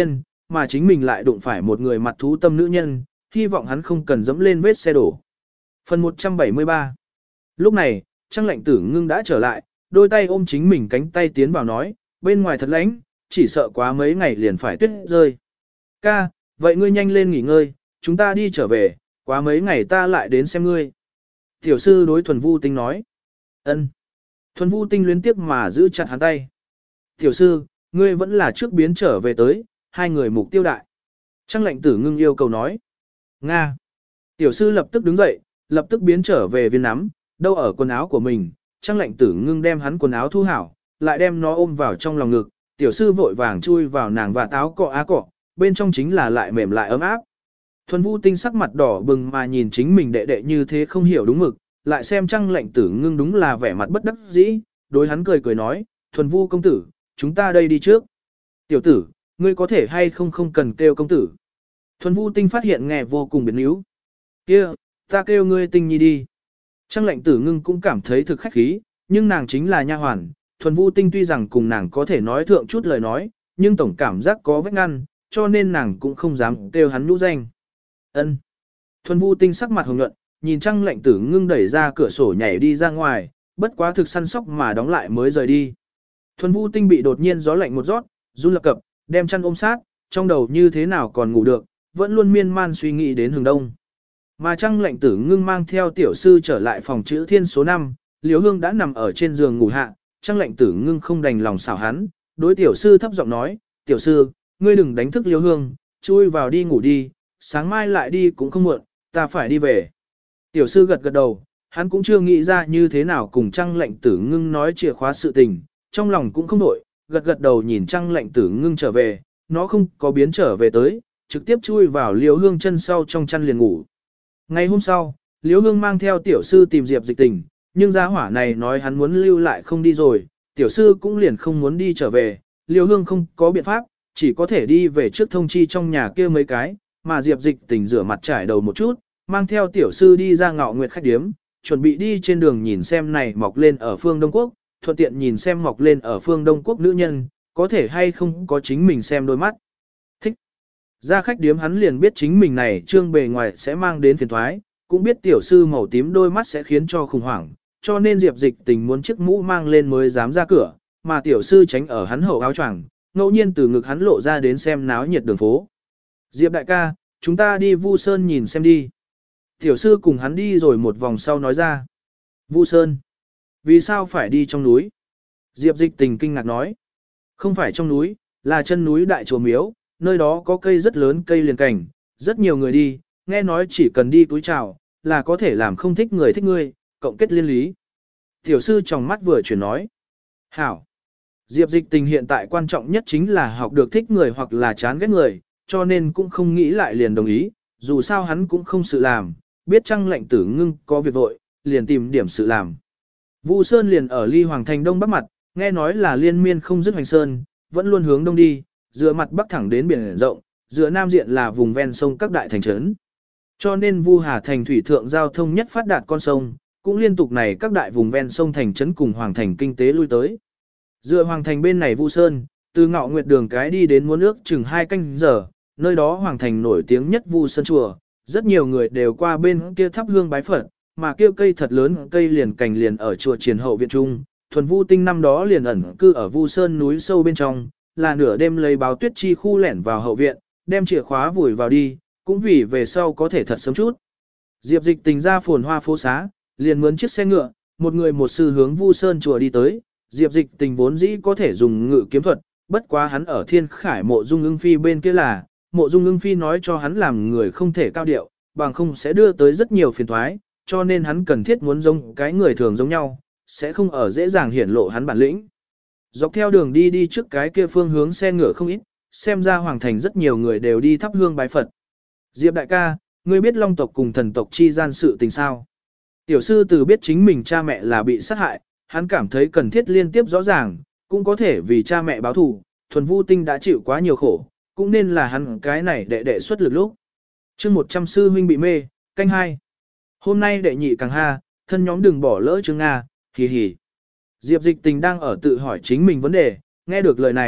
S1: mà chính mình lại đụng phải một người mặt thú tâm nữ nhân, hy vọng hắn không cần dẫm lên vết xe đổ. Phần 173. Lúc này, Trang Lệnh Tử Ngưng đã trở lại, đôi tay ôm chính mình cánh tay tiến vào nói, bên ngoài thật lạnh, chỉ sợ quá mấy ngày liền phải tuyết rơi. Ca, vậy ngươi nhanh lên nghỉ ngơi, chúng ta đi trở về, quá mấy ngày ta lại đến xem ngươi. Tiểu sư đối Thuần Vu Tinh nói. Ân. Thuần Vu Tinh luyến tiếc mà giữ chặt hắn tay. Tiểu sư, ngươi vẫn là trước biến trở về tới, hai người mục tiêu đại. Trang Lệnh Tử Ngưng yêu cầu nói. Nga. Tiểu sư lập tức đứng dậy, lập tức biến trở về viên nắm, đâu ở quần áo của mình. Trang Lệnh Tử Ngưng đem hắn quần áo thu hảo, lại đem nó ôm vào trong lòng ngực. Tiểu sư vội vàng chui vào nàng và táo cọ á cọ, bên trong chính là lại mềm lại ấm áp. Thuần Vu Tinh sắc mặt đỏ bừng mà nhìn chính mình đệ đệ như thế không hiểu đúng mực, lại xem Trang Lệnh Tử Ngưng đúng là vẻ mặt bất đắc dĩ, đối hắn cười cười nói, Thuần Vu công tử, chúng ta đây đi trước. Tiểu tử, ngươi có thể hay không cần kêu công tử. Thuần Vu Tinh phát hiện nghe vô cùng biến yếu. Kia, ta kêu ngươi Tinh Nhi đi. Trang Lệnh Tử Ngưng cũng cảm thấy thực khách khí, nhưng nàng chính là nha hoàn. Thuần Vu Tinh tuy rằng cùng nàng có thể nói thượng chút lời nói, nhưng tổng cảm giác có vết ngăn, cho nên nàng cũng không dám kêu hắn nhũ danh. Ân. Thuần Vu Tinh sắc mặt hồng nhuận, nhìn Trang Lệnh Tử Ngưng đẩy ra cửa sổ nhảy đi ra ngoài, bất quá thực săn sóc mà đóng lại mới rời đi. Thuần Vu Tinh bị đột nhiên gió lạnh một rót, run lập cập, đem chăn ôm sát, trong đầu như thế nào còn ngủ được, vẫn luôn miên man suy nghĩ đến hừng đông. Mà Trang Lệnh Tử Ngưng mang theo tiểu sư trở lại phòng chữ thiên số 5, Liễu Hương đã nằm ở trên giường ngủ hạ, Trang Lệnh Tử Ngưng không đành lòng xảo hắn, đối tiểu sư thấp giọng nói, tiểu sư, ngươi đừng đánh thức Liễu Hương, chui vào đi ngủ đi, sáng mai lại đi cũng không muộn, ta phải đi về. Tiểu sư gật gật đầu, hắn cũng chưa nghĩ ra như thế nào cùng Trang Lệnh Tử Ngưng nói chìa khóa sự tình, trong lòng cũng không đổi, gật gật đầu nhìn Trang Lệnh Tử Ngưng trở về, nó không có biến trở về tới, trực tiếp chui vào Liễu Hương chân sau trong chăn liền ngủ. Ngày hôm sau, Liễu Hương mang theo tiểu sư tìm Diệp Dịch Tình, nhưng gia hỏa này nói hắn muốn lưu lại không đi rồi, tiểu sư cũng liền không muốn đi trở về, Liễu Hương không có biện pháp, chỉ có thể đi về trước thông chi trong nhà kia mấy cái, mà Diệp Dịch Tình rửa mặt trải đầu một chút, mang theo tiểu sư đi ra Ngọ Nguyệt khách điếm, chuẩn bị đi trên đường nhìn xem này mọc lên ở phương Đông Quốc, thuận tiện nhìn xem mọc lên ở phương Đông Quốc nữ nhân, có thể hay không có chính mình xem đôi mắt. Thích. Ra khách điếm hắn liền biết chính mình này trương bề ngoài sẽ mang đến phiền thoái, cũng biết tiểu sư màu tím đôi mắt sẽ khiến cho khủng hoảng, cho nên Diệp Dịch Tình muốn chiếc mũ mang lên mới dám ra cửa, mà tiểu sư tránh ở hắn hậu áo choàng, ngẫu nhiên từ ngực hắn lộ ra đến xem náo nhiệt đường phố. Diệp đại ca, chúng ta đi Vu Sơn nhìn xem đi. Tiểu sư cùng hắn đi rồi một vòng sau nói ra. Vu Sơn. Vì sao phải đi trong núi? Diệp Dịch Tình kinh ngạc nói. Không phải trong núi, là chân núi Đại Chùa Miếu, nơi đó có cây rất lớn cây liền cảnh, rất nhiều người đi, nghe nói chỉ cần đi túi chào, là có thể làm không thích người thích ngươi, cộng kết liên lý. Tiểu sư trong mắt vừa chuyển nói. Hảo. Diệp Dịch Tình hiện tại quan trọng nhất chính là học được thích người hoặc là chán ghét người, cho nên cũng không nghĩ lại liền đồng ý, dù sao hắn cũng không sự làm, biết Trang Lệnh Tử Ngưng có việc vội, liền tìm điểm sự làm. Vu Sơn liền ở ly Hoàng Thành Đông Bắc mặt, nghe nói là liên miên không dứt Hoành Sơn, vẫn luôn hướng đông đi, dựa mặt bắc thẳng đến biển rộng, dựa nam diện là vùng ven sông các đại thành trấn. Cho nên Vu Hà thành thủy thượng giao thông nhất phát đạt con sông, cũng liên tục này các đại vùng ven sông thành trấn cùng Hoàng Thành kinh tế lui tới. Dựa Hoàng Thành bên này Vu Sơn, từ Ngọ Nguyệt đường cái đi đến muốn ước chừng 2 canh giờ, nơi đó Hoàng Thành nổi tiếng nhất Vu Sơn chùa, rất nhiều người đều qua bên kia thắp hương bái Phật, mà kia cây thật lớn cây liền cành liền ở chùa Triền Hậu viện trung, Thuần Vu Tinh năm đó liền ẩn cư ở Vu Sơn núi sâu bên trong, là nửa đêm lấy báo tuyết chi khu lẻn vào hậu viện, đem chìa khóa vùi vào đi, cũng vì về sau có thể thật sớm chút. Diệp Dịch Tình ra phồn hoa phố xá, liền mướn chiếc xe ngựa, một người một sư hướng Vu Sơn chùa đi tới, Diệp Dịch Tình vốn dĩ có thể dùng ngự kiếm thuật, bất quá hắn ở Thiên Khải Mộ Dung Ưng Phi bên kia là, Mộ Dung Ưng Phi nói cho hắn làm người không thể cao điệu, bằng không sẽ đưa tới rất nhiều phiền toái, cho nên hắn cần thiết muốn giống cái người thường giống nhau, sẽ không ở dễ dàng hiển lộ hắn bản lĩnh. Dọc theo đường đi đi trước cái kia phương hướng xe ngựa không ít, xem ra Hoàng Thành rất nhiều người đều đi thắp hương bái Phật. Diệp đại ca, ngươi biết Long tộc cùng thần tộc chi gian sự tình sao? Tiểu sư từ biết chính mình cha mẹ là bị sát hại, hắn cảm thấy cần thiết liên tiếp rõ ràng, cũng có thể vì cha mẹ báo thù, Thuần Vu Tinh đã chịu quá nhiều khổ, cũng nên là hắn cái này đệ xuất lực lúc. Chương 100 sư huynh bị mê, canh 2. Hôm nay đệ nhị càng ha, thân nhóm đừng bỏ lỡ chương Nga, hì hì. Diệp Dịch Tình đang ở tự hỏi chính mình vấn đề, nghe được lời này,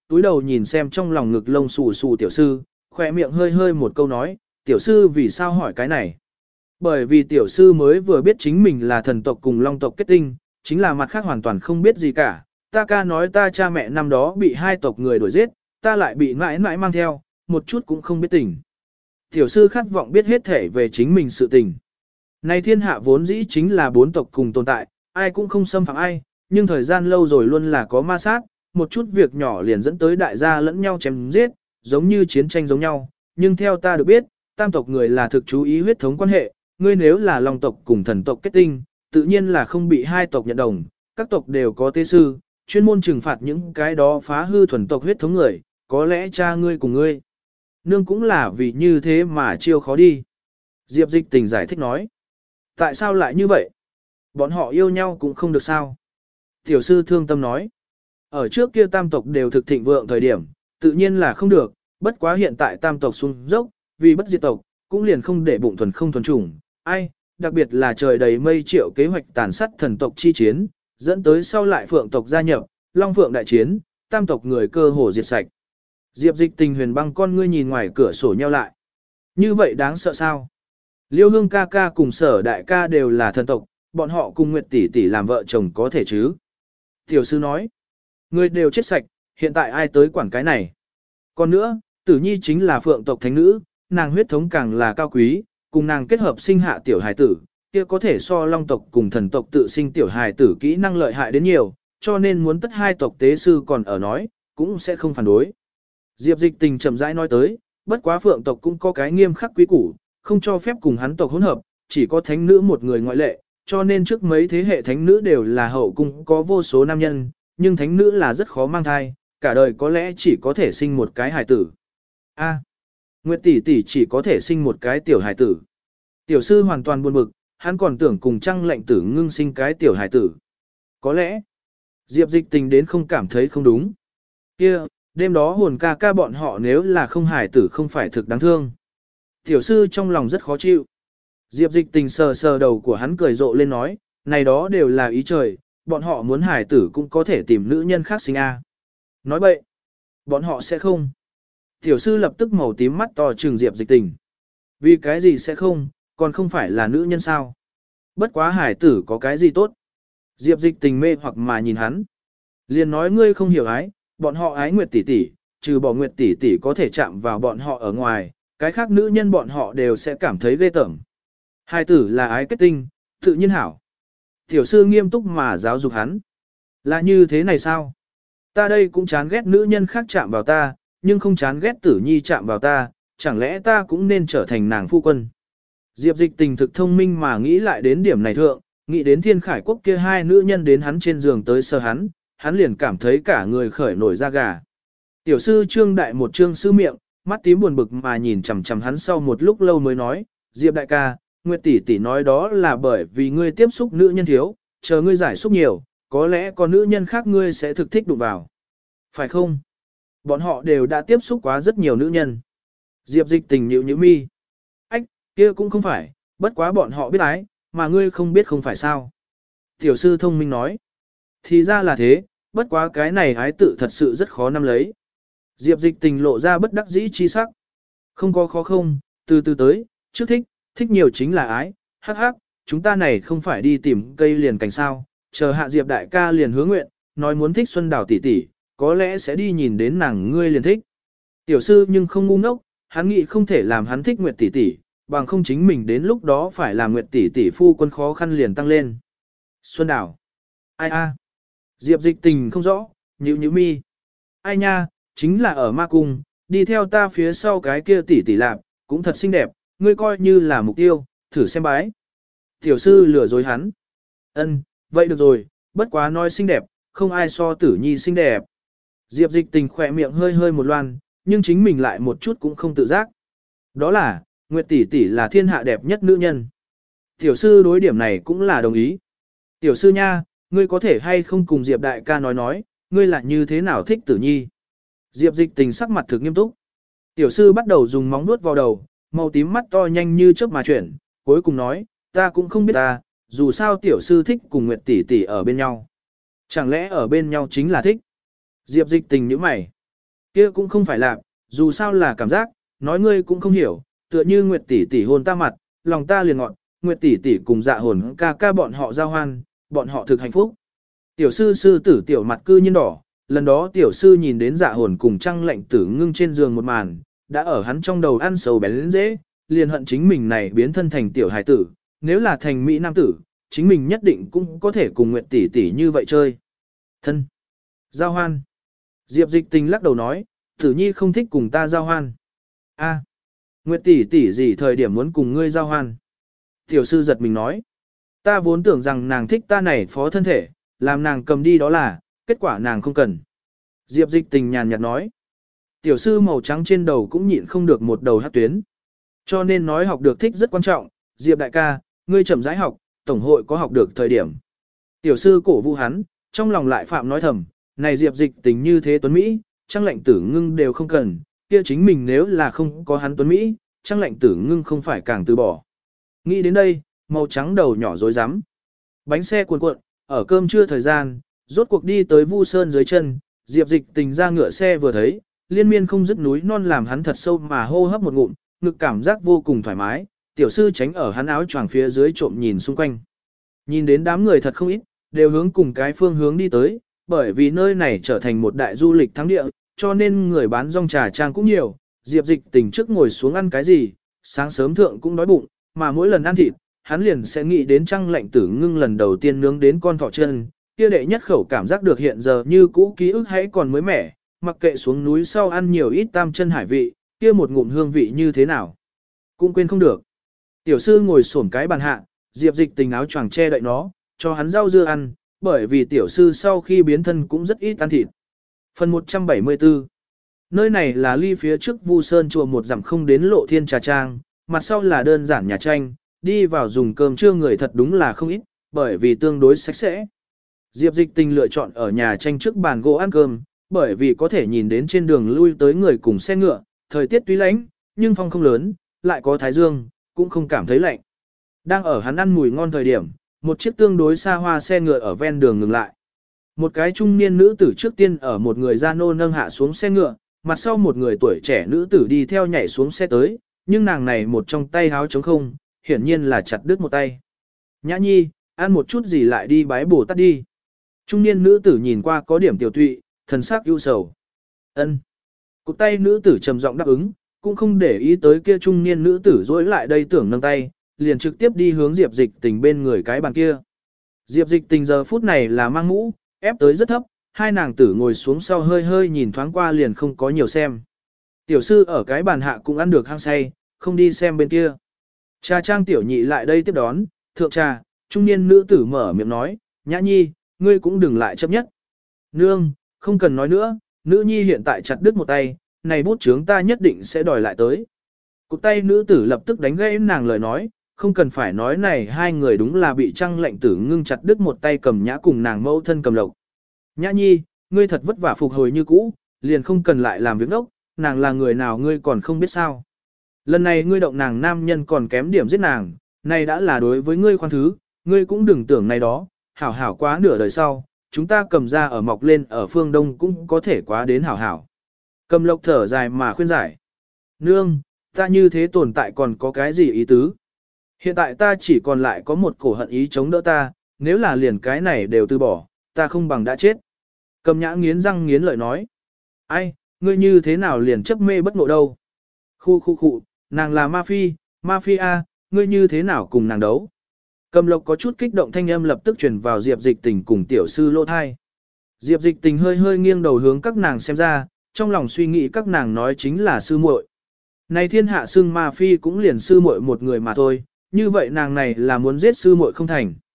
S1: túi đầu nhìn xem trong lòng ngực lông xù xù tiểu sư, khỏe miệng hơi hơi một câu nói, tiểu sư vì sao hỏi cái này? Bởi vì tiểu sư mới vừa biết chính mình là thần tộc cùng long tộc kết tinh, chính là mặt khác hoàn toàn không biết gì cả. Ta ca nói ta cha mẹ năm đó bị hai tộc người đuổi giết, ta lại bị mãi mãi mang theo, một chút cũng không biết tình. Tiểu sư khát vọng biết hết thể về chính mình sự tình. Này thiên hạ vốn dĩ chính là bốn tộc cùng tồn tại, ai cũng không xâm phạm ai, nhưng thời gian lâu rồi luôn là có ma sát, một chút việc nhỏ liền dẫn tới đại gia lẫn nhau chém giết, giống như chiến tranh giống nhau. Nhưng theo ta được biết, tam tộc người là thực chú ý huyết thống quan hệ, ngươi nếu là long tộc cùng thần tộc kết tinh, tự nhiên là không bị hai tộc nhận đồng, các tộc đều có tế sư, chuyên môn trừng phạt những cái đó phá hư thuần tộc huyết thống người, có lẽ cha ngươi cùng ngươi. Nương cũng là vì như thế mà chiêu khó đi. Diệp Dịch Tình giải thích nói. Tại sao lại như vậy? Bọn họ yêu nhau cũng không được sao? Tiểu sư thương tâm nói. Ở trước kia tam tộc đều thực thịnh vượng thời điểm, tự nhiên là không được, bất quá hiện tại tam tộc xuống dốc, vì bất diệt tộc, cũng liền không để bụng thuần không thuần chủng. Ai, đặc biệt là trời đầy mây triệu kế hoạch tàn sát thần tộc chi chiến, dẫn tới sau lại phượng tộc gia nhập, long phượng đại chiến, tam tộc người cơ hồ diệt sạch. Diệp Dịch Tình huyền băng con ngươi nhìn ngoài cửa sổ nheo lại. Như vậy đáng sợ sao? Liêu Hương ca ca cùng Sở đại ca đều là thần tộc, bọn họ cùng Nguyệt tỷ tỷ làm vợ chồng có thể chứ? Tiểu sư nói, người đều chết sạch, hiện tại ai tới quản cái này? Còn nữa, Tử Nhi chính là phượng tộc thánh nữ, nàng huyết thống càng là cao quý, cùng nàng kết hợp sinh hạ tiểu hài tử, kia có thể so long tộc cùng thần tộc tự sinh tiểu hài tử kỹ năng lợi hại đến nhiều, cho nên muốn tất hai tộc tế sư còn ở nói, cũng sẽ không phản đối. Diệp Dịch Tình chậm rãi nói tới, bất quá phượng tộc cũng có cái nghiêm khắc quý củ, không cho phép cùng hắn tộc hỗn hợp, chỉ có thánh nữ một người ngoại lệ, cho nên trước mấy thế hệ thánh nữ đều là hậu cung có vô số nam nhân, nhưng thánh nữ là rất khó mang thai, cả đời có lẽ chỉ có thể sinh một cái hài tử. A, Nguyệt tỷ tỷ chỉ có thể sinh một cái tiểu hài tử. Tiểu sư hoàn toàn buồn bực, hắn còn tưởng cùng Trăng Lệnh tử ngưng sinh cái tiểu hài tử. Có lẽ, Diệp Dịch Tình đến không cảm thấy không đúng. Kia, đêm đó hồn ca ca bọn họ nếu là không hài tử không phải thực đáng thương. Tiểu sư trong lòng rất khó chịu. Diệp Dịch Tình sờ sờ đầu của hắn cười rộ lên nói, này đó đều là ý trời, bọn họ muốn hài tử cũng có thể tìm nữ nhân khác sinh a. Nói bậy, bọn họ sẽ không. Tiểu sư lập tức màu tím mắt to trừng Diệp Dịch Tình. Vì cái gì sẽ không, còn không phải là nữ nhân sao? Bất quá hài tử có cái gì tốt? Diệp Dịch Tình mê hoặc mà nhìn hắn. Liền nói ngươi không hiểu ái, bọn họ ái Nguyệt tỷ tỷ, trừ bỏ Nguyệt tỷ tỷ có thể chạm vào bọn họ ở ngoài, cái khác nữ nhân bọn họ đều sẽ cảm thấy ghê tởm. Hài tử là ái kết tinh, tự nhiên hảo. Tiểu sư nghiêm túc mà giáo dục hắn. Là như thế này sao? Ta đây cũng chán ghét nữ nhân khác chạm vào ta, nhưng không chán ghét Tử Nhi chạm vào ta, chẳng lẽ ta cũng nên trở thành nàng phu quân? Diệp Dịch Tình thực thông minh mà nghĩ lại đến điểm này thượng, nghĩ đến Thiên Khải Quốc kia hai nữ nhân đến hắn trên giường tới sờ hắn liền cảm thấy cả người khởi nổi da gà. Tiểu sư Trương Đại một trương sư miệng, mắt tím buồn bực mà nhìn chằm chằm hắn sau một lúc lâu mới nói, Diệp đại ca, Nguyệt tỷ tỷ nói đó là bởi vì ngươi tiếp xúc nữ nhân thiếu, chờ ngươi giải xúc nhiều, có lẽ có nữ nhân khác ngươi sẽ thực thích đụng vào. Phải không? Bọn họ đều đã tiếp xúc quá rất nhiều nữ nhân. Diệp Dịch Tình nhíu nhíu mi. Ách, kia cũng không phải, bất quá bọn họ biết ái, mà ngươi không biết không phải sao. Tiểu sư thông minh nói. Thì ra là thế, bất quá cái này ái tự thật sự rất khó nắm lấy. Diệp Dịch Tình lộ ra bất đắc dĩ chi sắc. Không có khó không, từ từ tới, trước thích nhiều chính là ái, hắc hắc, chúng ta này không phải đi tìm cây liền cành sao, chờ hạ Diệp đại ca liền hứa nguyện, nói muốn thích Xuân Đào tỷ tỷ, có lẽ sẽ đi nhìn đến nàng ngươi liền thích. Tiểu sư nhưng không ngu ngốc, hắn nghĩ không thể làm hắn thích Nguyệt tỷ tỷ, bằng không chính mình đến lúc đó phải làm Nguyệt tỷ tỷ phu quân khó khăn liền tăng lên. Xuân Đào. Ai a? Diệp Dịch Tình không rõ, nhíu mi. Ai nha, chính là ở ma cung, đi theo ta phía sau cái kia tỷ tỷ lạp, cũng thật xinh đẹp, ngươi coi như là mục tiêu, thử xem bái. Tiểu sư lừa dối hắn. Ân, vậy được rồi, bất quá nói xinh đẹp, không ai so Tử Nhi xinh đẹp. Diệp Dịch Tình khỏe miệng hơi hơi một loan, nhưng chính mình lại một chút cũng không tự giác. Đó là, Nguyệt tỷ tỷ là thiên hạ đẹp nhất nữ nhân. Tiểu sư đối điểm này cũng là đồng ý. Tiểu sư nha, ngươi có thể hay không cùng Diệp đại ca nói, ngươi là như thế nào thích Tử Nhi. Diệp Dịch Tình sắc mặt thực nghiêm túc. Tiểu sư bắt đầu dùng móng nuốt vào đầu, màu tím mắt to nhanh như chớp mà chuyển, cuối cùng nói, ta cũng không biết ta, dù sao tiểu sư thích cùng Nguyệt tỷ tỷ ở bên nhau. Chẳng lẽ ở bên nhau chính là thích? Diệp Dịch Tình nhíu mày. Kia cũng không phải là, dù sao là cảm giác, nói ngươi cũng không hiểu, tựa như Nguyệt tỷ tỷ hôn ta mặt, lòng ta liền ngọt, Nguyệt tỷ tỷ cùng Dạ hồn ca ca bọn họ giao hoan, bọn họ thực hạnh phúc. Tiểu sư sư tử tiểu mặt cư nhiên đỏ, lần đó tiểu sư nhìn đến Dạ hồn cùng Trăng Lệnh Tử ngưng trên giường một màn, đã ở hắn trong đầu ăn sầu bén lên dễ, liền hận chính mình này biến thân thành tiểu hài tử, nếu là thành mỹ nam tử, chính mình nhất định cũng có thể cùng Nguyệt tỷ tỷ như vậy chơi. Thân. Giao hoan. Diệp Dịch Tình lắc đầu nói, Tử Nhi không thích cùng ta giao hoan. A, Nguyệt tỷ tỷ gì thời điểm muốn cùng ngươi giao hoan? Tiểu sư giật mình nói, ta vốn tưởng rằng nàng thích ta này phó thân thể, làm nàng cầm đi đó là, kết quả nàng không cần. Diệp Dịch Tình nhàn nhạt nói, tiểu sư màu trắng trên đầu cũng nhịn không được một đầu hát tuyến. Cho nên nói học được thích rất quan trọng, Diệp đại ca, ngươi chậm rãi học, tổng hội có học được thời điểm. Tiểu sư cổ vũ hắn, trong lòng lại phạm nói thầm, này Diệp Dịch Tình như thế tuấn Mỹ, Trăng Lệnh Tử ngưng đều không cần, kia chính mình nếu là không có hắn tuấn Mỹ, Trăng Lệnh Tử ngưng không phải càng từ bỏ. Nghĩ đến đây, màu trắng đầu nhỏ rối rắm. Bánh xe cuồn cuộn, ở cơm trưa thời gian, rốt cuộc đi tới Vu Sơn dưới chân, Diệp Dịch Tình ra ngựa xe vừa thấy, liên miên không dứt núi non làm hắn thật sâu mà hô hấp một ngụm, ngực cảm giác vô cùng thoải mái, tiểu sư tránh ở hắn áo choàng phía dưới trộm nhìn xung quanh. Nhìn đến đám người thật không ít, đều hướng cùng cái phương hướng đi tới, bởi vì nơi này trở thành một đại du lịch thắng địa, cho nên người bán rong trà trang cũng nhiều. Diệp Dịch Tình trước ngồi xuống ăn cái gì, sáng sớm thượng cũng đói bụng, mà mỗi lần ăn thịt, hắn liền sẽ nghĩ đến Trăng Lệnh Tử ngưng lần đầu tiên nướng đến con thỏ chân, kia đệ nhất khẩu cảm giác được hiện giờ như cũ ký ức hãy còn mới mẻ, mặc kệ xuống núi sau ăn nhiều ít tam chân hải vị, kia một ngụm hương vị như thế nào, cũng quên không được. Tiểu sư ngồi xổm cái bàn hạ, Diệp Dịch Tình áo choàng che đậy nó, cho hắn rau dưa ăn, bởi vì tiểu sư sau khi biến thân cũng rất ít ăn thịt. Phần 174. Nơi này là ly phía trước Vu Sơn chùa một dặm không đến Lộ Thiên Trà Trang, mặt sau là đơn giản nhà tranh, đi vào dùng cơm trưa người thật đúng là không ít, bởi vì tương đối sạch sẽ. Diệp Dịch Tình lựa chọn ở nhà tranh trước bàn gỗ ăn cơm, bởi vì có thể nhìn đến trên đường lui tới người cùng xe ngựa, thời tiết tuy lạnh, nhưng phong không lớn, lại có thái dương, cũng không cảm thấy lạnh. Đang ở hắn ăn mùi ngon thời điểm, một chiếc tương đối xa hoa xe ngựa ở ven đường ngừng lại. Một cái trung niên nữ tử trước tiên ở một người gia nô nâng hạ xuống xe ngựa, mặt sau một người tuổi trẻ nữ tử đi theo nhảy xuống xe tới, nhưng nàng này một trong tay háo trống không, hiển nhiên là chặt đứt một tay. Nhã nhi, ăn một chút gì lại đi bái Bồ Tát đi. Trung niên nữ tử nhìn qua có điểm tiểu tụy, thần sắc ưu sầu. Ân. Cụt tay nữ tử trầm giọng đáp ứng, cũng không để ý tới kia trung niên nữ tử dối lại đây tưởng nâng tay, liền trực tiếp đi hướng Diệp Dịch Tình bên người cái bàn kia. Diệp Dịch Tình giờ phút này là mang mũ, ép tới rất thấp, hai nàng tử ngồi xuống sau hơi hơi nhìn thoáng qua liền không có nhiều xem. Tiểu sư ở cái bàn hạ cũng ăn được hang say, không đi xem bên kia. Trà trang tiểu nhị lại đây tiếp đón, thượng trà, trung niên nữ tử mở miệng nói, Nhã nhi, ngươi cũng đừng lại chấp nhất. Nương, không cần nói nữa, nữ nhi hiện tại chặt đứt một tay, này bút chướng ta nhất định sẽ đòi lại tới. Cụt tay nữ tử lập tức đánh gãy nàng lời nói, không cần phải nói này hai người đúng là bị Trăng Lệnh Tử ngưng chặt đứt một tay cầm nhã cùng nàng mẫu thân cầm lộc. Nhã nhi, ngươi thật vất vả phục hồi như cũ, liền không cần lại làm việc đốc, nàng là người nào ngươi còn không biết sao. Lần này ngươi động nàng nam nhân còn kém điểm giết nàng, này đã là đối với ngươi khoan thứ, ngươi cũng đừng tưởng này đó, hảo hảo quá nửa đời sau, chúng ta cầm ra ở mọc lên ở phương Đông cũng có thể quá đến hảo hảo. Cầm lộc thở dài mà khuyên giải. Nương, ta như thế tồn tại còn có cái gì ý tứ? Hiện tại ta chỉ còn lại có một cổ hận ý chống đỡ ta, nếu là liền cái này đều từ bỏ, ta không bằng đã chết. Cầm nhã nghiến răng nghiến lợi nói. Ai, ngươi như thế nào liền chấp mê bất ngộ đâu? Khu, nàng là mafia, ngươi như thế nào cùng nàng đấu? Cầm lộc có chút kích động thanh âm lập tức truyền vào Diệp Dịch Tình cùng tiểu sư lô thai. Diệp Dịch Tình hơi hơi nghiêng đầu hướng các nàng xem ra, trong lòng suy nghĩ các nàng nói chính là sư muội. Này thiên hạ xưng ma phi cũng liền sư muội một người mà thôi, như vậy nàng này là muốn giết sư muội không thành.